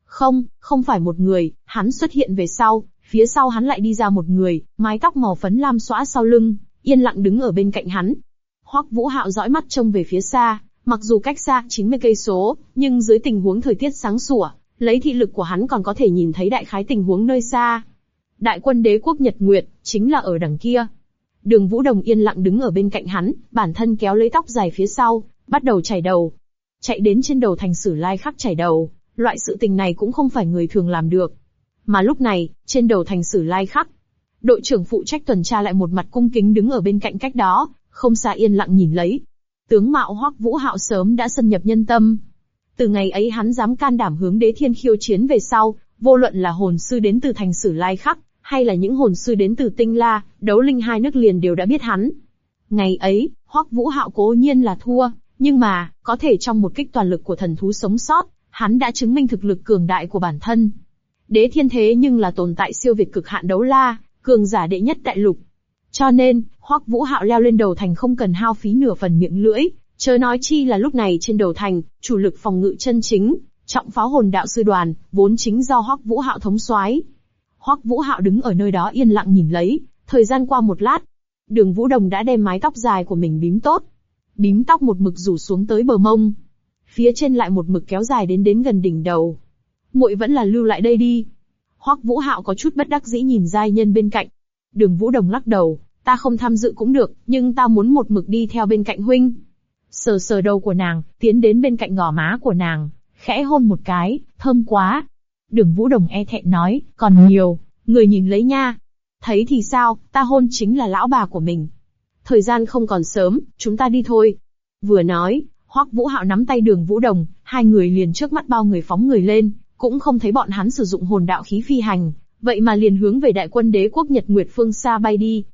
A: Không phải một người, hắn xuất hiện về sau, phía sau hắn lại đi ra một người, mái tóc màu phấn lam xõa sau lưng, yên lặng đứng ở bên cạnh hắn. Hoắc Vũ Hạo dõi mắt trông về phía xa, mặc dù cách xa 90 cây số, nhưng dưới tình huống thời tiết sáng sủa, lấy thị lực của hắn còn có thể nhìn thấy đại khái tình huống nơi xa. Đại quân đế quốc Nhật Nguyệt, chính là ở đằng kia. Đường Vũ Đồng yên lặng đứng ở bên cạnh hắn, bản thân kéo lấy tóc dài phía sau, bắt đầu chải đầu. Chạy đến trên đầu Thành Sử Lai Khắc chải đầu, loại sự tình này cũng không phải người thường làm được. Mà lúc này, trên đầu Thành Sử Lai Khắc, đội trưởng phụ trách tuần tra lại một mặt cung kính đứng ở bên cạnh cách đó, không xa yên lặng nhìn lấy. Tướng mạo Hoắc Vũ Hạo sớm đã xâm nhập nhân tâm. Từ ngày ấy hắn dám can đảm hướng Đế Thiên khiêu chiến về sau, vô luận là hồn sư đến từ Thành Sử Lai Khắc, hay là những hồn sư đến từ Tinh La, Đấu Linh hai nước liền đều đã biết hắn. Ngày ấy, Hoắc Vũ Hạo cố nhiên là thua, nhưng mà, có thể trong một kích toàn lực của thần thú sống sót, hắn đã chứng minh thực lực cường đại của bản thân. Đế Thiên thế nhưng là tồn tại siêu việt cực hạn đấu la, cường giả đệ nhất đại lục. Cho nên, Hoắc Vũ Hạo leo lên đầu thành không cần hao phí nửa phần miệng lưỡi, chớ nói chi là lúc này trên đầu thành, chủ lực phòng ngự chân chính, trọng pháo hồn đạo sư đoàn, vốn chính do Hoắc Vũ Hạo thống soái. Hoắc Vũ Hạo đứng ở nơi đó yên lặng nhìn lấy, thời gian qua một lát, Đường Vũ Đồng đã đem mái tóc dài của mình bím tốt. Bím tóc một mực rủ xuống tới bờ mông, phía trên lại một mực kéo dài đến gần đỉnh đầu. Muội vẫn là lưu lại đây đi. Hoắc Vũ Hạo có chút bất đắc dĩ nhìn giai nhân bên cạnh. Đường Vũ Đồng lắc đầu, ta không tham dự cũng được, nhưng ta muốn một mực đi theo bên cạnh huynh. Sờ sờ đầu của nàng, tiến đến bên cạnh gò má của nàng, khẽ hôn một cái, thơm quá. Đường Vũ Đồng e thẹn nói, còn nhiều, người nhìn lấy nha. Thấy thì sao, ta hôn chính là lão bà của mình. Thời gian không còn sớm, chúng ta đi thôi. Vừa nói, Hoắc Vũ Hạo nắm tay Đường Vũ Đồng, hai người liền trước mắt bao người phóng người lên, cũng không thấy bọn hắn sử dụng hồn đạo khí phi hành, vậy mà liền hướng về đại quân đế quốc Nhật Nguyệt phương xa bay đi.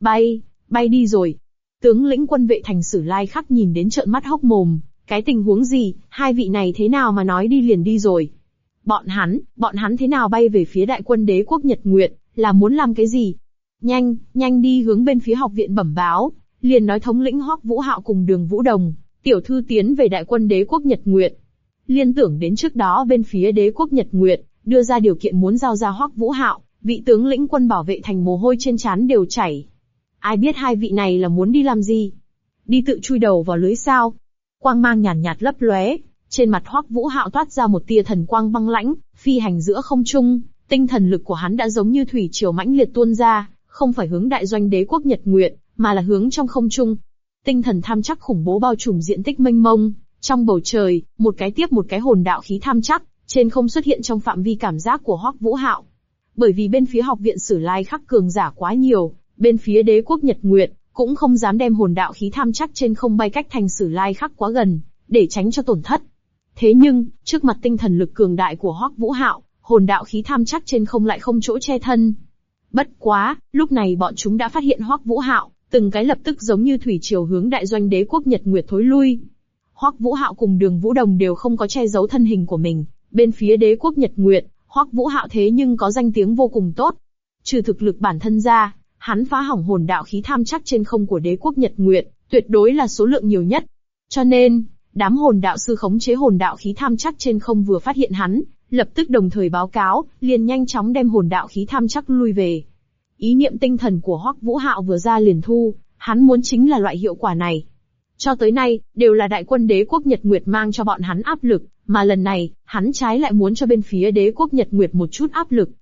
A: Bay đi rồi. Tướng lĩnh quân vệ Thành Sử Lai Khắc nhìn đến trợn mắt hốc mồm, cái tình huống gì, hai vị này thế nào mà nói đi liền đi rồi. Bọn hắn thế nào bay về phía đại quân đế quốc Nhật Nguyệt, là muốn làm cái gì? Nhanh đi hướng bên phía học viện bẩm báo, liền nói thống lĩnh Hoắc Vũ Hạo cùng Đường Vũ Đồng, tiểu thư tiến về đại quân đế quốc Nhật Nguyệt. Liên tưởng đến trước đó bên phía đế quốc Nhật Nguyệt, đưa ra điều kiện muốn giao ra Hoắc Vũ Hạo, vị tướng lĩnh quân bảo vệ thành mồ hôi trên trán đều chảy. Ai biết hai vị này là muốn đi làm gì? Đi tự chui đầu vào lưới sao? Quang mang nhàn nhạt lấp lóe, trên mặt Hoắc Vũ Hạo toát ra một tia thần quang băng lãnh, phi hành giữa không trung, tinh thần lực của hắn đã giống như thủy triều mãnh liệt tuôn ra, không phải hướng đại doanh đế quốc Nhật Nguyệt, mà là hướng trong không trung. Tinh thần tham chắc khủng bố bao trùm diện tích mênh mông, trong bầu trời, một cái tiếp một cái hồn đạo khí tham chắc, trên không xuất hiện trong phạm vi cảm giác của Hoắc Vũ Hạo. Bởi vì bên phía học viện Sử Lai Khắc cường giả quá nhiều, bên phía đế quốc Nhật Nguyệt cũng không dám đem hồn đạo khí tham chắc trên không bay cách thành Sử Lai Khắc quá gần, để tránh cho tổn thất. Thế nhưng, trước mặt tinh thần lực cường đại của Hoắc Vũ Hạo, hồn đạo khí tham chắc trên không lại không chỗ che thân. Bất quá, lúc này bọn chúng đã phát hiện Hoắc Vũ Hạo, từng cái lập tức giống như thủy triều hướng đại doanh đế quốc Nhật Nguyệt thối lui. Hoắc Vũ Hạo cùng Đường Vũ Đồng đều không có che giấu thân hình của mình, bên phía đế quốc Nhật Nguyệt, Hoắc Vũ Hạo thế nhưng có danh tiếng vô cùng tốt. Trừ thực lực bản thân ra, hắn phá hỏng hồn đạo khí tham chắc trên không của đế quốc Nhật Nguyệt, tuyệt đối là số lượng nhiều nhất. Cho nên, đám hồn đạo sư khống chế hồn đạo khí tham chắc trên không vừa phát hiện hắn, lập tức đồng thời báo cáo, liền nhanh chóng đem hồn đạo khí tham chắc lui về. Ý niệm tinh thần của Hoắc Vũ Hạo vừa ra liền thu, hắn muốn chính là loại hiệu quả này. Cho tới nay, đều là đại quân đế quốc Nhật Nguyệt mang cho bọn hắn áp lực, mà lần này, hắn trái lại muốn cho bên phía đế quốc Nhật Nguyệt một chút áp lực,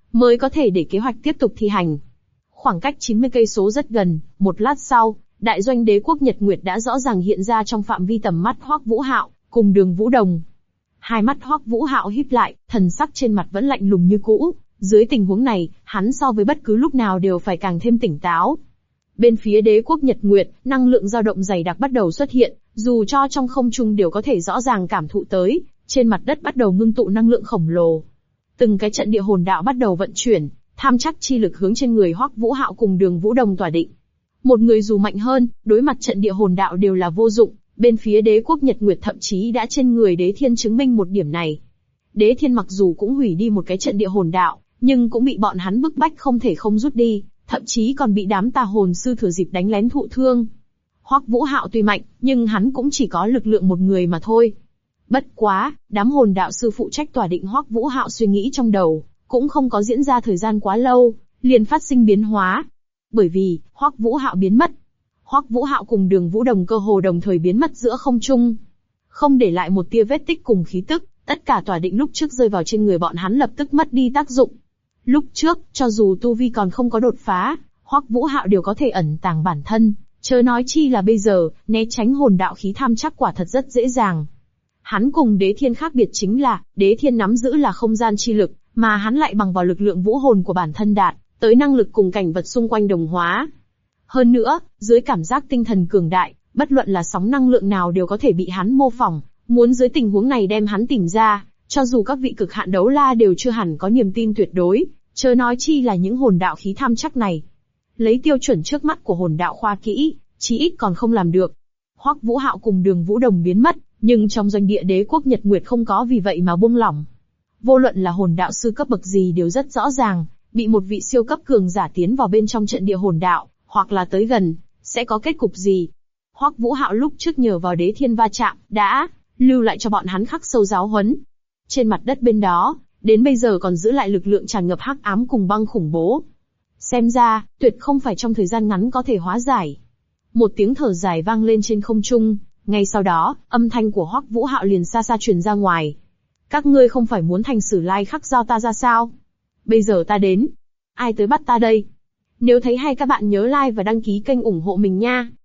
A: mới có thể để kế hoạch tiếp tục thi hành. Khoảng cách 90 cây số rất gần, một lát sau, đại doanh đế quốc Nhật Nguyệt đã rõ ràng hiện ra trong phạm vi tầm mắt Hoắc Vũ Hạo cùng Đường Vũ Đồng. Hai mắt Hoắc Vũ Hạo híp lại, thần sắc trên mặt vẫn lạnh lùng như cũ. Dưới tình huống này, hắn so với bất cứ lúc nào đều phải càng thêm tỉnh táo. Bên phía đế quốc Nhật Nguyệt, năng lượng dao động dày đặc bắt đầu xuất hiện, dù cho trong không trung đều có thể rõ ràng cảm thụ tới, trên mặt đất bắt đầu ngưng tụ năng lượng khổng lồ. Từng cái trận địa hồn đạo bắt đầu vận chuyển, tham chắc chi lực hướng trên người Hoắc Vũ Hạo cùng Đường Vũ Đồng tỏa định. Một người dù mạnh hơn, đối mặt trận địa hồn đạo đều là vô dụng, bên phía đế quốc Nhật Nguyệt thậm chí đã trên người Đế Thiên chứng minh một điểm này. Đế Thiên mặc dù cũng hủy đi một cái trận địa hồn đạo, nhưng cũng bị bọn hắn bức bách không thể không rút đi, thậm chí còn bị đám tà hồn sư thừa dịp đánh lén thụ thương. Hoắc Vũ Hạo tuy mạnh, nhưng hắn cũng chỉ có lực lượng một người mà thôi. Bất quá, đám hồn đạo sư phụ trách tỏa định Hoắc Vũ Hạo suy nghĩ trong đầu, cũng không có diễn ra thời gian quá lâu, liền phát sinh biến hóa. Bởi vì, Hoắc Vũ Hạo biến mất. Hoắc Vũ Hạo cùng Đường Vũ Đồng cơ hồ đồng thời biến mất giữa không trung. Không để lại một tia vết tích cùng khí tức, tất cả tỏa định lúc trước rơi vào trên người bọn hắn lập tức mất đi tác dụng. Lúc trước, cho dù tu vi còn không có đột phá, Hoắc Vũ Hạo đều có thể ẩn tàng bản thân, chớ nói chi là bây giờ, né tránh hồn đạo khí tham chắc quả thật rất dễ dàng. Hắn cùng Đế Thiên khác biệt chính là, Đế Thiên nắm giữ là không gian chi lực, mà hắn lại bằng vào lực lượng vũ hồn của bản thân đạt tới năng lực cùng cảnh vật xung quanh đồng hóa. Hơn nữa, dưới cảm giác tinh thần cường đại, bất luận là sóng năng lượng nào đều có thể bị hắn mô phỏng, muốn dưới tình huống này đem hắn tìm ra, cho dù các vị cực hạn đấu la đều chưa hẳn có niềm tin tuyệt đối, chớ nói chi là những hồn đạo khí tham chắc này. Lấy tiêu chuẩn trước mắt của hồn đạo khoa kỹ, chí ít còn không làm được. Hoắc Vũ Hạo cùng Đường Vũ Đồng biến mất, nhưng trong doanh địa đế quốc Nhật Nguyệt không có vì vậy mà buông lỏng. Vô luận là hồn đạo sư cấp bậc gì đều rất rõ ràng, bị một vị siêu cấp cường giả tiến vào bên trong trận địa hồn đạo, hoặc là tới gần, sẽ có kết cục gì. Hoắc Vũ Hạo lúc trước nhờ vào Đế Thiên va chạm, đã lưu lại cho bọn hắn khắc sâu giáo huấn. Trên mặt đất bên đó, đến bây giờ còn giữ lại lực lượng tràn ngập hắc ám cùng băng khủng bố. Xem ra, tuyệt không phải trong thời gian ngắn có thể hóa giải. Một tiếng thở dài vang lên trên không trung, ngay sau đó, âm thanh của Hoắc Vũ Hạo liền xa xa truyền ra ngoài. Các ngươi không phải muốn thành Sử Lai Khắc giao ta ra sao? Bây giờ ta đến. Ai tới bắt ta đây? Nếu thấy hay các bạn nhớ like và đăng ký kênh ủng hộ mình nha.